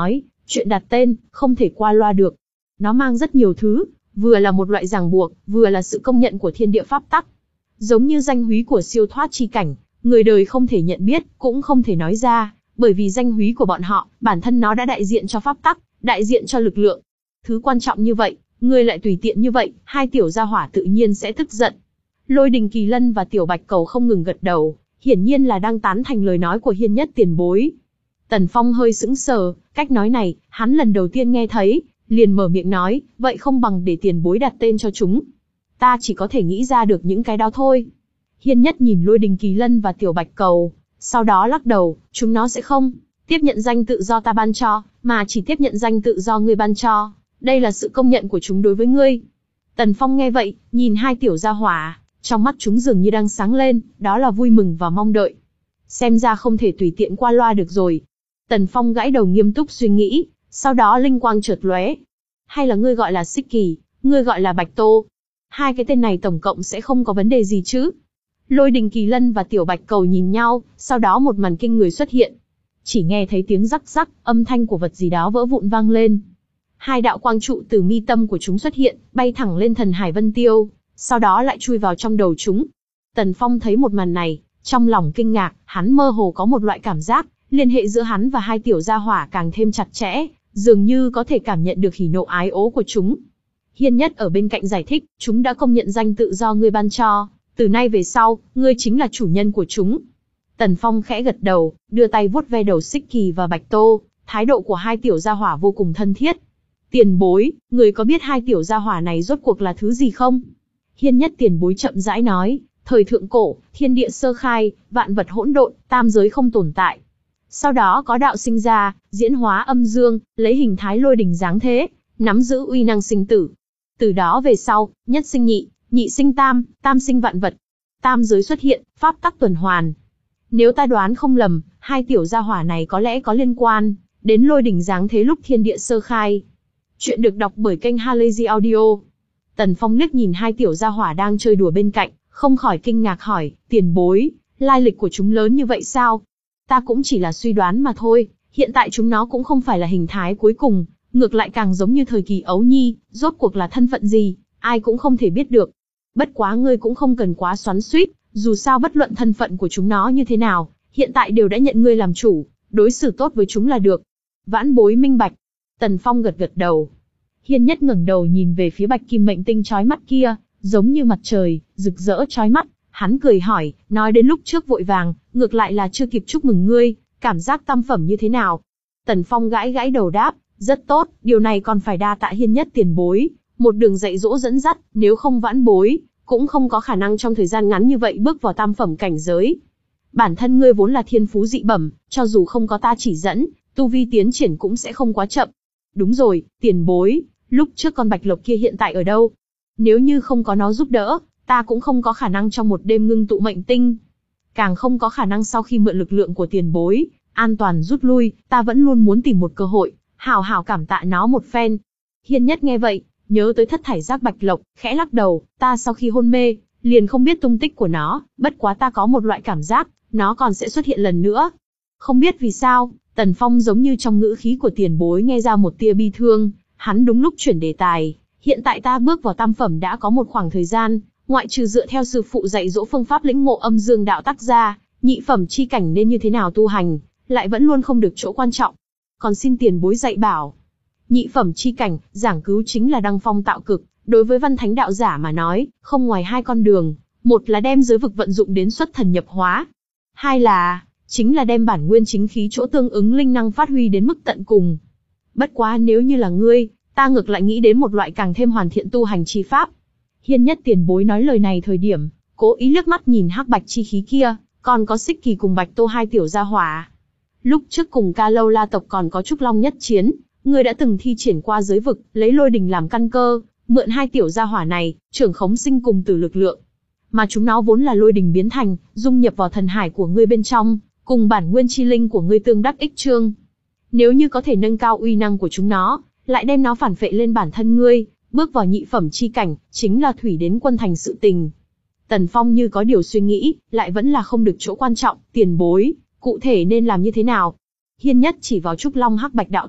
Chuyện đặt tên, không thể qua loa được. Nó mang rất nhiều thứ, vừa là một loại ràng buộc, vừa là sự công nhận của thiên địa pháp tắc. Giống như danh húy của siêu thoát chi cảnh, người đời không thể nhận biết, cũng không thể nói ra, bởi vì danh húy của bọn họ, bản thân nó đã đại diện cho pháp tắc, đại diện cho lực lượng. Thứ quan trọng như vậy, ngươi lại tùy tiện như vậy, hai tiểu gia hỏa tự nhiên sẽ tức giận. Lôi Đình Kỳ Lân và Tiểu Bạch Cầu không ngừng gật đầu, hiển nhiên là đang tán thành lời nói của Hiên Nhất tiền bối. Tần Phong hơi sững sờ, cách nói này, hắn lần đầu tiên nghe thấy, liền mở miệng nói, vậy không bằng để tiền bối đặt tên cho chúng. Ta chỉ có thể nghĩ ra được những cái đó thôi. Hiên Nhất nhìn Lôi Đình Kỳ Lân và Tiểu Bạch Cầu, sau đó lắc đầu, chúng nó sẽ không tiếp nhận danh tự do ta ban cho, mà chỉ tiếp nhận danh tự do ngươi ban cho. Đây là sự công nhận của chúng đối với ngươi. Tần Phong nghe vậy, nhìn hai tiểu gia hỏa, trong mắt chúng dường như đang sáng lên, đó là vui mừng và mong đợi. Xem ra không thể tùy tiện qua loa được rồi. Tần Phong gãi đầu nghiêm túc suy nghĩ, sau đó linh quang chợt lóe. Hay là ngươi gọi là Xích Kỳ, ngươi gọi là Bạch Tô. Hai cái tên này tổng cộng sẽ không có vấn đề gì chứ? Lôi Đình Kỳ Lân và Tiểu Bạch Cầu nhìn nhau, sau đó một màn kinh người xuất hiện. Chỉ nghe thấy tiếng rắc rắc, âm thanh của vật gì đó vỡ vụn vang lên. Hai đạo quang trụ từ mi tâm của chúng xuất hiện, bay thẳng lên thần hải Vân Tiêu, sau đó lại chui vào trong đầu chúng. Tần Phong thấy một màn này, trong lòng kinh ngạc, hắn mơ hồ có một loại cảm giác, liên hệ giữa hắn và hai tiểu gia hỏa càng thêm chặt chẽ, dường như có thể cảm nhận được hỉ nộ ái ố của chúng. Hiên Nhất ở bên cạnh giải thích, chúng đã công nhận danh tự do ngươi ban cho, từ nay về sau, ngươi chính là chủ nhân của chúng. Tần Phong khẽ gật đầu, đưa tay vuốt ve đầu Xích Kỳ và Bạch Tô, thái độ của hai tiểu gia hỏa vô cùng thân thiết. Tiền bối, người có biết hai tiểu gia hỏa này rốt cuộc là thứ gì không? Hiên Nhất tiền bối chậm rãi nói, thời thượng cổ, thiên địa sơ khai, vạn vật hỗn độn, tam giới không tồn tại. Sau đó có đạo sinh ra, diễn hóa âm dương, lấy hình thái lôi đình giáng thế, nắm giữ uy năng sinh tử. Từ đó về sau, nhất sinh nhị, nhị sinh tam, tam sinh vạn vật. Tam giới xuất hiện, pháp tắc tuần hoàn. Nếu ta đoán không lầm, hai tiểu gia hỏa này có lẽ có liên quan đến lôi đỉnh giáng thế lúc thiên địa sơ khai. Chuyện được đọc bởi kênh Halazy Audio. Tần Phong liếc nhìn hai tiểu gia hỏa đang chơi đùa bên cạnh, không khỏi kinh ngạc hỏi, tiền bối, lai lịch của chúng lớn như vậy sao? Ta cũng chỉ là suy đoán mà thôi, hiện tại chúng nó cũng không phải là hình thái cuối cùng, ngược lại càng giống như thời kỳ ấu nhi, rốt cuộc là thân phận gì, ai cũng không thể biết được. Bất quá ngươi cũng không cần quá xoắn xuýt, dù sao bất luận thân phận của chúng nó như thế nào, hiện tại đều đã nhận ngươi làm chủ, đối xử tốt với chúng là được. Vãn bối minh bạch. Tần Phong gật gật đầu. Hiên Nhất ngẩng đầu nhìn về phía bạch kim mệnh tinh chói mắt kia, giống như mặt trời, rực rỡ chói mắt. Hắn cười hỏi, nói đến lúc trước vội vàng, ngược lại là chưa kịp chúc mừng ngươi, cảm giác tam phẩm như thế nào? Tần Phong gãi gãi đầu đáp, rất tốt, điều này còn phải đa tạ Hiên Nhất tiền bối, một đường dạy dỗ dẫn dắt, nếu không vãn bối, cũng không có khả năng trong thời gian ngắn như vậy bước vào tam phẩm cảnh giới. Bản thân ngươi vốn là thiên phú dị bẩm, cho dù không có ta chỉ dẫn, tu vi tiến triển cũng sẽ không quá chậm. Đúng rồi, tiền bối, lúc trước con bạch lộc kia hiện tại ở đâu? Nếu như không có nó giúp đỡ, ta cũng không có khả năng trong một đêm ngưng tụ mệnh tinh. Càng không có khả năng sau khi mượn lực lượng của tiền bối, an toàn rút lui, ta vẫn luôn muốn tìm một cơ hội, hào hào cảm tạ nó một phen. Hiên Nhất nghe vậy, nhớ tới thất thải giác bạch lộc, khẽ lắc đầu, ta sau khi hôn mê, liền không biết tung tích của nó, bất quá ta có một loại cảm giác, nó còn sẽ xuất hiện lần nữa. Không biết vì sao, Tần Phong giống như trong ngữ khí của tiền bối nghe ra một tia bi thương, hắn đúng lúc chuyển đề tài, hiện tại ta bước vào tam phẩm đã có một khoảng thời gian, ngoại trừ dựa theo sư phụ dạy dỗ phương pháp lĩnh ngộ âm dương đạo tác ra, nhị phẩm chi cảnh nên như thế nào tu hành, lại vẫn luôn không được chỗ quan trọng. Còn xin tiền bối dạy bảo. Nhị phẩm chi cảnh, giảng cứu chính là đăng phong tạo cực, đối với văn thánh đạo giả mà nói, không ngoài hai con đường, một là đem giới vực vận dụng đến xuất thần nhập hóa, hai là, chính là đem bản nguyên chính khí chỗ tương ứng linh năng phát huy đến mức tận cùng. Bất quá nếu như là ngươi, ta ngược lại nghĩ đến một loại càng thêm hoàn thiện tu hành chi pháp. Hiên Nhất tiền bối nói lời này thời điểm, cố ý liếc mắt nhìn hắc bạch chi khí kia, còn có Xích Kỳ cùng Bạch Tô hai tiểu gia hỏa. Lúc trước cùng Ca Lâu La tộc còn có Trúc Long nhất chiến, ngươi đã từng thi triển qua giới vực, lấy lôi đình làm căn cơ, mượn hai tiểu gia hỏa này, trưởng khống sinh cùng tử lực lượng. Mà chúng nó vốn là lôi đình biến thành, dung nhập vào thần hải của ngươi bên trong, cùng bản nguyên chi linh của ngươi tương đắc ích trương. Nếu như có thể nâng cao uy năng của chúng nó, lại đem nó phản phệ lên bản thân ngươi, bước vào nhị phẩm chi cảnh, chính là thủy đến quân thành sự tình. Tần Phong như có điều suy nghĩ, lại vẫn là không được chỗ quan trọng, tiền bối, cụ thể nên làm như thế nào? Hiên Nhất chỉ vào Trúc Long hắc bạch đạo tắc,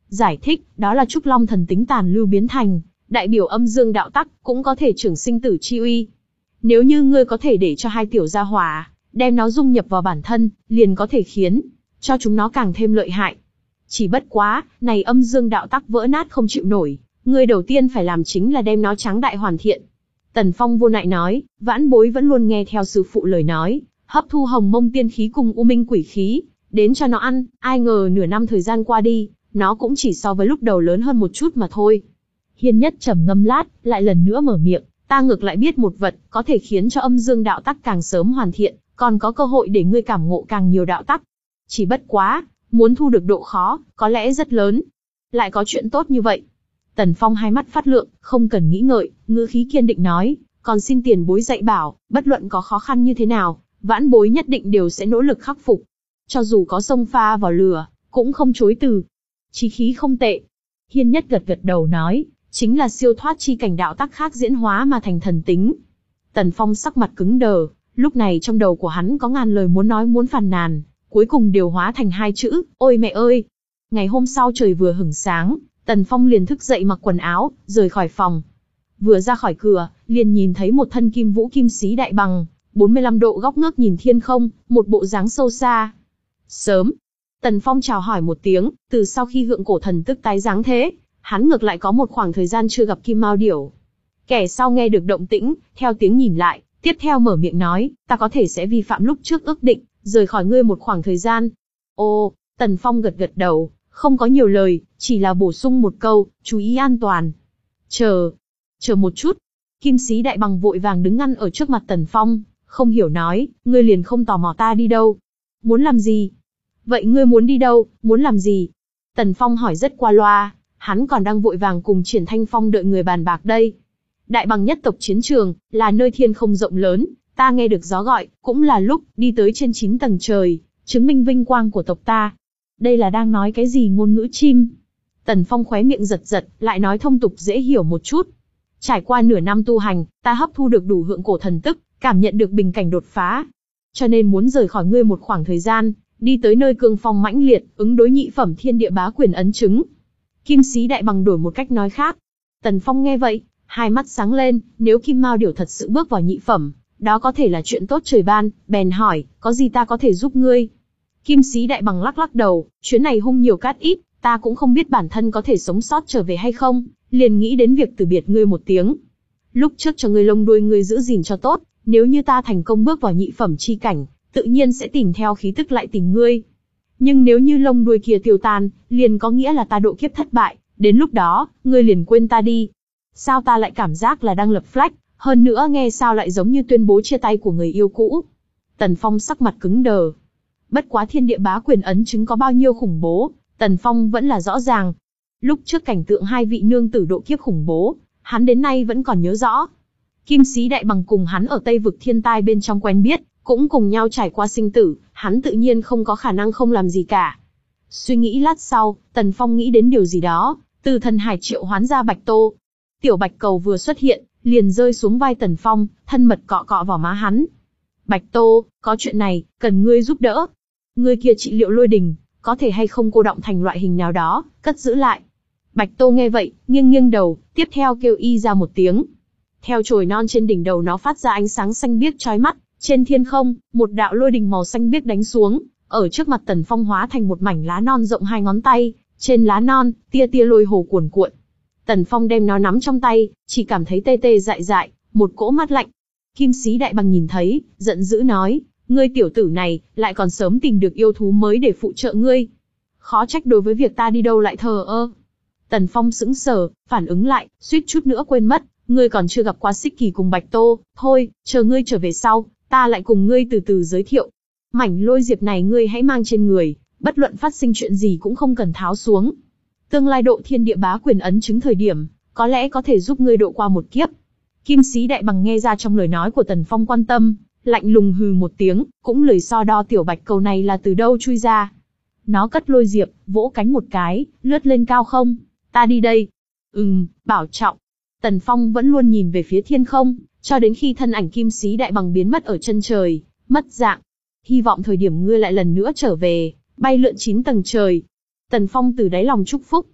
Giải thích, đó là Trúc Long thần tính tàn lưu biến thành, đại biểu âm dương đạo tắc, cũng có thể trưởng sinh tử chi uy. Nếu như ngươi có thể để cho hai tiểu gia hỏa, đem nó dung nhập vào bản thân, liền có thể khiến cho chúng nó càng thêm lợi hại. Chỉ bất quá, này âm dương đạo tắc vỡ nát không chịu nổi, ngươi đầu tiên phải làm chính là đem nó tráng đại hoàn thiện. Tần Phong vô nại nói, vãn bối vẫn luôn nghe theo sư phụ lời nói, hấp thu hồng mông tiên khí cùng u minh quỷ khí, đến cho nó ăn, ai ngờ nửa năm thời gian qua đi, nó cũng chỉ so với lúc đầu lớn hơn một chút mà thôi. Hiên Nhất trầm ngâm lát, lại lần nữa mở miệng, ta ngược lại biết một vật, có thể khiến cho âm dương đạo tắc càng sớm hoàn thiện, còn có cơ hội để ngươi cảm ngộ càng nhiều đạo tắc. Chỉ bất quá, muốn thu được độ khó, có lẽ rất lớn. Lại có chuyện tốt như vậy. Tần Phong hai mắt phát lượng, không cần nghĩ ngợi, ngữ khí kiên định nói, còn xin tiền bối dạy bảo, bất luận có khó khăn như thế nào, vãn bối nhất định đều sẽ nỗ lực khắc phục. Cho dù có xông pha vào lửa, cũng không chối từ. Chí khí không tệ. Hiên Nhất gật gật đầu nói, chính là siêu thoát chi cảnh đạo tắc khác diễn hóa mà thành thần tính. Tần Phong sắc mặt cứng đờ, lúc này trong đầu của hắn có ngàn lời muốn nói muốn phàn nàn, cuối cùng đều hóa thành hai chữ, ôi mẹ ơi. Ngày hôm sau trời vừa hửng sáng, Tần Phong liền thức dậy mặc quần áo, rời khỏi phòng. Vừa ra khỏi cửa, liền nhìn thấy một thân kim vũ kim xí đại bằng, bốn mươi lăm độ góc ngước nhìn thiên không, một bộ dáng sâu xa. Sớm. Tần Phong chào hỏi một tiếng, từ sau khi Hượng Cổ Thần Tức tái dáng thế, hắn ngược lại có một khoảng thời gian chưa gặp Kim Mao Điểu. Kẻ sau nghe được động tĩnh, theo tiếng nhìn lại, tiếp theo mở miệng nói, ta có thể sẽ vi phạm lúc trước ước định, rời khỏi ngươi một khoảng thời gian. Ô, Tần Phong gật gật đầu, không có nhiều lời, chỉ là bổ sung một câu, chú ý an toàn. Chờ, chờ một chút. Kim Xí Đại Bằng vội vàng đứng ngăn ở trước mặt Tần Phong, không hiểu nói, ngươi liền không tò mò ta đi đâu. Muốn làm gì? Vậy ngươi muốn đi đâu, muốn làm gì? Tần Phong hỏi rất qua loa, hắn còn đang vội vàng cùng Triển Thanh Phong đợi người bàn bạc đây. Đại Bằng nhất tộc chiến trường, là nơi thiên không rộng lớn, ta nghe được gió gọi, cũng là lúc đi tới trên chín tầng trời, chứng minh vinh quang của tộc ta. Đây là đang nói cái gì ngôn ngữ chim? Tần Phong khóe miệng giật giật, lại nói thông tục dễ hiểu một chút. Trải qua nửa năm tu hành, ta hấp thu được đủ Hượng Cổ Thần Tức, cảm nhận được bình cảnh đột phá. Cho nên muốn rời khỏi ngươi một khoảng thời gian, đi tới nơi cương phong mãnh liệt, ứng đối nhị phẩm thiên địa bá quyền ấn chứng. Kim Xí Đại Bằng đổi một cách nói khác. Tần Phong nghe vậy, hai mắt sáng lên, nếu Kim Mao Điểu thật sự bước vào nhị phẩm, đó có thể là chuyện tốt trời ban, bèn hỏi, có gì ta có thể giúp ngươi? Kim Xí Đại Bằng lắc lắc đầu, chuyến này hung nhiều cát ít, ta cũng không biết bản thân có thể sống sót trở về hay không, liền nghĩ đến việc từ biệt ngươi một tiếng. Lúc trước cho ngươi lông đuôi ngươi giữ gìn cho tốt, nếu như ta thành công bước vào nhị phẩm chi cảnh, tự nhiên sẽ tìm theo khí tức lại tìm ngươi. Nhưng nếu như lông đuôi kia tiêu tan, liền có nghĩa là ta độ kiếp thất bại, đến lúc đó, ngươi liền quên ta đi. Sao ta lại cảm giác là đang lập flag, hơn nữa nghe sao lại giống như tuyên bố chia tay của người yêu cũ. Tần Phong sắc mặt cứng đờ. Bất quá thiên địa bá quyền ấn chứng có bao nhiêu khủng bố, Tần Phong vẫn là rõ ràng. Lúc trước cảnh tượng hai vị nương tử độ kiếp khủng bố, hắn đến nay vẫn còn nhớ rõ. Kim Xí Đại Bằng cùng hắn ở Tây Vực Thiên Tai bên trong quen biết, cũng cùng nhau trải qua sinh tử, hắn tự nhiên không có khả năng không làm gì cả. Suy nghĩ lát sau, Tần Phong nghĩ đến điều gì đó, từ thần hải triệu hoán ra Bạch Tô. Tiểu Bạch Cầu vừa xuất hiện, liền rơi xuống vai Tần Phong, thân mật cọ cọ vào má hắn. Bạch Tô, có chuyện này, cần ngươi giúp đỡ. Ngươi kia trị liệu lôi đình, có thể hay không cô động thành loại hình nào đó, cất giữ lại. Bạch Tô nghe vậy, nghiêng nghiêng đầu, tiếp theo kêu y ra một tiếng. Theo chồi non trên đỉnh đầu nó phát ra ánh sáng xanh biếc chói mắt, trên thiên không, một đạo lôi đình màu xanh biếc đánh xuống, ở trước mặt Tần Phong hóa thành một mảnh lá non rộng hai ngón tay, trên lá non, tia tia lôi hồ cuồn cuộn. Tần Phong đem nó nắm trong tay, chỉ cảm thấy tê tê dại dại, một cỗ mát lạnh. Kim Xí Đại Bằng nhìn thấy, giận dữ nói, ngươi tiểu tử này, lại còn sớm tìm được yêu thú mới để phụ trợ ngươi. Khó trách đối với việc ta đi đâu lại thờ ơ. Tần Phong sững sờ, phản ứng lại, suýt chút nữa quên mất, ngươi còn chưa gặp qua Xích Kỳ cùng Bạch Tô, thôi, chờ ngươi trở về sau, ta lại cùng ngươi từ từ giới thiệu. Mảnh lôi diệp này ngươi hãy mang trên người, bất luận phát sinh chuyện gì cũng không cần tháo xuống. Tương lai độ thiên địa bá quyền ấn chứng thời điểm, có lẽ có thể giúp ngươi độ qua một kiếp. Kim Xí Đại Bằng nghe ra trong lời nói của Tần Phong quan tâm, lạnh lùng hừ một tiếng, cũng lười so đo tiểu Bạch Cầu này là từ đâu chui ra. Nó cất lôi diệp, vỗ cánh một cái, lướt lên cao không. Ta đi đây. Ừm, bảo trọng. Tần Phong vẫn luôn nhìn về phía thiên không, cho đến khi thân ảnh Kim Xí Đại Bằng biến mất ở chân trời, mất dạng. Hy vọng thời điểm ngươi lại lần nữa trở về, bay lượn chín tầng trời. Tần Phong từ đáy lòng chúc phúc.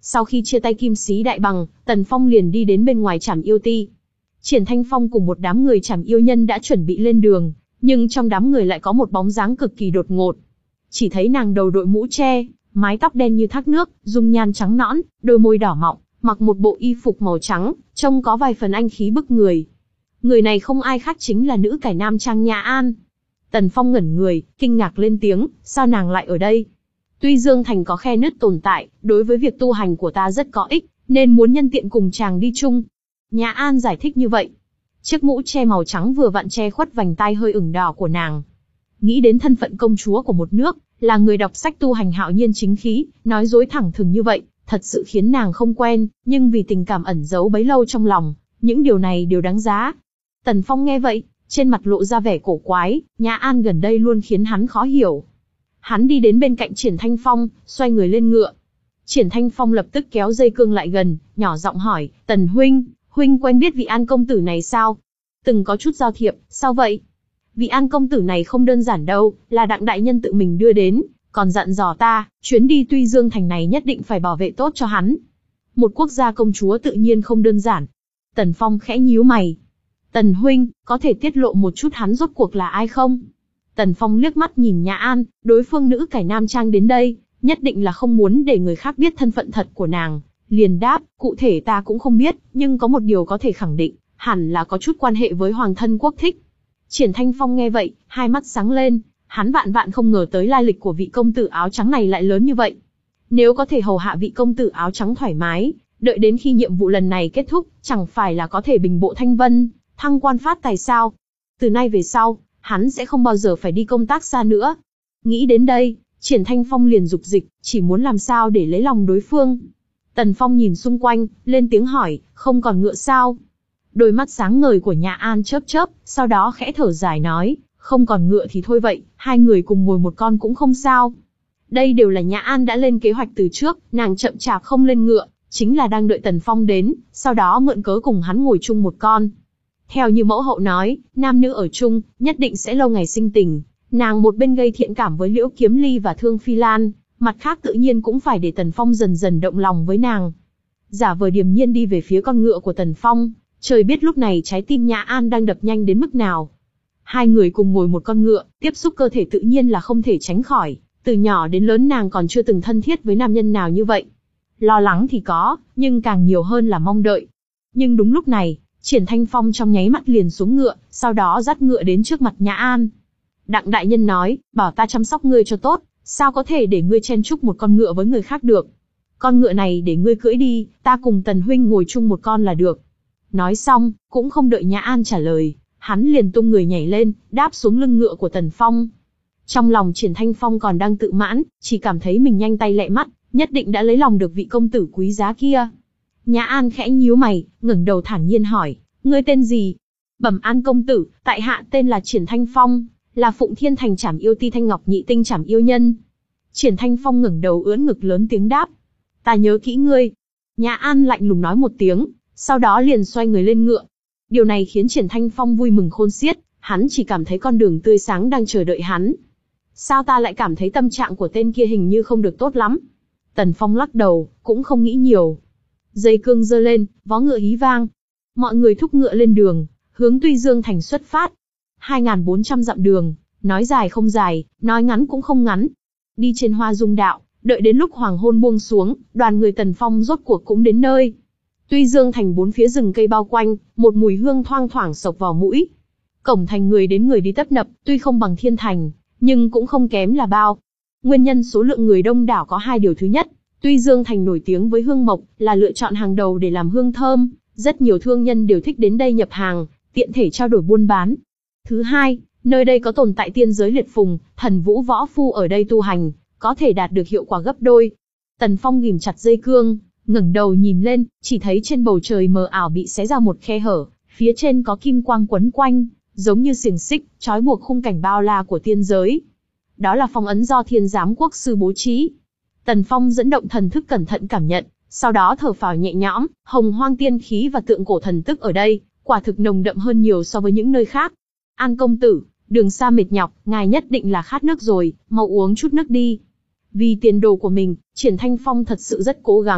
Sau khi chia tay Kim Sĩ Đại Bằng, Tần Phong liền đi đến bên ngoài Trảm Yêu Ti. Triển Thanh Phong cùng một đám người Trảm Yêu Nhân đã chuẩn bị lên đường, nhưng trong đám người lại có một bóng dáng cực kỳ đột ngột. Chỉ thấy nàng đầu đội mũ che, mái tóc đen như thác nước, dung nhan trắng nõn, đôi môi đỏ mọng, mặc một bộ y phục màu trắng, trông có vài phần anh khí bức người. Người này không ai khác chính là nữ cải nam trang Nhã An. Tần Phong ngẩn người, kinh ngạc lên tiếng, sao nàng lại ở đây? Tuy Dương Thành có khe nứt tồn tại, đối với việc tu hành của ta rất có ích, nên muốn nhân tiện cùng chàng đi chung. Nhã An giải thích như vậy. Chiếc mũ che màu trắng vừa vặn che khuất vành tai hơi ửng đỏ của nàng. Nghĩ đến thân phận công chúa của một nước, là người đọc sách tu hành hạo nhiên chính khí, nói dối thẳng thừng như vậy, thật sự khiến nàng không quen, nhưng vì tình cảm ẩn giấu bấy lâu trong lòng, những điều này đều đáng giá. Tần Phong nghe vậy, trên mặt lộ ra vẻ cổ quái, Nhã An gần đây luôn khiến hắn khó hiểu. Hắn đi đến bên cạnh Triển Thanh Phong, xoay người lên ngựa. Triển Thanh Phong lập tức kéo dây cương lại gần, nhỏ giọng hỏi, Tần huynh, huynh quen biết vị An công tử này sao? Từng có chút giao thiệp, sao vậy? Vị An công tử này không đơn giản đâu, là Đặng đại nhân tự mình đưa đến, còn dặn dò ta, chuyến đi Tuy Dương Thành này nhất định phải bảo vệ tốt cho hắn. Một quốc gia công chúa tự nhiên không đơn giản. Tần Phong khẽ nhíu mày. Tần huynh, có thể tiết lộ một chút hắn rốt cuộc là ai không? Tần Phong liếc mắt nhìn Nhã An, đối phương nữ cải nam trang đến đây, nhất định là không muốn để người khác biết thân phận thật của nàng. Liền đáp, cụ thể ta cũng không biết, nhưng có một điều có thể khẳng định, hẳn là có chút quan hệ với Hoàng thân quốc thích. Triển Thanh Phong nghe vậy, hai mắt sáng lên, hắn vạn vạn không ngờ tới lai lịch của vị công tử áo trắng này lại lớn như vậy. Nếu có thể hầu hạ vị công tử áo trắng thoải mái, đợi đến khi nhiệm vụ lần này kết thúc, chẳng phải là có thể bình bộ thanh vân, thăng quan phát tài sao? Từ nay về sau, hắn sẽ không bao giờ phải đi công tác xa nữa. Nghĩ đến đây, Triển Thanh Phong liền dục dịch, chỉ muốn làm sao để lấy lòng đối phương. Tần Phong nhìn xung quanh, lên tiếng hỏi, không còn ngựa sao? Đôi mắt sáng ngời của Nhã An chớp chớp, sau đó khẽ thở dài nói, không còn ngựa thì thôi vậy, hai người cùng ngồi một con cũng không sao. Đây đều là Nhã An đã lên kế hoạch từ trước, nàng chậm chạp không lên ngựa, chính là đang đợi Tần Phong đến, sau đó mượn cớ cùng hắn ngồi chung một con. Theo như mẫu hậu nói, nam nữ ở chung, nhất định sẽ lâu ngày sinh tình. Nàng một bên gây thiện cảm với Liễu Kiếm Ly và Thương Phi Lan, mặt khác tự nhiên cũng phải để Tần Phong dần dần động lòng với nàng. Giả vờ điềm nhiên đi về phía con ngựa của Tần Phong, trời biết lúc này trái tim Nhã An đang đập nhanh đến mức nào. Hai người cùng ngồi một con ngựa, tiếp xúc cơ thể tự nhiên là không thể tránh khỏi. Từ nhỏ đến lớn nàng còn chưa từng thân thiết với nam nhân nào như vậy. Lo lắng thì có, nhưng càng nhiều hơn là mong đợi. Nhưng đúng lúc này, Triển Thanh Phong trong nháy mắt liền xuống ngựa, sau đó dắt ngựa đến trước mặt Nhã An. Đặng đại nhân nói, bảo ta chăm sóc ngươi cho tốt, sao có thể để ngươi chen chúc một con ngựa với người khác được. Con ngựa này để ngươi cưỡi đi, ta cùng Tần huynh ngồi chung một con là được. Nói xong, cũng không đợi Nhã An trả lời, hắn liền tung người nhảy lên, đáp xuống lưng ngựa của Tần Phong. Trong lòng Triển Thanh Phong còn đang tự mãn, chỉ cảm thấy mình nhanh tay lẹ mắt, nhất định đã lấy lòng được vị công tử quý giá kia. Nhã An khẽ nhíu mày, ngẩng đầu thản nhiên hỏi, ngươi tên gì? Bẩm An công tử, tại hạ tên là Triển Thanh Phong, là Phụng Thiên Thành Trảm Yêu Ti Thanh Ngọc Nhị Tinh Trảm Yêu Nhân. Triển Thanh Phong ngẩng đầu ưỡn ngực lớn tiếng đáp, ta nhớ kỹ ngươi. Nhã An lạnh lùng nói một tiếng, sau đó liền xoay người lên ngựa. Điều này khiến Triển Thanh Phong vui mừng khôn xiết, hắn chỉ cảm thấy con đường tươi sáng đang chờ đợi hắn. Sao ta lại cảm thấy tâm trạng của tên kia hình như không được tốt lắm? Tần Phong lắc đầu, cũng không nghĩ nhiều. Dây cương giơ lên, vó ngựa hí vang. Mọi người thúc ngựa lên đường, hướng Tuy Dương Thành xuất phát. hai nghìn bốn trăm dặm đường, nói dài không dài, nói ngắn cũng không ngắn. Đi trên Hoa Dung đạo, đợi đến lúc hoàng hôn buông xuống, đoàn người Tần Phong rốt cuộc cũng đến nơi. Tuy Dương Thành bốn phía rừng cây bao quanh, một mùi hương thoang thoảng xộc vào mũi. Cổng thành người đến người đi tấp nập, tuy không bằng Thiên Thành, nhưng cũng không kém là bao. Nguyên nhân số lượng người đông đảo có hai điều. Thứ nhất, Tuy Dương Thành nổi tiếng với hương mộc, là lựa chọn hàng đầu để làm hương thơm, rất nhiều thương nhân đều thích đến đây nhập hàng, tiện thể trao đổi buôn bán. Thứ hai, nơi đây có tồn tại tiên giới liệt phùng, thần vũ võ phu ở đây tu hành, có thể đạt được hiệu quả gấp đôi. Tần Phong ghìm chặt dây cương, ngẩng đầu nhìn lên, chỉ thấy trên bầu trời mờ ảo bị xé ra một khe hở, phía trên có kim quang quấn quanh, giống như xiềng xích, trói buộc khung cảnh bao la của tiên giới. Đó là phong ấn do Thiên Giám Quốc sư bố trí. Tần Phong dẫn động thần thức cẩn thận cảm nhận, sau đó thở phào nhẹ nhõm, hồng hoang tiên khí và tượng cổ thần tức ở đây, quả thực nồng đậm hơn nhiều so với những nơi khác. An công tử, đường xa mệt nhọc, ngài nhất định là khát nước rồi, mau uống chút nước đi. Vì tiền đồ của mình, Triển Thanh Phong thật sự rất cố gắng,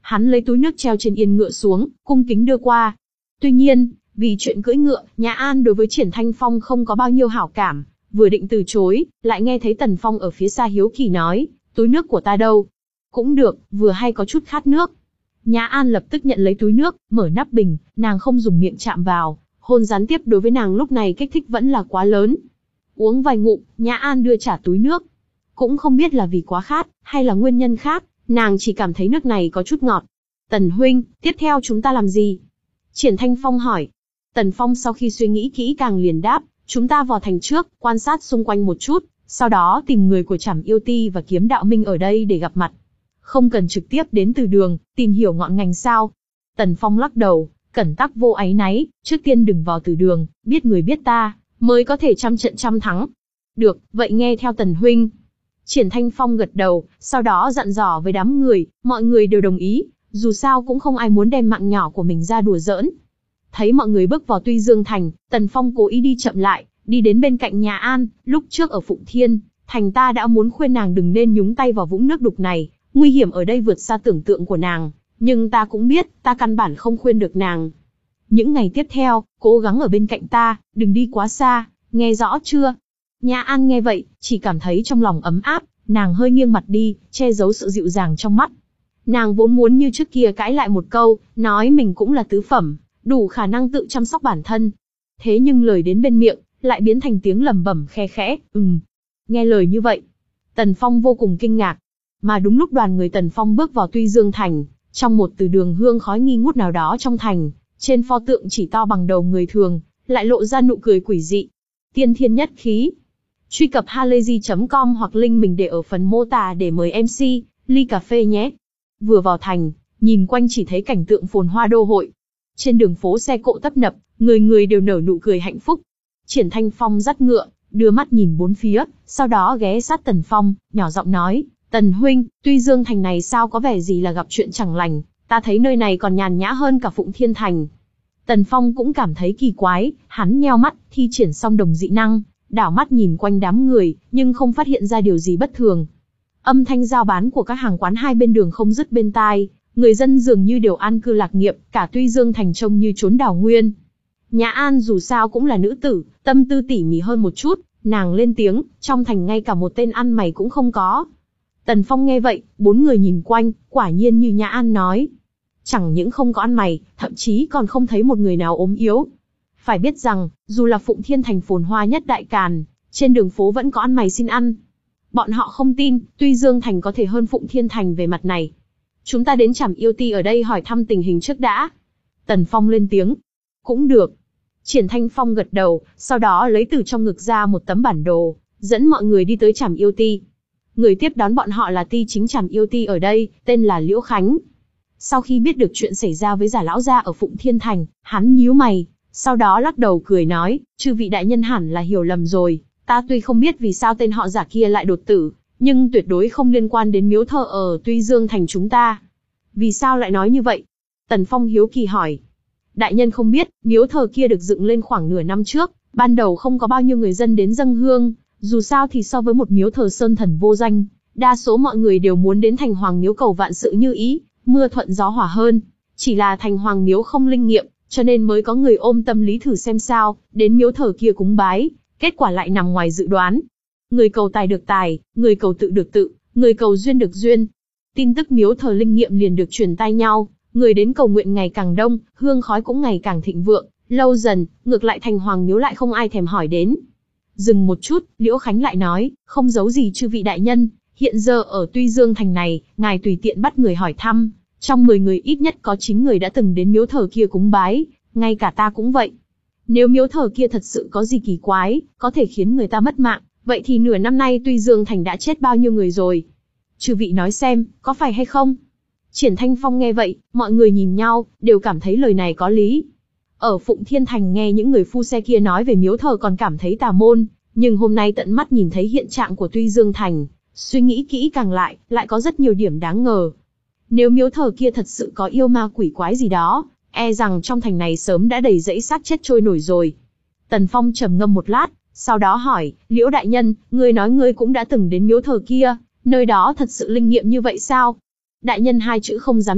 hắn lấy túi nước treo trên yên ngựa xuống, cung kính đưa qua. Tuy nhiên, vì chuyện cưỡi ngựa, Nhã An đối với Triển Thanh Phong không có bao nhiêu hảo cảm, vừa định từ chối, lại nghe thấy Tần Phong ở phía xa hiếu kỳ nói, túi nước của ta đâu? Cũng được, vừa hay có chút khát nước. Nhã An lập tức nhận lấy túi nước, mở nắp bình, nàng không dùng miệng chạm vào, hôn gián tiếp đối với nàng lúc này kích thích vẫn là quá lớn. Uống vài ngụm, Nhã An đưa trả túi nước. Cũng không biết là vì quá khát, hay là nguyên nhân khác, nàng chỉ cảm thấy nước này có chút ngọt. Tần huynh, tiếp theo chúng ta làm gì? Triển Thanh Phong hỏi. Tần Phong sau khi suy nghĩ kỹ càng liền đáp, chúng ta vào thành trước, quan sát xung quanh một chút, sau đó tìm người của Trảm Yêu Ti và Kiếm Đạo Minh ở đây để gặp mặt. Không cần trực tiếp đến từ đường, tìm hiểu ngọn ngành sao? Tần Phong lắc đầu, cẩn tắc vô áy náy, trước tiên đừng vào từ đường, biết người biết ta, mới có thể trăm trận trăm thắng. Được, vậy nghe theo Tần huynh. Triển Thanh Phong gật đầu, sau đó dặn dò với đám người, mọi người đều đồng ý, dù sao cũng không ai muốn đem mạng nhỏ của mình ra đùa giỡn. Thấy mọi người bước vào Tuy Dương Thành, Tần Phong cố ý đi chậm lại, đi đến bên cạnh Nhã An, lúc trước ở Phụng Thiên Thành ta đã muốn khuyên nàng đừng nên nhúng tay vào vũng nước đục này, nguy hiểm ở đây vượt xa tưởng tượng của nàng, nhưng ta cũng biết, ta căn bản không khuyên được nàng. Những ngày tiếp theo, cố gắng ở bên cạnh ta, đừng đi quá xa, nghe rõ chưa? Nhã An nghe vậy, chỉ cảm thấy trong lòng ấm áp, nàng hơi nghiêng mặt đi, che giấu sự dịu dàng trong mắt. Nàng vốn muốn như trước kia cãi lại một câu, nói mình cũng là tứ phẩm, đủ khả năng tự chăm sóc bản thân. Thế nhưng lời đến bên miệng, lại biến thành tiếng lẩm bẩm khe khẽ, ừm. Nghe lời như vậy, Tần Phong vô cùng kinh ngạc. Mà đúng lúc đoàn người Tần Phong bước vào Tuy Dương Thành, trong một từ đường hương khói nghi ngút nào đó trong thành, trên pho tượng chỉ to bằng đầu người thường, lại lộ ra nụ cười quỷ dị. Tiên thiên nhất khí. Truy cập halayzi chấm com hoặc link mình để ở phần mô tả để mời em xê, ly cà phê nhé. Vừa vào thành, nhìn quanh chỉ thấy cảnh tượng phồn hoa đô hội. Trên đường phố xe cộ tấp nập, người người đều nở nụ cười hạnh phúc. Triển Thanh Phong dắt ngựa, đưa mắt nhìn bốn phía, sau đó ghé sát Tần Phong, nhỏ giọng nói, Tần huynh, Tuy Dương Thành này sao có vẻ gì là gặp chuyện chẳng lành, ta thấy nơi này còn nhàn nhã hơn cả Phụng Thiên Thành. Tần Phong cũng cảm thấy kỳ quái, hắn nheo mắt, thi triển xong đồng dị năng, đảo mắt nhìn quanh đám người, nhưng không phát hiện ra điều gì bất thường. Âm thanh giao bán của các hàng quán hai bên đường không dứt bên tai, người dân dường như đều an cư lạc nghiệp, cả Tuy Dương Thành trông như chốn đảo nguyên. Nhã An dù sao cũng là nữ tử, tâm tư tỉ mỉ hơn một chút, nàng lên tiếng, trong thành ngay cả một tên ăn mày cũng không có. Tần Phong nghe vậy, bốn người nhìn quanh, quả nhiên như Nhã An nói. Chẳng những không có ăn mày, thậm chí còn không thấy một người nào ốm yếu. Phải biết rằng, dù là Phụng Thiên Thành phồn hoa nhất Đại Càn, trên đường phố vẫn có ăn mày xin ăn. Bọn họ không tin, Tuy Dương Thành có thể hơn Phụng Thiên Thành về mặt này. Chúng ta đến Trảm Yêu Ti ở đây hỏi thăm tình hình trước đã. Tần Phong lên tiếng. Cũng được. Triển Thanh Phong gật đầu, sau đó lấy từ trong ngực ra một tấm bản đồ, dẫn mọi người đi tới Trảm Yêu Ti. Người tiếp đón bọn họ là ti chính Trảm Yêu Ti ở đây, tên là Liễu Khánh. Sau khi biết được chuyện xảy ra với Giả lão gia ở Phụng Thiên Thành, hắn nhíu mày, sau đó lắc đầu cười nói, chư vị đại nhân hẳn là hiểu lầm rồi, ta tuy không biết vì sao tên họ Giả kia lại đột tử, nhưng tuyệt đối không liên quan đến miếu thờ ở Tuy Dương Thành chúng ta. Vì sao lại nói như vậy? Tần Phong hiếu kỳ hỏi. Đại nhân không biết, miếu thờ kia được dựng lên khoảng nửa năm trước, ban đầu không có bao nhiêu người dân đến dâng hương, dù sao thì so với một miếu thờ sơn thần vô danh, đa số mọi người đều muốn đến thành hoàng miếu cầu vạn sự như ý, mưa thuận gió hòa hơn. Chỉ là thành hoàng miếu không linh nghiệm, cho nên mới có người ôm tâm lý thử xem sao, đến miếu thờ kia cúng bái, kết quả lại nằm ngoài dự đoán. Người cầu tài được tài, người cầu tự được tự, người cầu duyên được duyên. Tin tức miếu thờ linh nghiệm liền được truyền tai nhau, người đến cầu nguyện ngày càng đông, hương khói cũng ngày càng thịnh vượng, lâu dần, ngược lại thành hoàng miếu lại không ai thèm hỏi đến. Dừng một chút, Liễu Khánh lại nói, không giấu gì chư vị đại nhân, hiện giờ ở Tuy Dương Thành này, ngài tùy tiện bắt người hỏi thăm, trong mười người ít nhất có chín người đã từng đến miếu thờ kia cúng bái, ngay cả ta cũng vậy. Nếu miếu thờ kia thật sự có gì kỳ quái, có thể khiến người ta mất mạng, vậy thì nửa năm nay Tuy Dương Thành đã chết bao nhiêu người rồi? Chư vị nói xem, có phải hay không? Triển Thanh Phong nghe vậy, mọi người nhìn nhau, đều cảm thấy lời này có lý. Ở Phụng Thiên Thành nghe những người phu xe kia nói về miếu thờ còn cảm thấy tà môn, nhưng hôm nay tận mắt nhìn thấy hiện trạng của Tuy Dương Thành, suy nghĩ kỹ càng lại, lại có rất nhiều điểm đáng ngờ. Nếu miếu thờ kia thật sự có yêu ma quỷ quái gì đó, e rằng trong thành này sớm đã đầy rẫy xác chết trôi nổi rồi. Tần Phong trầm ngâm một lát, sau đó hỏi, Liễu đại nhân, ngươi nói ngươi cũng đã từng đến miếu thờ kia, nơi đó thật sự linh nghiệm như vậy sao? Đại nhân hai chữ không dám nhận,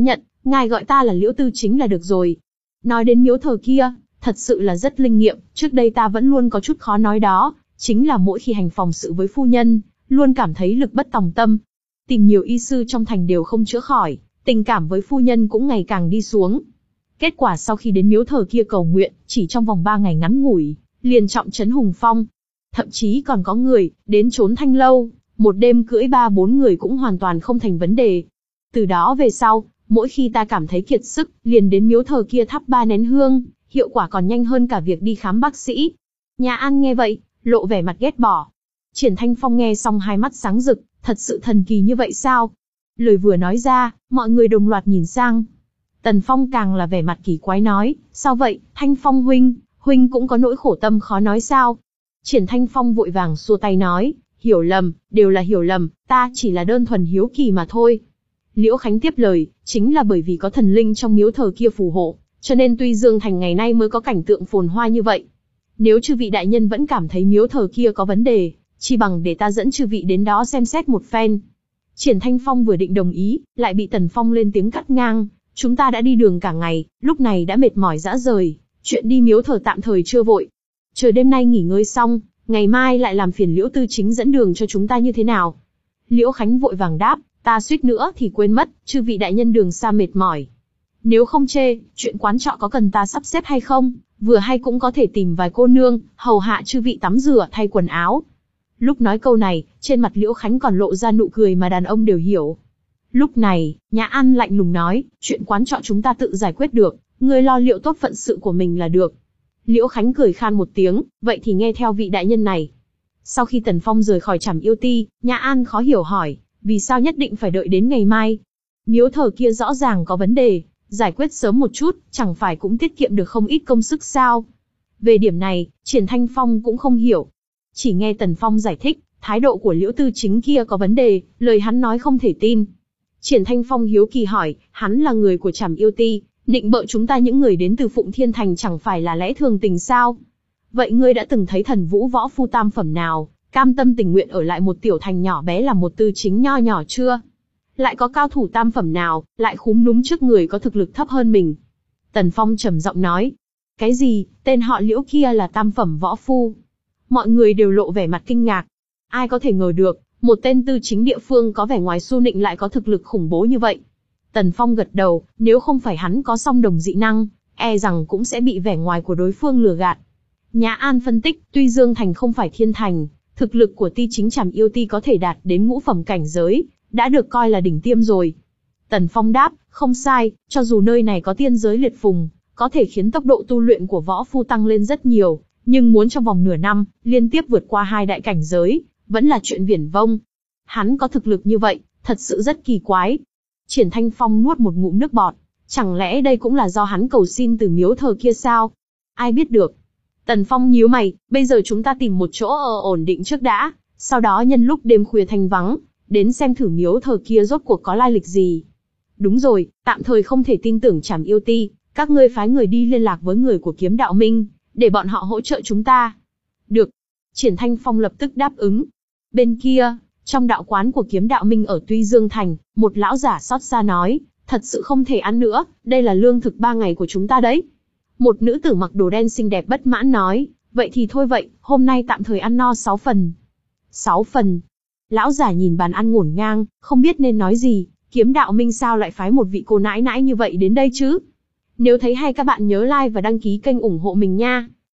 Ngài gọi ta là Liễu Tư Chính là được rồi. Nói đến miếu thờ kia, thật sự là rất linh nghiệm, trước đây ta vẫn luôn có chút khó nói đó, chính là mỗi khi hành phòng sự với phu nhân, luôn cảm thấy lực bất tòng tâm. Tìm nhiều y sư trong thành đều không chữa khỏi, tình cảm với phu nhân cũng ngày càng đi xuống. Kết quả sau khi đến miếu thờ kia cầu nguyện, chỉ trong vòng ba ngày ngắn ngủi, liền trọng trấn hùng phong. Thậm chí còn có người, đến trốn Thanh Lâu, một đêm cưỡi ba bốn người cũng hoàn toàn không thành vấn đề. Từ đó về sau, mỗi khi ta cảm thấy kiệt sức, liền đến miếu thờ kia thắp ba nén hương, hiệu quả còn nhanh hơn cả việc đi khám bác sĩ. Nhà An nghe vậy, lộ vẻ mặt ghét bỏ. Triển Thanh Phong nghe xong hai mắt sáng rực, thật sự thần kỳ như vậy sao? Lời vừa nói ra, mọi người đồng loạt nhìn sang. Tần Phong càng là vẻ mặt kỳ quái nói, sao vậy, Thanh Phong huynh, huynh cũng có nỗi khổ tâm khó nói sao? Triển Thanh Phong vội vàng xua tay nói, hiểu lầm, đều là hiểu lầm, ta chỉ là đơn thuần hiếu kỳ mà thôi. Liễu Khánh tiếp lời, chính là bởi vì có thần linh trong miếu thờ kia phù hộ, cho nên Tuy Dương Thành ngày nay mới có cảnh tượng phồn hoa như vậy. Nếu chư vị đại nhân vẫn cảm thấy miếu thờ kia có vấn đề, chi bằng để ta dẫn chư vị đến đó xem xét một phen. Triển Thanh Phong vừa định đồng ý, lại bị Tần Phong lên tiếng cắt ngang, chúng ta đã đi đường cả ngày, lúc này đã mệt mỏi rã rời, chuyện đi miếu thờ tạm thời chưa vội. Chờ đêm nay nghỉ ngơi xong, ngày mai lại làm phiền Liễu Tư Chính dẫn đường cho chúng ta như thế nào? Liễu Khánh vội vàng đáp, ta suýt nữa thì quên mất, chư vị đại nhân đường xa mệt mỏi. Nếu không chê, chuyện quán trọ có cần ta sắp xếp hay không? Vừa hay cũng có thể tìm vài cô nương, hầu hạ chư vị tắm rửa thay quần áo. Lúc nói câu này, trên mặt Liễu Khánh còn lộ ra nụ cười mà đàn ông đều hiểu. Lúc này, Nhã An lạnh lùng nói, chuyện quán trọ chúng ta tự giải quyết được, ngươi lo liệu tốt phận sự của mình là được. Liễu Khánh cười khan một tiếng, vậy thì nghe theo vị đại nhân này. Sau khi Tần Phong rời khỏi Trảm Yêu Ti, Nhã An khó hiểu hỏi, vì sao nhất định phải đợi đến ngày mai? Miếu thờ kia rõ ràng có vấn đề, giải quyết sớm một chút, chẳng phải cũng tiết kiệm được không ít công sức sao? Về điểm này, Triển Thanh Phong cũng không hiểu. Chỉ nghe Tần Phong giải thích, thái độ của Liễu Tư Chính kia có vấn đề, lời hắn nói không thể tin. Triển Thanh Phong hiếu kỳ hỏi, hắn là người của Trảm Yêu Ti, nịnh bợ chúng ta những người đến từ Phụng Thiên Thành chẳng phải là lẽ thường tình sao? Vậy ngươi đã từng thấy thần vũ võ phu tam phẩm nào, cam tâm tình nguyện ở lại một tiểu thành nhỏ bé làm một tư chính nho nhỏ chưa? Lại có cao thủ tam phẩm nào, lại khúm núm trước người có thực lực thấp hơn mình? Tần Phong trầm giọng nói, cái gì, tên họ Liễu kia là tam phẩm võ phu? Mọi người đều lộ vẻ mặt kinh ngạc. Ai có thể ngờ được, một tên tư chính địa phương có vẻ ngoài xu nịnh lại có thực lực khủng bố như vậy. Tần Phong gật đầu, nếu không phải hắn có song đồng dị năng, e rằng cũng sẽ bị vẻ ngoài của đối phương lừa gạt. Nhã An phân tích, tuy Dương Thành không phải thiên thành, thực lực của Ti Chính Trảm Yêu Ti có thể đạt đến ngũ phẩm cảnh giới, đã được coi là đỉnh tiêm rồi. Tần Phong đáp, không sai, cho dù nơi này có tiên giới liệt phùng, có thể khiến tốc độ tu luyện của võ phu tăng lên rất nhiều, nhưng muốn trong vòng nửa năm, liên tiếp vượt qua hai đại cảnh giới, vẫn là chuyện viển vông. Hắn có thực lực như vậy, thật sự rất kỳ quái. Triển Thanh Phong nuốt một ngụm nước bọt, chẳng lẽ đây cũng là do hắn cầu xin từ miếu thờ kia sao? Ai biết được. Tần Phong nhíu mày, bây giờ chúng ta tìm một chỗ ở ổn định trước đã, sau đó nhân lúc đêm khuya thanh vắng, đến xem thử miếu thờ kia rốt cuộc có lai lịch gì. Đúng rồi, tạm thời không thể tin tưởng Trảm Yêu Ti, các ngươi phái người đi liên lạc với người của Kiếm Đạo Minh, để bọn họ hỗ trợ chúng ta. Được. Triển Thanh Phong lập tức đáp ứng. Bên kia, trong đạo quán của Kiếm Đạo Minh ở Tuy Dương Thành, một lão giả xót xa nói, thật sự không thể ăn nữa, đây là lương thực ba ngày của chúng ta đấy. Một nữ tử mặc đồ đen xinh đẹp bất mãn nói, vậy thì thôi vậy, hôm nay tạm thời ăn no sáu phần. Sáu phần. Lão giả nhìn bàn ăn ngổn ngang, không biết nên nói gì, Kiếm Đạo Minh sao lại phái một vị cô nãi nãi như vậy đến đây chứ? Nếu thấy hay các bạn nhớ like và đăng ký kênh ủng hộ mình nha.